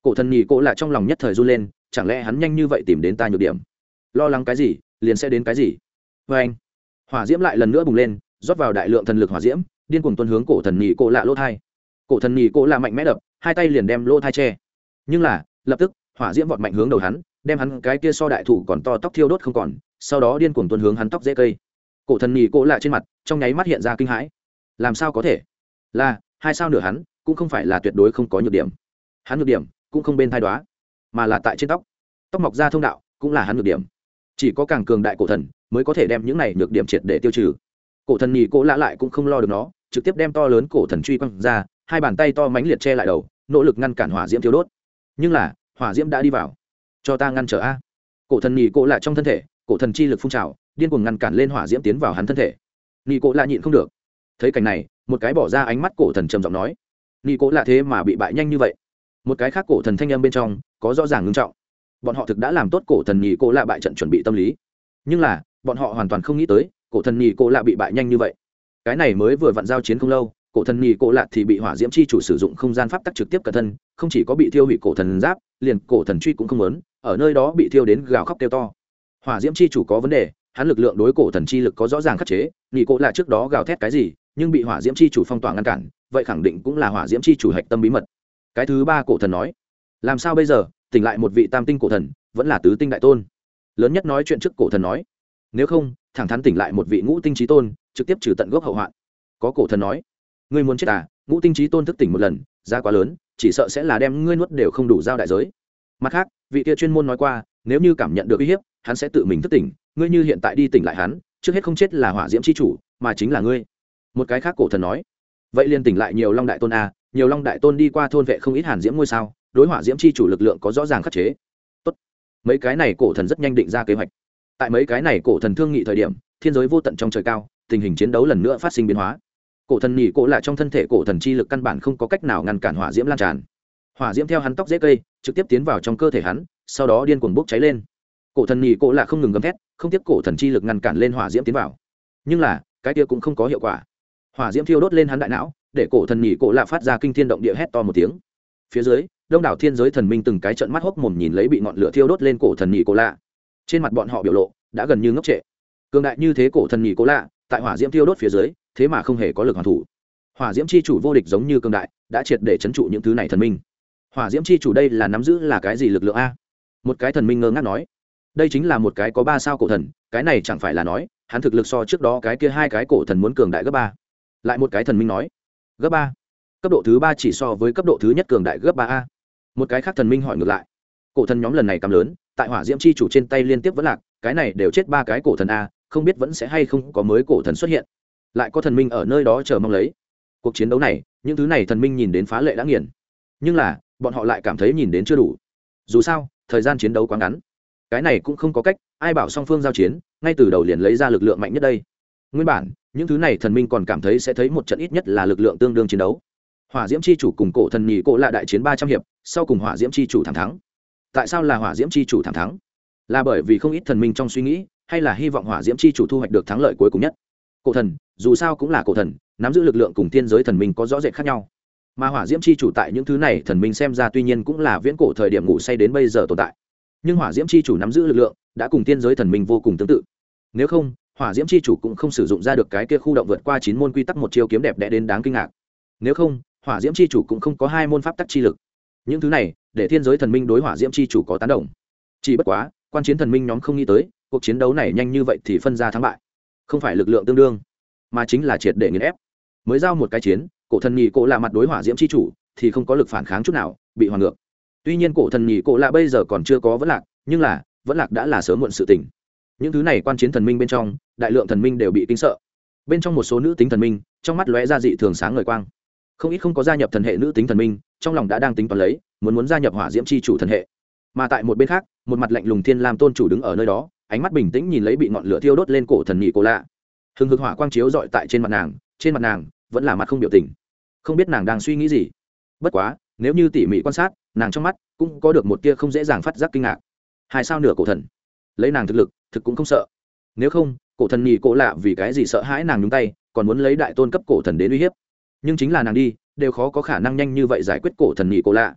Cổ thần nhì cổ lạ trong lòng nhất thời run lên, chẳng lẽ hắn nhanh như vậy tìm đến ta nhược điểm? Lo lắng cái gì liền sẽ đến cái gì. Vê anh, hỏa diễm lại lần nữa bùng lên, rót vào đại lượng thần lực hỏa diễm, điên cuồng tuôn hướng cổ thần nhì cổ lạ lỗ thai. Cổ thần nhì cổ lạ mạnh mẽ đập, hai tay liền đem lỗ thai che. Nhưng là lập tức hỏa diễm vọt mạnh hướng đầu hắn, đem hắn cái kia so đại thủ còn to tóc thiêu đốt không còn, sau đó điên cuồng tuôn hướng hắn tóc dễ cây. Cổ thần nhì cổ lạ trên mặt trong nháy mắt hiện ra kinh hãi. Làm sao có thể? Là hai sao nửa hắn cũng không phải là tuyệt đối không có nhược điểm. Hắn nhược điểm cũng không bên thai đoá, mà là tại trên tóc. Tóc mọc ra thông đạo cũng là hắn nhược điểm. Chỉ có càng cường đại cổ thần mới có thể đem những này nhược điểm triệt để tiêu trừ. Cổ thần nhì cổ lạ lại cũng không lo được nó, trực tiếp đem to lớn cổ thần truy quăng ra, hai bàn tay to mãnh liệt che lại đầu, nỗ lực ngăn cản hỏa diễm thiêu đốt. Nhưng là hỏa diễm đã đi vào. Cho ta ngăn trở a. Cổ thần nhì cổ lạ trong thân thể, cổ thần chi lực phun trào, điên cuồng ngăn cản lên hỏa diễm tiến vào hắn thân thể. Nhì cổ lạ nhịn không được. Thấy cảnh này, một cái bỏ ra ánh mắt cổ thần trầm giọng nói: "Nhì cổ lạ thế mà bị bại nhanh như vậy?" Một cái khác cổ thần thanh âm bên trong có rõ ràng ngưng trọng. Bọn họ thực đã làm tốt cổ thần nhì cổ lạ bại trận chuẩn bị tâm lý, nhưng là bọn họ hoàn toàn không nghĩ tới cổ thần nhì cổ lạ bị bại nhanh như vậy. Cái này mới vừa vặn giao chiến không lâu, cổ thần nhì cổ lạ thì bị hỏa diễm chi chủ sử dụng không gian pháp tắc trực tiếp cẩn thân, không chỉ có bị thiêu hủy cổ thần giáp, liền cổ thần truy cũng không muốn, ở nơi đó bị thiêu đến gào khóc kêu to. Hỏa diễm chi chủ có vấn đề, hắn lực lượng đối cổ thần chi lực có rõ ràng khắc chế, nhì cổ lạ trước đó gào thét cái gì, nhưng bị hỏa diễm chi chủ phong tỏa ngăn cản, vậy khẳng định cũng là hỏa diễm chi chủ hạch tâm bí mật. Cái thứ ba cổ thần nói: "Làm sao bây giờ, tỉnh lại một vị tam tinh cổ thần, vẫn là tứ tinh đại tôn?" Lớn nhất nói chuyện trước cổ thần nói: "Nếu không, thẳng thắn tỉnh lại một vị ngũ tinh chí tôn, trực tiếp trừ tận gốc hậu hoạn." Có cổ thần nói: "Ngươi muốn chết à? Ngũ tinh chí tôn thức tỉnh một lần, giá quá lớn, chỉ sợ sẽ là đem ngươi nuốt đều không đủ giao đại giới." Mặt khác, vị kia chuyên môn nói qua, nếu như cảm nhận được uy hiếp, hắn sẽ tự mình thức tỉnh, ngươi như hiện tại đi tỉnh lại hắn, trước hết không chết là hỏa diễm chi chủ, mà chính là ngươi. Một cái khác cổ thần nói: "Vậy liền tỉnh lại nhiều long đại tôn a, nhiều long đại tôn đi qua thôn vệ không ít hàn diễm ngôi sao, đối hỏa diễm chi chủ lực lượng có rõ ràng khắc chế." Tốt. Mấy cái này cổ thần rất nhanh định ra kế hoạch. Tại mấy cái này cổ thần thương nghị thời điểm, thiên giới vô tận trong trời cao, tình hình chiến đấu lần nữa phát sinh biến hóa. Cổ thần nhỉ cổ lại trong thân thể cổ thần chi lực căn bản không có cách nào ngăn cản hỏa diễm lan tràn. Hỏa diễm theo hắn tóc dễ cây, trực tiếp tiến vào trong cơ thể hắn, sau đó điên cuồng bốc cháy lên. Cổ thần nhỉ cổ lại không ngừng gầm thét, không tiếp cổ thần chi lực ngăn cản lên hỏa diễm tiến vào. Nhưng là, cái kia cũng không có hiệu quả. Hỏa diễm thiêu đốt lên hắn đại não, để cổ thần nhỉ cổ lại phát ra kinh thiên động địa hét to một tiếng. Phía dưới, đông đảo thiên giới thần minh từng cái trợn mắt hốc mồm nhìn lấy bị ngọn lửa thiêu đốt lên cổ thần nhỉ cổ lạ. Trên mặt bọn họ biểu lộ đã gần như ngốc trệ. Cường đại như thế cổ thần nhỉ cổ lạ, tại hỏa diễm thiêu đốt phía dưới, thế mà không hề có lực hoàn thủ. Hỏa diễm chi chủ vô địch giống như cường đại, đã triệt để trấn trụ những thứ này thần minh. Hỏa diễm chi chủ đây là nắm giữ là cái gì lực lượng a? Một cái thần minh ngơ ngác nói, đây chính là một cái có 3 sao cổ thần, cái này chẳng phải là nói hắn thực lực so trước đó cái kia 2 cái cổ thần muốn cường đại gấp 3. Lại một cái thần minh nói, gấp 3? Cấp độ thứ 3 chỉ so với cấp độ thứ nhất cường đại gấp 3 a. Một cái khác thần minh hỏi ngược lại, cổ thần nhóm lần này cầm lớn, tại hỏa diễm chi chủ trên tay liên tiếp vẫn lạc, cái này đều chết 3 cái cổ thần a, không biết vẫn sẽ hay không có mới cổ thần xuất hiện. Lại có thần minh ở nơi đó chờ mong lấy. Cuộc chiến đấu này, những thứ này thần minh nhìn đến phá lệ đã nghiền, nhưng là bọn họ lại cảm thấy nhìn đến chưa đủ. Dù sao thời gian chiến đấu quá ngắn, cái này cũng không có cách, ai bảo song phương giao chiến ngay từ đầu liền lấy ra lực lượng mạnh nhất đây. Nguyên bản những thứ này thần minh còn cảm thấy sẽ thấy một trận ít nhất là lực lượng tương đương chiến đấu. Hỏa diễm chi chủ cùng cổ thần nhị cổ lạ đại chiến 300 hiệp, sau cùng hỏa diễm chi chủ thắng thắng. Tại sao là hỏa diễm chi chủ thắng thắng? Là bởi vì không ít thần minh trong suy nghĩ, hay là hy vọng hỏa diễm chi chủ thu hoạch được thắng lợi cuối cùng nhất. Cổ thần dù sao cũng là cổ thần, nắm giữ lực lượng cùng thiên giới thần minh có rõ rệt khác nhau, mà hỏa diễm chi chủ tại những thứ này thần minh xem ra tuy nhiên cũng là viễn cổ thời điểm ngủ say đến bây giờ tồn tại, nhưng hỏa diễm chi chủ nắm giữ lực lượng đã cùng thiên giới thần minh vô cùng tương tự. Nếu không, hỏa diễm chi chủ cũng không sử dụng ra được cái kia khu động vượt qua 9 môn quy tắc một chiêu kiếm đẹp đẽ đến đáng kinh ngạc. Nếu không, hỏa diễm chi chủ cũng không có 2 môn pháp tắc chi lực. Những thứ này để thiên giới thần minh đối hỏa diễm chi chủ có tán đồng. Chỉ bất quá quan chiến thần minh nhóm không nghĩ tới cuộc chiến đấu này nhanh như vậy thì phân ra thắng bại, không phải lực lượng tương đương mà chính là triệt để nghiền ép. Mới giao một cái chiến, cổ thần nhị cổ lạ mặt đối hỏa diễm chi chủ thì không có lực phản kháng chút nào, bị hoàn ngược. Tuy nhiên cổ thần nhị cổ lạ bây giờ còn chưa có vẫn lạc, nhưng là vẫn lạc đã là sớm muộn sự tình. Những thứ này quan chiến thần minh bên trong, đại lượng thần minh đều bị kinh sợ. Bên trong một số nữ tính thần minh, trong mắt lóe ra dị thường sáng ngời quang. Không ít không có gia nhập thần hệ nữ tính thần minh, trong lòng đã đang tính toán lấy, muốn gia nhập hỏa diễm chi chủ thần hệ. Mà tại một bên khác, một mặt lạnh lùng thiên lam tôn chủ đứng ở nơi đó, ánh mắt bình tĩnh nhìn lấy bị ngọn lửa thiêu đốt lên cổ thần nhị cổ lạ. Hừng hực hỏa quang chiếu rọi tại trên mặt nàng vẫn là mặt không biểu tình, không biết nàng đang suy nghĩ gì. Bất quá nếu như tỉ mỉ quan sát, nàng trong mắt cũng có được một tia không dễ dàng phát giác kinh ngạc. 2 sao nửa cổ thần, lấy nàng thực lực thực cũng không sợ. Nếu không, cổ thần nhị cổ lạ vì cái gì sợ hãi nàng nhúng tay, còn muốn lấy đại tôn cấp cổ thần đến uy hiếp. Nhưng chính là nàng đi, đều khó có khả năng nhanh như vậy giải quyết cổ thần nhị cổ lạ.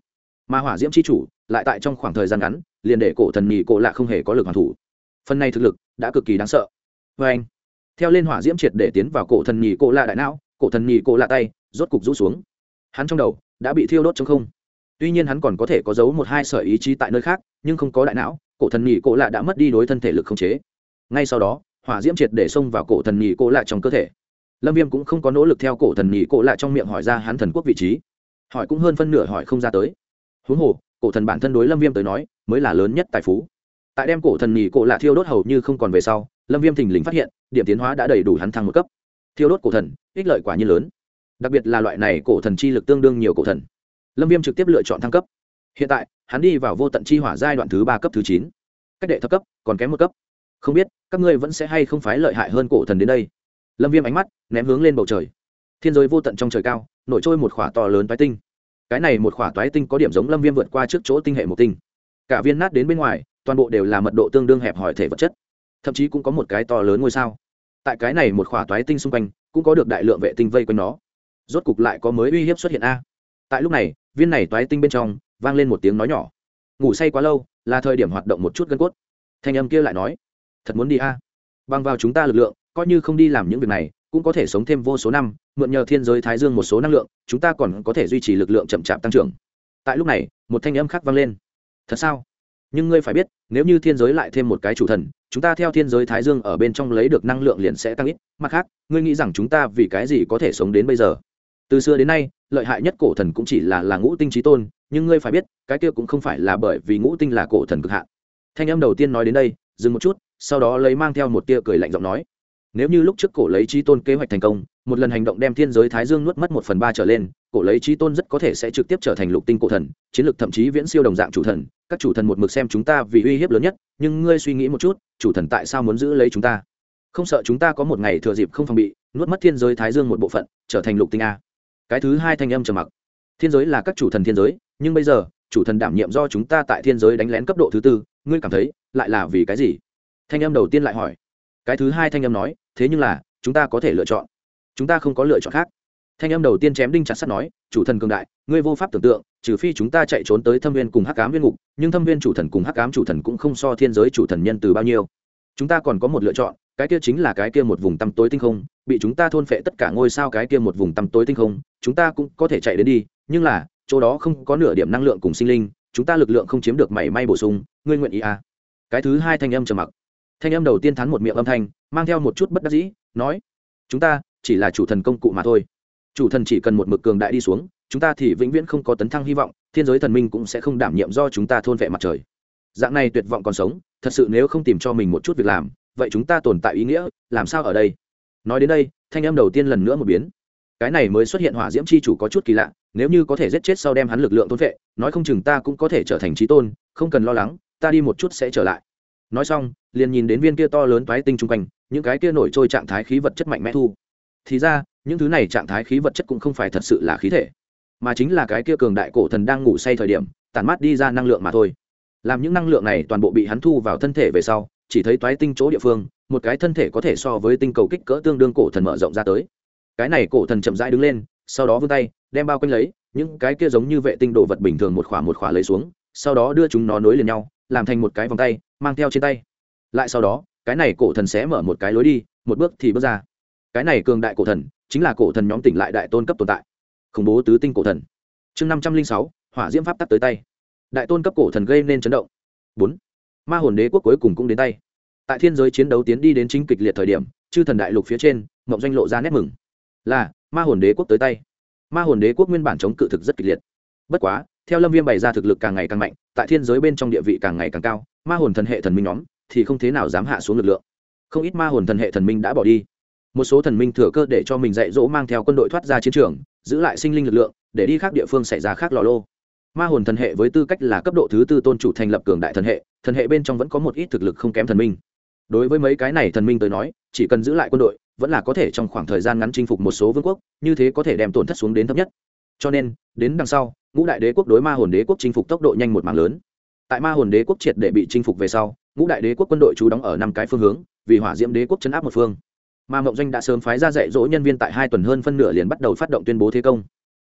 mà hỏa diễm c h i chủ lại tại trong khoảng thời gian ngắn liền để cổ thần nhì cổ lạ không hề có lực hoàn thủ. Phần này thực lực đã cực kỳ đáng sợ. vê anh, theo lên hỏa diễm triệt để tiến vào cổ thần nhì cổ lạ đại não, cổ thần nhì cổ lạ tay rốt cục rũ xuống, hắn trong đầu đã bị thiêu đốt trong không. Tuy nhiên hắn còn có thể có giấu một hai sợi ý chí tại nơi khác, nhưng không có đại não, cổ thần nhì cổ lạ đã mất đi đối thân thể lực khống chế. Ngay sau đó hỏa diễm triệt để xông vào cổ thần nhì cổ lạ trong cơ thể. Lâm Viêm cũng không có nỗ lực theo cổ thần nhì cổ lạ trong miệng hỏi ra hắn thần quốc vị trí, hỏi cũng hơn phân nửa hỏi không ra tới. Huống hồ cổ thần bản thân đối Lâm Viêm tới nói mới là lớn nhất tài phú. Tại đem cổ thần nhì cổ lạ thiêu đốt hầu như không còn về sau, Lâm Viêm thình lình phát hiện điểm tiến hóa đã đầy đủ hắn thăng một cấp. Thiêu đốt cổ thần ích lợi quả nhiên lớn, đặc biệt là loại này cổ thần chi lực tương đương nhiều cổ thần. Lâm Viêm trực tiếp lựa chọn thăng cấp. Hiện tại hắn đi vào vô tận chi hỏa giai đoạn thứ 3 cấp thứ 9, cách đệ thập cấp còn kém một cấp. Không biết các ngươi vẫn sẽ hay không phái lợi hại hơn cổ thần đến đây. Lâm Viêm ánh mắt ném hướng lên bầu trời. Thiên giới vô tận trong trời cao nổi trôi một khỏa to lớn toái tinh. Cái này một khỏa toái tinh có điểm giống Lâm Viêm vượt qua trước chỗ tinh hệ một tinh, cả viên nát đến bên ngoài toàn bộ đều là mật độ tương đương hẹp hòi thể vật chất, thậm chí cũng có một cái to lớn ngôi sao. Tại cái này một khỏa toái tinh xung quanh cũng có được đại lượng vệ tinh vây quanh nó. Rốt cục lại có mới uy hiếp xuất hiện a. Tại lúc này viên này toái tinh bên trong vang lên một tiếng nói nhỏ. Ngủ say quá lâu là thời điểm hoạt động một chút gân cốt. Thanh âm kia lại nói, thật muốn đi a? Bằng vào chúng ta lực lượng, coi như không đi làm những việc này cũng có thể sống thêm vô số năm, mượn nhờ thiên giới thái dương một số năng lượng, chúng ta còn có thể duy trì lực lượng chậm chạp tăng trưởng. Tại lúc này một thanh âm khác vang lên. Thật sao? Nhưng ngươi phải biết, nếu như thiên giới lại thêm một cái chủ thần, chúng ta theo thiên giới thái dương ở bên trong lấy được năng lượng liền sẽ tăng ít. Mặt khác, ngươi nghĩ rằng chúng ta vì cái gì có thể sống đến bây giờ? Từ xưa đến nay lợi hại nhất cổ thần cũng chỉ là ngũ tinh chí tôn, nhưng ngươi phải biết cái kia cũng không phải là bởi vì ngũ tinh là cổ thần cực hạn. Thanh âm đầu tiên nói đến đây dừng một chút, sau đó lấy mang theo một tia cười lạnh giọng nói, nếu như lúc trước cổ lấy chí tôn kế hoạch thành công, một lần hành động đem thiên giới thái dương nuốt mất 1/3 trở lên, cổ lấy chí tôn rất có thể sẽ trực tiếp trở thành lục tinh cổ thần, chiến lược thậm chí viễn siêu đồng dạng chủ thần. Các chủ thần một mực xem chúng ta vì uy hiếp lớn nhất, nhưng ngươi suy nghĩ một chút, chủ thần tại sao muốn giữ lấy chúng ta? Không sợ chúng ta có một ngày thừa dịp không phòng bị nuốt mất thiên giới thái dương một bộ phận, trở thành lục tinh a? Cái thứ hai thanh âm trầm mặc. Thiên giới là các chủ thần thiên giới, nhưng bây giờ chủ thần đảm nhiệm do chúng ta tại thiên giới đánh lén cấp độ thứ 4, ngươi cảm thấy lại là vì cái gì? Thanh âm đầu tiên lại hỏi. Cái thứ hai thanh âm nói, thế nhưng là chúng ta có thể lựa chọn, chúng ta không có lựa chọn khác. Thanh âm đầu tiên chém đinh chặt sắt nói, chủ thần cường đại, ngươi vô pháp tưởng tượng, trừ phi chúng ta chạy trốn tới thâm viên cùng hắc ám viên ngục, nhưng thâm viên chủ thần cùng hắc ám chủ thần cũng không so thiên giới chủ thần nhân từ bao nhiêu. Chúng ta còn có một lựa chọn, cái kia chính là cái kia một vùng tăm tối tinh không, bị chúng ta thôn phệ tất cả ngôi sao, cái kia một vùng tăm tối tinh không, chúng ta cũng có thể chạy đến đi, nhưng là chỗ đó không có nửa điểm năng lượng cùng sinh linh, chúng ta lực lượng không chiếm được mảy may bổ sung, ngươi nguyện ý à? Cái thứ hai thanh âm trầm mặc. Thanh âm đầu tiên thán một miệng âm thanh, mang theo một chút bất đắc dĩ, nói, chúng ta chỉ là chủ thần công cụ mà thôi. Chủ thần chỉ cần một mực cường đại đi xuống, chúng ta thì vĩnh viễn không có tấn thăng hy vọng, thiên giới thần minh cũng sẽ không đảm nhiệm do chúng ta thôn vệ mặt trời. Dạng này tuyệt vọng còn sống, thật sự nếu không tìm cho mình một chút việc làm, vậy chúng ta tồn tại ý nghĩa làm sao ở đây? Nói đến đây, thanh âm đầu tiên lần nữa một biến. Cái này mới xuất hiện hỏa diễm chi chủ có chút kỳ lạ, nếu như có thể giết chết sau đem hắn lực lượng thôn vệ, nói không chừng ta cũng có thể trở thành chí tôn, không cần lo lắng, ta đi một chút sẽ trở lại. Nói xong liền nhìn đến viên kia to lớn toái tinh trung quanh, những cái kia nổi trôi trạng thái khí vật chất mạnh mẽ thu. Thì ra những thứ này trạng thái khí vật chất cũng không phải thật sự là khí thể, mà chính là cái kia cường đại cổ thần đang ngủ say thời điểm tản mát đi ra năng lượng mà thôi. Làm những năng lượng này toàn bộ bị hắn thu vào thân thể về sau, chỉ thấy toái tinh chỗ địa phương một cái thân thể có thể so với tinh cầu kích cỡ tương đương cổ thần mở rộng ra tới. Cái này cổ thần chậm rãi đứng lên, sau đó vươn tay đem bao quanh lấy những cái kia giống như vệ tinh đồ vật bình thường một khỏa lấy xuống, sau đó đưa chúng nó nối liền nhau làm thành một cái vòng tay mang theo trên tay. Lại sau đó cái này cổ thần sẽ mở một cái lối đi, một bước thì bước ra. Cái này cường đại cổ thần chính là cổ thần nhóm tỉnh lại đại tôn cấp tồn tại, khủng bố tứ tinh cổ thần. Chương 506, hỏa diễm pháp tắc tới tay. Đại tôn cấp cổ thần gây nên chấn động. 4. Ma hồn đế quốc cuối cùng cũng đến tay. Tại thiên giới chiến đấu tiến đi đến chính kịch liệt thời điểm, chư thần đại lục phía trên mộng doanh lộ ra nét mừng, là ma hồn đế quốc tới tay. Ma hồn đế quốc nguyên bản chống cự thực rất kịch liệt, bất quá theo Lâm Viêm bày ra thực lực càng ngày càng mạnh, tại thiên giới bên trong địa vị càng ngày càng cao, ma hồn thần hệ thần minh nhóm thì không thế nào dám hạ xuống lực lượng. Không ít ma hồn thần hệ thần minh đã bỏ đi, một số thần minh thừa cơ để cho mình dạy dỗ mang theo quân đội thoát ra chiến trường, giữ lại sinh linh lực lượng để đi khác địa phương xảy ra khác lò lô. Ma hồn thần hệ với tư cách là cấp độ thứ 4 tôn chủ thành lập cường đại thần hệ bên trong vẫn có một ít thực lực không kém thần minh. Đối với mấy cái này thần minh tới nói, chỉ cần giữ lại quân đội vẫn là có thể trong khoảng thời gian ngắn chinh phục một số vương quốc, như thế có thể đem tổn thất xuống đến thấp nhất. Cho nên đến đằng sau ngũ đại đế quốc đối ma hồn đế quốc chinh phục tốc độ nhanh một mảng lớn. Tại ma hồn đế quốc triệt để bị chinh phục về sau, ngũ đại đế quốc quân đội trú đóng ở 5 cái phương hướng, vì hỏa diễm đế quốc chấn áp một phương. Ma mộng doanh đã sớm phái ra dạy dỗ nhân viên, tại 2 tuần hơn phân nửa liền bắt đầu phát động tuyên bố thế công.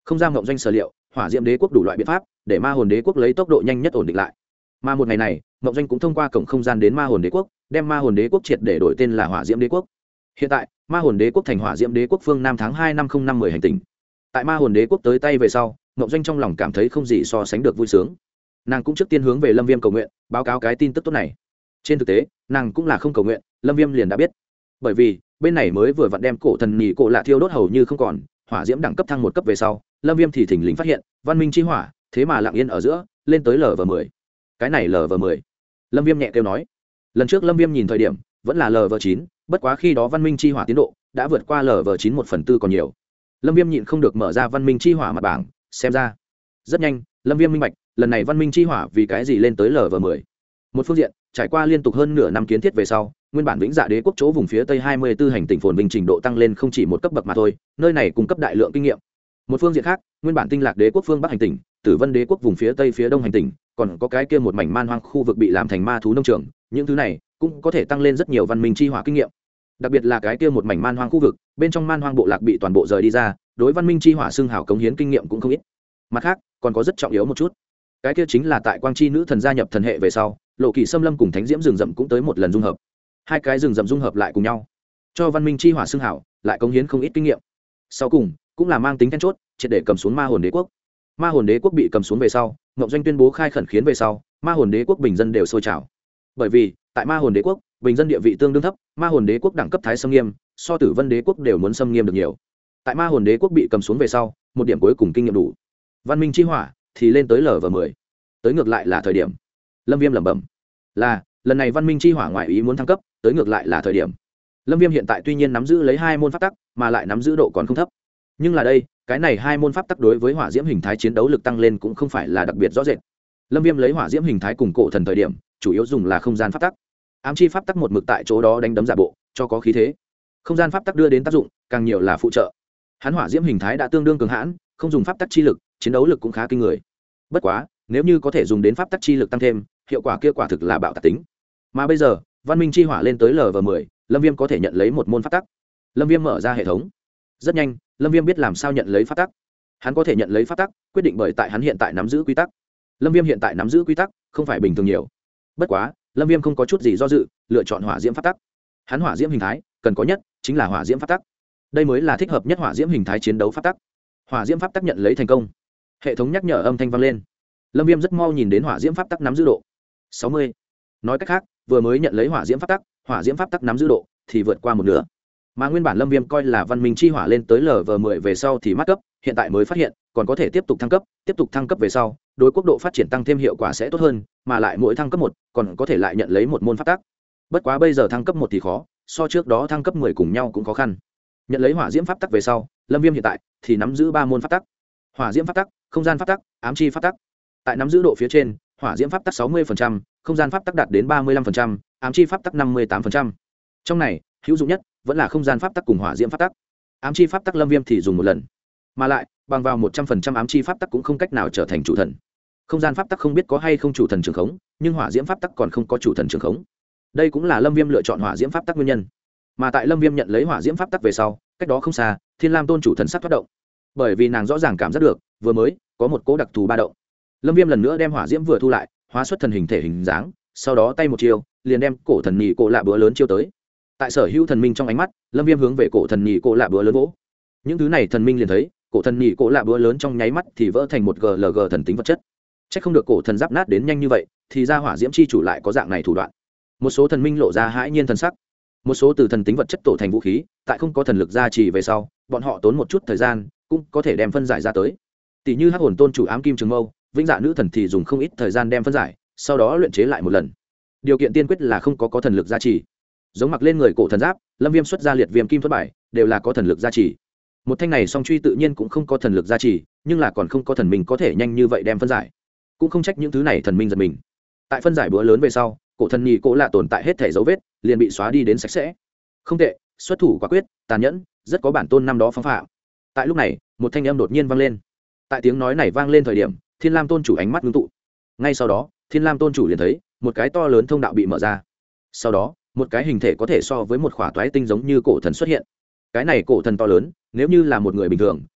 không ra mộng doanh sở liệu, hỏa diễm đế quốc đủ loại biện pháp để ma hồn đế quốc lấy tốc độ nhanh nhất ổn định lại. Mà một ngày này, mộng doanh cũng thông qua cổng không gian đến ma hồn đế quốc, đem ma hồn đế quốc triệt để đổi tên là hỏa diễm đế quốc. Hiện tại, ma hồn đế quốc thành hỏa diễm đế quốc phương Nam tháng 2 năm 0510 hành tinh. Tại ma hồn đế quốc tới tay về sau, mộng doanh trong lòng cảm thấy không gì so sánh được vui sướng. Nàng cũng trước tiên hướng về Lâm Viêm cầu nguyện, báo cáo cái tin tức tốt này. Trên thực tế, nàng cũng là không cầu nguyện, Lâm Viêm liền đã biết. Bởi vì, bên này mới vừa vặn đem cổ thần nhị cổ lạ thiêu đốt hầu như không còn, hỏa diễm đẳng cấp thăng một cấp về sau, Lâm Viêm thì thỉnh lình phát hiện, văn minh chi hỏa, thế mà lặng yên ở giữa, lên tới Lv10. Cái này Lv10. Lâm Viêm nhẹ kêu nói. Lần trước Lâm Viêm nhìn thời điểm, vẫn là Lv9, bất quá khi đó văn minh chi hỏa tiến độ đã vượt qua Lv9 1/4 còn nhiều. Lâm Viêm nhịn không được mở ra văn minh chi hỏa mặt bảng, xem ra. Rất nhanh, Lâm Viêm minh bạch, lần này văn minh chi hỏa vì cái gì lên tới Lv10. Một phương diện, trải qua liên tục hơn nửa năm kiến thiết về sau, nguyên bản Vĩnh Dạ Đế quốc chỗ vùng phía Tây 24 hành tinh phồn vinh trình độ tăng lên không chỉ một cấp bậc mà thôi, nơi này cung cấp đại lượng kinh nghiệm. Một phương diện khác, nguyên bản Tinh Lạc Đế quốc phương Bắc hành tinh, Tử Vân Đế quốc vùng phía Tây phía Đông hành tinh, còn có cái kia một mảnh man hoang khu vực bị làm thành ma thú nông trường, những thứ này cũng có thể tăng lên rất nhiều văn minh chi hỏa kinh nghiệm. Đặc biệt là cái kia một mảnh man hoang khu vực, bên trong man hoang bộ lạc bị toàn bộ rời đi ra, đối văn minh chi hỏa xưng hào cống hiến kinh nghiệm cũng không ít. Mặt khác, còn có rất trọng yếu một chút, cái kia chính là tại Quang Chi nữ thần gia nhập thần hệ về sau, Lộ Kỳ Xâm Lâm cùng Thánh Diễm rừng rậm cũng tới một lần dung hợp. Hai cái rừng rậm dung hợp lại cùng nhau, cho văn minh chi hỏa xưng hào, lại cống hiến không ít kinh nghiệm. Sau cùng, cũng là mang tính then chốt, triệt để cầm xuống Ma Hồn Đế quốc. Ma Hồn Đế quốc bị cầm xuống về sau, Ngộng Doanh tuyên bố khai khẩn khiến về sau, Ma Hồn Đế quốc bình dân đều sôi trào. Bởi vì, tại Ma Hồn Đế quốc, bình dân địa vị tương đương thấp, Ma Hồn Đế quốc đẳng cấp thái xâm nghiêm, so Tử Vân Đế quốc đều muốn xâm nghiêm được nhiều. Tại Ma Hồn Đế quốc bị cầm xuống về sau, một điểm cuối cùng kinh nghiệm đủ, văn minh chi hỏa thì lên tới Lv10. Tới ngược lại là thời điểm. Lâm Viêm lẩm bẩm, là, lần này văn minh chi hỏa ngoại ý muốn thăng cấp, tới ngược lại là thời điểm. Lâm Viêm hiện tại tuy nhiên nắm giữ lấy 2 môn pháp tắc, mà lại nắm giữ độ còn không thấp. Nhưng là đây, cái này 2 môn pháp tắc đối với hỏa diễm hình thái chiến đấu lực tăng lên cũng không phải là đặc biệt rõ rệt. Lâm Viêm lấy hỏa diễm hình thái cùng cổ thần thời điểm, chủ yếu dùng là không gian pháp tắc. Ám chi pháp tắc một mực tại chỗ đó đánh đấm giả bộ, cho có khí thế. Không gian pháp tắc đưa đến tác dụng, càng nhiều là phụ trợ. Hắn hỏa diễm hình thái đã tương đương cường hãn, không dùng pháp tắc chi lực, chiến đấu lực cũng khá kinh người. Bất quá, nếu như có thể dùng đến pháp tắc chi lực tăng thêm, hiệu quả kia quả thực là bạo tạc tính. Mà bây giờ, văn minh chi hỏa lên tới Lv10, Lâm Viêm có thể nhận lấy một môn pháp tắc. Lâm Viêm mở ra hệ thống. Rất nhanh, Lâm Viêm biết làm sao nhận lấy pháp tắc. Hắn có thể nhận lấy pháp tắc, quyết định bởi tại hắn hiện tại nắm giữ quy tắc. Lâm Viêm hiện tại nắm giữ quy tắc, không phải bình thường nhiều. Bất quá, Lâm Viêm không có chút gì do dự, lựa chọn hỏa diễm pháp tắc. Hắn hỏa diễm hình thái, cần có nhất chính là hỏa diễm pháp tắc. Đây mới là thích hợp nhất hỏa diễm hình thái chiến đấu pháp tắc. Hỏa diễm pháp tắc nhận lấy thành công. Hệ thống nhắc nhở âm thanh vang lên. Lâm Viêm rất mau nhìn đến hỏa diễm pháp tắc nắm giữ độ 60. Nói cách khác, vừa mới nhận lấy hỏa diễm pháp tắc nắm giữ độ thì vượt qua một nửa. Mà nguyên bản Lâm Viêm coi là văn minh chi hỏa lên tới Lv10 về sau thì mắc cấp, hiện tại mới phát hiện còn có thể tiếp tục thăng cấp về sau, đối quốc độ phát triển tăng thêm hiệu quả sẽ tốt hơn, mà lại mỗi thăng cấp 1 còn có thể lại nhận lấy một môn pháp tắc. Bất quá bây giờ thăng cấp 1 thì khó, so trước đó thăng cấp 10 cùng nhau cũng khó khăn. Nhận lấy hỏa diễm pháp tắc về sau, Lâm Viêm hiện tại thì nắm giữ 3 môn pháp tắc. Hỏa diễm pháp tắc, không gian pháp tắc, ám chi pháp tắc. Tại nắm giữ độ phía trên, hỏa diễm pháp tắc 60%, không gian pháp tắc đạt đến 35%, ám chi pháp tắc 58%. Trong này, hữu dụng nhất vẫn là không gian pháp tắc cùng hỏa diễm pháp tắc. Ám chi pháp tắc Lâm Viêm thì dùng một lần. Mà lại, bằng vào 100% ám chi pháp tắc cũng không cách nào trở thành chủ thần. Không gian pháp tắc không biết có hay không chủ thần trường khống, nhưng hỏa diễm pháp tắc còn không có chủ thần trường khống. Đây cũng là Lâm Viêm lựa chọn hỏa diễm pháp tắc nguyên nhân. Mà tại Lâm Viêm nhận lấy hỏa diễm pháp tắc về sau, cách đó không xa, Thiên Lam Tôn chủ thần sắp phát động. Bởi vì nàng rõ ràng cảm giác được, vừa mới có một cỗ đặc thù ba động. Lâm Viêm lần nữa đem hỏa diễm vừa thu lại, hóa xuất thần hình thể hình dáng, sau đó tay một chiêu, liền đem cổ thần nhị cổ lạ búa lớn chiêu tới. Tại sở hữu thần minh trong ánh mắt, Lâm Viêm hướng về cổ thần nhị cổ lạ búa lớn vỗ. Những thứ này thần minh liền thấy, cổ thần nhị cổ lạ búa lớn trong nháy mắt thì vỡ thành một GLG thần tính vật chất. Chắc không được cổ thần giáp nát đến nhanh như vậy, thì ra hỏa diễm chi chủ lại có dạng này thủ đoạn. Một số thần minh lộ ra hãi nhiên thần sắc. Một số từ thần tính vật chất tổ thành vũ khí, tại không có thần lực gia trì về sau, bọn họ tốn một chút thời gian, cũng có thể đem phân giải ra tới. Tỷ như Hắc Hồn Tôn chủ ám kim trường mâu, Vĩnh Dạ nữ thần thì dùng không ít thời gian đem phân giải, sau đó luyện chế lại một lần. Điều kiện tiên quyết là không có thần lực gia trì. Giống mặc lên người cổ thần giáp, Lâm Viêm xuất ra liệt viêm kim thuật bài, đều là có thần lực gia trì. Một thanh này song truy tự nhiên cũng không có thần lực gia trì, nhưng là còn không có thần minh có thể nhanh như vậy đem phân giải. Cũng không trách những thứ này thần minh giật mình. Tại phân giải búa lớn về sau, cổ thần nhị cổ lạ tồn tại hết thể dấu vết, liền bị xóa đi đến sạch sẽ. Không tệ, xuất thủ quả quyết, tàn nhẫn, rất có bản tôn năm đó phong phạm. Tại lúc này, một thanh âm đột nhiên vang lên. Tại tiếng nói này vang lên thời điểm, Thiên Lam Tôn chủ ánh mắt ngưng tụ. Ngay sau đó, Thiên Lam Tôn chủ liền thấy một cái to lớn thông đạo bị mở ra. Sau đó, một cái hình thể có thể so với một khỏa toái tinh giống như cổ thần xuất hiện. Cái này cổ thần to lớn, nếu như là một người bình thường,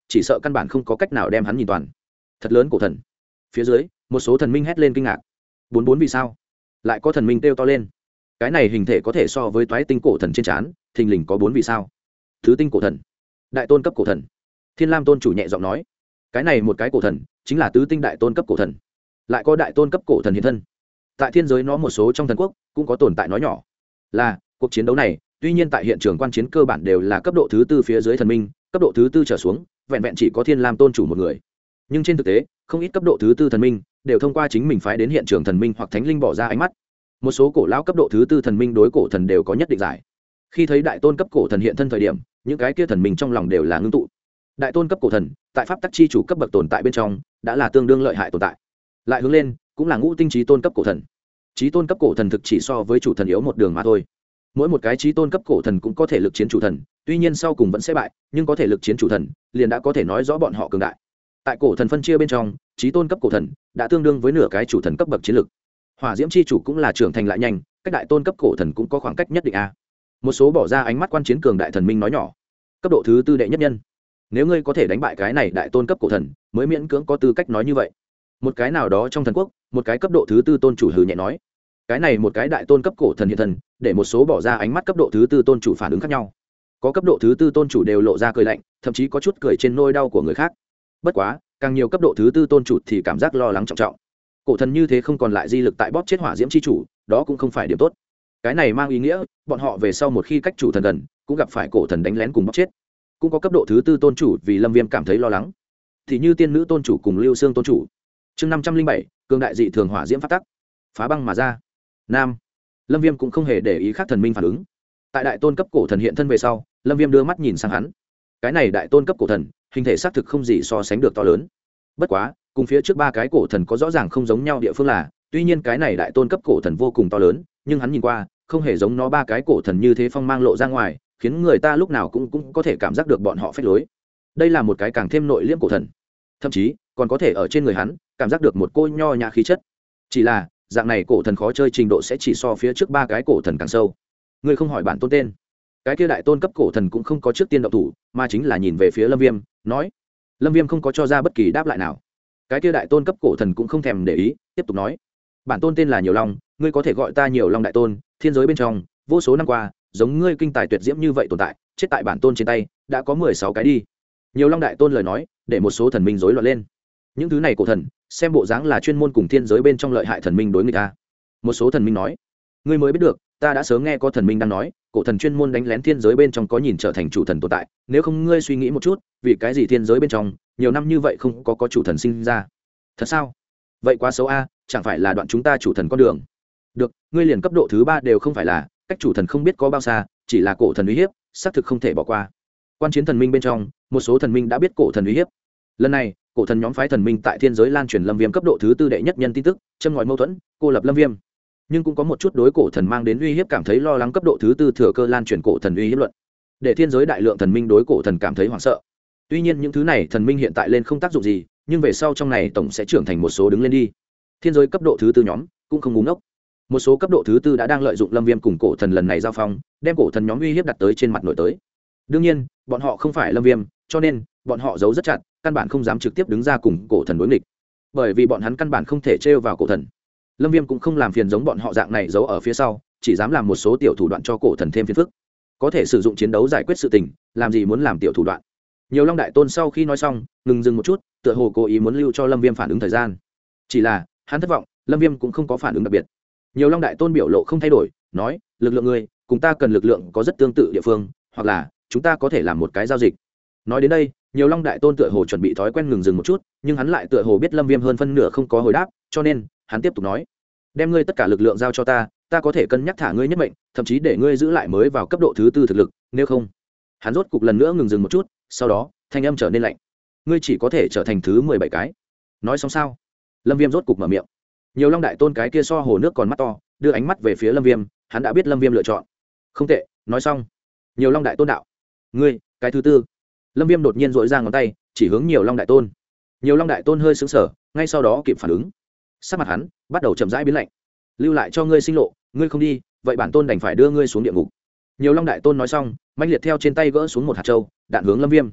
chỉ sợ căn bản không có cách nào đem hắn nhìn toàn. Thật lớn cổ thần. Phía dưới một số thần minh hét lên kinh ngạc. Bốn bốn vì sao lại có thần minh kêu to lên? Cái này hình thể có thể so với toái tinh cổ thần trên trán, thình lình có 4 vì sao. Thứ tinh cổ thần, đại tôn cấp cổ thần. Thiên Lam tôn chủ nhẹ giọng nói, cái này một cái cổ thần chính là tứ tinh đại tôn cấp cổ thần, lại có đại tôn cấp cổ thần hiện thân. Tại thiên giới nó một số trong thần quốc cũng có tồn tại nói nhỏ là cuộc chiến đấu này, tuy nhiên tại hiện trường quan chiến cơ bản đều là cấp độ thứ tư phía dưới thần minh, cấp độ thứ tư trở xuống vẹn vẹn chỉ có Thiên Lam tôn chủ một người, nhưng trên thực tế không ít cấp độ thứ tư thần minh đều thông qua chính mình phái đến hiện trường thần minh hoặc thánh linh bỏ ra ánh mắt. Một số cổ lão cấp độ thứ tư thần minh đối cổ thần đều có nhất định giải. Khi thấy đại tôn cấp cổ thần hiện thân thời điểm, những cái kia thần minh trong lòng đều là ngưng tụ. Đại tôn cấp cổ thần tại pháp tắc chi chủ cấp bậc tồn tại bên trong đã là tương đương lợi hại tồn tại, lại hướng lên cũng là ngũ tinh trí tôn cấp cổ thần. Trí tôn cấp cổ thần thực chỉ so với chủ thần yếu một đường mà thôi. Mỗi một cái trí tôn cấp cổ thần cũng có thể lực chiến chủ thần, tuy nhiên sau cùng vẫn sẽ bại, nhưng có thể lực chiến chủ thần liền đã có thể nói rõ bọn họ cường đại. Tại cổ thần phân chia bên trong, trí tôn cấp cổ thần đã tương đương với nửa cái chủ thần cấp bậc chiến lực. Hỏa diễm chi chủ cũng là trưởng thành lại nhanh, cách đại tôn cấp cổ thần cũng có khoảng cách nhất định a. Một số bỏ ra ánh mắt quan chiến cường đại thần minh nói nhỏ, cấp độ thứ tư đệ nhất nhân, nếu ngươi có thể đánh bại cái này đại tôn cấp cổ thần mới miễn cưỡng có tư cách nói như vậy. Một cái nào đó trong thần quốc, một cái cấp độ thứ tư tôn chủ hừ nhẹ nói, cái này một cái đại tôn cấp cổ thần hiện thần, để một số bỏ ra ánh mắt cấp độ thứ tư tôn chủ phản ứng khác nhau. Có cấp độ thứ tư tôn chủ đều lộ ra cười lạnh, thậm chí có chút cười trên nỗi đau của người khác. Bất quá càng nhiều cấp độ thứ tư tôn chủ thì cảm giác lo lắng trọng trọng. Cổ thần như thế không còn lại di lực tại bóp chết hỏa diễm chi chủ, đó cũng không phải điểm tốt. Cái này mang ý nghĩa bọn họ về sau một khi cách chủ thần gần cũng gặp phải cổ thần đánh lén cùng bóp chết. Cũng có cấp độ thứ tư tôn chủ vì Lâm Viêm cảm thấy lo lắng, thì như tiên nữ tôn chủ cùng Lưu Xương tôn chủ. Chương 507, cường đại dị thường hỏa diễm phát tắc, phá băng mà ra. Nam. Lâm Viêm cũng không hề để ý khác thần minh phản ứng. Tại đại tôn cấp cổ thần hiện thân về sau, Lâm Viêm đưa mắt nhìn sang hắn. Cái này đại tôn cấp cổ thần, hình thể xác thực không gì so sánh được to lớn. Bất quá, cùng phía trước ba cái cổ thần có rõ ràng không giống nhau địa phương là, tuy nhiên cái này đại tôn cấp cổ thần vô cùng to lớn, nhưng hắn nhìn qua, không hề giống nó ba cái cổ thần như thế phong mang lộ ra ngoài, khiến người ta lúc nào cũng có thể cảm giác được bọn họ phách lối. Đây là một cái càng thêm nội liễm cổ thần, thậm chí còn có thể ở trên người hắn cảm giác được một cô nho nhã khí chất. Chỉ là dạng này cổ thần khó chơi trình độ sẽ chỉ so phía trước ba cái cổ thần càng sâu. Ngươi không hỏi bản tôn tên. Cái kia đại tôn cấp cổ thần cũng không có trước tiên động thủ, mà chính là nhìn về phía Lâm Viêm, nói. Lâm Viêm không có cho ra bất kỳ đáp lại nào. Cái kia đại tôn cấp cổ thần cũng không thèm để ý, tiếp tục nói, bản tôn tên là Nhiều Long, ngươi có thể gọi ta Nhiều Long đại tôn. Thiên giới bên trong vô số năm qua, giống ngươi kinh tài tuyệt diễm như vậy tồn tại, chết tại bản tôn trên tay đã có 16 cái đi. Nhiều Long đại tôn lời nói để một số thần minh rối loạn lên. Những thứ này cổ thần xem bộ dáng là chuyên môn cùng thiên giới bên trong lợi hại thần minh đối người ta. Một số thần minh nói, ngươi mới biết được, ta đã sớm nghe có thần minh đang nói, cổ thần chuyên môn đánh lén thiên giới bên trong có nhìn trở thành chủ thần tồn tại, nếu không ngươi suy nghĩ một chút, vì cái gì thiên giới bên trong nhiều năm như vậy không có chủ thần sinh ra? Thật sao? Vậy quá xấu a, chẳng phải là đoạn chúng ta chủ thần con đường? Được, ngươi liền cấp độ thứ 3 đều không phải là, cách chủ thần không biết có bao xa, chỉ là cổ thần uy hiếp, xác thực không thể bỏ qua. Quan chiến thần minh bên trong, một số thần minh đã biết cổ thần uy hiếp. Lần này, cổ thần nhóm phái thần minh tại thiên giới lan truyền Lâm Viêm cấp độ thứ tư đệ nhất nhân tin tức, châm ngòi mâu thuẫn, cô lập Lâm Viêm. Nhưng cũng có một chút đối cổ thần mang đến uy hiếp cảm thấy lo lắng cấp độ thứ tư thừa cơ lan truyền cổ thần uy hiếp luận, để thiên giới đại lượng thần minh đối cổ thần cảm thấy hoảng sợ. Tuy nhiên những thứ này thần minh hiện tại lên không tác dụng gì, nhưng về sau trong này tổng sẽ trưởng thành một số đứng lên đi. Thiên giới cấp độ thứ tư nhóm cũng không ngu ngốc. Một số cấp độ thứ tư đã đang lợi dụng Lâm Viêm cùng cổ thần lần này giao phong, đem cổ thần nhóm uy hiếp đặt tới trên mặt nổi tới. Đương nhiên, bọn họ không phải Lâm Viêm, cho nên bọn họ giấu rất chặt, căn bản không dám trực tiếp đứng ra cùng cổ thần đối nghịch, bởi vì bọn hắn căn bản không thể trêu vào cổ thần. Lâm Viêm cũng không làm phiền giống bọn họ dạng này giấu ở phía sau, chỉ dám làm một số tiểu thủ đoạn cho cổ thần thêm phiền phức. Có thể sử dụng chiến đấu giải quyết sự tình, làm gì muốn làm tiểu thủ đoạn. Nhiều Long đại tôn sau khi nói xong, ngừng dừng một chút, tựa hồ cố ý muốn lưu cho Lâm Viêm phản ứng thời gian. Chỉ là, hắn thất vọng, Lâm Viêm cũng không có phản ứng đặc biệt. Nhiều Long đại tôn biểu lộ không thay đổi, nói, lực lượng ngươi, cùng ta cần lực lượng có rất tương tự địa phương, hoặc là chúng ta có thể làm một cái giao dịch. Nói đến đây, Nhiều Long đại tôn tựa hồ chuẩn bị thói quen ngừng dừng một chút, nhưng hắn lại tựa hồ biết Lâm Viêm hơn phân nửa không có hồi đáp, cho nên hắn tiếp tục nói, đem ngươi tất cả lực lượng giao cho ta, ta có thể cân nhắc thả ngươi nhất mệnh, thậm chí để ngươi giữ lại mới vào cấp độ thứ tư thực lực, nếu không. Hắn rốt cục lần nữa ngừng dừng một chút, sau đó thanh âm trở nên lạnh, ngươi chỉ có thể trở thành thứ 17 cái. Nói xong sao? Lâm Viêm rốt cục mở miệng. Nhiều Long đại tôn cái kia so hồ nước còn mắt to, đưa ánh mắt về phía Lâm Viêm, hắn đã biết Lâm Viêm lựa chọn. Không tệ, nói xong. Nhiều Long đại tôn đạo, ngươi, cái thứ tư. Lâm Viêm đột nhiên dội ra ngón tay, chỉ hướng Nhiều Long đại tôn. Nhiều Long đại tôn hơi sững sờ, ngay sau đó kịp phản ứng. Sắc mặt hắn bắt đầu chậm rãi biến lạnh. Lưu lại cho ngươi sinh lộ, ngươi không đi, vậy bản tôn đành phải đưa ngươi xuống địa ngục. Nhiều Long đại tôn nói xong, mãnh liệt theo trên tay gỡ xuống một hạt châu, đạn hướng Lâm Viêm.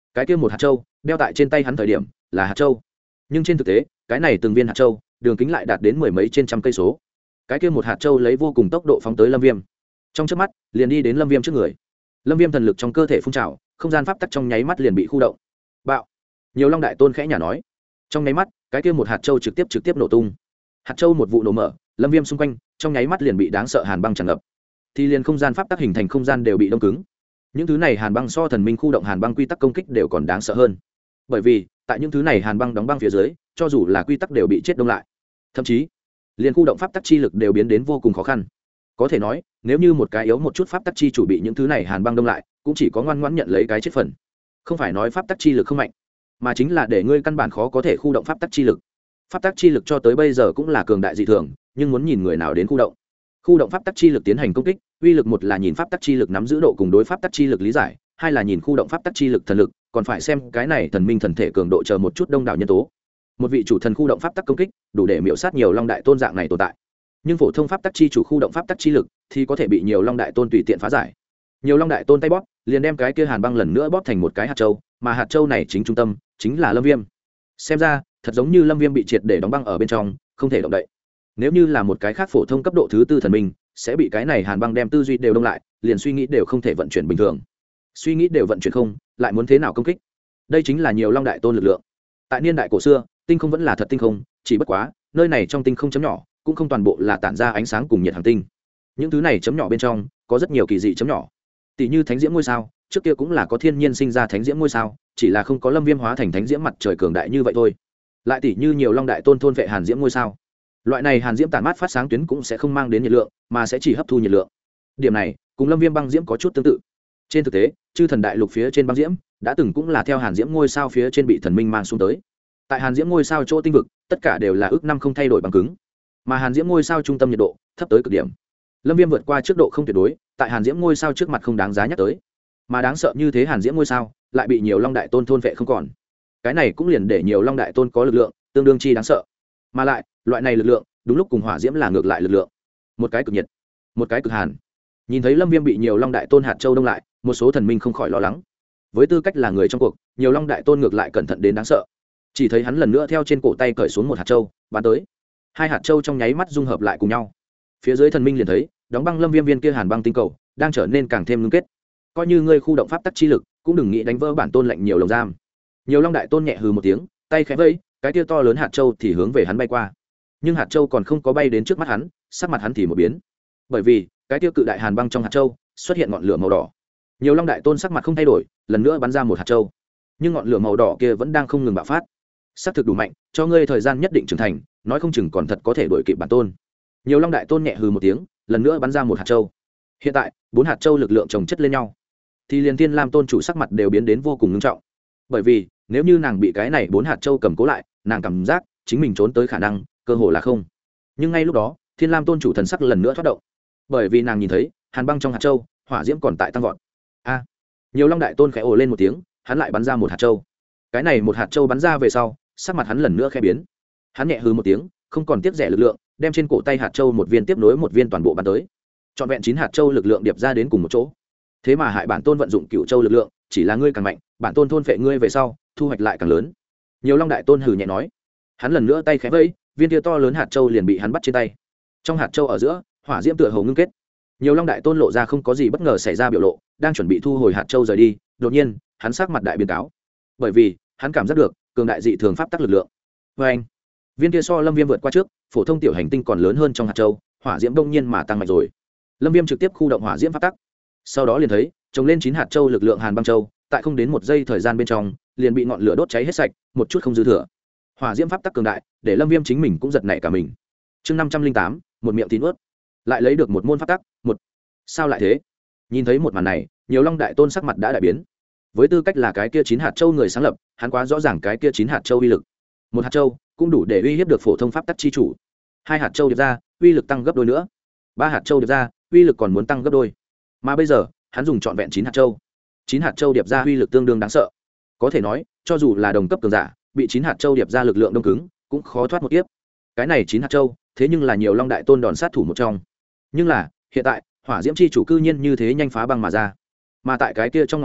cái kia một hạt châu đeo tại trên tay hắn thời điểm là hạt châu, nhưng trên thực tế cái này từng viên hạt châu đường kính lại đạt đến mười mấy trên trăm cây số. Cái kia một hạt châu lấy vô cùng tốc độ phóng tới Lâm Viêm, trong chớp mắt liền đi đến Lâm Viêm trước người. Lâm Viêm thần lực trong cơ thể phun trào, không gian pháp tắc trong nháy mắt liền bị khu động. Bạo! Nhiều Long Đại Tôn khẽ nhả nói. Trong nháy mắt, cái kia một hạt châu trực tiếp nổ tung. Hạt châu một vụ nổ mở, Lâm Viêm xung quanh trong nháy mắt liền bị đáng sợ hàn băng tràn ngập. Thì liền không gian pháp tắc hình thành không gian đều bị đông cứng. Những thứ này hàn băng so thần minh khu động hàn băng quy tắc công kích đều còn đáng sợ hơn. Bởi vì, tại những thứ này hàn băng đóng băng phía dưới, cho dù là quy tắc đều bị chết đông lại. Thậm chí, liền khu động pháp tắc chi lực đều biến đến vô cùng khó khăn. Có thể nói, nếu như một cái yếu một chút pháp tắc chi chủ bị những thứ này hàn băng đông lại, cũng chỉ có ngoan ngoãn nhận lấy cái chết phần. Không phải nói pháp tắc chi lực không mạnh, mà chính là để ngươi căn bản khó có thể khu động pháp tắc chi lực. Pháp tắc chi lực cho tới bây giờ cũng là cường đại dị thường, nhưng muốn nhìn người nào đến khu động. Khu động pháp tắc chi lực tiến hành công kích, uy lực một là nhìn pháp tắc chi lực nắm giữ độ cùng đối pháp tắc chi lực lý giải, hai là nhìn khu động pháp tắc chi lực thần lực, còn phải xem cái này thần minh thần thể cường độ chờ một chút đông đảo nhân tố. Một vị chủ thần khu động pháp tắc công kích, đủ để miểu sát nhiều Long Đại Tôn dạng này tồn tại. Nhưng phổ thông pháp tắc chi chủ khu động pháp tắc chi lực thì có thể bị nhiều Long Đại Tôn tùy tiện phá giải. Nhiều Long Đại Tôn tay bóp, liền đem cái kia hàn băng lần nữa bóp thành một cái hạt châu, mà hạt châu này chính trung tâm chính là Lâm Viêm. Xem ra, thật giống như Lâm Viêm bị triệt để đóng băng ở bên trong, không thể động đậy. Nếu như là một cái khác phổ thông cấp độ thứ tư thần minh, sẽ bị cái này hàn băng đem tư duy đều đông lại, liền suy nghĩ đều không thể vận chuyển bình thường. Suy nghĩ đều vận chuyển không, lại muốn thế nào công kích? Đây chính là nhiều Long Đại Tôn lực lượng. Tại niên đại cổ xưa, tinh không vẫn là thật tinh không, chỉ bất quá, nơi này trong tinh không chấm nhỏ, cũng không toàn bộ là tản ra ánh sáng cùng nhiệt hành tinh. Những thứ này chấm nhỏ bên trong, có rất nhiều kỳ dị chấm nhỏ. Tỷ như thánh diễm ngôi sao, trước kia cũng là có thiên nhiên sinh ra thánh diễm ngôi sao, chỉ là không có Lâm Viêm hóa thành thánh diễm mặt trời cường đại như vậy thôi. Lại tỷ như nhiều Long Đại Tôn thôn vệ hàn diễm ngôi sao. Loại này hàn diễm tản mát phát sáng tuyến cũng sẽ không mang đến nhiệt lượng, mà sẽ chỉ hấp thu nhiệt lượng. Điểm này, cùng Lâm Viêm băng diễm có chút tương tự. Trên thực tế, chư thần đại lục phía trên băng diễm, đã từng cũng là theo hàn diễm ngôi sao phía trên bị thần minh mang xuống tới. Tại hàn diễm ngôi sao chỗ tinh vực, tất cả đều là ước năm không thay đổi bằng cứng, mà hàn diễm ngôi sao trung tâm nhiệt độ thấp tới cực điểm. Lâm Viêm vượt qua trước độ không tuyệt đối, tại hàn diễm ngôi sao trước mặt không đáng giá nhắc tới, mà đáng sợ như thế hàn diễm ngôi sao lại bị nhiều Long Đại Tôn thôn vệ không còn. Cái này cũng liền để nhiều Long Đại Tôn có lực lượng tương đương chi đáng sợ, mà lại loại này lực lượng đúng lúc cùng hỏa diễm là ngược lại lực lượng, một cái cực nhiệt, một cái cực hàn. Nhìn thấy Lâm Viêm bị nhiều Long Đại Tôn hạt châu đông lại, một số thần minh không khỏi lo lắng. Với tư cách là người trong cuộc, nhiều Long Đại Tôn ngược lại cẩn thận đến đáng sợ. Chỉ thấy hắn lần nữa theo trên cổ tay cởi xuống một hạt châu, bắn tới. Hai hạt châu trong nháy mắt dung hợp lại cùng nhau. Phía dưới thần minh liền thấy, đóng băng Lâm Viêm viên kia hàn băng tinh cầu đang trở nên càng thêm ngưng kết. Coi như ngươi khu động pháp tắc chi lực, cũng đừng nghĩ đánh vỡ bản tôn lệnh nhiều lồng giam. Nhiều Long Đại Tôn nhẹ hừ một tiếng, tay khẽ vẫy, cái kia to lớn hạt châu thì hướng về hắn bay qua. Nhưng hạt châu còn không có bay đến trước mắt hắn, sắc mặt hắn thì một biến. Bởi vì, cái kia cự đại hàn băng trong hạt châu xuất hiện ngọn lửa màu đỏ. Nhiều Long Đại Tôn sắc mặt không thay đổi, lần nữa bắn ra một hạt châu. Nhưng ngọn lửa màu đỏ kia vẫn đang không ngừng bạo phát. Sắc thực đủ mạnh, cho ngươi thời gian nhất định trưởng thành, nói không chừng còn thật có thể đuổi kịp bản tôn. Nhiều Long Đại Tôn nhẹ hừ một tiếng, lần nữa bắn ra một hạt châu. Hiện tại, 4 hạt châu lực lượng chồng chất lên nhau, thì liền Thiên Lam Tôn chủ sắc mặt đều biến đến vô cùng nghiêm trọng. Bởi vì, nếu như nàng bị cái này 4 hạt châu cầm cố lại, nàng cảm giác chính mình trốn tới khả năng cơ hồ là không. Nhưng ngay lúc đó, Thiên Lam Tôn chủ thần sắc lần nữa thoát động, bởi vì nàng nhìn thấy hàn băng trong hạt châu hỏa diễm còn tại tăng vọt. A! Nhiều Long Đại Tôn khẽ ồ lên một tiếng, hắn lại bắn ra một hạt châu. Cái này một hạt châu bắn ra về sau, sắc mặt hắn lần nữa khẽ biến. Hắn nhẹ hừ một tiếng, không còn tiếp rẻ lực lượng, đem trên cổ tay hạt châu một viên tiếp nối một viên toàn bộ bắn tới. Trọn vẹn 9 hạt châu lực lượng điệp ra đến cùng một chỗ. Thế mà hại bản tôn vận dụng cựu châu lực lượng, chỉ là ngươi càng mạnh, bản tôn thôn phệ ngươi về sau, thu hoạch lại càng lớn. Nhiều Long Đại Tôn hừ nhẹ nói. Hắn lần nữa tay khẽ vẫy, viên kia to lớn hạt châu liền bị hắn bắt trên tay. Trong hạt châu ở giữa, hỏa diễm tựa hồ ngưng kết. Nhiều Long Đại Tôn lộ ra không có gì bất ngờ xảy ra biểu lộ, đang chuẩn bị thu hồi hạt châu rời đi, đột nhiên, hắn sắc mặt đại biến cáo. Bởi vì, hắn cảm giác được cường đại dị thường pháp tắc lực lượng. Và anh, viên kia so Lâm Viêm vượt qua trước, phổ thông tiểu hành tinh còn lớn hơn trong hạt châu, hỏa diễm đông nhiên mà tăng mạnh rồi. Lâm Viêm trực tiếp khu động hỏa diễm pháp tắc. Sau đó liền thấy, trồng lên 9 hạt châu lực lượng hàn băng châu, tại không đến 1 giây thời gian bên trong, liền bị ngọn lửa đốt cháy hết sạch, một chút không dư thừa. Hỏa diễm pháp tắc cường đại, để Lâm Viêm chính mình cũng giật nảy cả mình. Chương 508, một miệng tín ướt, lại lấy được một môn pháp tắc, một. Sao lại thế? Nhìn thấy một màn này, nhiều Long Đại Tôn sắc mặt đã đại biến. Với tư cách là cái kia 9 hạt châu người sáng lập, hắn quá rõ ràng cái kia 9 hạt châu uy lực. Một hạt châu cũng đủ để uy hiếp được phổ thông pháp tắc chi chủ. 2 hạt châu điệp ra, uy lực tăng gấp đôi nữa. 3 hạt châu điệp ra, uy lực còn muốn tăng gấp đôi. Mà bây giờ, hắn dùng trọn vẹn 9 hạt châu. 9 hạt châu điệp ra uy lực tương đương đáng sợ. Có thể nói, cho dù là đồng cấp cường giả, bị 9 hạt châu điệp ra lực lượng đông cứng, cũng khó thoát một kiếp. Cái này 9 hạt châu, thế nhưng là nhiều Long Đại Tôn đòn sát thủ một trong. Nhưng là, hiện tại, hỏa diễm chi chủ cư nhiên như thế nhanh phá băng mà ra. Mà tại cái kia trong ngọn lửa,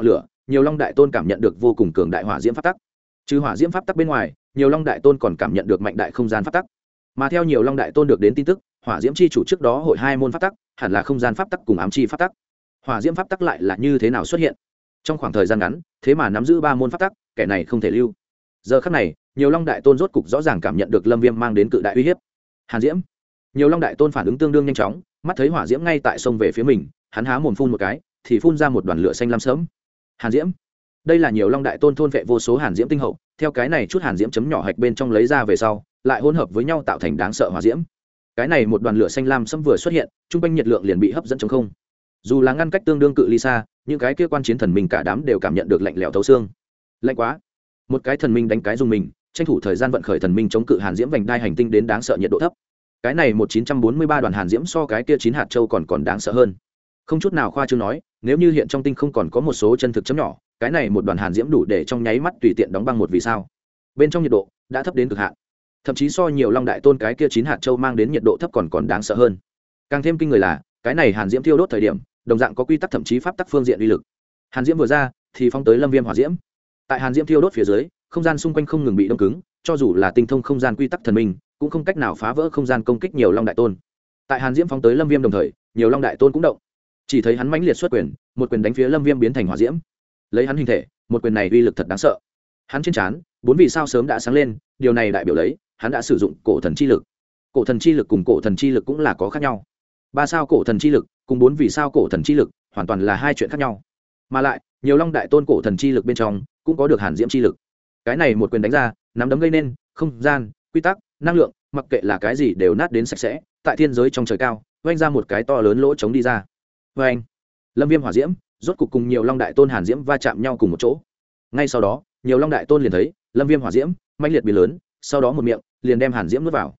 nhiều long đại tôn cảm nhận được vô cùng cường đại hỏa diễm pháp tắc. Trừ hỏa diễm pháp tắc bên ngoài, nhiều long đại tôn còn cảm nhận được mạnh đại không gian pháp tắc. Mà theo nhiều long đại tôn được đến tin tức, hỏa diễm chi chủ trước đó hội hai môn pháp tắc, hẳn là không gian pháp tắc cùng ám chi pháp tắc. Hỏa diễm pháp tắc lại là như thế nào xuất hiện? Trong khoảng thời gian ngắn, thế mà nắm giữ ba môn pháp tắc, kẻ này không thể lưu. Giờ khắc này, nhiều long đại tôn rốt cục rõ ràng cảm nhận được Lâm Viêm mang đến cự đại uy hiếp. Hàn diễm. Nhiều long đại tôn phản ứng tương đương nhanh chóng, mắt thấy hỏa diễm ngay tại sông về phía mình, hắn há mồm phun một cái, thì phun ra một đoàn lửa xanh lam sớm. Hàn diễm. Đây là nhiều long đại tôn thôn vệ vô số hàn diễm tinh hậu, theo cái này chút hàn diễm chấm nhỏ hạch bên trong lấy ra về sau, lại hỗn hợp với nhau tạo thành đáng sợ hỏa diễm. Cái này một đoàn lửa xanh lam sẫm vừa xuất hiện, trung quanh nhiệt lượng liền bị hấp dẫn trống không. Dù là ngăn cách tương đương cự ly xa, những cái kia quan chiến thần minh cả đám đều cảm nhận được lạnh lẽo thấu xương. Lạnh quá. Một cái thần minh đánh cái dùng mình, tranh thủ thời gian vận khởi thần minh chống cự hàn diễm vành đai hành tinh đến đáng sợ nhiệt độ thấp. Cái này 1943 đoàn hàn diễm so cái kia 9 hạt châu còn đáng sợ hơn. Không chút nào khoa trương nói, nếu như hiện trong tinh không còn có một số chân thực chấm nhỏ, cái này một đoàn hàn diễm đủ để trong nháy mắt tùy tiện đóng băng một vì sao. Bên trong nhiệt độ đã thấp đến cực hạn, thậm chí so nhiều long đại tôn cái kia 9 hạt châu mang đến nhiệt độ thấp còn đáng sợ hơn. Càng thêm kinh người là, cái này hàn diễm thiêu đốt thời điểm, đồng dạng có quy tắc thậm chí pháp tắc phương diện uy lực. Hàn diễm vừa ra, thì phóng tới Lâm Viêm hỏa diễm. Tại hàn diễm thiêu đốt phía dưới, không gian xung quanh không ngừng bị đông cứng, cho dù là tinh thông không gian quy tắc thần minh, cũng không cách nào phá vỡ không gian công kích nhiều long đại tôn. Tại hàn diễm phóng tới Lâm Viêm đồng thời, nhiều long đại tôn cũng động. Chỉ thấy hắn mãnh liệt xuất quyền, một quyền đánh phía Lâm Viêm biến thành hỏa diễm. Lấy hắn hình thể, một quyền này uy lực thật đáng sợ. Hắn trên trán, 4 vì sao sớm đã sáng lên, điều này đại biểu lấy hắn đã sử dụng cổ thần chi lực. Cổ thần chi lực cùng cổ thần chi lực cũng là có khác nhau. 3 sao cổ thần chi lực cùng 4 vì sao cổ thần chi lực hoàn toàn là hai chuyện khác nhau. Mà lại, nhiều long đại tôn cổ thần chi lực bên trong cũng có được hàn diễm chi lực. Cái này một quyền đánh ra, nắm đấm gây nên không gian, quy tắc, năng lượng, mặc kệ là cái gì đều nát đến sạch sẽ, tại thiên giới trong trời cao, vênh ra một cái to lớn lỗ trống đi ra. Vênh. Lâm Viêm hỏa diễm, rốt cục cùng nhiều long đại tôn hàn diễm va chạm nhau cùng một chỗ. Ngay sau đó, nhiều long đại tôn liền thấy Lâm Viêm hỏa diễm mãnh liệt biến lớn, sau đó một miệng liền đem hàn diễm nuốt vào.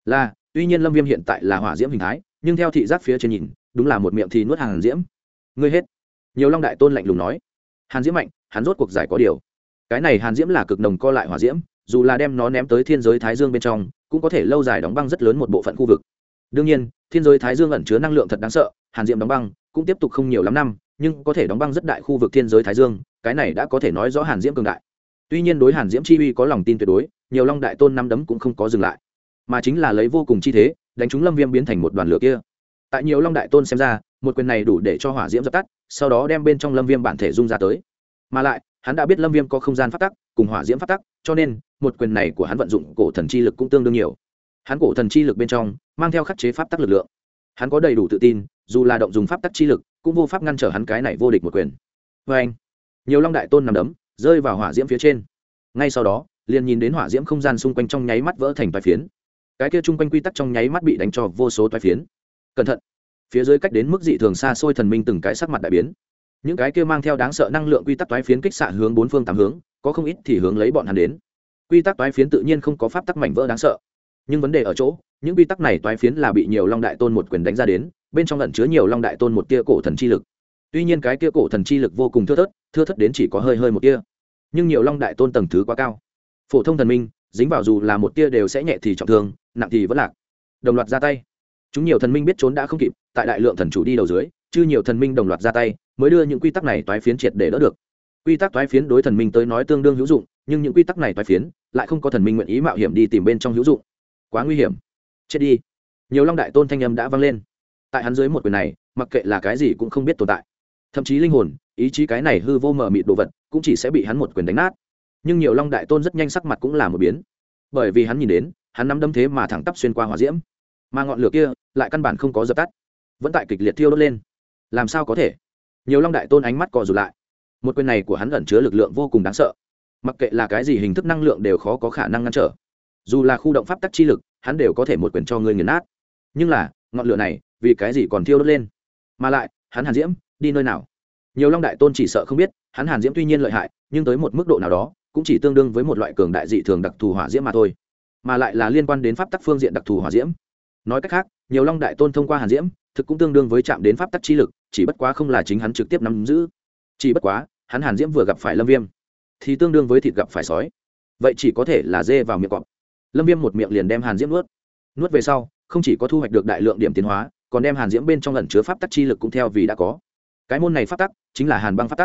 Tuy nhiên Lâm Viêm hiện tại là hỏa diễm hình thái, nhưng theo thị giác phía trên nhìn, đúng là một miệng thì nuốt hàn diễm. Ngươi hết. Nhiều long đại tôn lạnh lùng nói. Hàn diễm mạnh, hắn rốt cuộc giải có điều. Cái này hàn diễm là cực nồng co lại hỏa diễm, dù là đem nó ném tới thiên giới thái dương bên trong, cũng có thể lâu dài đóng băng rất lớn một bộ phận khu vực. Đương nhiên, thiên giới thái dương ẩn chứa năng lượng thật đáng sợ, hàn diễm đóng băng cũng tiếp tục không nhiều lắm năm, nhưng có thể đóng băng rất đại khu vực thiên giới thái dương, cái này đã có thể nói rõ hàn diễm cường đại. Tuy nhiên đối hàn diễm chi uy có lòng tin tuyệt đối, nhiều long đại tôn năm đấm cũng không có dừng lại, mà chính là lấy vô cùng chi thế đánh trúng Lâm Viêm biến thành một đoàn lửa kia. Tại nhiều long đại tôn xem ra, một quyền này đủ để cho hỏa diễm dập tắt, sau đó đem bên trong Lâm Viêm bản thể dung ra tới. Mà lại, hắn đã biết Lâm Viêm có không gian pháp tắc cùng hỏa diễm pháp tắc, cho nên một quyền này của hắn vận dụng cổ thần chi lực cũng tương đương nhiều. Hắn cổ thần chi lực bên trong mang theo khắc chế pháp tắc lực lượng. Hắn có đầy đủ tự tin, dù là động dùng pháp tắc chi lực, cũng vô pháp ngăn trở hắn cái này vô địch một quyền. Oeng! Nhiều long đại tôn nằm đấm, rơi vào hỏa diễm phía trên. Ngay sau đó, liền nhìn đến hỏa diễm không gian xung quanh trong nháy mắt vỡ thành toái phiến. Cái kia trung quanh quy tắc trong nháy mắt bị đánh cho vô số toái phiến. Cẩn thận! Phía dưới cách đến mức dị thường xa xôi thần minh từng cái sắc mặt đại biến. Những cái kia mang theo đáng sợ năng lượng quy tắc toái phiến kích xạ hướng bốn phương tám hướng, có không ít thì hướng lấy bọn hắn đến. Quy tắc toái phiến tự nhiên không có pháp tắc mảnh vỡ đáng sợ, nhưng vấn đề ở chỗ, những quy tắc này toái phiến là bị nhiều long đại tôn một quyền đánh ra đến, bên trong ẩn chứa nhiều long đại tôn một tia cổ thần chi lực. Tuy nhiên cái tia cổ thần chi lực vô cùng thưa thớt đến chỉ có hơi một tia, nhưng nhiều long đại tôn tầng thứ quá cao, phổ thông thần minh dính vào dù là một tia đều sẽ nhẹ thì trọng thương, nặng thì vẫn lạc. Đồng loạt ra tay, chúng nhiều thần minh biết trốn đã không kịp, tại đại lượng thần chủ đi đầu dưới, chứ nhiều thần minh đồng loạt ra tay mới đưa những quy tắc này toái phiến triệt để đỡ được. Quy tắc toái phiến đối thần minh tới nói tương đương hữu dụng, nhưng những quy tắc này toái phiến lại không có thần minh nguyện ý mạo hiểm đi tìm bên trong hữu dụng, quá nguy hiểm. Chết đi! Nhiều long đại tôn thanh âm đã vang lên. Tại hắn dưới một quyền này, mặc kệ là cái gì cũng không biết tồn tại, thậm chí linh hồn, ý chí cái này hư vô mờ mịt đồ vật cũng chỉ sẽ bị hắn một quyền đánh nát. Nhưng nhiều long đại tôn rất nhanh sắc mặt cũng là một biến, bởi vì hắn nhìn đến hắn nắm đấm thế mà thẳng tắp xuyên qua hỏa diễm, mà ngọn lửa kia lại căn bản không có dập tắt, vẫn tại kịch liệt thiêu đốt lên. Làm sao có thể? Nhiều long đại tôn ánh mắt co rụt lại. Một quyền này của hắn ẩn chứa lực lượng vô cùng đáng sợ, mặc kệ là cái gì hình thức năng lượng đều khó có khả năng ngăn trở. Dù là khu động pháp tắc chi lực, hắn đều có thể một quyền cho ngươi nghiền nát. Nhưng là ngọn lửa này vì cái gì còn thiêu đốt lên? Mà lại hắn hàn diễm đi nơi nào? Nhiều long đại tôn chỉ sợ không biết, hắn hàn diễm tuy nhiên lợi hại, nhưng tới một mức độ nào đó cũng chỉ tương đương với một loại cường đại dị thường đặc thù hỏa diễm mà thôi, mà lại là liên quan đến pháp tắc phương diện đặc thù hỏa diễm. Nói cách khác, nhiều long đại tôn thông qua hàn diễm thực cũng tương đương với chạm đến pháp tắc chi lực, chỉ bất quá không là chính hắn trực tiếp nắm giữ. Chỉ bất quá hắn hàn diễm vừa gặp phải Lâm Viêm thì tương đương với thịt gặp phải sói, vậy chỉ có thể là dê vào miệng cọp. Lâm Viêm một miệng liền đem hàn diễm nuốt về sau, không chỉ có thu hoạch được đại lượng điểm tiến hóa, còn đem hàn diễm bên trong ẩn chứa pháp tắc chi lực cũng theo vì đã có. Cái môn này pháp tắc chính là hàn băng pháp tắc.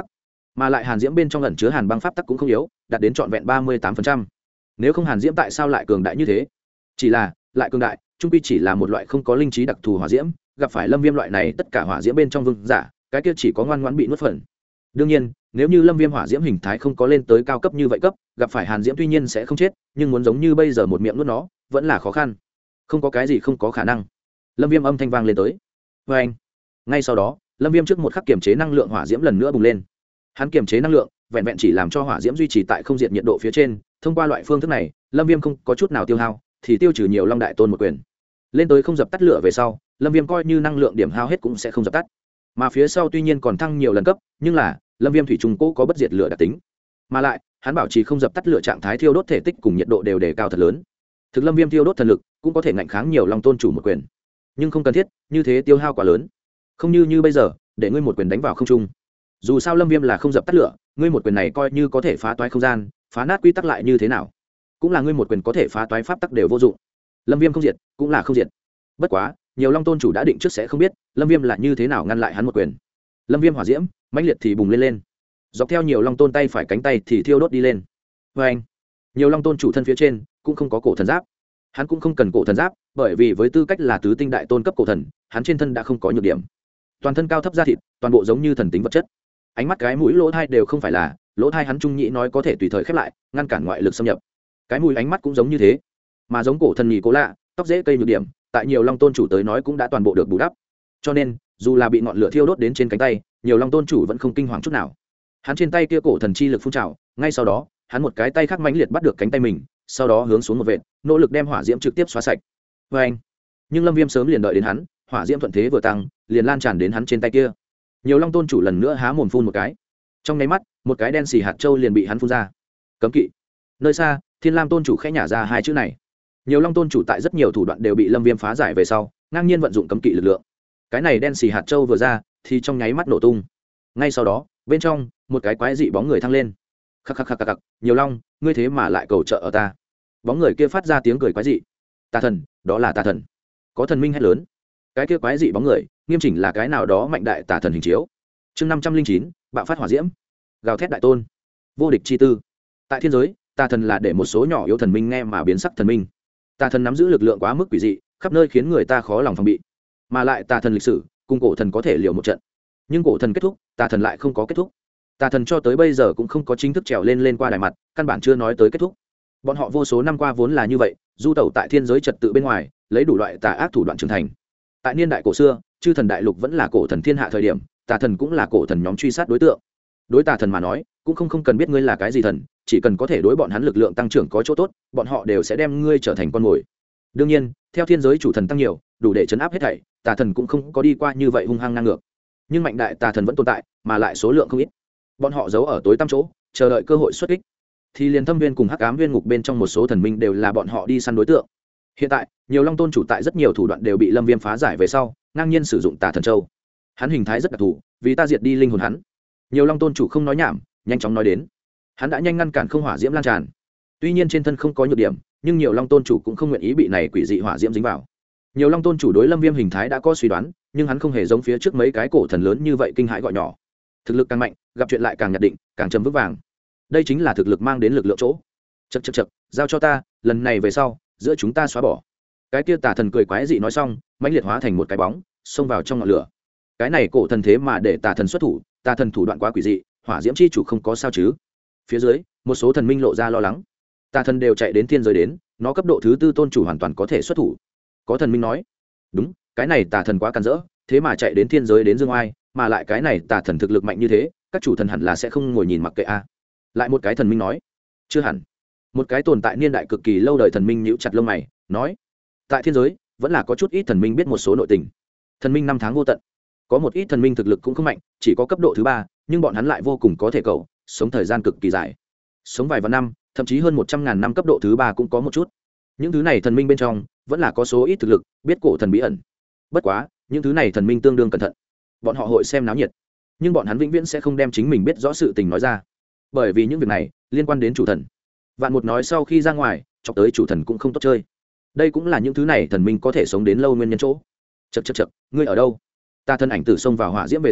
mà lại hàn diễm bên trong ẩn chứa hàn băng pháp tắc cũng không yếu, đạt đến trọn vẹn 38%. Nếu không hàn diễm tại sao lại cường đại như thế? Chỉ là lại cường đại, trung quy chỉ là một loại không có linh trí đặc thù hỏa diễm, gặp phải Lâm Viêm loại này tất cả hỏa diễm bên trong vương giả, cái kia chỉ có ngoan ngoãn bị nuốt phần. Đương nhiên, nếu như Lâm Viêm hỏa diễm hình thái không có lên tới cao cấp như vậy cấp, gặp phải hàn diễm tuy nhiên sẽ không chết, nhưng muốn giống như bây giờ một miệng nuốt nó, vẫn là khó khăn. Không có cái gì không có khả năng. Lâm Viêm âm thanh vang lên tới. Oeng. Ngay sau đó, Lâm Viêm trước một khắc kiềm chế năng lượng hỏa diễm lần nữa bùng lên. Hắn kiềm chế năng lượng, vẹn vẹn chỉ làm cho hỏa diễm duy trì tại không diệt nhiệt độ phía trên, thông qua loại phương thức này, Lâm Viêm không có chút nào tiêu hao, thì tiêu trừ nhiều Long Đại Tôn một quyền. Lên tới không dập tắt lửa về sau, Lâm Viêm coi như năng lượng điểm hao hết cũng sẽ không dập tắt. Mà phía sau tuy nhiên còn thăng nhiều lần cấp, nhưng là Lâm Viêm thủy trùng cố có bất diệt lửa đặc tính. Mà lại, hắn bảo trì không dập tắt lửa trạng thái thiêu đốt thể tích cùng nhiệt độ đều đề cao thật lớn. Thực Lâm Viêm thiêu đốt thần lực, cũng có thể ngạnh kháng nhiều Long Tôn chủ một quyền. Nhưng không cần thiết, như thế tiêu hao quá lớn. Không như bây giờ, để ngươi một quyền đánh vào không trung. Dù sao Lâm Viêm là không dập tắt lửa, ngươi một quyền này coi như có thể phá toái không gian, phá nát quy tắc lại như thế nào? Cũng là ngươi một quyền có thể phá toái pháp tắc đều vô dụng. Lâm Viêm không diệt, cũng là không diệt. Bất quá, nhiều Long Tôn chủ đã định trước sẽ không biết, Lâm Viêm là như thế nào ngăn lại hắn một quyền. Lâm Viêm hỏa diễm, mãnh liệt thì bùng lên. Dọc theo nhiều Long Tôn tay phải cánh tay thì thiêu đốt đi lên. Oeng. Nhiều Long Tôn chủ thân phía trên cũng không có cổ thần giáp. Hắn cũng không cần cổ thần giáp, bởi vì với tư cách là tứ tinh đại tôn cấp cổ thần, hắn trên thân đã không có nhược điểm. Toàn thân cao thấp da thịt, toàn bộ giống như thần tính vật chất. Ánh mắt cái mũi lỗ tai đều không phải là, lỗ tai hắn trung nhĩ nói có thể tùy thời khép lại, ngăn cản ngoại lực xâm nhập. Cái mũi ánh mắt cũng giống như thế, mà giống cổ thần nhì cố lạ, tóc dễ cây nhược điểm, tại nhiều Long Tôn chủ tới nói cũng đã toàn bộ được bù đắp. Cho nên, dù là bị ngọn lửa thiêu đốt đến trên cánh tay, nhiều Long Tôn chủ vẫn không kinh hoàng chút nào. Hắn trên tay kia cổ thần chi lực phun trào, ngay sau đó, hắn một cái tay khác mãnh liệt bắt được cánh tay mình, sau đó hướng xuống một vệt, nỗ lực đem hỏa diễm trực tiếp xóa sạch. Oeng. Nhưng Lâm Viêm sớm liền đợi đến hắn, hỏa diễm thuận thế vừa tăng, liền lan tràn đến hắn trên tay kia. Nhiều Long Tôn chủ lần nữa há mồm phun một cái. Trong nháy mắt, một cái đen xì hạt châu liền bị hắn phun ra. Cấm kỵ. Nơi xa, Thiên Lam Tôn chủ khẽ nhả ra hai chữ này. Nhiều Long Tôn chủ tại rất nhiều thủ đoạn đều bị Lâm Viêm phá giải về sau, ngang nhiên vận dụng cấm kỵ lực lượng. Cái này đen xì hạt châu vừa ra, thì trong nháy mắt nổ tung. Ngay sau đó, bên trong, một cái quái dị bóng người thăng lên. Khắc khắc khắc khắc, Nhiều Long, ngươi thế mà lại cầu trợ ở ta. Bóng người kia phát ra tiếng cười quái dị. Tà thần, đó là tà thần. Có thần minh hét lớn. Cái kia quái dị bóng người, nghiêm chỉnh là cái nào đó mạnh đại tà thần hình chiếu. Chương 509, bạo phát hỏa diễm. Gào thét đại tôn. Vô địch chi tư. Tại thiên giới, tà thần là để một số nhỏ yếu thần minh nghe mà biến sắc thần minh. Tà thần nắm giữ lực lượng quá mức quỷ dị, khắp nơi khiến người ta khó lòng phòng bị. Mà lại tà thần lịch sử, cùng cổ thần có thể liều một trận. Nhưng cổ thần kết thúc, tà thần lại không có kết thúc. Tà thần cho tới bây giờ cũng không có chính thức trèo lên qua đài mặt, căn bản chưa nói tới kết thúc. Bọn họ vô số năm qua vốn là như vậy, du tẩu tại thiên giới trật tự bên ngoài, lấy đủ loại tà ác thủ đoạn trưởng thành. Tại niên đại cổ xưa, chư thần đại lục vẫn là cổ thần thiên hạ thời điểm, tà thần cũng là cổ thần nhóm truy sát đối tượng. Đối tà thần mà nói, cũng không cần biết ngươi là cái gì thần, chỉ cần có thể đối bọn hắn lực lượng tăng trưởng có chỗ tốt, bọn họ đều sẽ đem ngươi trở thành con mồi. Đương nhiên, theo thiên giới chủ thần tăng nhiều, đủ để chấn áp hết thảy, tà thần cũng không có đi qua như vậy hung hăng ngang ngược. Nhưng mạnh đại tà thần vẫn tồn tại, mà lại số lượng không ít. Bọn họ giấu ở tối tăm chỗ, chờ đợi cơ hội xuất kích. Thì liền Thâm Viên cùng Hắc Ám Viên ngục bên trong một số thần minh đều là bọn họ đi săn đối tượng. Hiện tại, nhiều Long Tôn chủ tại rất nhiều thủ đoạn đều bị Lâm Viêm phá giải về sau, ngang nhiên sử dụng Tà Thần Châu. Hắn hình thái rất đặc thù, vì ta diệt đi linh hồn hắn. Nhiều Long Tôn chủ không nói nhảm, nhanh chóng nói đến. Hắn đã nhanh ngăn cản không hỏa diễm lan tràn. Tuy nhiên trên thân không có nhược điểm, nhưng nhiều Long Tôn chủ cũng không nguyện ý bị này quỷ dị hỏa diễm dính vào. Nhiều Long Tôn chủ đối Lâm Viêm hình thái đã có suy đoán, nhưng hắn không hề giống phía trước mấy cái cổ thần lớn như vậy kinh hãi gọi nhỏ. Thực lực càng mạnh, gặp chuyện lại càng nhạt định, càng trầm vững vàng. Đây chính là thực lực mang đến lực lượng chỗ. Chậc, giao cho ta, lần này về sau, giữa chúng ta xóa bỏ. Cái kia tà thần cười quái dị nói xong, mãnh liệt hóa thành một cái bóng, xông vào trong ngọn lửa. Cái này cổ thần thế mà để tà thần xuất thủ, tà thần thủ đoạn quá quỷ dị, hỏa diễm chi chủ không có sao chứ? Phía dưới, một số thần minh lộ ra lo lắng. Tà thần đều chạy đến thiên giới đến, nó cấp độ thứ tư tôn chủ hoàn toàn có thể xuất thủ. Có thần minh nói, đúng, cái này tà thần quá càn rỡ, thế mà chạy đến thiên giới đến dương oai, mà lại cái này tà thần thực lực mạnh như thế, các chủ thần hẳn là sẽ không ngồi nhìn mặc kệ a. Lại một cái thần minh nói, chưa hẳn. Một cái tồn tại niên đại cực kỳ lâu đời thần minh nhíu chặt lông mày, nói, tại thiên giới vẫn là có chút ít thần minh biết một số nội tình. Thần minh năm tháng vô tận, có một ít thần minh thực lực cũng không mạnh, chỉ có cấp độ thứ ba, nhưng bọn hắn lại vô cùng có thể cầu sống thời gian cực kỳ dài, sống vài vạn năm, thậm chí hơn 100.000 năm. Cấp độ thứ ba cũng có một chút. Những thứ này thần minh bên trong vẫn là có số ít thực lực biết cổ thần bí ẩn. Bất quá những thứ này thần minh tương đương cẩn thận, bọn họ hội xem náo nhiệt, nhưng bọn hắn vĩnh viễn sẽ không đem chính mình biết rõ sự tình nói ra, bởi vì những việc này liên quan đến chủ thần. Vạn một nói sau khi ra ngoài chọc tới chủ thần cũng không tốt chơi. Đây cũng là những thứ này thần minh có thể sống đến lâu nguyên nhân chỗ. Chậc, ngươi ở đâu? Ta thân ảnh tử xông vào hỏa diễm về sau,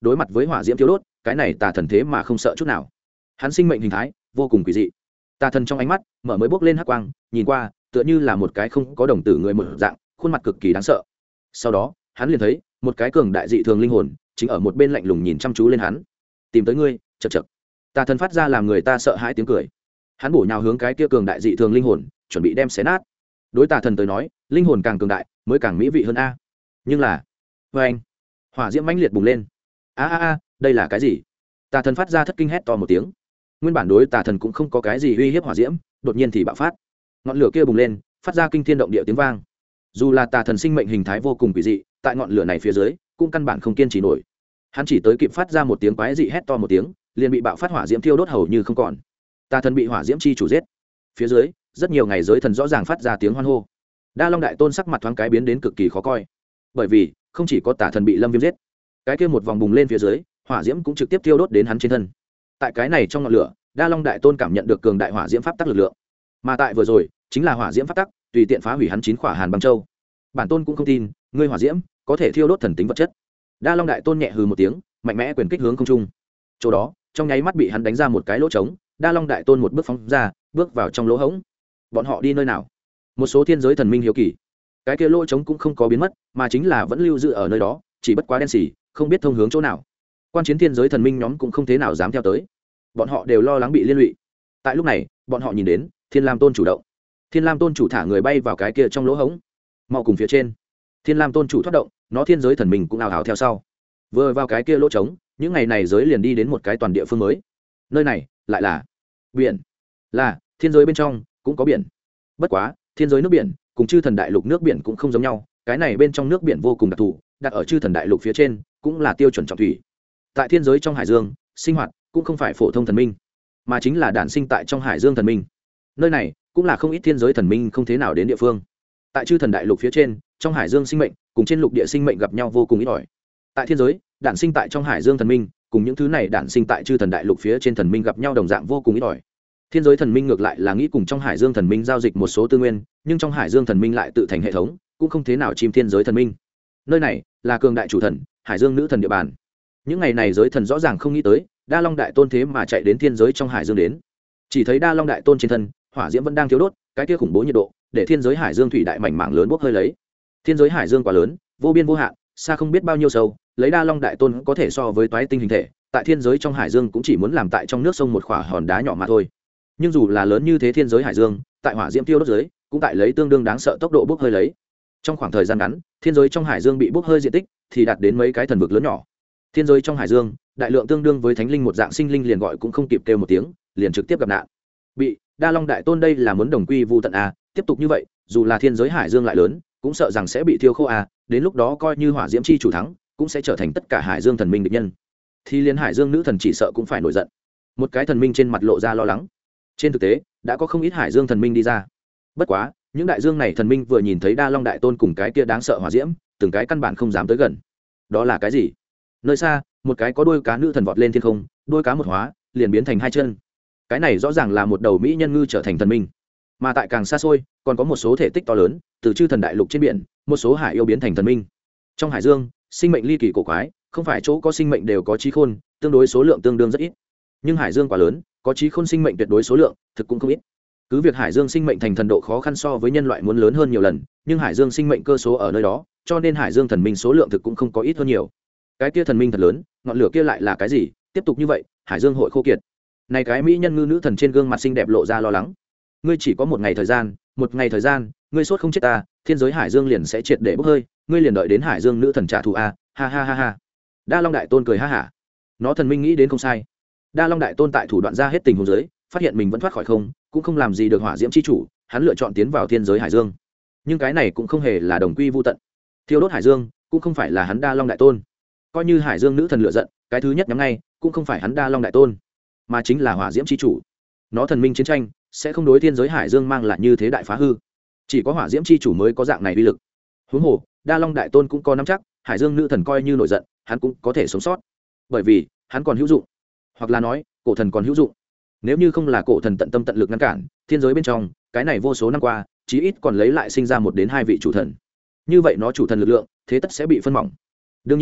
đối mặt với hỏa diễm thiêu đốt, cái này tà thần thế mà không sợ chút nào. Hắn sinh mệnh hình thái vô cùng quỷ dị. Tà thần trong ánh mắt mở mới bốc lên hắc quang, nhìn qua tựa như là một cái không có đồng tử người một dạng, khuôn mặt cực kỳ đáng sợ. Sau đó hắn liền thấy một cái cường đại dị thường linh hồn chính ở một bên lạnh lùng nhìn chăm chú lên hắn. Tìm tới ngươi, chậc chậc. Tà thần phát ra làm người ta sợ hãi tiếng cười. Hắn bổ nhào hướng cái kia cường đại dị thường linh hồn, chuẩn bị đem xé nát. Đối tà thần tới nói, linh hồn càng cường đại mới càng mỹ vị hơn a. Nhưng là, với anh, hỏa diễm mãnh liệt bùng lên. A, đây là cái gì? Tà thần phát ra thất kinh hét to một tiếng. Nguyên bản đối tà thần cũng không có cái gì uy hiếp hỏa diễm, đột nhiên thì bạo phát. Ngọn lửa kia bùng lên, phát ra kinh thiên động địa tiếng vang. Dù là tà thần sinh mệnh hình thái vô cùng quỷ dị, tại ngọn lửa này phía dưới, cũng căn bản không kiên trì nổi. Hắn chỉ tới kịp phát ra một tiếng quái dị hét to một tiếng, liền bị bạo phát hỏa diễm thiêu đốt hầu như không còn. Tà thần bị hỏa diễm chi chủ giết. Phía dưới, rất nhiều ngày giới thần rõ ràng phát ra tiếng hoan hô. Đa Long đại tôn sắc mặt thoáng cái biến đến cực kỳ khó coi, bởi vì không chỉ có tà thần bị lâm viêm giết, cái kia một vòng bùng lên phía dưới, hỏa diễm cũng trực tiếp thiêu đốt đến hắn trên thân. Tại cái này trong ngọn lửa, Đa Long đại tôn cảm nhận được cường đại hỏa diễm pháp tắc lực lượng, mà tại vừa rồi chính là hỏa diễm pháp tắc tùy tiện phá hủy hắn 9 khỏa hàn băng châu. Bản tôn cũng không tin ngươi hỏa diễm có thể thiêu đốt thần tính vật chất. Đa Long đại tôn nhẹ hừ một tiếng, mạnh mẽ quyền kích hướng không trung. Chỗ đó trong nháy mắt bị hắn đánh ra một cái lỗ trống. Đa Long đại tôn một bước phóng ra, bước vào trong lỗ hổng. Bọn họ đi nơi nào? Một số thiên giới thần minh hiếu kỳ. Cái kia lỗ trống cũng không có biến mất, mà chính là vẫn lưu giữ ở nơi đó, chỉ bất quá đen xỉ, không biết thông hướng chỗ nào. Quan chiến thiên giới thần minh nhóm cũng không thế nào dám theo tới. Bọn họ đều lo lắng bị liên lụy. Tại lúc này, bọn họ nhìn đến Thiên Lam tôn chủ động. Thiên Lam tôn chủ thả người bay vào cái kia trong lỗ hổng. Mau cùng phía trên. Thiên Lam tôn chủ thoát động, nó thiên giới thần minh cũng ào ào theo sau. Vừa vào cái kia lỗ trống, những ngày này giới liền đi đến một cái toàn địa phương mới. Nơi này lại là biển, là thiên giới bên trong cũng có biển. Bất quá thiên giới nước biển cùng chư thần đại lục nước biển cũng không giống nhau, cái này bên trong nước biển vô cùng đặc thù, đặt ở chư thần đại lục phía trên cũng là tiêu chuẩn trọng thủy. Tại thiên giới trong hải dương sinh hoạt cũng không phải phổ thông thần minh, mà chính là đản sinh tại trong hải dương thần minh. Nơi này cũng là không ít thiên giới thần minh không thế nào đến địa phương. Tại chư thần đại lục phía trên, trong hải dương sinh mệnh cùng trên lục địa sinh mệnh gặp nhau vô cùng ít ỏi. Tại thiên giới, đản sinh tại trong hải dương thần minh cùng những thứ này đản sinh tại chư thần đại lục phía trên thần minh gặp nhau đồng dạng vô cùng ít ỏi. Thiên giới thần minh ngược lại là nghĩ cùng trong hải dương thần minh giao dịch một số tư nguyên, nhưng trong hải dương thần minh lại tự thành hệ thống, cũng không thế nào chìm thiên giới thần minh. Nơi này là cường đại chủ thần, hải dương nữ thần địa bàn. Những ngày này giới thần rõ ràng không nghĩ tới Đa Long đại tôn thế mà chạy đến thiên giới trong hải dương đến. Chỉ thấy Đa Long đại tôn trên thân hỏa diễm vẫn đang thiêu đốt, cái kia khủng bố nhiệt độ để thiên giới hải dương thủy đại mảnh mảng lớn bốc hơi lấy. Thiên giới hải dương quá lớn, vô biên vô hạn, xa không biết bao nhiêu sâu, lấy Đa Long đại tôn có thể so với toái tinh hình thể, tại thiên giới trong hải dương cũng chỉ muốn làm tại trong nước sông một khỏa hòn đá nhỏ mà thôi. Nhưng dù là lớn như thế thiên giới hải dương, tại hỏa diễm tiêu đốt giới cũng tại lấy tương đương đáng sợ tốc độ bốc hơi lấy. Trong khoảng thời gian ngắn, thiên giới trong hải dương bị bốc hơi diện tích thì đạt đến mấy cái thần vực lớn nhỏ. Thiên giới trong hải dương, đại lượng tương đương với thánh linh một dạng sinh linh liền gọi cũng không kịp kêu một tiếng, liền trực tiếp gặp nạn. Bị Đa Long đại tôn đây là muốn đồng quy vu tận a, tiếp tục như vậy, dù là thiên giới hải dương lại lớn, cũng sợ rằng sẽ bị thiêu khô a, đến lúc đó coi như hỏa diễm chi chủ thắng, cũng sẽ trở thành tất cả hải dương thần minh địch nhân. Thì liên hải dương nữ thần chỉ sợ cũng phải nổi giận. Một cái thần minh trên mặt lộ ra lo lắng. Trên thực tế, đã có không ít hải dương thần minh đi ra. Bất quá, những đại dương này thần minh vừa nhìn thấy Đa Long đại tôn cùng cái kia đáng sợ hỏa diễm, từng cái căn bản không dám tới gần. Đó là cái gì? Nơi xa, một cái có đuôi cá nữ thần vọt lên thiên không, đuôi cá một hóa, liền biến thành hai chân. Cái này rõ ràng là một đầu mỹ nhân ngư trở thành thần minh. Mà tại càng xa xôi, còn có một số thể tích to lớn, từ chư thần đại lục trên biển, một số hải yêu biến thành thần minh. Trong hải dương, sinh mệnh ly kỳ cổ quái, không phải chỗ có sinh mệnh đều có trí khôn, tương đối số lượng tương đương rất ít. Nhưng hải dương quá lớn, có trí khôn sinh mệnh tuyệt đối số lượng thực cũng không ít. Cứ việc hải dương sinh mệnh thành thần độ khó khăn so với nhân loại muốn lớn hơn nhiều lần, nhưng hải dương sinh mệnh cơ số ở nơi đó, cho nên hải dương thần minh số lượng thực cũng không có ít hơn nhiều. Cái kia thần minh thật lớn, ngọn lửa kia lại là cái gì? Tiếp tục như vậy, hải dương hội khô kiệt. Này cái mỹ nhân ngư nữ thần trên gương mặt xinh đẹp lộ ra lo lắng. Ngươi chỉ có một ngày thời gian, ngươi sốt không chết ta, thiên giới hải dương liền sẽ triệt để bốc hơi, ngươi liền đợi đến hải dương nữ thần trả thù a, ha ha ha ha. Đa Long đại tôn cười ha hả. Nó thần minh nghĩ đến không sai. Đa Long đại tôn tại thủ đoạn ra hết tình huống dưới, phát hiện mình vẫn thoát khỏi không, cũng không làm gì được hỏa diễm chi chủ, hắn lựa chọn tiến vào thiên giới hải dương. Nhưng cái này cũng không hề là đồng quy vu tận. Thiêu đốt hải dương cũng không phải là hắn Đa Long đại tôn. Coi như hải dương nữ thần lựa giận, cái thứ nhất nhắm ngay cũng không phải hắn Đa Long đại tôn, mà chính là hỏa diễm chi chủ. Nó thần minh chiến tranh sẽ không đối thiên giới hải dương mang lại như thế đại phá hư, chỉ có hỏa diễm chi chủ mới có dạng này uy lực. Huống hồ Đa Long đại tôn cũng có nắm chắc, hải dương nữ thần coi như nổi giận, hắn cũng có thể sống sót, bởi vì hắn còn hữu dụng, hoặc là nói cổ thần còn hữu dụng. Nếu như không là cổ thần tận tâm tận lực ngăn cản, thiên giới bên trong cái này vô số năm qua chí ít còn lấy lại sinh ra 1 đến 2 vị chủ thần, như vậy nó chủ thần lực lượng thế tất sẽ bị phân mỏng. Đương nhiên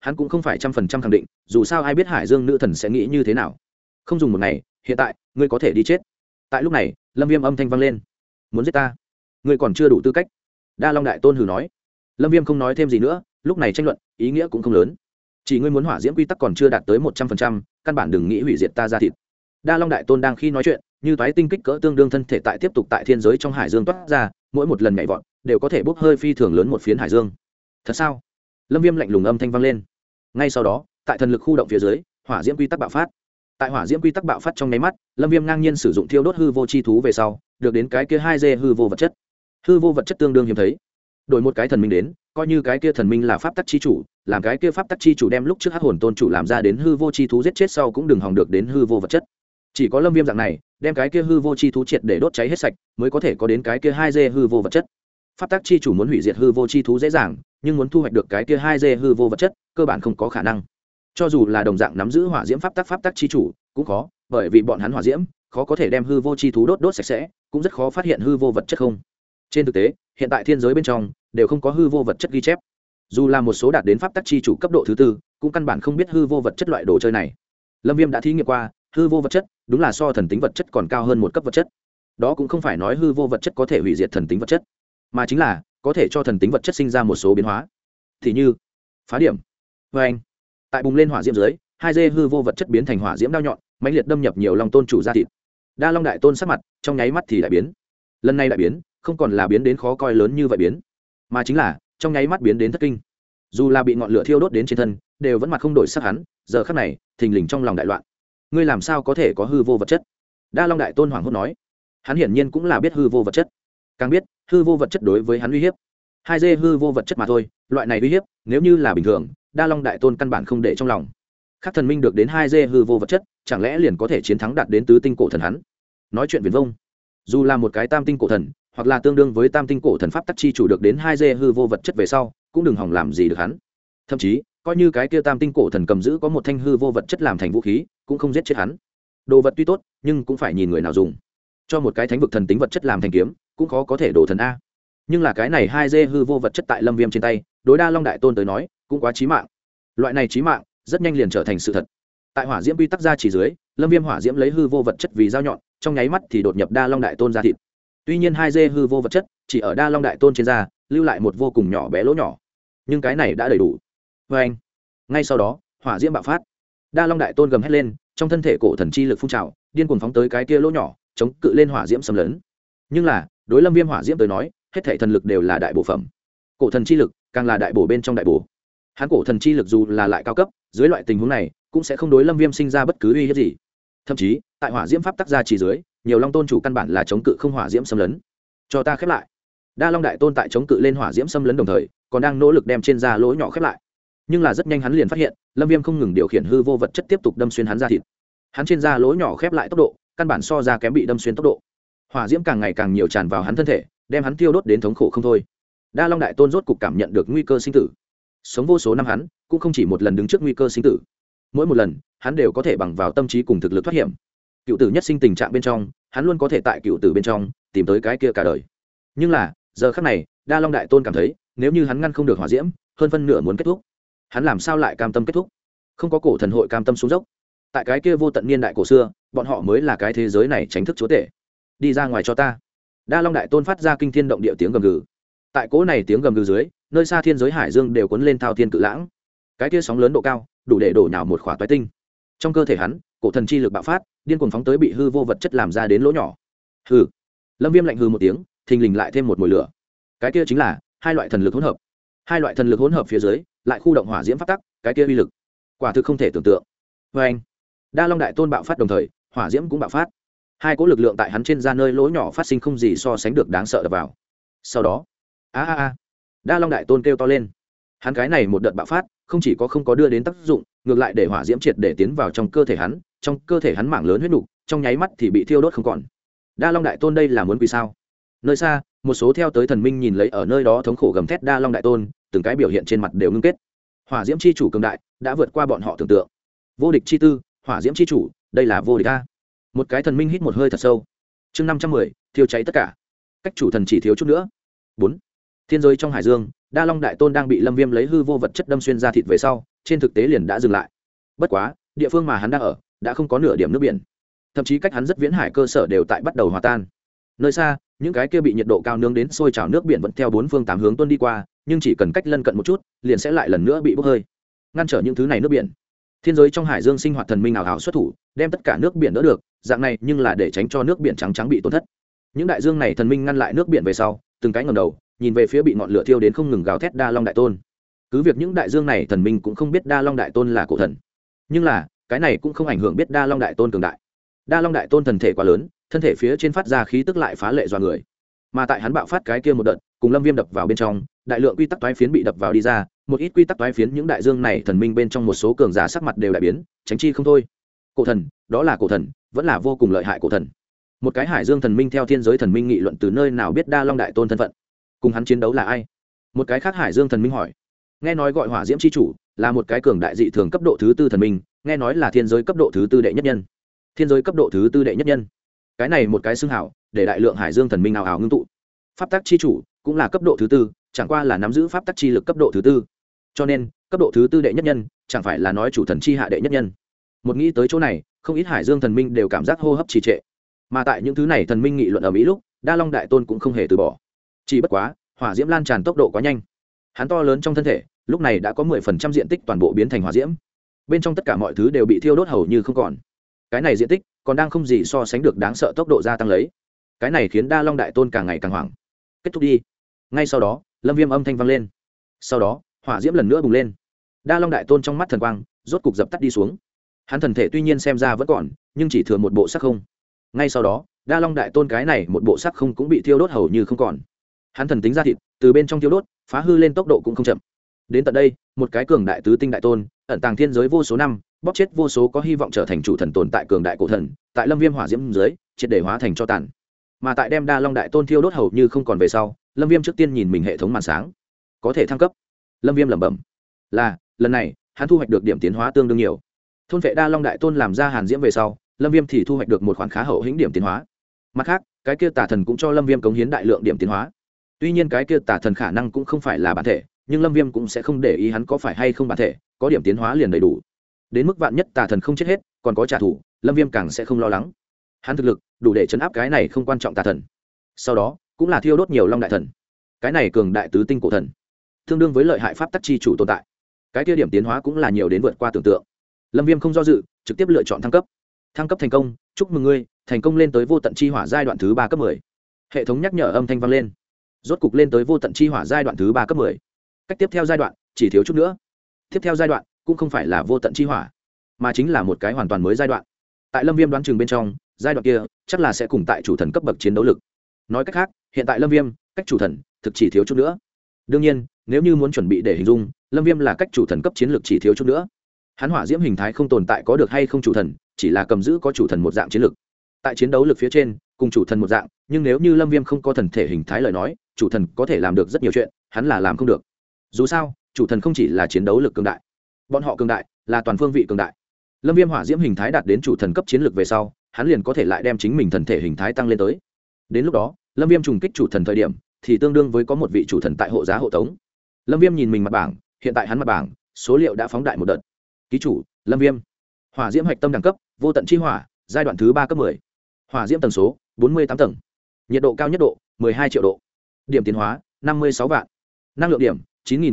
hắn cũng không phải 100% khẳng định, dù sao ai biết hải dương nữ thần sẽ nghĩ như thế nào. Không dùng một ngày, hiện tại ngươi có thể đi chết. Tại lúc này Lâm Viêm âm thanh vang lên, muốn giết ta ngươi còn chưa đủ tư cách. Đa Long đại tôn hừ nói. Lâm Viêm không nói thêm gì nữa, lúc này tranh luận ý nghĩa cũng không lớn, chỉ ngươi muốn hỏa diễm quy tắc còn chưa đạt tới 100%, căn bản đừng nghĩ hủy diệt ta ra thịt. Đa Long đại tôn đang khi nói chuyện, như toái tinh kích cỡ tương đương thân thể tại tiếp tục tại thiên giới trong hải dương toát ra, mỗi một lần nhảy vọt đều có thể bốc hơi phi thường lớn một phiến hải dương. Thật sao? Lâm Viêm lạnh lùng âm thanh vang lên. Ngay sau đó, tại thần lực khu động phía dưới, hỏa diễm quy tắc bạo phát. Tại hỏa diễm quy tắc bạo phát trong nháy mắt, Lâm Viêm ngang nhiên sử dụng thiêu đốt hư vô chi thú về sau, được đến cái kia 2G hư vô vật chất. Hư vô vật chất tương đương hiếm thấy. Đổi một cái thần minh đến, coi như cái kia thần minh là pháp tắc chi chủ, làm cái kia pháp tắc chi chủ đem lúc trước hắc hồn tôn chủ làm ra đến hư vô chi thú giết chết sau cũng đừng hòng được đến hư vô vật chất. Chỉ có Lâm Viêm dạng này, đem cái kia hư vô chi thú triệt để đốt cháy hết sạch, mới có thể có đến cái kia 2G hư vô vật chất. Pháp tắc chi chủ muốn hủy diệt hư vô chi thú dễ dàng, nhưng muốn thu hoạch được cái kia 2G hư vô vật chất, cơ bản không có khả năng. Cho dù là đồng dạng nắm giữ hỏa diễm pháp tắc chi chủ, cũng khó, bởi vì bọn hắn hỏa diễm khó có thể đem hư vô chi thú đốt sạch sẽ, cũng rất khó phát hiện hư vô vật chất không. Trên thực tế, hiện tại thiên giới bên trong đều không có hư vô vật chất ghi chép. Dù là một số đạt đến pháp tắc chi chủ cấp độ thứ tư, cũng căn bản không biết hư vô vật chất loại đồ chơi này. Lâm Viêm đã thí nghiệm qua, hư vô vật chất đúng là so thần tính vật chất còn cao hơn một cấp vật chất. Đó cũng không phải nói hư vô vật chất có thể hủy diệt thần tính vật chất, mà chính là có thể cho thần tính vật chất sinh ra một số biến hóa. Thì như phá điểm. Anh tại bùng lên hỏa diễm dưới, 2G hư vô vật chất biến thành hỏa diễm đao nhọn, mãnh liệt đâm nhập nhiều long tôn chủ ra thịt. Đa Long đại tôn sắc mặt trong nháy mắt thì đại biến. Lần này đại biến không còn là biến đến khó coi lớn như vậy biến, mà chính là trong nháy mắt biến đến thất kinh. Dù là bị ngọn lửa thiêu đốt đến trên thân, đều vẫn mặt không đổi sắc hắn, giờ khắc này thình lình trong lòng đại loạn. Ngươi làm sao có thể có hư vô vật chất? Đa Long đại tôn hoảng hốt nói. Hắn hiển nhiên cũng là biết hư vô vật chất, càng biết hư vô vật chất đối với hắn uy hiếp. 2G hư vô vật chất mà thôi, loại này uy hiếp nếu như là bình thường, Đa Long đại tôn căn bản không để trong lòng. Khác thần minh được đến 2G hư vô vật chất, chẳng lẽ liền có thể chiến thắng đạt đến tứ tinh cổ thần hắn? Nói chuyện viển vông. Dù là một cái tam tinh cổ thần, hoặc là tương đương với tam tinh cổ thần pháp tắc chi chủ được đến 2G hư vô vật chất về sau, cũng đừng hòng làm gì được hắn. Thậm chí, coi như cái kia tam tinh cổ thần cầm giữ có một thanh hư vô vật chất làm thành vũ khí, cũng không giết chết hắn. Đồ vật tuy tốt, nhưng cũng phải nhìn người nào dùng. Cho một cái thánh vực thần tính vật chất làm thành kiếm, cũng khó có thể đổ thần a. Nhưng là cái này 2G hư vô vật chất tại Lâm Viêm trên tay, đối Đa Long đại tôn tới nói, cũng quá chí mạng. Loại này chí mạng, rất nhanh liền trở thành sự thật. Tại hỏa diễm quy tắc ra chỉ dưới, Lâm Viêm hỏa diễm lấy hư vô vật chất vì dao nhọn, trong nháy mắt thì đột nhập Đa Long đại tôn ra thịt. Tuy nhiên 2G hư vô vật chất chỉ ở Đa Long đại tôn trên da lưu lại một vô cùng nhỏ bé lỗ nhỏ, nhưng cái này đã đầy đủ. Anh ngay sau đó, hỏa diễm bạo phát. Đa Long đại tôn gầm hét lên, trong thân thể cổ thần chi lực phun trào, điên cuồng phóng tới cái kia lỗ nhỏ, chống cự lên hỏa diễm xâm lấn. Nhưng là, đối Lâm Viêm hỏa diễm tới nói, hết thảy thần lực đều là đại bổ phẩm. Cổ thần chi lực càng là đại bổ bên trong đại bổ. Hắn cổ thần chi lực dù là lại cao cấp, dưới loại tình huống này cũng sẽ không đối Lâm Viêm sinh ra bất cứ uy hiếp gì. Thậm chí, tại hỏa diễm pháp tắc ra chỉ dưới, nhiều long tôn chủ căn bản là chống cự không hỏa diễm xâm lấn. Cho ta khép lại. Đa Long đại tôn tại chống cự lên hỏa diễm xâm lấn đồng thời, còn đang nỗ lực đem trên da lỗ nhỏ khép lại. Nhưng là rất nhanh hắn liền phát hiện, Lâm Viêm không ngừng điều khiển hư vô vật chất tiếp tục đâm xuyên hắn da thịt. Hắn trên da lỗ nhỏ khép lại tốc độ, căn bản so ra kém bị đâm xuyên tốc độ. Hỏa diễm càng ngày càng nhiều tràn vào hắn thân thể, đem hắn tiêu đốt đến thống khổ không thôi. Đa Long đại tôn rốt cục cảm nhận được nguy cơ sinh tử. Sống vô số năm hắn, cũng không chỉ một lần đứng trước nguy cơ sinh tử. Mỗi một lần, hắn đều có thể bằng vào tâm trí cùng thực lực thoát hiểm. Cựu tử nhất sinh tình trạng bên trong, hắn luôn có thể tại cựu tử bên trong tìm tới cái kia cả đời. Nhưng là, giờ khắc này, Đa Long đại tôn cảm thấy, nếu như hắn ngăn không được hỏa diễm, hơn phân nửa muốn kết thúc. Hắn làm sao lại cam tâm kết thúc? Không có cổ thần hội cam tâm xuống dốc. Tại cái kia vô tận niên đại cổ xưa, bọn họ mới là cái thế giới này tránh thức chúa tể. Đi ra ngoài cho ta. Đa Long đại tôn phát ra kinh thiên động địa tiếng gầm gừ. Tại cỗ này tiếng gầm gừ dưới, nơi xa thiên giới hải dương đều cuốn lên thao thiên cự lãng. Cái kia sóng lớn độ cao, đủ để đổ nhào một khỏa toái tinh. Trong cơ thể hắn, cổ thần chi lực bạo phát, điên cuồng phóng tới bị hư vô vật chất làm ra đến lỗ nhỏ. Hừ. Lâm Viêm lạnh hừ một tiếng, thình lình lại thêm một mùi lửa. Cái kia chính là hai loại thần lực hỗn hợp. Hai loại thần lực hỗn hợp phía dưới, lại khu động hỏa diễm pháp tắc, cái kia uy lực, quả thực không thể tưởng tượng. Oeng. Đa Long đại tôn bạo phát đồng thời, hỏa diễm cũng bạo phát. Hai cỗ lực lượng tại hắn trên da nơi lỗ nhỏ phát sinh không gì so sánh được đáng sợ đập vào. Sau đó, Đa Long đại tôn kêu to lên. Hắn cái này một đợt bạo phát, không chỉ có không có đưa đến tác dụng, ngược lại để hỏa diễm triệt để tiến vào trong cơ thể hắn mảng lớn huyết nục, trong nháy mắt thì bị thiêu đốt không còn. Đa Long đại tôn đây là muốn quỳ sao? Nơi xa, một số theo tới thần minh nhìn lấy ở nơi đó thống khổ gầm thét Đa Long đại tôn, từng cái biểu hiện trên mặt đều ngưng kết. Hỏa diễm chi chủ cường đại, đã vượt qua bọn họ tưởng tượng. Vô địch chi tư, hỏa diễm chi chủ, đây là vô địch a. Một cái thần minh hít một hơi thật sâu. Chương 510, thiêu cháy tất cả. Cách chủ thần chỉ thiếu chút nữa. 4. Thiên giới trong hải dương, Đa Long đại tôn đang bị Lâm Viêm lấy hư vô vật chất đâm xuyên ra thịt về sau, trên thực tế liền đã dừng lại. Bất quá địa phương mà hắn đang ở đã không có nửa điểm nước biển, thậm chí cách hắn rất viễn hải cơ sở đều tại bắt đầu hòa tan. Nơi xa những cái kia bị nhiệt độ cao nướng đến sôi trào nước biển vẫn theo bốn phương tám hướng tuôn đi qua, nhưng chỉ cần cách lân cận một chút liền sẽ lại lần nữa bị bốc hơi, ngăn trở những thứ này nước biển. Thiên giới trong hải dương sinh hoạt thần minh ảo ảo xuất thủ, đem tất cả nước biển đỡ được, dạng này nhưng là để tránh cho nước biển trắng trắng bị tổn thất. Những đại dương này thần minh ngăn lại nước biển về sau, từng cái ngẩng đầu nhìn về phía bị ngọn lửa thiêu đến không ngừng gào thét Đa Long đại tôn. Cứ việc những đại dương này thần minh cũng không biết Đa Long đại tôn là cổ thần, nhưng là cái này cũng không ảnh hưởng biết Đa Long đại tôn cường đại. Đa Long đại tôn thần thể quá lớn, thân thể phía trên phát ra khí tức lại phá lệ dọa người. Mà tại hắn bạo phát cái kia một đợt, cùng Lâm Viêm đập vào bên trong, đại lượng quy tắc toái phiến bị đập vào đi ra, một ít quy tắc toái phiến những đại dương này thần minh bên trong một số cường giả sắc mặt đều đại biến, tránh chi không thôi. Cổ thần, đó là cổ thần, vẫn là vô cùng lợi hại cổ thần. Một cái hải dương thần minh theo thiên giới thần minh nghị luận từ nơi nào biết Đa Long đại tôn thân phận, cùng hắn chiến đấu là ai? Một cái khác hải dương thần minh hỏi. Nghe nói gọi Hỏa Diễm chi chủ, là một cái cường đại dị thường cấp độ thứ tư thần minh, nghe nói là thiên giới cấp độ thứ tư đệ nhất nhân. Thiên giới cấp độ thứ tư đệ nhất nhân. Cái này một cái xưng hảo, để đại lượng hải dương thần minh ào ào ngưng tụ. Pháp tắc chi chủ cũng là cấp độ thứ tư, chẳng qua là nắm giữ pháp tắc chi lực cấp độ thứ tư, cho nên cấp độ thứ tư đệ nhất nhân chẳng phải là nói chủ thần chi hạ đệ nhất nhân. Một nghĩ tới chỗ này, không ít hải dương thần minh đều cảm giác hô hấp trì trệ. Mà tại những thứ này thần minh nghị luận ở mỹ lúc, Đa Long đại tôn cũng không hề từ bỏ. Chỉ bất quá hỏa diễm lan tràn tốc độ quá nhanh, hắn to lớn trong thân thể lúc này đã có 10% diện tích toàn bộ biến thành hỏa diễm, bên trong tất cả mọi thứ đều bị thiêu đốt hầu như không còn. Cái này diện tích còn đang không gì so sánh được đáng sợ tốc độ gia tăng lấy. Cái này khiến Đa Long đại tôn càng ngày càng hoảng. Kết thúc đi. Ngay sau đó Lâm Viêm âm thanh vang lên, sau đó hỏa diễm lần nữa bùng lên. Đa Long đại tôn trong mắt thần quang rốt cục dập tắt đi xuống. Hắn thần thể tuy nhiên xem ra vẫn còn, nhưng chỉ thừa một bộ sắc không. Ngay sau đó Đa Long đại tôn cái này một bộ sắc không cũng bị thiêu đốt hầu như không còn. Hắn thần tính ra thịt từ bên trong thiêu đốt, phá hư lên tốc độ cũng không chậm. Đến tận đây, một cái cường đại tứ tinh đại tôn ẩn tàng thiên giới vô số năm, bóp chết vô số có hy vọng trở thành chủ thần tồn tại cường đại cổ thần, tại Lâm Viêm hỏa diễm dưới triệt để hóa thành cho tàn. Mà tại đem Đa Long đại tôn thiêu đốt hầu như không còn về sau, Lâm Viêm trước tiên nhìn mình hệ thống màn sáng, có thể thăng cấp. Lâm Viêm lẩm bẩm, là lần này hắn thu hoạch được điểm tiến hóa tương đương nhiều. Thôn vệ Đa Long đại tôn làm ra hàn diễm về sau, Lâm Viêm thì thu hoạch được một khoản khá hậu hĩnh điểm tiến hóa. Mặt khác, cái kia tà thần cũng cho Lâm Viêm cống hiến đại lượng điểm tiến hóa. Tuy nhiên cái kia tà thần khả năng cũng không phải là bản thể, nhưng Lâm Viêm cũng sẽ không để ý hắn có phải hay không bản thể, có điểm tiến hóa liền đầy đủ. Đến mức vạn nhất tà thần không chết hết, còn có trả thù, Lâm Viêm càng sẽ không lo lắng. Hắn thực lực đủ để trấn áp cái này không quan trọng tà thần. Sau đó cũng là thiêu đốt nhiều long đại thần, cái này cường đại tứ tinh cổ thần, tương đương với lợi hại pháp tắc chi chủ tồn tại. Cái kia điểm tiến hóa cũng là nhiều đến vượt qua tưởng tượng. Lâm Viêm không do dự, trực tiếp lựa chọn thăng cấp. Thăng cấp thành công, chúc mừng ngươi thành công lên tới vô tận chi hỏa giai đoạn thứ 3 cấp 10. Hệ thống nhắc nhở âm thanh vang lên. Rốt cục lên tới vô tận chi hỏa giai đoạn thứ 3 cấp 10. Cách tiếp theo giai đoạn chỉ thiếu chút nữa. Tiếp theo giai đoạn cũng không phải là vô tận chi hỏa, mà chính là một cái hoàn toàn mới giai đoạn. Tại Lâm Viêm đoán chừng bên trong, giai đoạn kia chắc là sẽ cùng tại chủ thần cấp bậc chiến đấu lực. Nói cách khác, hiện tại Lâm Viêm cách chủ thần thực chỉ thiếu chút nữa. Đương nhiên, nếu như muốn chuẩn bị để hình dung, Lâm Viêm là cách chủ thần cấp chiến lược chỉ thiếu chút nữa. Hắn hỏa diễm hình thái không tồn tại có được hay không chủ thần, chỉ là cầm giữ có chủ thần một dạng chiến lược. Tại chiến đấu lực phía trên, cùng chủ thần một dạng, nhưng nếu như Lâm Viêm không có thần thể hình thái lời nói, chủ thần có thể làm được rất nhiều chuyện, hắn là làm không được. Dù sao, chủ thần không chỉ là chiến đấu lực cường đại, bọn họ cường đại là toàn phương vị cường đại. Lâm Viêm hỏa diễm hình thái đạt đến chủ thần cấp chiến lược về sau, hắn liền có thể lại đem chính mình thần thể hình thái tăng lên tới. Đến lúc đó, Lâm Viêm trùng kích chủ thần thời điểm, thì tương đương với có một vị chủ thần tại hộ giá hộ tống. Lâm Viêm nhìn mình mặt bảng, hiện tại hắn mặt bảng số liệu đã phóng đại một đợt. Ký chủ Lâm Viêm, hỏa diễm hạch tâm đẳng cấp vô tận chi hỏa giai đoạn thứ 3 cấp 10, hỏa diễm tầng số 48 tầng, nhiệt độ cao nhất độ 12 triệu độ, điểm tiến hóa 56 vạn, năng lượng điểm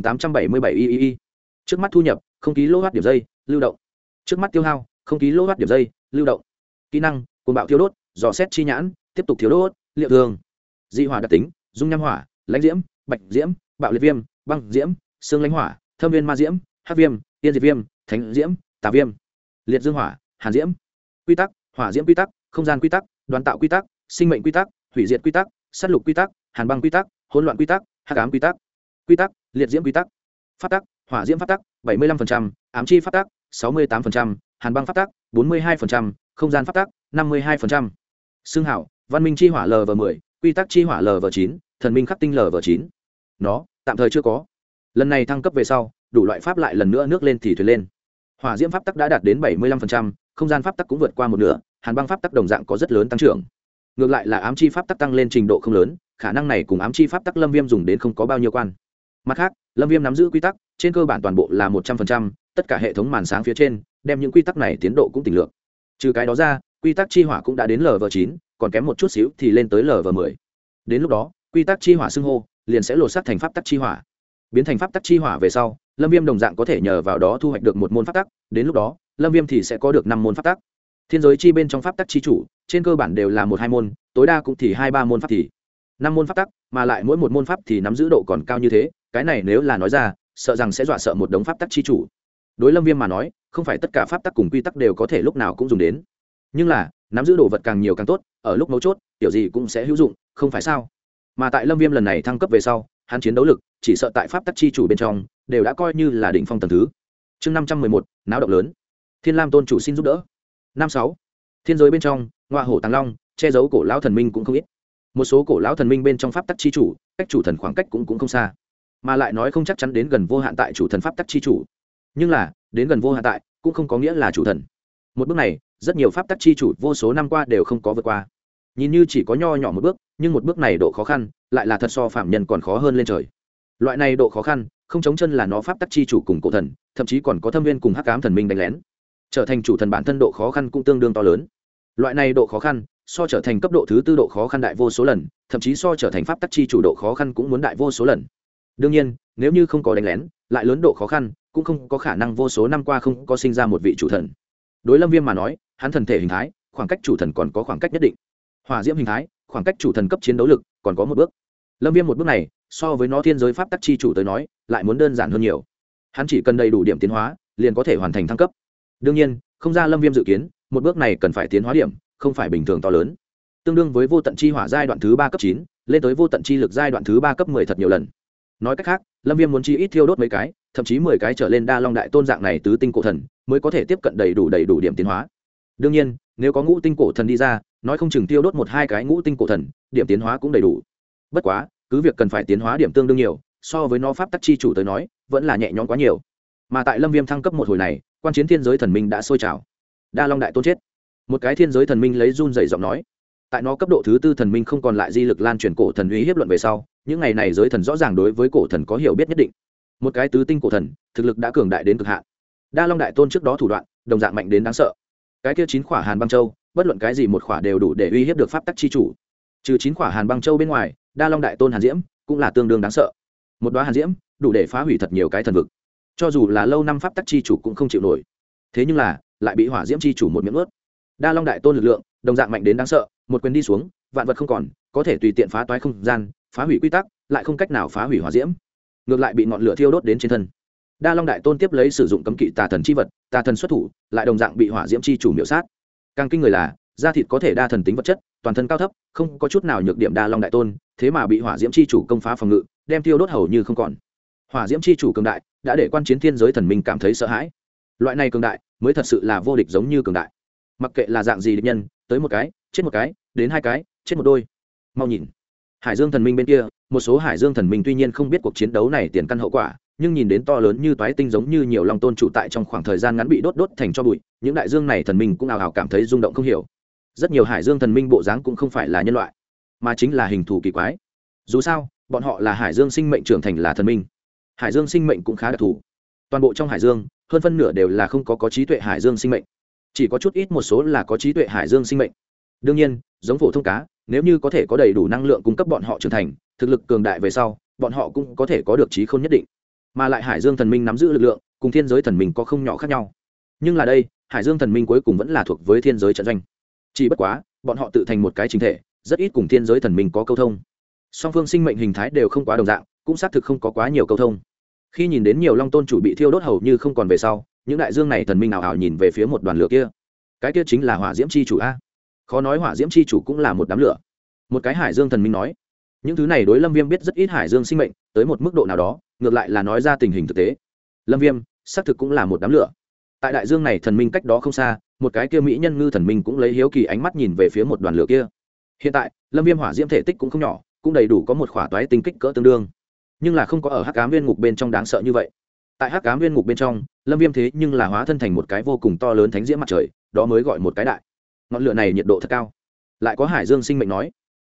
9877 ii. Trước mắt thu nhập 0 kW điểm giây lưu động. Trước mắt tiêu hao 0 kW điểm giây lưu động. Kỹ năng cuồng bạo thiêu đốt, dò xét chi nhãn, tiếp tục thiêu đốt, liệu thường. Dị hỏa đặc tính dung nham hỏa, lãnh diễm, bạch diễm, bạo liệt viêm, băng diễm, xương lãnh hỏa, thâm viên ma diễm, hắc viêm, tiên diệt viêm, thánh diễm, tà viêm, liệt dương hỏa, hàn diễm. Quy tắc hỏa diễm quy tắc, không gian quy tắc, đoàn tạo quy tắc, sinh mệnh quy tắc, hủy diệt quy tắc, sát lục quy tắc, hàn băng quy tắc, hỗn loạn quy tắc, hắc ám quy tắc. Quy tắc liệt diễm quy tắc. Pháp tắc hỏa diễm pháp tắc 75%, ám chi pháp tắc 68%, hàn băng pháp tắc 42%, không gian pháp tắc 52%. Xương hảo văn minh chi hỏa lv 10, quy tắc chi hỏa lv 9, thần minh khắc tinh lv 9. Nó tạm thời chưa có, lần này thăng cấp về sau đủ loại pháp lại lần nữa nước lên thì thuyền lên. Hỏa diễm pháp tắc đã đạt đến 75%, không gian pháp tắc cũng vượt qua một nửa, hàn băng pháp tắc đồng dạng có rất lớn tăng trưởng. Ngược lại là ám chi pháp tắc tăng lên trình độ không lớn, khả năng này cùng ám chi pháp tắc Lâm Viêm dùng đến không có bao nhiêu quan. Mặt khác, lâm viêm nắm giữ quy tắc trên cơ bản toàn bộ là 100%, tất cả hệ thống màn sáng phía trên đem những quy tắc này tiến độ cũng tỉnh lược. Trừ cái đó ra, quy tắc chi hỏa cũng đã đến Lv9, còn kém một chút xíu thì lên tới Lv10. Đến lúc đó, quy tắc chi hỏa xưng hô liền sẽ lột xác thành pháp tắc chi hỏa. Biến thành pháp tắc chi hỏa về sau, lâm viêm đồng dạng có thể nhờ vào đó thu hoạch được một môn pháp tắc, đến lúc đó lâm viêm thì sẽ có được 5 môn pháp tắc. Thiên giới chi bên trong pháp tắc chi chủ trên cơ bản đều là 1-2 môn, tối đa cũng thì 2-3 môn pháp thì 5 môn pháp tắc, mà lại mỗi một môn pháp thì nắm giữ độ còn cao như thế, cái này nếu là nói ra sợ rằng sẽ dọa sợ một đống pháp tắc chi chủ. Đối lâm viêm mà nói, không phải tất cả pháp tắc cùng quy tắc đều có thể lúc nào cũng dùng đến, nhưng là nắm giữ đồ vật càng nhiều càng tốt, ở lúc mấu chốt kiểu gì cũng sẽ hữu dụng, không phải sao? Mà tại lâm viêm lần này thăng cấp về sau, hắn chiến đấu lực chỉ sợ tại pháp tắc chi chủ bên trong đều đã coi như là đỉnh phong tầng thứ. Chương 511, náo động lớn. Thiên Lam tôn chủ xin giúp đỡ. 56. Thiên giới bên trong, Ngọa Hổ Tàng Long, che giấu cổ lão thần minh cũng không ít. Một số cổ lão thần minh bên trong pháp tắc chi chủ, cách chủ thần khoảng cách cũng không xa, mà lại nói không chắc chắn đến gần vô hạn tại chủ thần pháp tắc chi chủ. Nhưng là, đến gần vô hạn tại cũng không có nghĩa là chủ thần. Một bước này, rất nhiều pháp tắc chi chủ vô số năm qua đều không có vượt qua. Nhìn như chỉ có nho nhỏ một bước, nhưng một bước này độ khó khăn lại là thật so phạm nhân còn khó hơn lên trời. Loại này độ khó khăn không chống chân là nó pháp tắc chi chủ cùng cổ thần, thậm chí còn có thâm viên cùng hắc ám thần minh đánh lén, trở thành chủ thần bản thân độ khó khăn cũng tương đương to lớn. Loại này độ khó khăn so trở thành cấp độ thứ 4 độ khó khăn đại vô số lần, thậm chí so trở thành pháp tắc chi chủ độ khó khăn cũng muốn đại vô số lần. Đương nhiên, nếu như không có đánh lén, lại lớn độ khó khăn cũng không có khả năng vô số năm qua không có sinh ra một vị chủ thần. Đối lâm viêm mà nói, hắn thần thể hình thái khoảng cách chủ thần còn có khoảng cách nhất định. Hỏa diễm hình thái khoảng cách chủ thần cấp chiến đấu lực còn có một bước. Lâm viêm một bước này so với nó thiên giới pháp tắc chi chủ tới nói lại muốn đơn giản hơn nhiều. Hắn chỉ cần đầy đủ điểm tiến hóa liền có thể hoàn thành thăng cấp. Đương nhiên, không ra lâm viêm dự kiến, một bước này cần phải tiến hóa điểm không phải bình thường to lớn, tương đương với vô tận chi hỏa giai đoạn thứ 3 cấp 9 lên tới vô tận chi lực giai đoạn thứ 3 cấp 10 thật nhiều lần. Nói cách khác, lâm viêm muốn chi ít thiêu đốt mấy cái, thậm chí 10 cái trở lên đa long đại tôn dạng này tứ tinh cổ thần mới có thể tiếp cận đầy đủ điểm tiến hóa. Đương nhiên, nếu có ngũ tinh cổ thần đi ra, nói không chừng tiêu đốt 1-2 cái ngũ tinh cổ thần, điểm tiến hóa cũng đầy đủ. Bất quá, cứ việc cần phải tiến hóa điểm tương đương nhiều, so với nó pháp tắc chi chủ tới nói, vẫn là nhẹ nhõm quá nhiều. Mà tại lâm viêm thăng cấp một hồi này, quan chiến thiên giới thần minh đã sôi trào. Đa long đại tôn chết. Một cái thiên giới thần minh lấy run rẩy giọng nói. Tại nó cấp độ thứ 4 thần minh không còn lại di lực lan truyền cổ thần uy hiếp luận về sau, những ngày này giới thần rõ ràng đối với cổ thần có hiểu biết nhất định. Một cái tứ tinh cổ thần, thực lực đã cường đại đến cực hạn. Đa long đại tôn trước đó thủ đoạn, đồng dạng mạnh đến đáng sợ. Cái kia 9 khỏa Hàn Băng Châu, bất luận cái gì một khỏa đều đủ để uy hiếp được pháp tắc chi chủ. Trừ 9 khỏa Hàn Băng Châu bên ngoài, Đa Long đại tôn Hàn Diễm cũng là tương đương đáng sợ. Một đóa Hàn Diễm đủ để phá hủy thật nhiều cái thần vực. Cho dù là lâu năm pháp tắc chi chủ cũng không chịu nổi. Thế nhưng là, lại bị Hỏa Diễm chi chủ một miệng nuốt. Đa Long đại tôn lực lượng, đồng dạng mạnh đến đáng sợ, một quyền đi xuống, vạn vật không còn, có thể tùy tiện phá toái không gian, phá hủy quy tắc, lại không cách nào phá hủy hỏa diễm. Ngược lại bị ngọn lửa thiêu đốt đến trên thân. Đa Long đại tôn tiếp lấy sử dụng cấm kỵ tà thần chi vật, tà thần xuất thủ, lại đồng dạng bị hỏa diễm chi chủ miểu sát. Càng kinh người là, da thịt có thể đa thần tính vật chất, toàn thân cao thấp, không có chút nào nhược điểm Đa Long đại tôn, thế mà bị hỏa diễm chi chủ công phá phòng ngự, đem tiêu đốt hầu như không còn. Hỏa diễm chi chủ cường đại, đã để quan chiến thiên giới thần minh cảm thấy sợ hãi. Loại này cường đại, mới thật sự là vô địch giống như cường đại. Mặc kệ là dạng gì địch nhân, tới một cái, chết một cái, đến 2 cái, chết một đôi. Mau nhìn, Hải Dương thần minh bên kia, một số Hải Dương thần minh tuy nhiên không biết cuộc chiến đấu này tiền căn hậu quả, nhưng nhìn đến to lớn như toái tinh giống như nhiều long tôn chủ tại trong khoảng thời gian ngắn bị đốt thành cho bụi, những đại dương này thần minh cũng ào ào cảm thấy rung động không hiểu. Rất nhiều Hải Dương thần minh bộ dáng cũng không phải là nhân loại, mà chính là hình thù kỳ quái. Dù sao, bọn họ là Hải Dương sinh mệnh trưởng thành là thần minh. Hải Dương sinh mệnh cũng khá đặc thù. Toàn bộ trong Hải Dương, hơn phân nửa đều là không có trí tuệ Hải Dương sinh mệnh, chỉ có chút ít một số là có trí tuệ Hải Dương sinh mệnh. Đương nhiên, giống phổ thông cá, nếu như có thể có đầy đủ năng lượng cung cấp bọn họ trưởng thành, thực lực cường đại về sau, bọn họ cũng có thể có được trí khôn nhất định. Mà lại Hải Dương thần minh nắm giữ lực lượng, cùng thiên giới thần minh có không nhỏ khác nhau. Nhưng là đây, Hải Dương thần minh cuối cùng vẫn là thuộc với thiên giới trận doanh. Chỉ bất quá, bọn họ tự thành một cái chính thể, rất ít cùng thiên giới thần minh có câu thông. Song phương sinh mệnh hình thái đều không quá đồng dạng, cũng xác thực không có quá nhiều câu thông. Khi nhìn đến nhiều long tôn chủ bị thiêu đốt hầu như không còn về sau, những đại dương này thần minh ảo ảo nhìn về phía một đoàn lửa kia. Cái kia chính là Hỏa Diễm chi chủ a. Khó nói Hỏa Diễm chi chủ cũng là một đám lửa. Một cái Hải Dương thần minh nói. Những thứ này đối Lâm Viêm biết rất ít Hải Dương sinh mệnh, tới một mức độ nào đó, ngược lại là nói ra tình hình thực tế. Lâm Viêm, xác thực cũng là một đám lửa. Tại đại dương này thần minh cách đó không xa, một cái kia mỹ nhân ngư thần minh cũng lấy hiếu kỳ ánh mắt nhìn về phía một đoàn lửa kia. Hiện tại, Lâm Viêm hỏa diễm thể tích cũng không nhỏ, cũng đầy đủ có một khỏa toái tinh kích cỡ tương đương, nhưng là không có ở Hắc Ám Viên Ngục bên trong đáng sợ như vậy. Tại Hắc Ám Viên Ngục bên trong, Lâm Viêm thế nhưng là hóa thân thành một cái vô cùng to lớn thánh diễm mặt trời, đó mới gọi một cái đại. Ngọn lửa này nhiệt độ thật cao. Lại có Hải Dương sinh mệnh nói,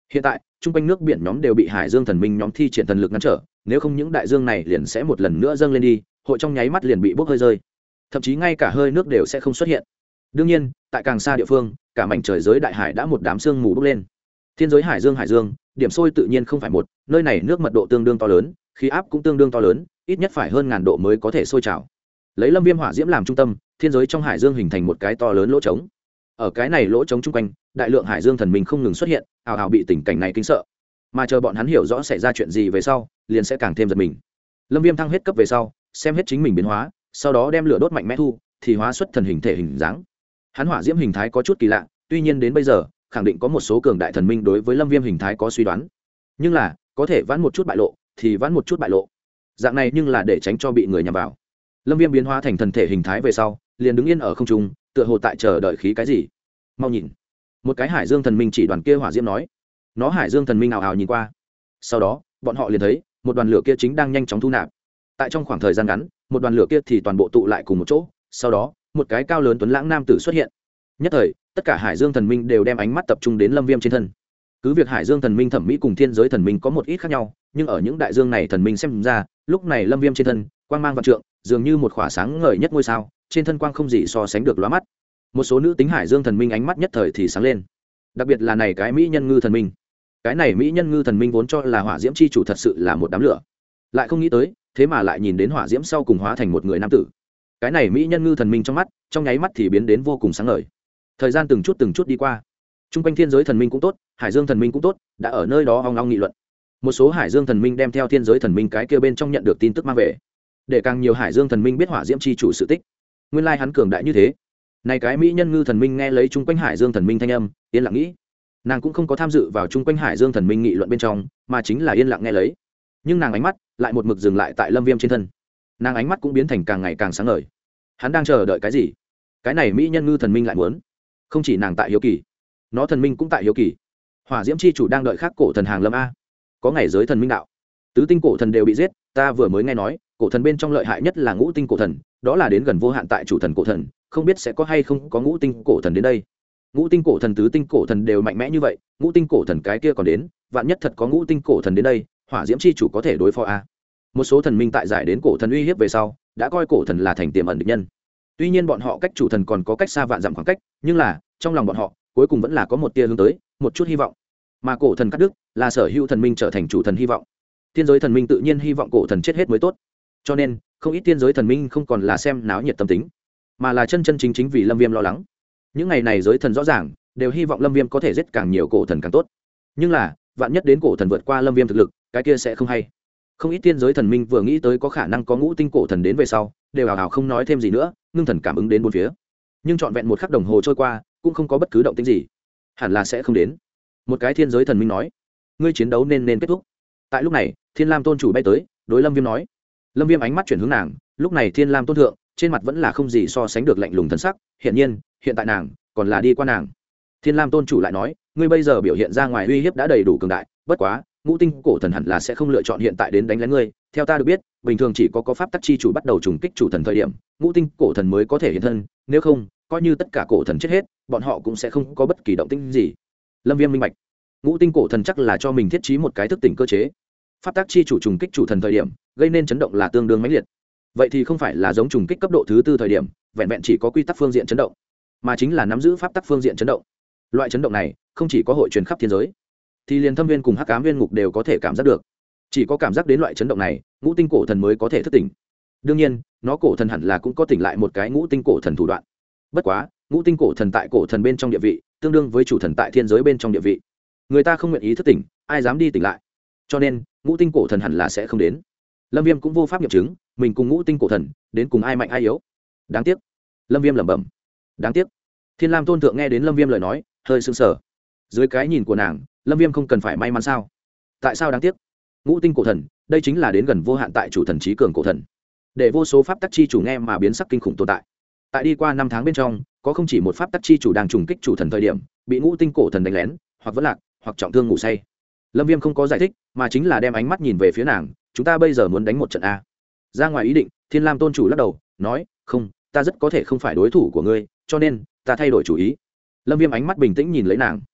Hiện tại chung quanh nước biển nhóm đều bị hải dương thần minh nhóm thi triển thần lực ngăn trở, nếu không những đại dương này liền sẽ một lần nữa dâng lên đi, hội trong nháy mắt liền bị bốc hơi rơi, thậm chí ngay cả hơi nước đều sẽ không xuất hiện. Đương nhiên tại càng xa địa phương, cả mảnh trời giới đại hải đã một đám sương mù bốc lên. Thiên giới hải dương điểm sôi tự nhiên không phải một, nơi này nước mật độ tương đương to lớn, khí áp cũng tương đương to lớn, ít nhất phải hơn 1000 độ mới có thể sôi trào. Lấy lâm viêm hỏa diễm làm trung tâm, thiên giới trong hải dương hình thành một cái to lớn lỗ trống. Ở cái này lỗ trống chung quanh, đại lượng hải dương thần minh không ngừng xuất hiện, ào ào bị tình cảnh này kinh sợ. Mà chờ bọn hắn hiểu rõ xảy ra chuyện gì về sau, liền sẽ càng thêm giật mình. Lâm viêm thăng hết cấp về sau, xem hết chính mình biến hóa, sau đó đem lửa đốt mạnh mẽ thu, thì hóa xuất thần hình thể hình dáng. Hắn hỏa diễm hình thái có chút kỳ lạ, tuy nhiên đến bây giờ khẳng định có một số cường đại thần minh đối với lâm viêm hình thái có suy đoán, nhưng là có thể vãn một chút bại lộ thì vãn một chút bại lộ, dạng này nhưng là để tránh cho bị người nhằm vào. Lâm viêm biến hóa thành thần thể hình thái về sau, liền đứng yên ở không trung, tựa hồ tại chờ đợi khí cái gì. Mau nhìn, một cái hải dương thần minh chỉ đoàn kia hỏa diễm nói. Nó hải dương thần minh ào ào nhìn qua, sau đó bọn họ liền thấy một đoàn lửa kia chính đang nhanh chóng thu nạp. Tại trong khoảng thời gian ngắn, một đoàn lửa kia thì toàn bộ tụ lại cùng một chỗ, sau đó một cái cao lớn tuấn lãng nam tử xuất hiện. Nhất thời tất cả hải dương thần minh đều đem ánh mắt tập trung đến lâm viêm trên thân. Cứ việc hải dương thần minh thẩm mỹ cùng thiên giới thần minh có một ít khác nhau, nhưng ở những đại dương này thần minh xem ra, lúc này lâm viêm trên thân quang mang vạn trượng, dường như một khỏa sáng ngời nhất ngôi sao, trên thân quang không gì so sánh được lóa mắt. Một số nữ tính hải dương thần minh ánh mắt nhất thời thì sáng lên, đặc biệt là này cái mỹ nhân ngư thần minh. Cái này mỹ nhân ngư thần minh vốn cho là hỏa diễm chi chủ thật sự là một đám lửa, lại không nghĩ tới thế mà lại nhìn đến hỏa diễm sau cùng hóa thành một người nam tử. Cái này mỹ nhân ngư thần minh trong mắt trong nháy mắt thì biến đến vô cùng sáng ngời. Thời gian từng chút đi qua, chung quanh thiên giới thần minh cũng tốt, hải dương thần minh cũng tốt, đã ở nơi đó ong ong nghị luận. Một số hải dương thần minh đem theo thiên giới thần minh cái kia bên trong nhận được tin tức mang về, để càng nhiều hải dương thần minh biết hỏa diễm chi chủ sự tích. Nguyên lai hắn cường đại như thế. Này cái mỹ nhân ngư thần minh nghe lấy chung quanh hải dương thần minh thanh âm, yên lặng nghĩ. Nàng cũng không có tham dự vào chung quanh hải dương thần minh nghị luận bên trong, mà chính là yên lặng nghe lấy. Nhưng nàng ánh mắt lại một mực dừng lại tại lâm viêm trên thân. Nàng ánh mắt cũng biến thành càng ngày càng sáng ngời. Hắn đang chờ đợi cái gì? Cái này mỹ nhân ngư thần minh lại muốn. Không chỉ nàng tại hiếu kỳ, nó thần minh cũng tại hiếu kỳ. Hỏa diễm chi chủ đang đợi khắc cổ thần hàng lâm a. Có ngày giới thần minh đạo, tứ tinh cổ thần đều bị giết, ta vừa mới nghe nói cổ thần bên trong lợi hại nhất là ngũ tinh cổ thần, đó là đến gần vô hạn tại chủ thần cổ thần, không biết sẽ có hay không có ngũ tinh cổ thần đến đây. Ngũ tinh cổ thần tứ tinh cổ thần đều mạnh mẽ như vậy, ngũ tinh cổ thần cái kia còn đến, vạn nhất thật có ngũ tinh cổ thần đến đây, hỏa diễm chi chủ có thể đối phó a. Một số thần minh tại giải đến cổ thần uy hiếp về sau, đã coi cổ thần là thành tiềm ẩn địch nhân. Tuy nhiên bọn họ cách chủ thần còn có cách xa vạn dặm khoảng cách, nhưng là trong lòng bọn họ cuối cùng vẫn là có một tia hướng tới, một chút hy vọng. Mà cổ thần cắt đứt là sở hữu thần minh trở thành chủ thần hy vọng. Thiên giới thần minh tự nhiên hy vọng cổ thần chết hết mới tốt, cho nên không ít thiên giới thần minh không còn là xem náo nhiệt tâm tính, mà là chân chân chính chính vì lâm viêm lo lắng. Những ngày này giới thần rõ ràng đều hy vọng lâm viêm có thể giết càng nhiều cổ thần càng tốt, nhưng là vạn nhất đến cổ thần vượt qua lâm viêm thực lực, cái kia sẽ không hay. Không ít thiên giới thần minh vừa nghĩ tới có khả năng có ngũ tinh cổ thần đến về sau, đều hào hào không nói thêm gì nữa, ngưng thần cảm ứng đến bốn phía. Nhưng trọn vẹn một khắc đồng hồ trôi qua, cũng không có bất cứ động tĩnh gì. Hẳn là sẽ không đến. Một cái thiên giới thần minh nói, ngươi chiến đấu nên kết thúc. Tại lúc này, Thiên Lam tôn chủ bay tới, đối Lâm Viêm nói. Lâm Viêm ánh mắt chuyển hướng nàng, lúc này Thiên Lam tôn thượng, trên mặt vẫn là không gì so sánh được lạnh lùng thần sắc, hiển nhiên, hiện tại nàng còn là đi qua nàng. Thiên Lam tôn chủ lại nói, ngươi bây giờ biểu hiện ra ngoài uy hiếp đã đầy đủ cường đại, bất quá, ngũ tinh cổ thần hẳn là sẽ không lựa chọn hiện tại đến đánh lén ngươi, theo ta được biết, bình thường chỉ có pháp tắc chi chủ bắt đầu trùng kích chủ thần thời điểm, ngũ tinh cổ thần mới có thể hiện thân, nếu không, coi như tất cả cổ thần chết hết, bọn họ cũng sẽ không có bất kỳ động tĩnh gì. Lâm Viêm minh bạch, ngũ tinh cổ thần chắc là cho mình thiết trí một cái thức tỉnh cơ chế. Pháp tắc chi chủ trùng kích chủ thần thời điểm, gây nên chấn động là tương đương mãnh liệt. Vậy thì không phải là giống trùng kích cấp độ thứ tư thời điểm, vẹn vẹn chỉ có quy tắc phương diện chấn động, mà chính là nắm giữ pháp tắc phương diện chấn động. Loại chấn động này, không chỉ có hội truyền khắp thiên giới, thì liền thâm viên cùng hắc ám viên ngục đều có thể cảm giác được. Chỉ có cảm giác đến loại chấn động này, ngũ tinh cổ thần mới có thể thức tỉnh. Đương nhiên, nó cổ thần hẳn là cũng có tỉnh lại một cái ngũ tinh cổ thần thủ đoạn. Bất quá, ngũ tinh cổ thần tại cổ thần bên trong địa vị, tương đương với chủ thần tại thiên giới bên trong địa vị. Người ta không nguyện ý thức tỉnh, ai dám đi tỉnh lại. Cho nên, ngũ tinh cổ thần hẳn là sẽ không đến. Lâm Viêm cũng vô pháp nghiệm chứng, mình cùng ngũ tinh cổ thần, đến cùng ai mạnh ai yếu. Đáng tiếc. Lâm Viêm lẩm bẩm. Đáng tiếc. Thiên Lam tôn thượng nghe đến Lâm Viêm lời nói, hơi sững sờ. Dưới cái nhìn của nàng, Lâm Viêm không cần phải may mắn sao? Tại sao đáng tiếc? Ngũ tinh cổ thần, đây chính là đến gần vô hạn tại chủ thần trí cường cổ thần. Để vô số pháp tắc chi chủ nghe mà biến sắc kinh khủng tồn tại. Tại đi qua 5 tháng bên trong, có không chỉ một pháp tắc chi chủ đang trùng kích chủ thần thời điểm, bị ngũ tinh cổ thần đánh lén, hoặc vẫn lạc, hoặc trọng thương ngủ say. Lâm Viêm không có giải thích, mà chính là đem ánh mắt nhìn về phía nàng, chúng ta bây giờ muốn đánh một trận a. Ra ngoài ý định, Thiên Lam tôn chủ lắc đầu, nói, không, ta rất có thể không phải đối thủ của ngươi, cho nên ta thay đổi chủ ý. Lâm Viêm ánh mắt bình tĩnh nhìn lấy nàng.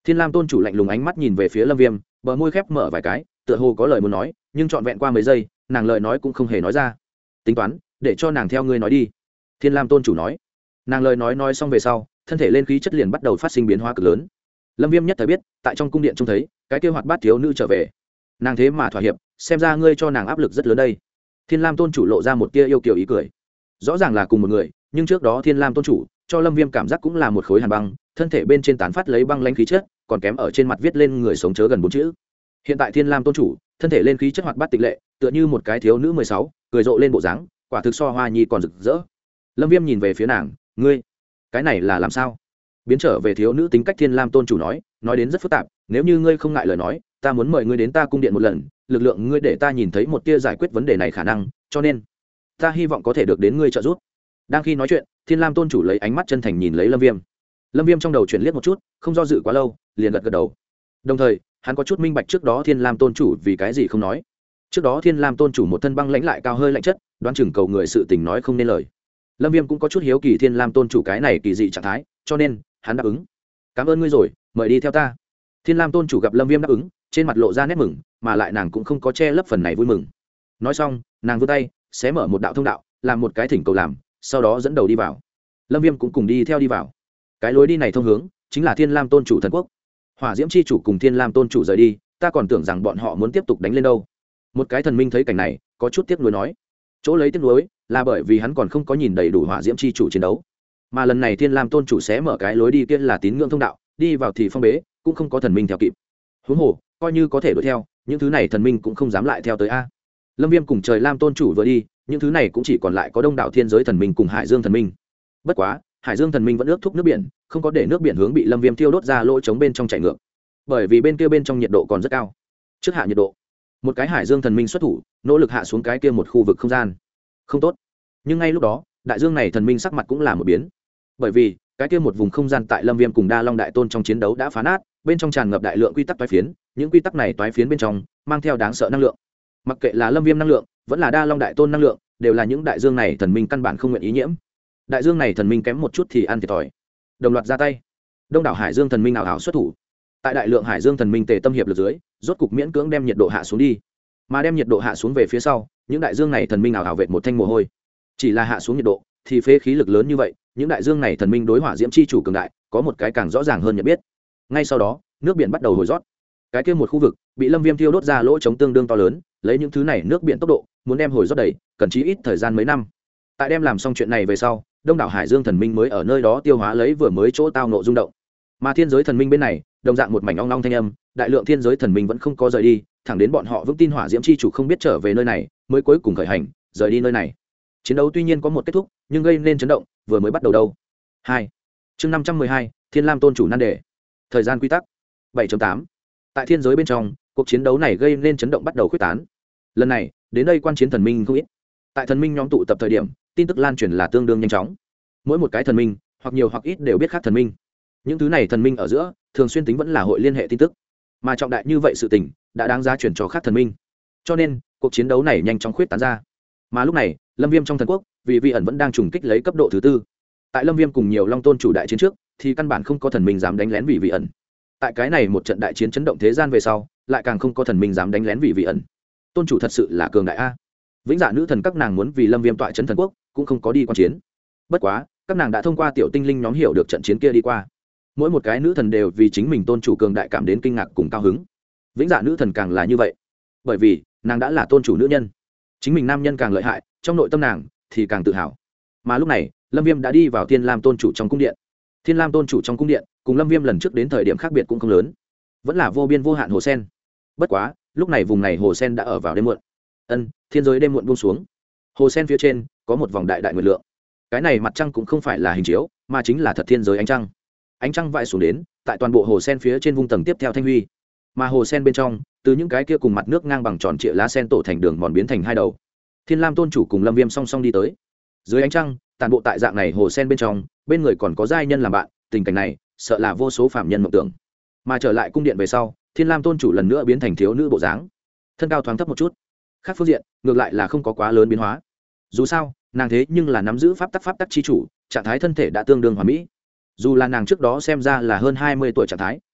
Thiên Lam tôn chủ lạnh lùng ánh mắt nhìn về phía Lâm Viêm, bờ môi khép mở vài cái, tựa hồ có lời muốn nói, nhưng trọn vẹn qua mấy giây, nàng lời nói cũng không hề nói ra. Tính toán, để cho nàng theo ngươi nói đi. Thiên Lam tôn chủ nói. Nàng lời nói xong về sau, thân thể lên khí chất liền bắt đầu phát sinh biến hóa cực lớn. Lâm Viêm nhất thời biết, tại trong cung điện trông thấy, cái kia hoạt bát thiếu nữ trở về. Nàng thế mà thỏa hiệp, xem ra ngươi cho nàng áp lực rất lớn đây. Thiên Lam tôn chủ lộ ra một tia yêu kiều ý cười. Rõ ràng là cùng một người, nhưng trước đó Thiên Lam tôn chủ cho Lâm Viêm cảm giác cũng là một khối hàn băng, thân thể bên trên tán phát lấy băng lãnh khí chất, còn kém ở trên mặt viết lên người sống chớ gần 4 chữ. Hiện tại Thiên Lam tôn chủ, thân thể lên khí chất hoạt bát tịch lệ, tựa như một cái thiếu nữ 16, cười rộ lên bộ dáng, quả thực so hoa nhi còn rực rỡ. Lâm Viêm nhìn về phía nàng, ngươi, cái này là làm sao? Biến trở về thiếu nữ tính cách Thiên Lam tôn chủ nói đến rất phức tạp, nếu như ngươi không ngại lời nói, ta muốn mời ngươi đến ta cung điện một lần, lực lượng ngươi để ta nhìn thấy một tia giải quyết vấn đề này khả năng, cho nên ta hy vọng có thể được đến ngươi trợ giúp. Đang khi nói chuyện, Thiên Lam tôn chủ lấy ánh mắt chân thành nhìn lấy Lâm Viêm. Lâm Viêm trong đầu chuyển liếc một chút, không do dự quá lâu, liền gật đầu. Đồng thời, hắn có chút minh bạch trước đó Thiên Lam tôn chủ vì cái gì không nói. Trước đó Thiên Lam tôn chủ một thân băng lãnh lại cao hơi lạnh chất, đoán chừng cầu người sự tình nói không nên lời. Lâm Viêm cũng có chút hiếu kỳ Thiên Lam tôn chủ cái này kỳ dị trạng thái, cho nên hắn đáp ứng. Cảm ơn ngươi rồi, mời đi theo ta. Thiên Lam tôn chủ gặp Lâm Viêm đáp ứng, trên mặt lộ ra nét mừng, mà lại nàng cũng không có che lấp phần này vui mừng. Nói xong, nàng vươn tay, xé mở một đạo thông đạo, làm một cái thỉnh cầu làm, sau đó dẫn đầu đi vào. Lâm Viêm cũng cùng đi theo đi vào. Cái lối đi này thông hướng chính là Thiên Lam tôn chủ thần quốc. Hỏa Diễm chi chủ cùng Thiên Lam tôn chủ rời đi, ta còn tưởng rằng bọn họ muốn tiếp tục đánh lên đâu. Một cái thần minh thấy cảnh này, có chút tiếc nuối nói. Chỗ lấy tiếc nuối là bởi vì hắn còn không có nhìn đầy đủ Hỏa Diễm chi chủ chiến đấu. Mà lần này Thiên Lam tôn chủ sẽ mở cái lối đi kia là tín ngưỡng thông đạo, đi vào thì phong bế, cũng không có thần minh theo kịp. Huống hồ, coi như có thể đuổi theo, những thứ này thần minh cũng không dám lại theo tới a. Lâm Viêm cùng Trời Lam tôn chủ vừa đi, những thứ này cũng chỉ còn lại có đông đảo thiên giới thần minh cùng Hải Dương thần minh. Bất quá, Hải Dương thần minh vẫn ước thúc nước biển, không có để nước biển hướng bị Lâm Viêm thiêu đốt ra lỗ trống bên trong chảy ngược. Bởi vì bên kia bên trong nhiệt độ còn rất cao. Trước hạ nhiệt độ, một cái Hải Dương thần minh xuất thủ, nỗ lực hạ xuống cái kia một khu vực không gian. Không tốt. Nhưng ngay lúc đó, đại dương này thần minh sắc mặt cũng là một biến. Bởi vì, cái kia một vùng không gian tại Lâm Viêm cùng Đa Long đại tôn trong chiến đấu đã phá nát, bên trong tràn ngập đại lượng quy tắc toái phiến, những quy tắc này toái phiến bên trong mang theo đáng sợ năng lượng. Mặc kệ là Lâm Viêm năng lượng, vẫn là Đa Long đại tôn năng lượng, đều là những đại dương này thần minh căn bản không nguyện ý nhiễm. Đại dương này thần minh kém một chút thì ăn thiệt thòi. Đồng loạt ra tay. Đông đảo Hải Dương thần minh ảo ảo xuất thủ. Tại đại lượng Hải Dương thần minh tề tâm hiệp lực dưới, rốt cục miễn cưỡng đem nhiệt độ hạ xuống đi. Mà đem nhiệt độ hạ xuống về phía sau, những đại dương này thần minh ảo ảo vệt một thanh mồ hôi. Chỉ là hạ xuống nhiệt độ, thì phế khí lực lớn như vậy, những đại dương này thần minh đối Hỏa Diễm chi chủ cường đại, có một cái càng rõ ràng hơn nhận biết. Ngay sau đó, nước biển bắt đầu hồi rót. Cái kia một khu vực bị Lâm Viêm thiêu đốt ra lỗ trống tương đương to lớn, lấy những thứ này nước biển tốc độ, muốn đem hồi rót đầy, cần chí ít thời gian mấy năm. Tại đem làm xong chuyện này về sau, đông đảo Hải Dương thần minh mới ở nơi đó tiêu hóa lấy vừa mới chỗ tao ngộ rung động. Mà thiên giới thần minh bên này, đồng dạng một mảnh ong ong thanh âm, đại lượng thiên giới thần minh vẫn không có rời đi, thẳng đến bọn họ vững tin Hỏa Diễm chi chủ không biết trở về nơi này, mới cuối cùng khởi hành, rời đi nơi này. Chiến đấu tuy nhiên có một kết thúc, nhưng gây nên chấn động vừa mới bắt đầu đâu. 2. Chương 512, Thiên Lam tôn chủ nan đề. Thời gian quy tắc 7.8. Tại thiên giới bên trong, cuộc chiến đấu này gây nên chấn động bắt đầu khuếch tán. Lần này, đến đây quan chiến thần minh không ít. Tại thần minh nhóm tụ tập thời điểm, tin tức lan truyền là tương đương nhanh chóng. Mỗi một cái thần minh, hoặc nhiều hoặc ít đều biết khác thần minh. Những thứ này thần minh ở giữa, thường xuyên tính vẫn là hội liên hệ tin tức. Mà trọng đại như vậy sự tình, đã đáng giá chuyển cho khác thần minh. Cho nên, cuộc chiến đấu này nhanh chóng khuếch tán ra. Mà lúc này, Lâm Viêm trong thần quốc, vì vi ẩn vẫn đang trùng kích lấy cấp độ thứ 4. Tại Lâm Viêm cùng nhiều Long tôn chủ đại chiến trước, thì căn bản không có thần minh dám đánh lén vì vi ẩn. Tại cái này một trận đại chiến chấn động thế gian về sau, lại càng không có thần minh dám đánh lén vì vi ẩn. Tôn chủ thật sự là cường đại a. Vĩnh Dạ nữ thần các nàng muốn vì Lâm Viêm tọa trấn thần quốc, cũng không có đi quan chiến. Bất quá, các nàng đã thông qua tiểu tinh linh nhóm hiểu được trận chiến kia đi qua. Mỗi một cái nữ thần đều vì chính mình tôn chủ cường đại cảm đến kinh ngạc cùng cao hứng. Vĩnh Dạ nữ thần càng là như vậy, bởi vì nàng đã là tôn chủ nữ nhân, chính mình nam nhân càng lợi hại, trong nội tâm nàng thì càng tự hào. Mà lúc này, Lâm Viêm đã đi vào Thiên Lam tôn chủ trong cung điện. Thiên Lam tôn chủ trong cung điện, cùng Lâm Viêm lần trước đến thời điểm khác biệt cũng không lớn, vẫn là vô biên vô hạn hồ sen. Bất quá, lúc này vùng này hồ sen đã ở vào đêm muộn. Thiên giới đêm muộn buông xuống. Hồ sen phía trên có một vòng đại đại nguyệt lượng. Cái này mặt trăng cũng không phải là hình chiếu, mà chính là thật thiên giới ánh trăng. Ánh trăng vãi xuống đến, tại toàn bộ hồ sen phía trên vùng tầng tiếp theo thanh huy. Mà hồ sen bên trong, từ những cái kia cùng mặt nước ngang bằng tròn trịa lá sen tổ thành đường mòn biến thành hai đầu. Thiên Lam tôn chủ cùng Lâm Viêm song song đi tới. Dưới ánh trăng, toàn bộ tại dạng này hồ sen bên trong, bên người còn có giai nhân làm bạn, tình cảnh này, sợ là vô số phạm nhân mộng tưởng. Mà trở lại cung điện về sau, Thiên Lam tôn chủ lần nữa biến thành thiếu nữ bộ dáng, thân cao thoáng thấp một chút. Khác phương diện, ngược lại là không có quá lớn biến hóa. Dù sao, nàng thế nhưng là nắm giữ pháp tắc chi chủ, trạng thái thân thể đã tương đương hoàn mỹ. Dù là nàng trước đó xem ra là hơn 20 tuổi trạng thái,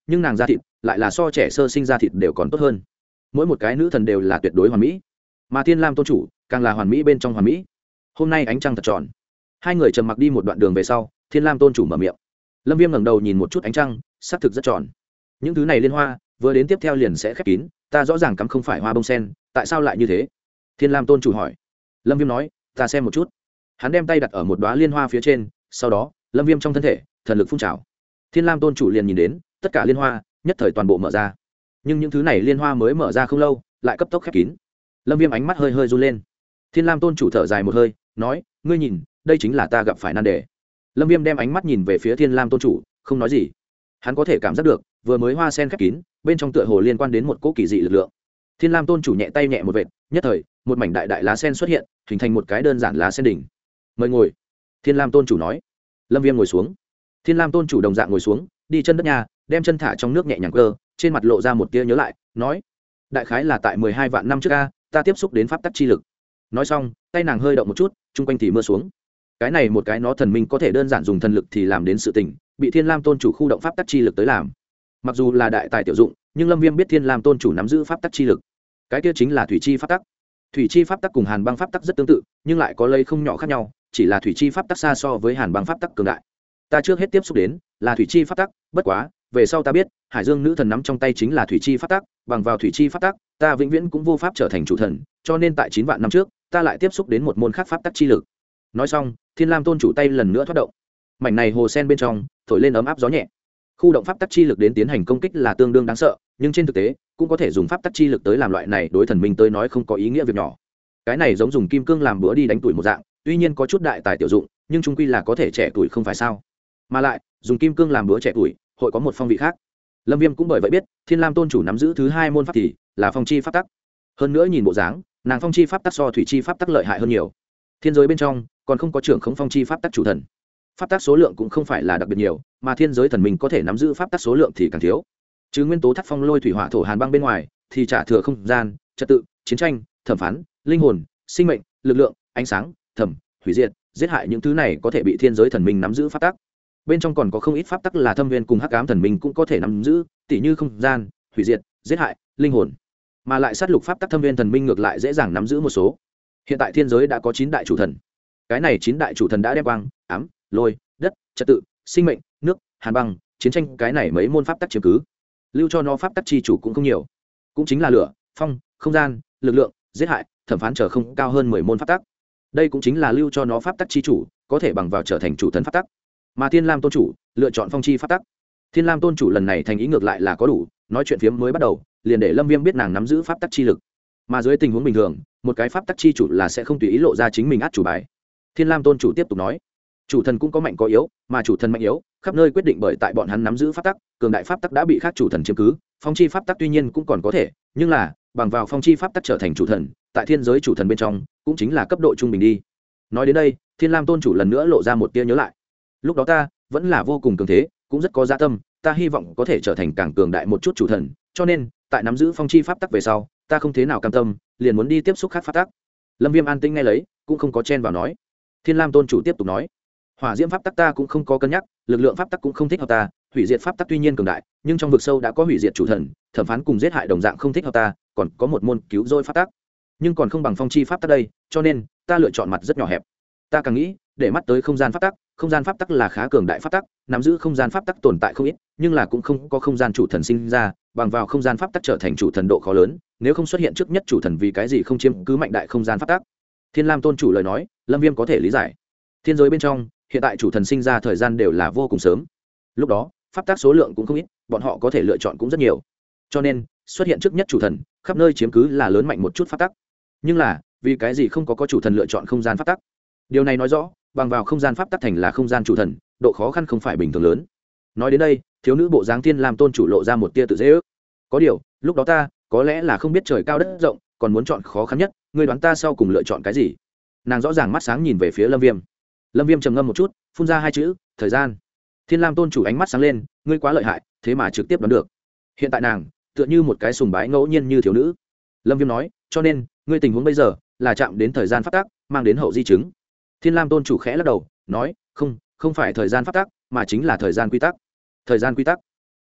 nhưng nàng da thịt lại là so trẻ sơ sinh da thịt đều còn tốt hơn. Mỗi một cái nữ thần đều là tuyệt đối hoàn mỹ, mà thiên lam tôn chủ càng là hoàn mỹ bên trong hoàn mỹ. Hôm nay ánh trăng thật tròn. Hai người trầm mặc đi một đoạn đường về sau, thiên lam tôn chủ mở miệng. Lâm Viêm ngẩng đầu nhìn một chút ánh trăng, xác thực rất tròn. Những thứ này liên hoa vừa đến tiếp theo liền sẽ khép kín, ta rõ ràng cắm không phải hoa bông sen, tại sao lại như thế? Thiên lam tôn chủ hỏi. Lâm Viêm nói, ta xem một chút. Hắn đem tay đặt ở một đóa liên hoa phía trên, sau đó Lâm Viêm trong thân thể thần lực phun trào. Thiên lam tôn chủ liền nhìn đến tất cả liên hoa nhất thời toàn bộ mở ra, nhưng những thứ này liên hoa mới mở ra không lâu lại cấp tốc khép kín. Lâm Viêm ánh mắt hơi hơi run lên. Thiên lam tôn chủ thở dài một hơi, nói, ngươi nhìn, đây chính là ta gặp phải nan đề. Lâm Viêm đem ánh mắt nhìn về phía thiên lam tôn chủ, không nói gì. Hắn có thể cảm giác được vừa mới hoa sen khép kín, bên trong tựa hồ liên quan đến một cỗ kỳ dị lực lượng. Thiên lam tôn chủ nhẹ tay nhẹ một vệt, nhất thời một mảnh đại đại lá sen xuất hiện, hình thành một cái đơn giản lá sen đỉnh. Mời ngồi. Thiên lam tôn chủ nói. Lâm Viêm ngồi xuống. Thiên lam tôn chủ đồng dạng ngồi xuống, đi chân đất nhà, đem chân thả trong nước nhẹ nhàng cơ, trên mặt lộ ra một tia nhớ lại, nói, đại khái là tại 12 vạn năm trước a, ta tiếp xúc đến pháp tắc chi lực. Nói xong, tay nàng hơi động một chút, chung quanh thì mưa xuống. Cái này một cái nó thần minh có thể đơn giản dùng thần lực thì làm đến sự tình, bị thiên lam tôn chủ khu động pháp tắc chi lực tới làm. Mặc dù là đại tài tiểu dụng, nhưng Lâm Viêm biết thiên lam tôn chủ nắm giữ pháp tắc chi lực. Cái kia chính là thủy chi pháp tắc. Thủy chi pháp tắc cùng hàn băng pháp tắc rất tương tự, nhưng lại có lây không nhỏ khác nhau, chỉ là thủy chi pháp tắc xa so với hàn băng pháp tắc cường đại. Ta trước hết tiếp xúc đến là thủy chi pháp tắc, bất quá về sau ta biết hải dương nữ thần nắm trong tay chính là thủy chi pháp tắc, bằng vào thủy chi pháp tắc ta vĩnh viễn cũng vô pháp trở thành chủ thần, cho nên tại 9 vạn năm trước ta lại tiếp xúc đến một môn khác pháp tắc chi lực. Nói xong, thiên lam tôn chủ tay lần nữa thoát động, mảnh này hồ sen bên trong thổi lên ấm áp gió nhẹ. Khu động pháp tắc chi lực đến tiến hành công kích là tương đương đáng sợ, nhưng trên thực tế cũng có thể dùng pháp tắc chi lực tới làm loại này đối thần minh tới nói không có ý nghĩa việc nhỏ. Cái này giống dùng kim cương làm bữa đi đánh tuổi một dạng, tuy nhiên có chút đại tài tiểu dụng, nhưng chung quy là có thể trẻ tuổi không phải sao? Mà lại dùng kim cương làm bữa trẻ tuổi hội có một phong vị khác. Lâm Viêm cũng bởi vậy biết thiên lam tôn chủ nắm giữ thứ hai môn pháp thì là phong chi pháp tắc. Hơn nữa nhìn bộ dáng nàng phong chi pháp tắc so thủy chi pháp tắc lợi hại hơn nhiều. Thiên giới bên trong còn không có trưởng khống phong chi pháp tắc chủ thần, pháp tắc số lượng cũng không phải là đặc biệt nhiều, mà thiên giới thần mình có thể nắm giữ pháp tắc số lượng thì càng thiếu. Chứ nguyên tố thắt phong lôi thủy hỏa thổ hàn băng bên ngoài thì trả thừa không gian, trật tự, chiến tranh, thẩm phán, linh hồn, sinh mệnh, lực lượng, ánh sáng, thẩm, hủy diệt, giết hại, những thứ này có thể bị thiên giới thần minh nắm giữ pháp tắc. Bên trong còn có không ít pháp tắc là thâm viên cùng hắc ám thần minh cũng có thể nắm giữ, tỉ như không gian, hủy diệt, giết hại, linh hồn. Mà lại sát lục pháp tắc thâm viên thần minh ngược lại dễ dàng nắm giữ một số. Hiện tại thiên giới đã có 9 đại chủ thần. Cái này 9 đại chủ thần đã đem quang, ám, lôi, đất, trật tự, sinh mệnh, nước, hàn băng, chiến tranh, cái này mấy môn pháp tắc chiếm cứ. Lưu cho nó pháp tắc chi chủ cũng không nhiều, cũng chính là lửa, phong, không gian, lực lượng, giết hại, thẩm phán trở không cao hơn 10 môn pháp tắc. Đây cũng chính là lưu cho nó pháp tắc chi chủ có thể bằng vào trở thành chủ thần pháp tắc. Mà thiên lam tôn chủ lựa chọn phong chi pháp tắc. Thiên lam tôn chủ lần này thành ý ngược lại là có đủ, nói chuyện phiếm mới bắt đầu liền để Lâm Viêm biết nàng nắm giữ pháp tắc chi lực. Mà dưới tình huống bình thường một cái pháp tắc chi chủ là sẽ không tùy ý lộ ra chính mình át chủ bài. Thiên lam tôn chủ tiếp tục nói, chủ thần cũng có mạnh có yếu, mà chủ thần mạnh yếu khắp nơi quyết định bởi tại bọn hắn nắm giữ pháp tắc, cường đại pháp tắc đã bị khác chủ thần chiếm cứ. Phong chi pháp tắc tuy nhiên cũng còn có thể, nhưng là bằng vào phong chi pháp tắc trở thành chủ thần, tại thiên giới chủ thần bên trong cũng chính là cấp độ trung bình đi. Nói đến đây thiên lam tôn chủ lần nữa lộ ra một tia nhớ lại. Lúc đó ta vẫn là vô cùng cường thế, cũng rất có dạ tâm, ta hy vọng có thể trở thành càng cường đại một chút chủ thần, cho nên tại nắm giữ phong chi pháp tắc về sau ta không thế nào cam tâm, liền muốn đi tiếp xúc khác pháp tắc. Lâm Viêm an tĩnh nghe lấy, cũng không có chen vào nói. Thiên lam tôn chủ tiếp tục nói, hỏa diễm pháp tắc ta cũng không có cân nhắc, lực lượng pháp tắc cũng không thích hợp ta, hủy diệt pháp tắc tuy nhiên cường đại, nhưng trong vực sâu đã có hủy diệt chủ thần, thẩm phán cùng giết hại đồng dạng không thích hợp ta, còn có một môn cứu rỗi pháp tắc, nhưng còn không bằng phong chi pháp tắc đây, cho nên ta lựa chọn mặt rất nhỏ hẹp. Ta càng nghĩ để mắt tới không gian pháp tắc. Không gian pháp tắc là khá cường đại pháp tắc, nắm giữ không gian pháp tắc tồn tại không ít, nhưng là cũng không có không gian chủ thần sinh ra, bằng vào không gian pháp tắc trở thành chủ thần độ khó lớn, nếu không xuất hiện trước nhất chủ thần vì cái gì không chiếm cứ mạnh đại không gian pháp tắc. Thiên lam tôn chủ lời nói Lâm Viêm có thể lý giải. Thiên giới bên trong hiện tại chủ thần sinh ra thời gian đều là vô cùng sớm, lúc đó pháp tắc số lượng cũng không ít, bọn họ có thể lựa chọn cũng rất nhiều, cho nên xuất hiện trước nhất chủ thần khắp nơi chiếm cứ là lớn mạnh một chút pháp tắc. Nhưng là vì cái gì không có chủ thần lựa chọn không gian pháp tắc? Điều này nói rõ bằng vào không gian pháp tắc thành là không gian chủ thần, độ khó khăn không phải bình thường lớn. Nói đến đây thiếu nữ bộ dáng thiên lam tôn chủ lộ ra một tia tự dễ ước. Có điều lúc đó ta có lẽ là không biết trời cao đất rộng, còn muốn chọn khó khăn nhất, ngươi đoán ta sau cùng lựa chọn cái gì? Nàng rõ ràng mắt sáng nhìn về phía Lâm Viêm. Lâm Viêm trầm ngâm một chút, phun ra hai chữ thời gian. Thiên lam tôn chủ ánh mắt sáng lên, ngươi quá lợi hại, thế mà trực tiếp đoán được. Hiện tại nàng tựa như một cái sùng bái ngẫu nhiên như thiếu nữ. Lâm Viêm nói, cho nên ngươi tình huống bây giờ là chạm đến thời gian pháp tắc, mang đến hậu di chứng. Thiên lam tôn chủ khẽ lắc đầu nói, không phải thời gian pháp tắc, mà chính là thời gian quy tắc. Thời gian quy tắc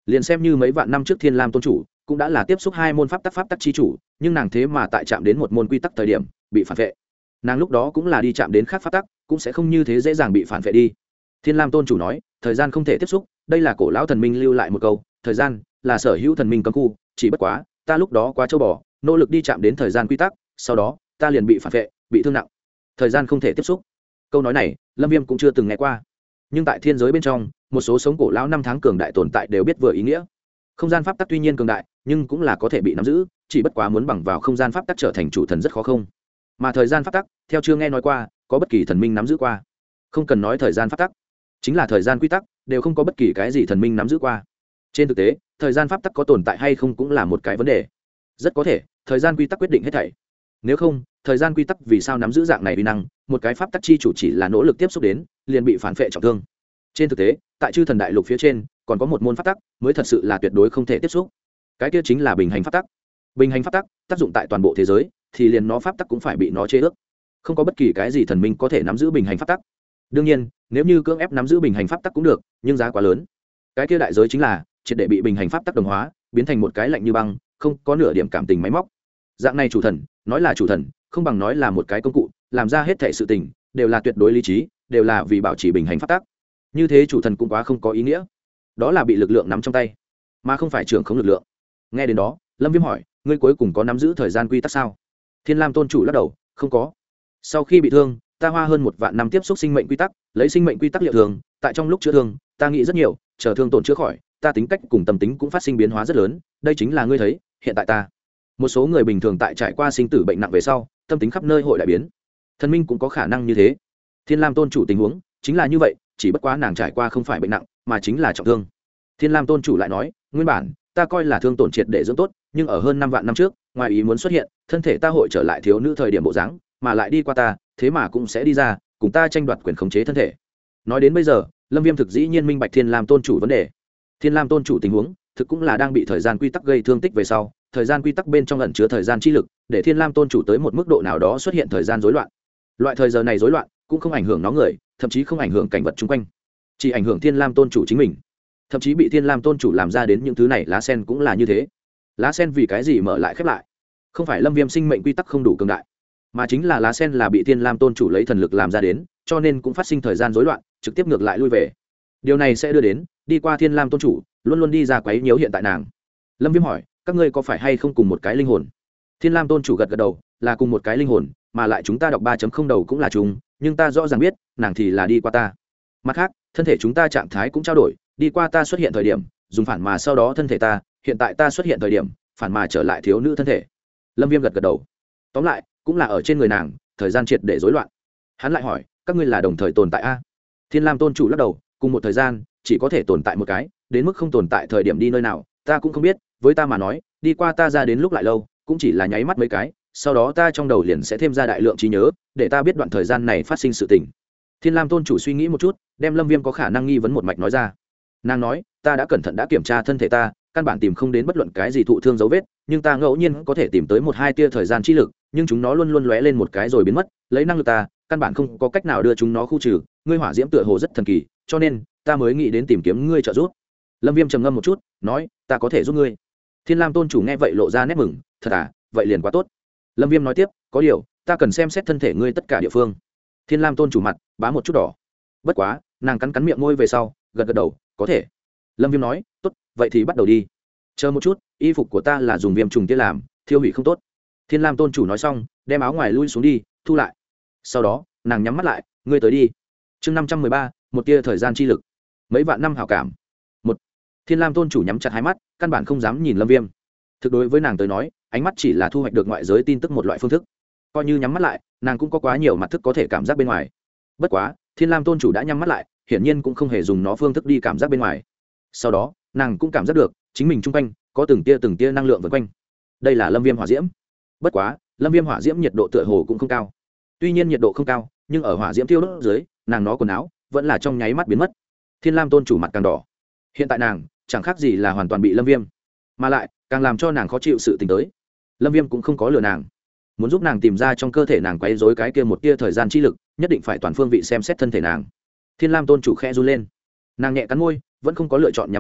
liền xem như mấy vạn năm trước Thiên Lam tôn chủ cũng đã là tiếp xúc hai môn pháp tắc chi chủ, nhưng nàng thế mà tại chạm đến một môn quy tắc thời điểm bị phản vệ. Nàng lúc đó cũng là đi chạm đến khác pháp tắc, cũng sẽ không như thế dễ dàng bị phản vệ đi. Thiên Lam tôn chủ nói, thời gian không thể tiếp xúc, đây là cổ lão thần minh lưu lại một câu, thời gian là sở hữu thần minh cấm khu, chỉ bất quá ta lúc đó quá châu bò, nỗ lực đi chạm đến thời gian quy tắc, sau đó ta liền bị phản vệ, bị thương nặng. Thời gian không thể tiếp xúc. Câu nói này Lâm Viêm cũng chưa từng nghe qua, nhưng tại thiên giới bên trong, một số sống cổ lão năm tháng cường đại tồn tại đều biết vừa ý nghĩa. Không gian pháp tắc tuy nhiên cường đại, nhưng cũng là có thể bị nắm giữ, chỉ bất quá muốn bằng vào không gian pháp tắc trở thành chủ thần rất khó không. Mà thời gian pháp tắc, theo chưa nghe nói qua có bất kỳ thần minh nắm giữ qua. Không cần nói thời gian pháp tắc, chính là thời gian quy tắc đều không có bất kỳ cái gì thần minh nắm giữ qua. Trên thực tế, thời gian pháp tắc có tồn tại hay không cũng là một cái vấn đề. Rất có thể thời gian quy tắc quyết định hết thảy. Nếu không, thời gian quy tắc vì sao nắm giữ dạng này uy năng, một cái pháp tắc chi chủ chỉ là nỗ lực tiếp xúc đến liền bị phản phệ trọng thương. Trên thực tế, tại chư thần đại lục phía trên còn có một môn pháp tắc mới thật sự là tuyệt đối không thể tiếp xúc. Cái kia chính là bình hành pháp tắc. Bình hành pháp tắc tác dụng tại toàn bộ thế giới, thì liền nó pháp tắc cũng phải bị nó chế ước. Không có bất kỳ cái gì thần minh có thể nắm giữ bình hành pháp tắc. Đương nhiên, nếu như cưỡng ép nắm giữ bình hành pháp tắc cũng được, nhưng giá quá lớn. Cái kia đại giới chính là triệt để bị bình hành pháp tắc đồng hóa, biến thành một cái lạnh như băng, không có nửa điểm cảm tình máy móc. Dạng này chủ thần, nói là chủ thần, không bằng nói là một cái công cụ, làm ra hết thảy sự tình đều là tuyệt đối lý trí, đều là vì bảo trì bình hành pháp tắc. Như thế chủ thần cũng quá không có ý nghĩa. Đó là bị lực lượng nắm trong tay, mà không phải trưởng khống lực lượng. Nghe đến đó, Lâm Viêm hỏi, ngươi cuối cùng có nắm giữ thời gian quy tắc sao? Thiên Lam tôn chủ lắc đầu, không có. Sau khi bị thương, ta hoa hơn 1 vạn năm tiếp xúc sinh mệnh quy tắc, lấy sinh mệnh quy tắc liệu thường, tại trong lúc chữa thương, ta nghĩ rất nhiều, chờ thương tổn chữa khỏi, ta tính cách cùng tâm tính cũng phát sinh biến hóa rất lớn, đây chính là ngươi thấy, hiện tại ta. Một số người bình thường tại trải qua sinh tử bệnh nặng về sau, tâm tính khắp nơi hội đại biến. Thần minh cũng có khả năng như thế. Thiên Lam tôn chủ tình huống chính là như vậy, chỉ bất quá nàng trải qua không phải bệnh nặng, mà chính là trọng thương. Thiên Lam tôn chủ lại nói, nguyên bản ta coi là thương tổn triệt để dưỡng tốt, nhưng ở hơn 5 vạn năm trước, ngoài ý muốn xuất hiện, thân thể ta hội trở lại thiếu nữ thời điểm bộ dáng, mà lại đi qua ta, thế mà cũng sẽ đi ra, cùng ta tranh đoạt quyền khống chế thân thể. Nói đến bây giờ, Lâm Viêm thực dĩ nhiên minh bạch Thiên Lam tôn chủ vấn đề. Thiên Lam tôn chủ tình huống, thực cũng là đang bị thời gian quy tắc gây thương tích về sau, thời gian quy tắc bên trong ẩn chứa thời gian chi lực, để Thiên Lam tôn chủ tới một mức độ nào đó xuất hiện thời gian rối loạn. Loại thời giờ này rối loạn, cũng không ảnh hưởng nó người, thậm chí không ảnh hưởng cảnh vật xung quanh, chỉ ảnh hưởng Thiên Lam tôn chủ chính mình. Thậm chí bị Thiên Lam tôn chủ làm ra đến những thứ này, lá sen cũng là như thế. Lá sen vì cái gì mở lại khép lại? Không phải Lâm Viêm sinh mệnh quy tắc không đủ cường đại, mà chính là lá sen là bị Thiên Lam tôn chủ lấy thần lực làm ra đến, cho nên cũng phát sinh thời gian rối loạn, trực tiếp ngược lại lui về. Điều này sẽ đưa đến đi qua Thiên Lam tôn chủ luôn luôn đi ra quấy nhiễu hiện tại nàng. Lâm Viêm hỏi, các ngươi có phải hay không cùng một cái linh hồn? Thiên Lam tôn chủ gật gật đầu, là cùng một cái linh hồn, mà lại chúng ta đọc 3.0 đầu cũng là chung, nhưng ta rõ ràng biết, nàng thì là đi qua ta. Mặt khác, thân thể chúng ta trạng thái cũng trao đổi, đi qua ta xuất hiện thời điểm, dùng phản mà sau đó thân thể ta, hiện tại ta xuất hiện thời điểm, phản mà trở lại thiếu nữ thân thể. Lâm Viêm gật gật đầu. Tóm lại, cũng là ở trên người nàng, thời gian triệt để rối loạn. Hắn lại hỏi, các ngươi là đồng thời tồn tại a? Thiên Lam tôn chủ lắc đầu, cùng một thời gian, chỉ có thể tồn tại một cái, đến mức không tồn tại thời điểm đi nơi nào, ta cũng không biết, với ta mà nói, đi qua ta ra đến lúc lại lâu, cũng chỉ là nháy mắt mấy cái, sau đó ta trong đầu liền sẽ thêm ra đại lượng trí nhớ, để ta biết đoạn thời gian này phát sinh sự tình. Thiên Lam tôn chủ suy nghĩ một chút, đem Lâm Viêm có khả năng nghi vấn một mạch nói ra. Nàng nói, ta đã cẩn thận đã kiểm tra thân thể ta, căn bản tìm không đến bất luận cái gì thụ thương dấu vết, nhưng ta ngẫu nhiên có thể tìm tới 1-2 tia thời gian chi lực, nhưng chúng nó luôn luôn lóe lên một cái rồi biến mất, lấy năng lực ta, căn bản không có cách nào đưa chúng nó khu trừ, ngươi hỏa diễm tựa hồ rất thần kỳ, cho nên ta mới nghĩ đến tìm kiếm ngươi trợ giúp. Lâm Viêm trầm ngâm một chút, nói, ta có thể giúp ngươi. Thiên Lam tôn chủ nghe vậy lộ ra nét mừng, thật à, vậy liền quá tốt. Lâm Viêm nói tiếp, có điều, ta cần xem xét thân thể ngươi tất cả địa phương. Thiên Lam tôn chủ mặt bá một chút đỏ. Bất quá, nàng cắn cắn miệng môi về sau, gật gật đầu, có thể. Lâm Viêm nói, tốt, vậy thì bắt đầu đi. Chờ một chút, y phục của ta là dùng viêm trùng tia làm, thiêu hủy không tốt. Thiên Lam tôn chủ nói xong, đem áo ngoài lui xuống đi, thu lại. Sau đó, nàng nhắm mắt lại, ngươi tới đi. Chương 513, một tia thời gian chi lực. Mấy vạn năm hảo cảm. Một. Thiên Lam tôn chủ nhắm chặt hai mắt, căn bản không dám nhìn Lâm Viêm. Thực đối với nàng tới nói, ánh mắt chỉ là thu hoạch được ngoại giới tin tức một loại phương thức. Coi như nhắm mắt lại, nàng cũng có quá nhiều mặt thức có thể cảm giác bên ngoài. Bất quá, Thiên Lam tôn chủ đã nhắm mắt lại, hiển nhiên cũng không hề dùng nó phương thức đi cảm giác bên ngoài. Sau đó, nàng cũng cảm giác được chính mình chung quanh có từng tia năng lượng vần quanh. Đây là Lâm Viêm hỏa diễm. Bất quá, Lâm Viêm hỏa diễm nhiệt độ tựa hồ cũng không cao. Tuy nhiên nhiệt độ không cao, nhưng ở hỏa diễm tiêu đốt dưới, nàng nó quần áo vẫn là trong nháy mắt biến mất. Thiên Lam tôn chủ mặt càng đỏ. Hiện tại nàng chẳng khác gì là hoàn toàn bị Lâm Viêm, mà lại càng làm cho nàng khó chịu sự tình tới. Lâm Viêm cũng không có lừa nàng, muốn giúp nàng tìm ra trong cơ thể nàng quấy rối cái kia một tia thời gian chi lực, nhất định phải toàn phương vị xem xét thân thể nàng. Thiên Lam tôn chủ khẽ run lên, nàng nhẹ cắn môi, vẫn không có lựa chọn nhắm mắt lại,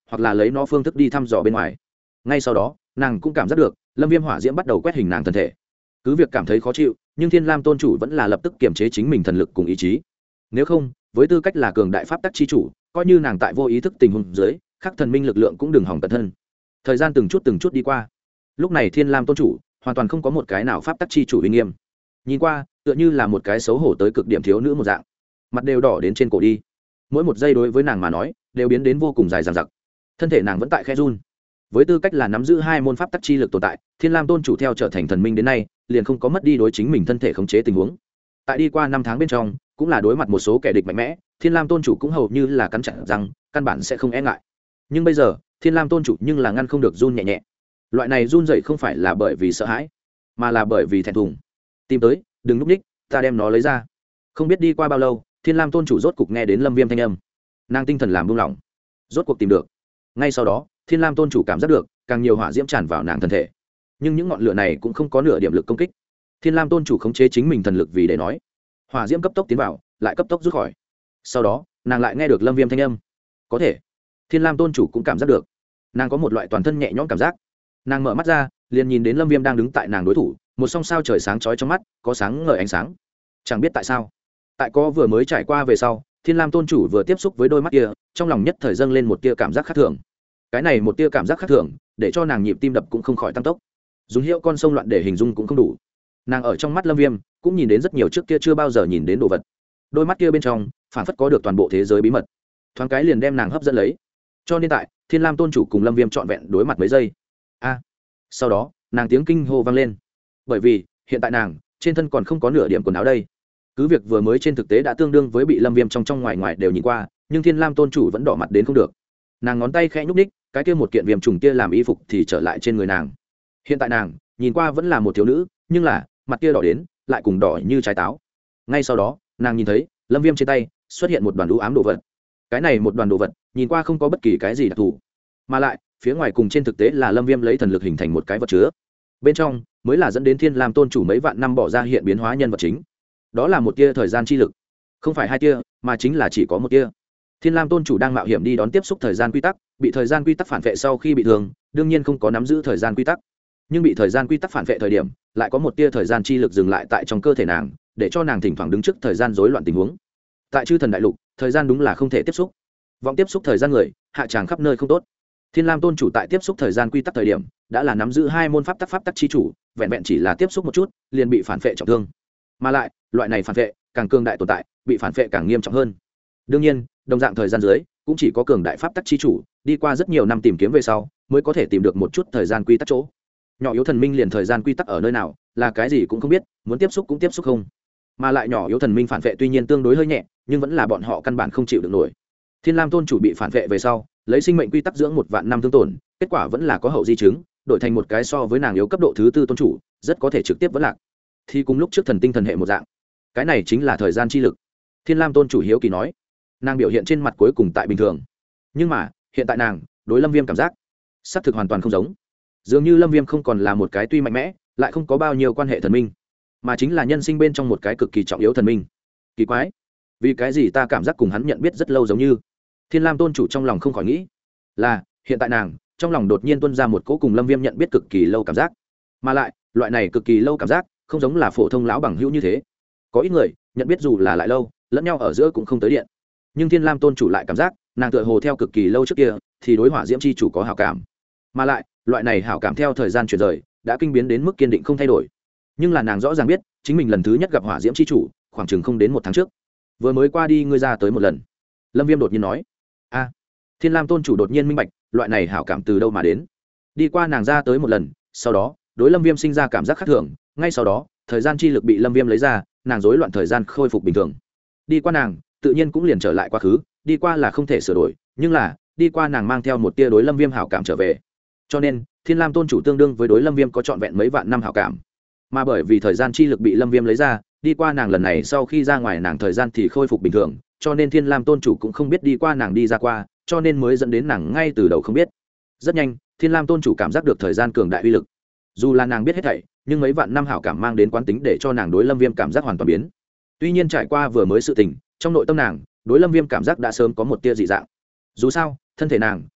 hoặc là lấy nó phương thức đi thăm dò bên ngoài. Ngay sau đó nàng cũng cảm giác được lâm viêm hỏa diễm bắt đầu quét hình nàng thân thể. Cứ việc cảm thấy khó chịu, nhưng Thiên Lam tôn chủ vẫn là lập tức kiềm chế chính mình thần lực cùng ý chí. Nếu không, với tư cách là cường đại pháp tắc chi chủ, coi như nàng tại vô ý thức tình huống dưới, khắc thần minh lực lượng cũng đừng hỏng cẩn thân. Thời gian từng chút đi qua. Lúc này Thiên Lam tôn chủ hoàn toàn không có một cái nào pháp tắc chi chủ uy nghiêm. Nhìn qua, tựa như là một cái xấu hổ tới cực điểm thiếu nữ một dạng, mặt đều đỏ đến trên cổ đi. Mỗi một giây đối với nàng mà nói, đều biến đến vô cùng dài dằng dặc. Thân thể nàng vẫn tại khẽ run. Với tư cách là nắm giữ hai môn pháp tắc chi lực tồn tại, Thiên Lam tôn chủ theo trở thành thần minh đến nay, liền không có mất đi đối chính mình thân thể khống chế tình huống. Tại đi qua 5 tháng bên trong, cũng là đối mặt một số kẻ địch mạnh mẽ, Thiên Lam tôn chủ cũng hầu như là cắn chặt răng, căn bản sẽ không e ngại. Nhưng bây giờ, Thiên Lam tôn chủ nhưng là ngăn không được run nhẹ nhẹ. Loại này run rẩy không phải là bởi vì sợ hãi, mà là bởi vì thẹn thùng. Tìm tới, đừng núp ních, ta đem nó lấy ra. Không biết đi qua bao lâu, Thiên Lam tôn chủ rốt cục nghe đến Lâm Viêm thanh âm. Nàng tinh thần làm buông lỏng, rốt cuộc tìm được. Ngay sau đó, Thiên Lam tôn chủ cảm giác được càng nhiều hỏa diễm tràn vào nàng thân thể, nhưng những ngọn lửa này cũng không có nửa điểm lực công kích. Thiên Lam tôn chủ khống chế chính mình thần lực vì để nói, hỏa diễm cấp tốc tiến vào, lại cấp tốc rút khỏi. Sau đó, nàng lại nghe được Lâm Viêm thanh âm. Có thể, Thiên Lam tôn chủ cũng cảm giác được, nàng có một loại toàn thân nhẹ nhõm cảm giác. Nàng mở mắt ra, liền nhìn đến Lâm Viêm đang đứng tại nàng đối thủ, một song sao trời sáng chói trong mắt, có sáng ngời ánh sáng. Chẳng biết tại sao, tại có vừa mới trải qua về sau, Thiên Lam tôn chủ vừa tiếp xúc với đôi mắt kia, trong lòng nhất thời dâng lên một tia cảm giác khác thường. Cái này một tia cảm giác khác thường, để cho nàng nhịp tim đập cũng không khỏi tăng tốc. Dùng hiệu con sông loạn để hình dung cũng không đủ. Nàng ở trong mắt Lâm Viêm cũng nhìn đến rất nhiều trước kia chưa bao giờ nhìn đến đồ vật. Đôi mắt kia bên trong phảng phất có được toàn bộ thế giới bí mật, thoáng cái liền đem nàng hấp dẫn lấy. Cho nên tại Thiên Lam tôn chủ cùng Lâm Viêm trọn vẹn đối mặt mấy giây. Sau đó nàng tiếng kinh hô vang lên, bởi vì hiện tại nàng trên thân còn không có nửa điểm quần áo đây. Cứ việc vừa mới trên thực tế đã tương đương với bị Lâm Viêm trong ngoài ngoài đều nhìn qua, nhưng Thiên Lam tôn chủ vẫn đỏ mặt đến không được. Nàng ngón tay khẽ nhúc ních, cái kia một kiện viêm trùng kia làm y phục thì trở lại trên người nàng. Hiện tại nàng nhìn qua vẫn là một thiếu nữ, nhưng là mặt kia đỏ đến lại cùng đỏ như trái táo. Ngay sau đó nàng nhìn thấy Lâm Viêm trên tay xuất hiện một đoàn u ám đồ vật. Cái này một đoàn đồ vật nhìn qua không có bất kỳ cái gì đặc thù, mà lại phía ngoài cùng trên thực tế là Lâm Viêm lấy thần lực hình thành một cái vật chứa. Bên trong mới là dẫn đến Thiên Lam tôn chủ mấy vạn năm bỏ ra hiện biến hóa nhân vật chính. Đó là một tia thời gian chi lực, không phải hai tia, mà chính là chỉ có một tia. Thiên Lam tôn chủ đang mạo hiểm đi đón tiếp xúc thời gian quy tắc, bị thời gian quy tắc phản vệ sau khi bị thương, đương nhiên không có nắm giữ thời gian quy tắc, nhưng bị thời gian quy tắc phản vệ thời điểm, lại có một tia thời gian chi lực dừng lại tại trong cơ thể nàng, để cho nàng thỉnh thoảng đứng trước thời gian rối loạn tình huống. Tại Chư Thần Đại Lục, thời gian đúng là không thể tiếp xúc. Vọng tiếp xúc thời gian người, hạ tràng khắp nơi không tốt. Thiên Lam tôn chủ tại tiếp xúc thời gian quy tắc thời điểm, đã là nắm giữ hai môn pháp tắc chi chủ, vẹn vẹn chỉ là tiếp xúc một chút, liền bị phản vệ trọng thương. Mà lại, loại này phản vệ càng cường đại tồn tại, bị phản vệ càng nghiêm trọng hơn. Đương nhiên, đồng dạng thời gian dưới, cũng chỉ có cường đại pháp tắc chi chủ, đi qua rất nhiều năm tìm kiếm về sau, mới có thể tìm được một chút thời gian quy tắc chỗ. Nhỏ yếu thần minh liền thời gian quy tắc ở nơi nào, là cái gì cũng không biết, muốn tiếp xúc cũng tiếp xúc không. Mà lại nhỏ yếu thần minh phản vệ tuy nhiên tương đối hơi nhẹ, nhưng vẫn là bọn họ căn bản không chịu được nổi. Thiên Lam tôn chủ bị phản vệ về sau, lấy sinh mệnh quy tắc dưỡng 1 vạn năm thương tổn, kết quả vẫn là có hậu di chứng, đổi thành một cái so với nàng yếu cấp độ thứ 4 tôn chủ, rất có thể trực tiếp vẫn lạc. Thì cùng lúc trước thần tinh thần hệ một dạng. Cái này chính là thời gian chi lực. Thiên Lam tôn chủ hiếu kỳ nói. Nàng biểu hiện trên mặt cuối cùng tại bình thường, nhưng mà hiện tại nàng đối Lâm Viêm cảm giác xác thực hoàn toàn không giống. Dường như Lâm Viêm không còn là một cái tuy mạnh mẽ lại không có bao nhiêu quan hệ thần minh, mà chính là nhân sinh bên trong một cái cực kỳ trọng yếu thần minh. Kỳ quái, vì cái gì ta cảm giác cùng hắn nhận biết rất lâu giống như. Thiên Lam tôn chủ trong lòng không khỏi nghĩ, là hiện tại nàng trong lòng đột nhiên tuôn ra một cỗ cùng Lâm Viêm nhận biết cực kỳ lâu cảm giác, mà lại loại này cực kỳ lâu cảm giác không giống là phổ thông lão bằng hữu như thế. Có ít người nhận biết dù là lại lâu, lẫn nhau ở giữa cũng không tới điện, nhưng Thiên Lam tôn chủ lại cảm giác nàng tựa hồ theo cực kỳ lâu trước kia thì đối hỏa diễm chi chủ có hảo cảm, mà lại loại này hảo cảm theo thời gian chuyển rời đã kinh biến đến mức kiên định không thay đổi. Nhưng là nàng rõ ràng biết chính mình lần thứ nhất gặp hỏa diễm chi chủ khoảng chừng không đến 1 tháng trước, vừa mới qua đi ngươi ra tới một lần. Lâm Viêm đột nhiên nói. Thiên Lam tôn chủ đột nhiên minh bạch loại này hảo cảm từ đâu mà đến. Đi qua nàng ra tới một lần, sau đó đối Lâm Viêm sinh ra cảm giác khác thường, ngay sau đó thời gian chi lực bị Lâm Viêm lấy ra, nàng rối loạn thời gian khôi phục bình thường. Đi qua nàng tự nhiên cũng liền trở lại quá khứ, đi qua là không thể sửa đổi, nhưng là đi qua nàng mang theo một tia đối Lâm Viêm hảo cảm trở về. Cho nên Thiên Lam tôn chủ tương đương với đối Lâm Viêm có trọn vẹn mấy vạn năm hảo cảm. Mà bởi vì thời gian chi lực bị Lâm Viêm lấy ra, đi qua nàng lần này sau khi ra ngoài nàng thời gian thì khôi phục bình thường, cho nên Thiên Lam tôn chủ cũng không biết đi qua nàng đi ra qua, cho nên mới dẫn đến nàng ngay từ đầu không biết. Rất nhanh Thiên Lam tôn chủ cảm giác được thời gian cường đại uy lực. Dù là nàng biết hết thảy, nhưng mấy vạn năm hảo cảm mang đến quán tính để cho nàng đối Lâm Viêm cảm giác hoàn toàn biến. Tuy nhiên trải qua vừa mới sự tình, trong nội tâm nàng đối Lâm Viêm cảm giác đã sớm có một tia dị dạng. Dù sao thân thể nàng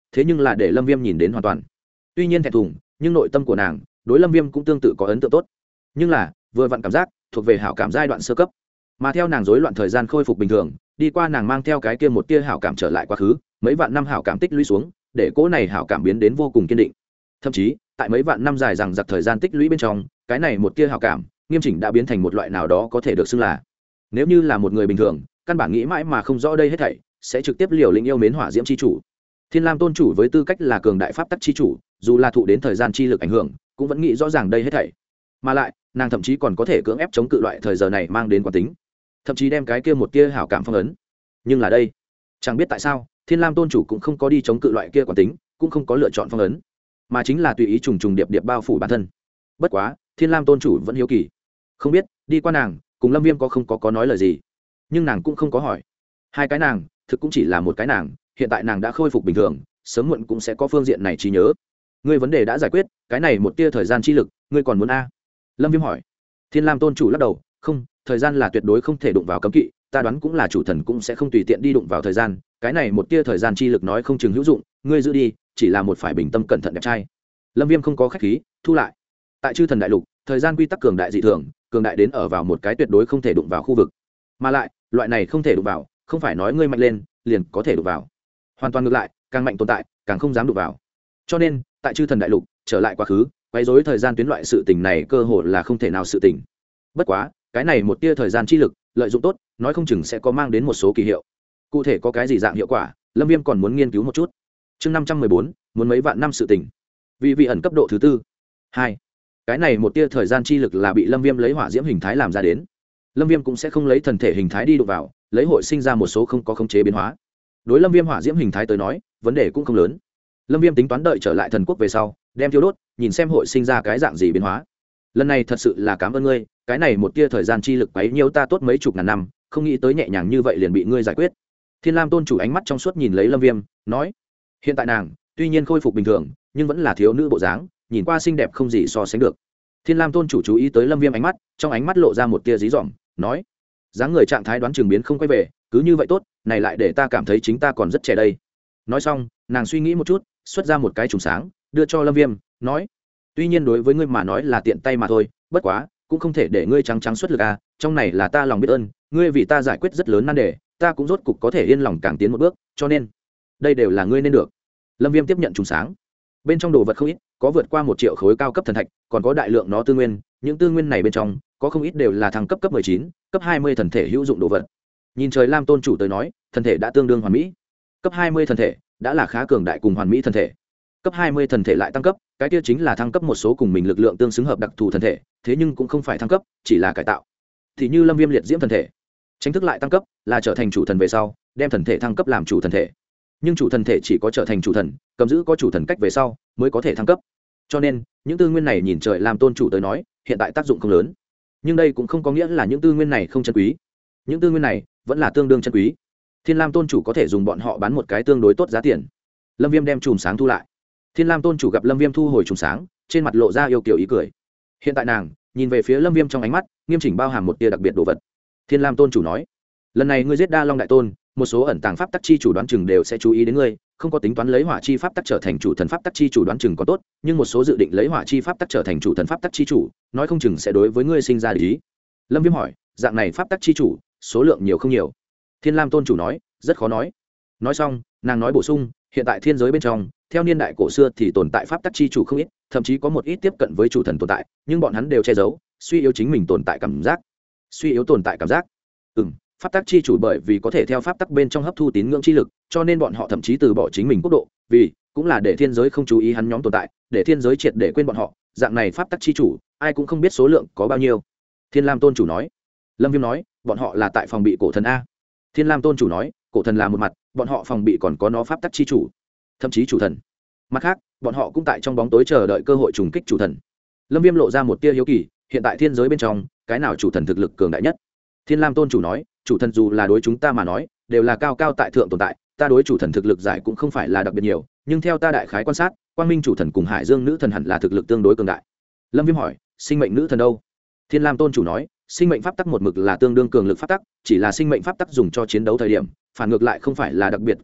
thế nhưng là để lâm viêm nhìn đến hoàn toàn. Tuy nhiên thẹn thùng, nhưng nội tâm của nàng đối lâm viêm cũng tương tự có ấn tượng tốt, nhưng là vừa vặn cảm giác thuộc về hảo cảm giai đoạn sơ cấp. Mà theo nàng rối loạn thời gian khôi phục bình thường, đi qua nàng mang theo cái kia một tia hảo cảm trở lại quá khứ, mấy vạn năm hảo cảm tích lũy xuống, để cỗ này hảo cảm biến đến vô cùng kiên định. Thậm chí tại mấy vạn năm dài rằng giặc thời gian tích lũy bên trong, cái này một tia hảo cảm nghiêm chỉnh đã biến thành một loại nào đó có thể được xưng là, nếu như là một người bình thường căn bản nghĩ mãi mà không rõ đây hết thảy, sẽ trực tiếp liều lĩnh yêu mến hỏa diễm chi chủ. Thiên Lam tôn chủ với tư cách là cường đại pháp tắc chi chủ, dù là thụ đến thời gian chi lực ảnh hưởng, cũng vẫn nghĩ rõ ràng đây hết thảy. Mà lại, nàng thậm chí còn có thể cưỡng ép chống cự loại thời giờ này mang đến quán tính, thậm chí đem cái kia một tia hảo cảm phong ấn. Nhưng là đây, chẳng biết tại sao, Thiên Lam tôn chủ cũng không có đi chống cự loại kia quán tính, cũng không có lựa chọn phong ấn, mà chính là tùy ý trùng trùng điệp điệp bao phủ bản thân. Bất quá, Thiên Lam tôn chủ vẫn hiếu kỳ, không biết đi qua nàng cùng Lâm Viêm có nói lời gì, nhưng nàng cũng không có hỏi. Hai cái nàng thực cũng chỉ là một cái nàng, hiện tại nàng đã khôi phục bình thường, sớm muộn cũng sẽ có phương diện này trí nhớ. Ngươi vấn đề đã giải quyết, cái này một tia thời gian chi lực ngươi còn muốn a? Lâm Viêm hỏi. Thiên Lam tôn chủ lắc đầu, không, thời gian là tuyệt đối không thể đụng vào cấm kỵ, ta đoán cũng là chủ thần cũng sẽ không tùy tiện đi đụng vào thời gian, cái này một tia thời gian chi lực nói không chừng hữu dụng, ngươi giữ đi, chỉ là một phải bình tâm cẩn thận đẹp trai. Lâm Viêm không có khách khí, thu lại. Tại chư thần đại lục, thời gian quy tắc cường đại dị thường, cường đại đến ở vào một cái tuyệt đối không thể đụng vào khu vực. Mà lại, loại này không thể đụng vào, không phải nói ngươi mạnh lên liền có thể đụng vào. Hoàn toàn ngược lại, càng mạnh tồn tại, càng không dám đụng vào. Cho nên, tại chư thần đại lục, trở lại quá khứ, quấy rối thời gian tuyến loại sự tình này cơ hội là không thể nào sự tình. Bất quá, cái này một tia thời gian chi lực, lợi dụng tốt, nói không chừng sẽ có mang đến một số kỳ hiệu. Cụ thể có cái gì dạng hiệu quả, Lâm Viêm còn muốn nghiên cứu một chút. Chương 514, muốn mấy vạn năm sự tình. Vị ẩn cấp độ thứ tư. 2. Cái này một tia thời gian chi lực là bị Lâm Viêm lấy hỏa diễm hình thái làm ra đến. Lâm Viêm cũng sẽ không lấy thần thể hình thái đi đụng vào, lấy hội sinh ra một số không có khống chế biến hóa. Đối Lâm Viêm hỏa diễm hình thái tới nói, vấn đề cũng không lớn. Lâm Viêm tính toán đợi trở lại thần quốc về sau, đem thiêu đốt, nhìn xem hội sinh ra cái dạng gì biến hóa. Lần này thật sự là cảm ơn ngươi, cái này một tia thời gian chi lực bấy nhiêu ta tốt mấy chục ngàn năm, không nghĩ tới nhẹ nhàng như vậy liền bị ngươi giải quyết. Thiên Lam tôn chủ ánh mắt trong suốt nhìn lấy Lâm Viêm, nói: "Hiện tại nàng, tuy nhiên khôi phục bình thường, nhưng vẫn là thiếu nữ bộ dáng, nhìn qua xinh đẹp không gì so sánh được." Thiên Lam tôn chủ chú ý tới Lâm Viêm ánh mắt, trong ánh mắt lộ ra một tia dí dỏm, nói: "Dáng người trạng thái đoán chừng biến không quay về, cứ như vậy tốt, này lại để ta cảm thấy chính ta còn rất trẻ đây." Nói xong, nàng suy nghĩ một chút, xuất ra một cái chùm sáng, đưa cho Lâm Viêm, nói: "Tuy nhiên đối với ngươi mà nói là tiện tay mà thôi, bất quá, cũng không thể để ngươi trắng trắng xuất lực à, trong này là ta lòng biết ơn, ngươi vì ta giải quyết rất lớn nan đề, ta cũng rốt cục có thể yên lòng càng tiến một bước, cho nên, đây đều là ngươi nên được." Lâm Viêm tiếp nhận chùm sáng. Bên trong đồ vật không ít, có vượt qua 1 triệu khối cao cấp thần thạch, còn có đại lượng nó tư nguyên, những tư nguyên này bên trong, có không ít đều là thăng cấp 19, cấp 20 thần thể hữu dụng đồ vật. Nhìn trời Lam tôn chủ tới nói, thần thể đã tương đương hoàn mỹ. Cấp 20 thần thể đã là khá cường đại cùng hoàn mỹ thần thể. Cấp 20 thần thể lại tăng cấp, cái kia chính là thăng cấp một số cùng mình lực lượng tương xứng hợp đặc thù thần thể, thế nhưng cũng không phải thăng cấp, chỉ là cải tạo. Thì như Lâm Viêm liệt diễm thần thể, chính thức lại tăng cấp, là trở thành chủ thần về sau, đem thần thể thăng cấp làm chủ thần thể. Nhưng chủ thần thể chỉ có trở thành chủ thần, cầm giữ có chủ thần cách về sau, mới có thể thăng cấp. Cho nên, những tư nguyên này nhìn trời Lam tôn chủ tới nói, hiện tại tác dụng không lớn. Nhưng đây cũng không có nghĩa là những tư nguyên này không chân quý. Những tư nguyên này vẫn là tương đương chân quý. Thiên Lam tôn chủ có thể dùng bọn họ bán một cái tương đối tốt giá tiền. Lâm Viêm đem chùm sáng thu lại. Thiên Lam tôn chủ gặp Lâm Viêm thu hồi chùm sáng, trên mặt lộ ra yêu kiều ý cười. Hiện tại nàng nhìn về phía Lâm Viêm trong ánh mắt, nghiêm chỉnh bao hàm một tia đặc biệt đồ vật. Thiên Lam tôn chủ nói: "Lần này ngươi giết Đa Long đại tôn, một số ẩn tàng pháp tắc chi chủ đoán chừng đều sẽ chú ý đến ngươi, không có tính toán lấy hỏa chi pháp tắc trở thành chủ thần pháp tắc chi chủ đoán chừng có tốt, nhưng một số dự định lấy hỏa chi pháp tắc trở thành chủ thần pháp tắc chi chủ, nói không chừng sẽ đối với ngươi sinh ra ý." Lâm Viêm hỏi: "Dạng này pháp tắc chi chủ, số lượng nhiều không nhiều?" Thiên Lam tôn chủ nói: "Rất khó nói." Nói xong, nàng nói bổ sung: "Hiện tại thiên giới bên trong, theo niên đại cổ xưa thì tồn tại pháp tắc chi chủ không ít, thậm chí có một ít tiếp cận với chủ thần tồn tại, nhưng bọn hắn đều che giấu, suy yếu chính mình tồn tại cảm giác." Suy yếu tồn tại cảm giác? Pháp tắc chi chủ bởi vì có thể theo pháp tắc bên trong hấp thu tín ngưỡng chi lực, cho nên bọn họ thậm chí từ bỏ chính mình quốc độ, vì cũng là để thiên giới không chú ý hắn nhóm tồn tại, để thiên giới triệt để quên bọn họ. Dạng này pháp tắc chi chủ, ai cũng không biết số lượng có bao nhiêu. Thiên Lam tôn chủ nói. Lâm Viêm nói: "Bọn họ là tại phòng bị cổ thần a." Thiên Lam tôn chủ nói: "Cổ thần là một mặt, bọn họ phòng bị còn có nó pháp tắc chi chủ, thậm chí chủ thần. Mặt khác, bọn họ cũng tại trong bóng tối chờ đợi cơ hội trùng kích chủ thần." Lâm Viêm lộ ra một tia hiếu kỳ: "Hiện tại thiên giới bên trong, cái nào chủ thần thực lực cường đại nhất?" Thiên Lam tôn chủ nói: "Chủ thần dù là đối chúng ta mà nói, đều là cao cao tại thượng tồn tại, ta đối chủ thần thực lực giải cũng không phải là đặc biệt nhiều, nhưng theo ta đại khái quan sát, Quang Minh chủ thần cùng Hải Dương nữ thần hẳn là thực lực tương đối cường đại." Lâm Viêm hỏi: "Sinh mệnh nữ thần đâu?" Thiên Lam tôn chủ nói: "Sinh mệnh pháp tắc một mực là tương đương cường lực pháp tắc, chỉ là sinh mệnh pháp tắc dùng cho chiến đấu thời điểm, phản ngược lại không phải là đặc biệt cường lực,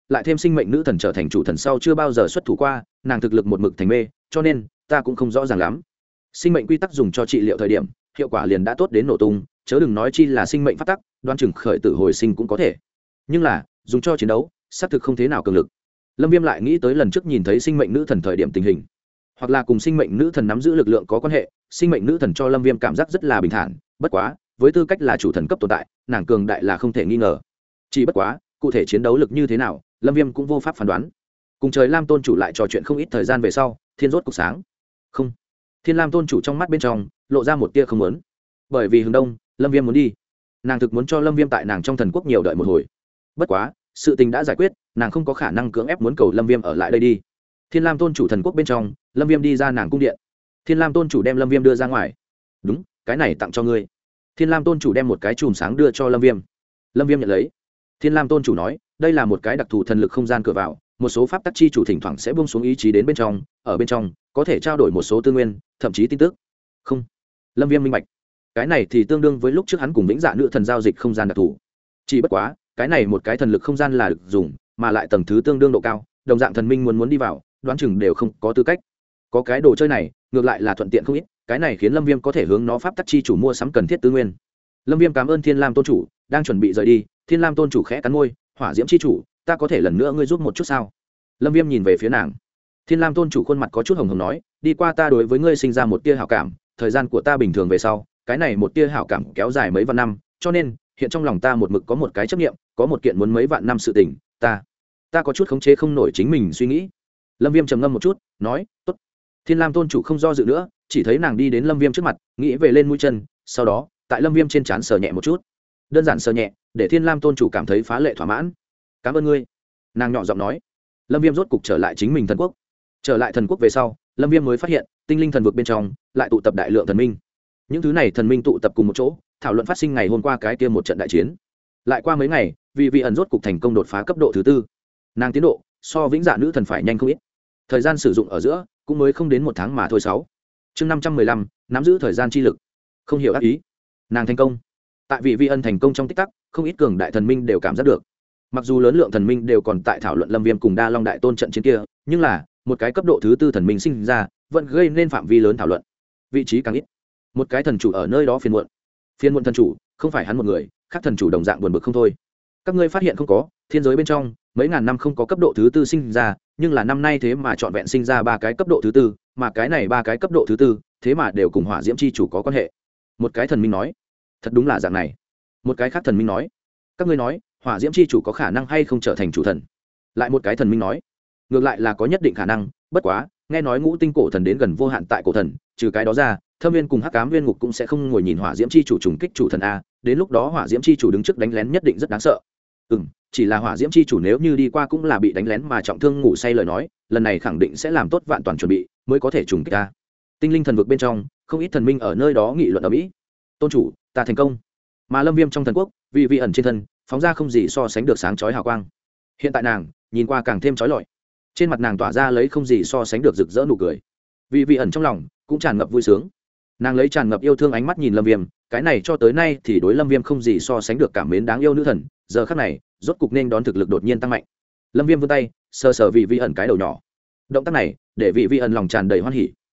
lại thêm sinh mệnh nữ thần trở thành chủ thần sau chưa bao giờ xuất thủ qua, nàng thực lực một mực thành mê, cho nên ta cũng không rõ ràng lắm. Sinh mệnh quy tắc dùng cho trị liệu thời điểm, hiệu quả liền đã tốt đến nổ tung, chớ đừng nói chi là sinh mệnh phát tắc, đoan chừng khởi tử hồi sinh cũng có thể. Nhưng là dùng cho chiến đấu, xác thực không thế nào cường lực. Lâm Viêm lại nghĩ tới lần trước nhìn thấy sinh mệnh nữ thần thời điểm tình hình, hoặc là cùng sinh mệnh nữ thần nắm giữ lực lượng có quan hệ. Sinh mệnh nữ thần cho Lâm Viêm cảm giác rất là bình thản, bất quá với tư cách là chủ thần cấp tồn tại, nàng cường đại là không thể nghi ngờ. Chỉ bất quá cụ thể chiến đấu lực như thế nào, Lâm Viêm cũng vô pháp phán đoán. Cùng trời Lam tôn chủ lại trò chuyện không ít thời gian về sau, thiên rốt cục sáng. Không, Thiên Lam tôn chủ trong mắt bên trong lộ ra một tia không muốn, bởi vì hướng đông Lâm Viêm muốn đi, nàng thực muốn cho Lâm Viêm tại nàng trong thần quốc nhiều đợi một hồi. Bất quá sự tình đã giải quyết, nàng không có khả năng cưỡng ép muốn cầu Lâm Viêm ở lại đây đi. Thiên Lam tôn chủ thần quốc bên trong, Lâm Viêm đi ra nàng cung điện. Thiên Lam tôn chủ đem Lâm Viêm đưa ra ngoài. Đúng, cái này tặng cho ngươi. Thiên Lam tôn chủ đem một cái chùm sáng đưa cho Lâm Viêm. Lâm Viêm nhận lấy. Thiên Lam tôn chủ nói, đây là một cái đặc thù thần lực không gian cửa vào, một số pháp tắc chi chủ thỉnh thoảng sẽ buông xuống ý chí đến bên trong, ở bên trong có thể trao đổi một số tư nguyên, thậm chí tin tức. Không. Lâm Viêm minh bạch. Cái này thì tương đương với lúc trước hắn cùng Vĩnh Dạ nữ thần giao dịch không gian đặc thù. Chỉ bất quá, cái này một cái thần lực không gian là được dùng, mà lại tầng thứ tương đương độ cao, đồng dạng thần minh muốn đi vào, đoán chừng đều không có tư cách. Có cái đồ chơi này, ngược lại là thuận tiện không ít, cái này khiến Lâm Viêm có thể hướng nó pháp tắc chi chủ mua sắm cần thiết tư nguyên. Lâm Viêm cảm ơn Thiên Lam tôn chủ, đang chuẩn bị rời đi, Thiên Lam tôn chủ khẽ cắn môi, hỏa diễm chi chủ, ta có thể lần nữa ngươi giúp một chút sao? Lâm Viêm nhìn về phía nàng. Thiên Lam tôn chủ khuôn mặt có chút hồng hồng nói, đi qua ta đối với ngươi sinh ra một tia hảo cảm, thời gian của ta bình thường về sau, cái này một tia hảo cảm kéo dài mấy vạn năm, cho nên hiện trong lòng ta một mực có một cái chấp niệm, có một kiện muốn mấy vạn năm sự tình, ta có chút khống chế không nổi chính mình suy nghĩ. Lâm Viêm trầm ngâm một chút, nói, tốt. Thiên Lam tôn chủ không do dự nữa, chỉ thấy nàng đi đến Lâm Viêm trước mặt, nghĩ về lên mũi chân, sau đó tại Lâm Viêm trên trán sờ nhẹ một chút, đơn giản sờ nhẹ, để Thiên Lam tôn chủ cảm thấy phá lệ thỏa mãn. Cảm ơn ngươi, nàng nhỏ giọng nói. Lâm Viêm rốt cục trở lại chính mình thần quốc. Trở lại thần quốc về sau, Lâm Viêm mới phát hiện tinh linh thần vực bên trong lại tụ tập đại lượng thần minh. Những thứ này thần minh tụ tập cùng một chỗ, thảo luận phát sinh ngày hôm qua cái kia một trận đại chiến. Lại qua mấy ngày, vì ẩn rốt cục thành công đột phá cấp độ thứ 4. Nàng tiến độ so Vĩnh Dạ nữ thần phải nhanh không ít, thời gian sử dụng ở giữa cũng mới không đến 1 tháng mà thôi. 6 chương 515, nắm giữ thời gian chi lực. Không hiểu ác ý, nàng thành công. Tại vì ẩn thành công trong tích tắc, không ít cường đại thần minh đều cảm giác được. Mặc dù lớn lượng thần minh đều còn tại thảo luận Lâm Viêm cùng Đa Long đại tôn trận chiến kia, nhưng là một cái cấp độ thứ 4 thần minh sinh ra, vẫn gây nên phạm vi lớn thảo luận. Vị trí càng ít, một cái thần chủ ở nơi đó phiền muộn thần chủ, không phải hắn một người, khác thần chủ đồng dạng buồn bực không thôi. Các ngươi phát hiện không có, thiên giới bên trong mấy ngàn năm không có cấp độ thứ 4 sinh ra, nhưng là năm nay thế mà trọn vẹn sinh ra 3 cái cấp độ thứ 4, mà cái này 3 cái cấp độ thứ 4, thế mà đều cùng hỏa diễm chi chủ có quan hệ. Một cái thần minh nói, thật đúng là dạng này. Một cái khác thần minh nói, các ngươi nói hỏa diễm chi chủ có khả năng hay không trở thành chủ thần? Lại một cái thần minh nói, ngược lại là có nhất định khả năng, bất quá nghe nói ngũ tinh cổ thần đến gần vô hạn tại cổ thần, trừ cái đó ra Thâm Viên cùng Hắc Ám Viên Ngục cũng sẽ không ngồi nhìn hỏa diễm chi chủ trùng kích chủ thần a, đến lúc đó hỏa diễm chi chủ đứng trước đánh lén nhất định rất đáng sợ. Chỉ là hỏa diễm chi chủ nếu như đi qua cũng là bị đánh lén mà trọng thương ngủ say lời nói, lần này khẳng định sẽ làm tốt vạn toàn chuẩn bị mới có thể trùng kích a. Tinh linh thần vực bên trong, không ít thần minh ở nơi đó nghị luận ở mỹ. Tôn chủ, ta thành công. Mà Lâm Viêm trong thần quốc, vì ẩn trên thân phóng ra không gì so sánh được sáng chói hào quang. Hiện tại nàng nhìn qua càng thêm chói lọi, trên mặt nàng tỏa ra lấy không gì so sánh được rực rỡ nụ cười. Vì ẩn trong lòng cũng tràn ngập vui sướng, nàng lấy tràn ngập yêu thương ánh mắt nhìn Lâm Viêm, cái này cho tới nay thì đối Lâm Viêm không gì so sánh được cảm mến đáng yêu nữ thần, giờ khắc này rốt cục nên đón thực lực đột nhiên tăng mạnh. Lâm Viêm vươn tay sờ sờ vì ẩn cái đầu nhỏ, động tác này để vì ẩn lòng tràn đầy hoan hỉ.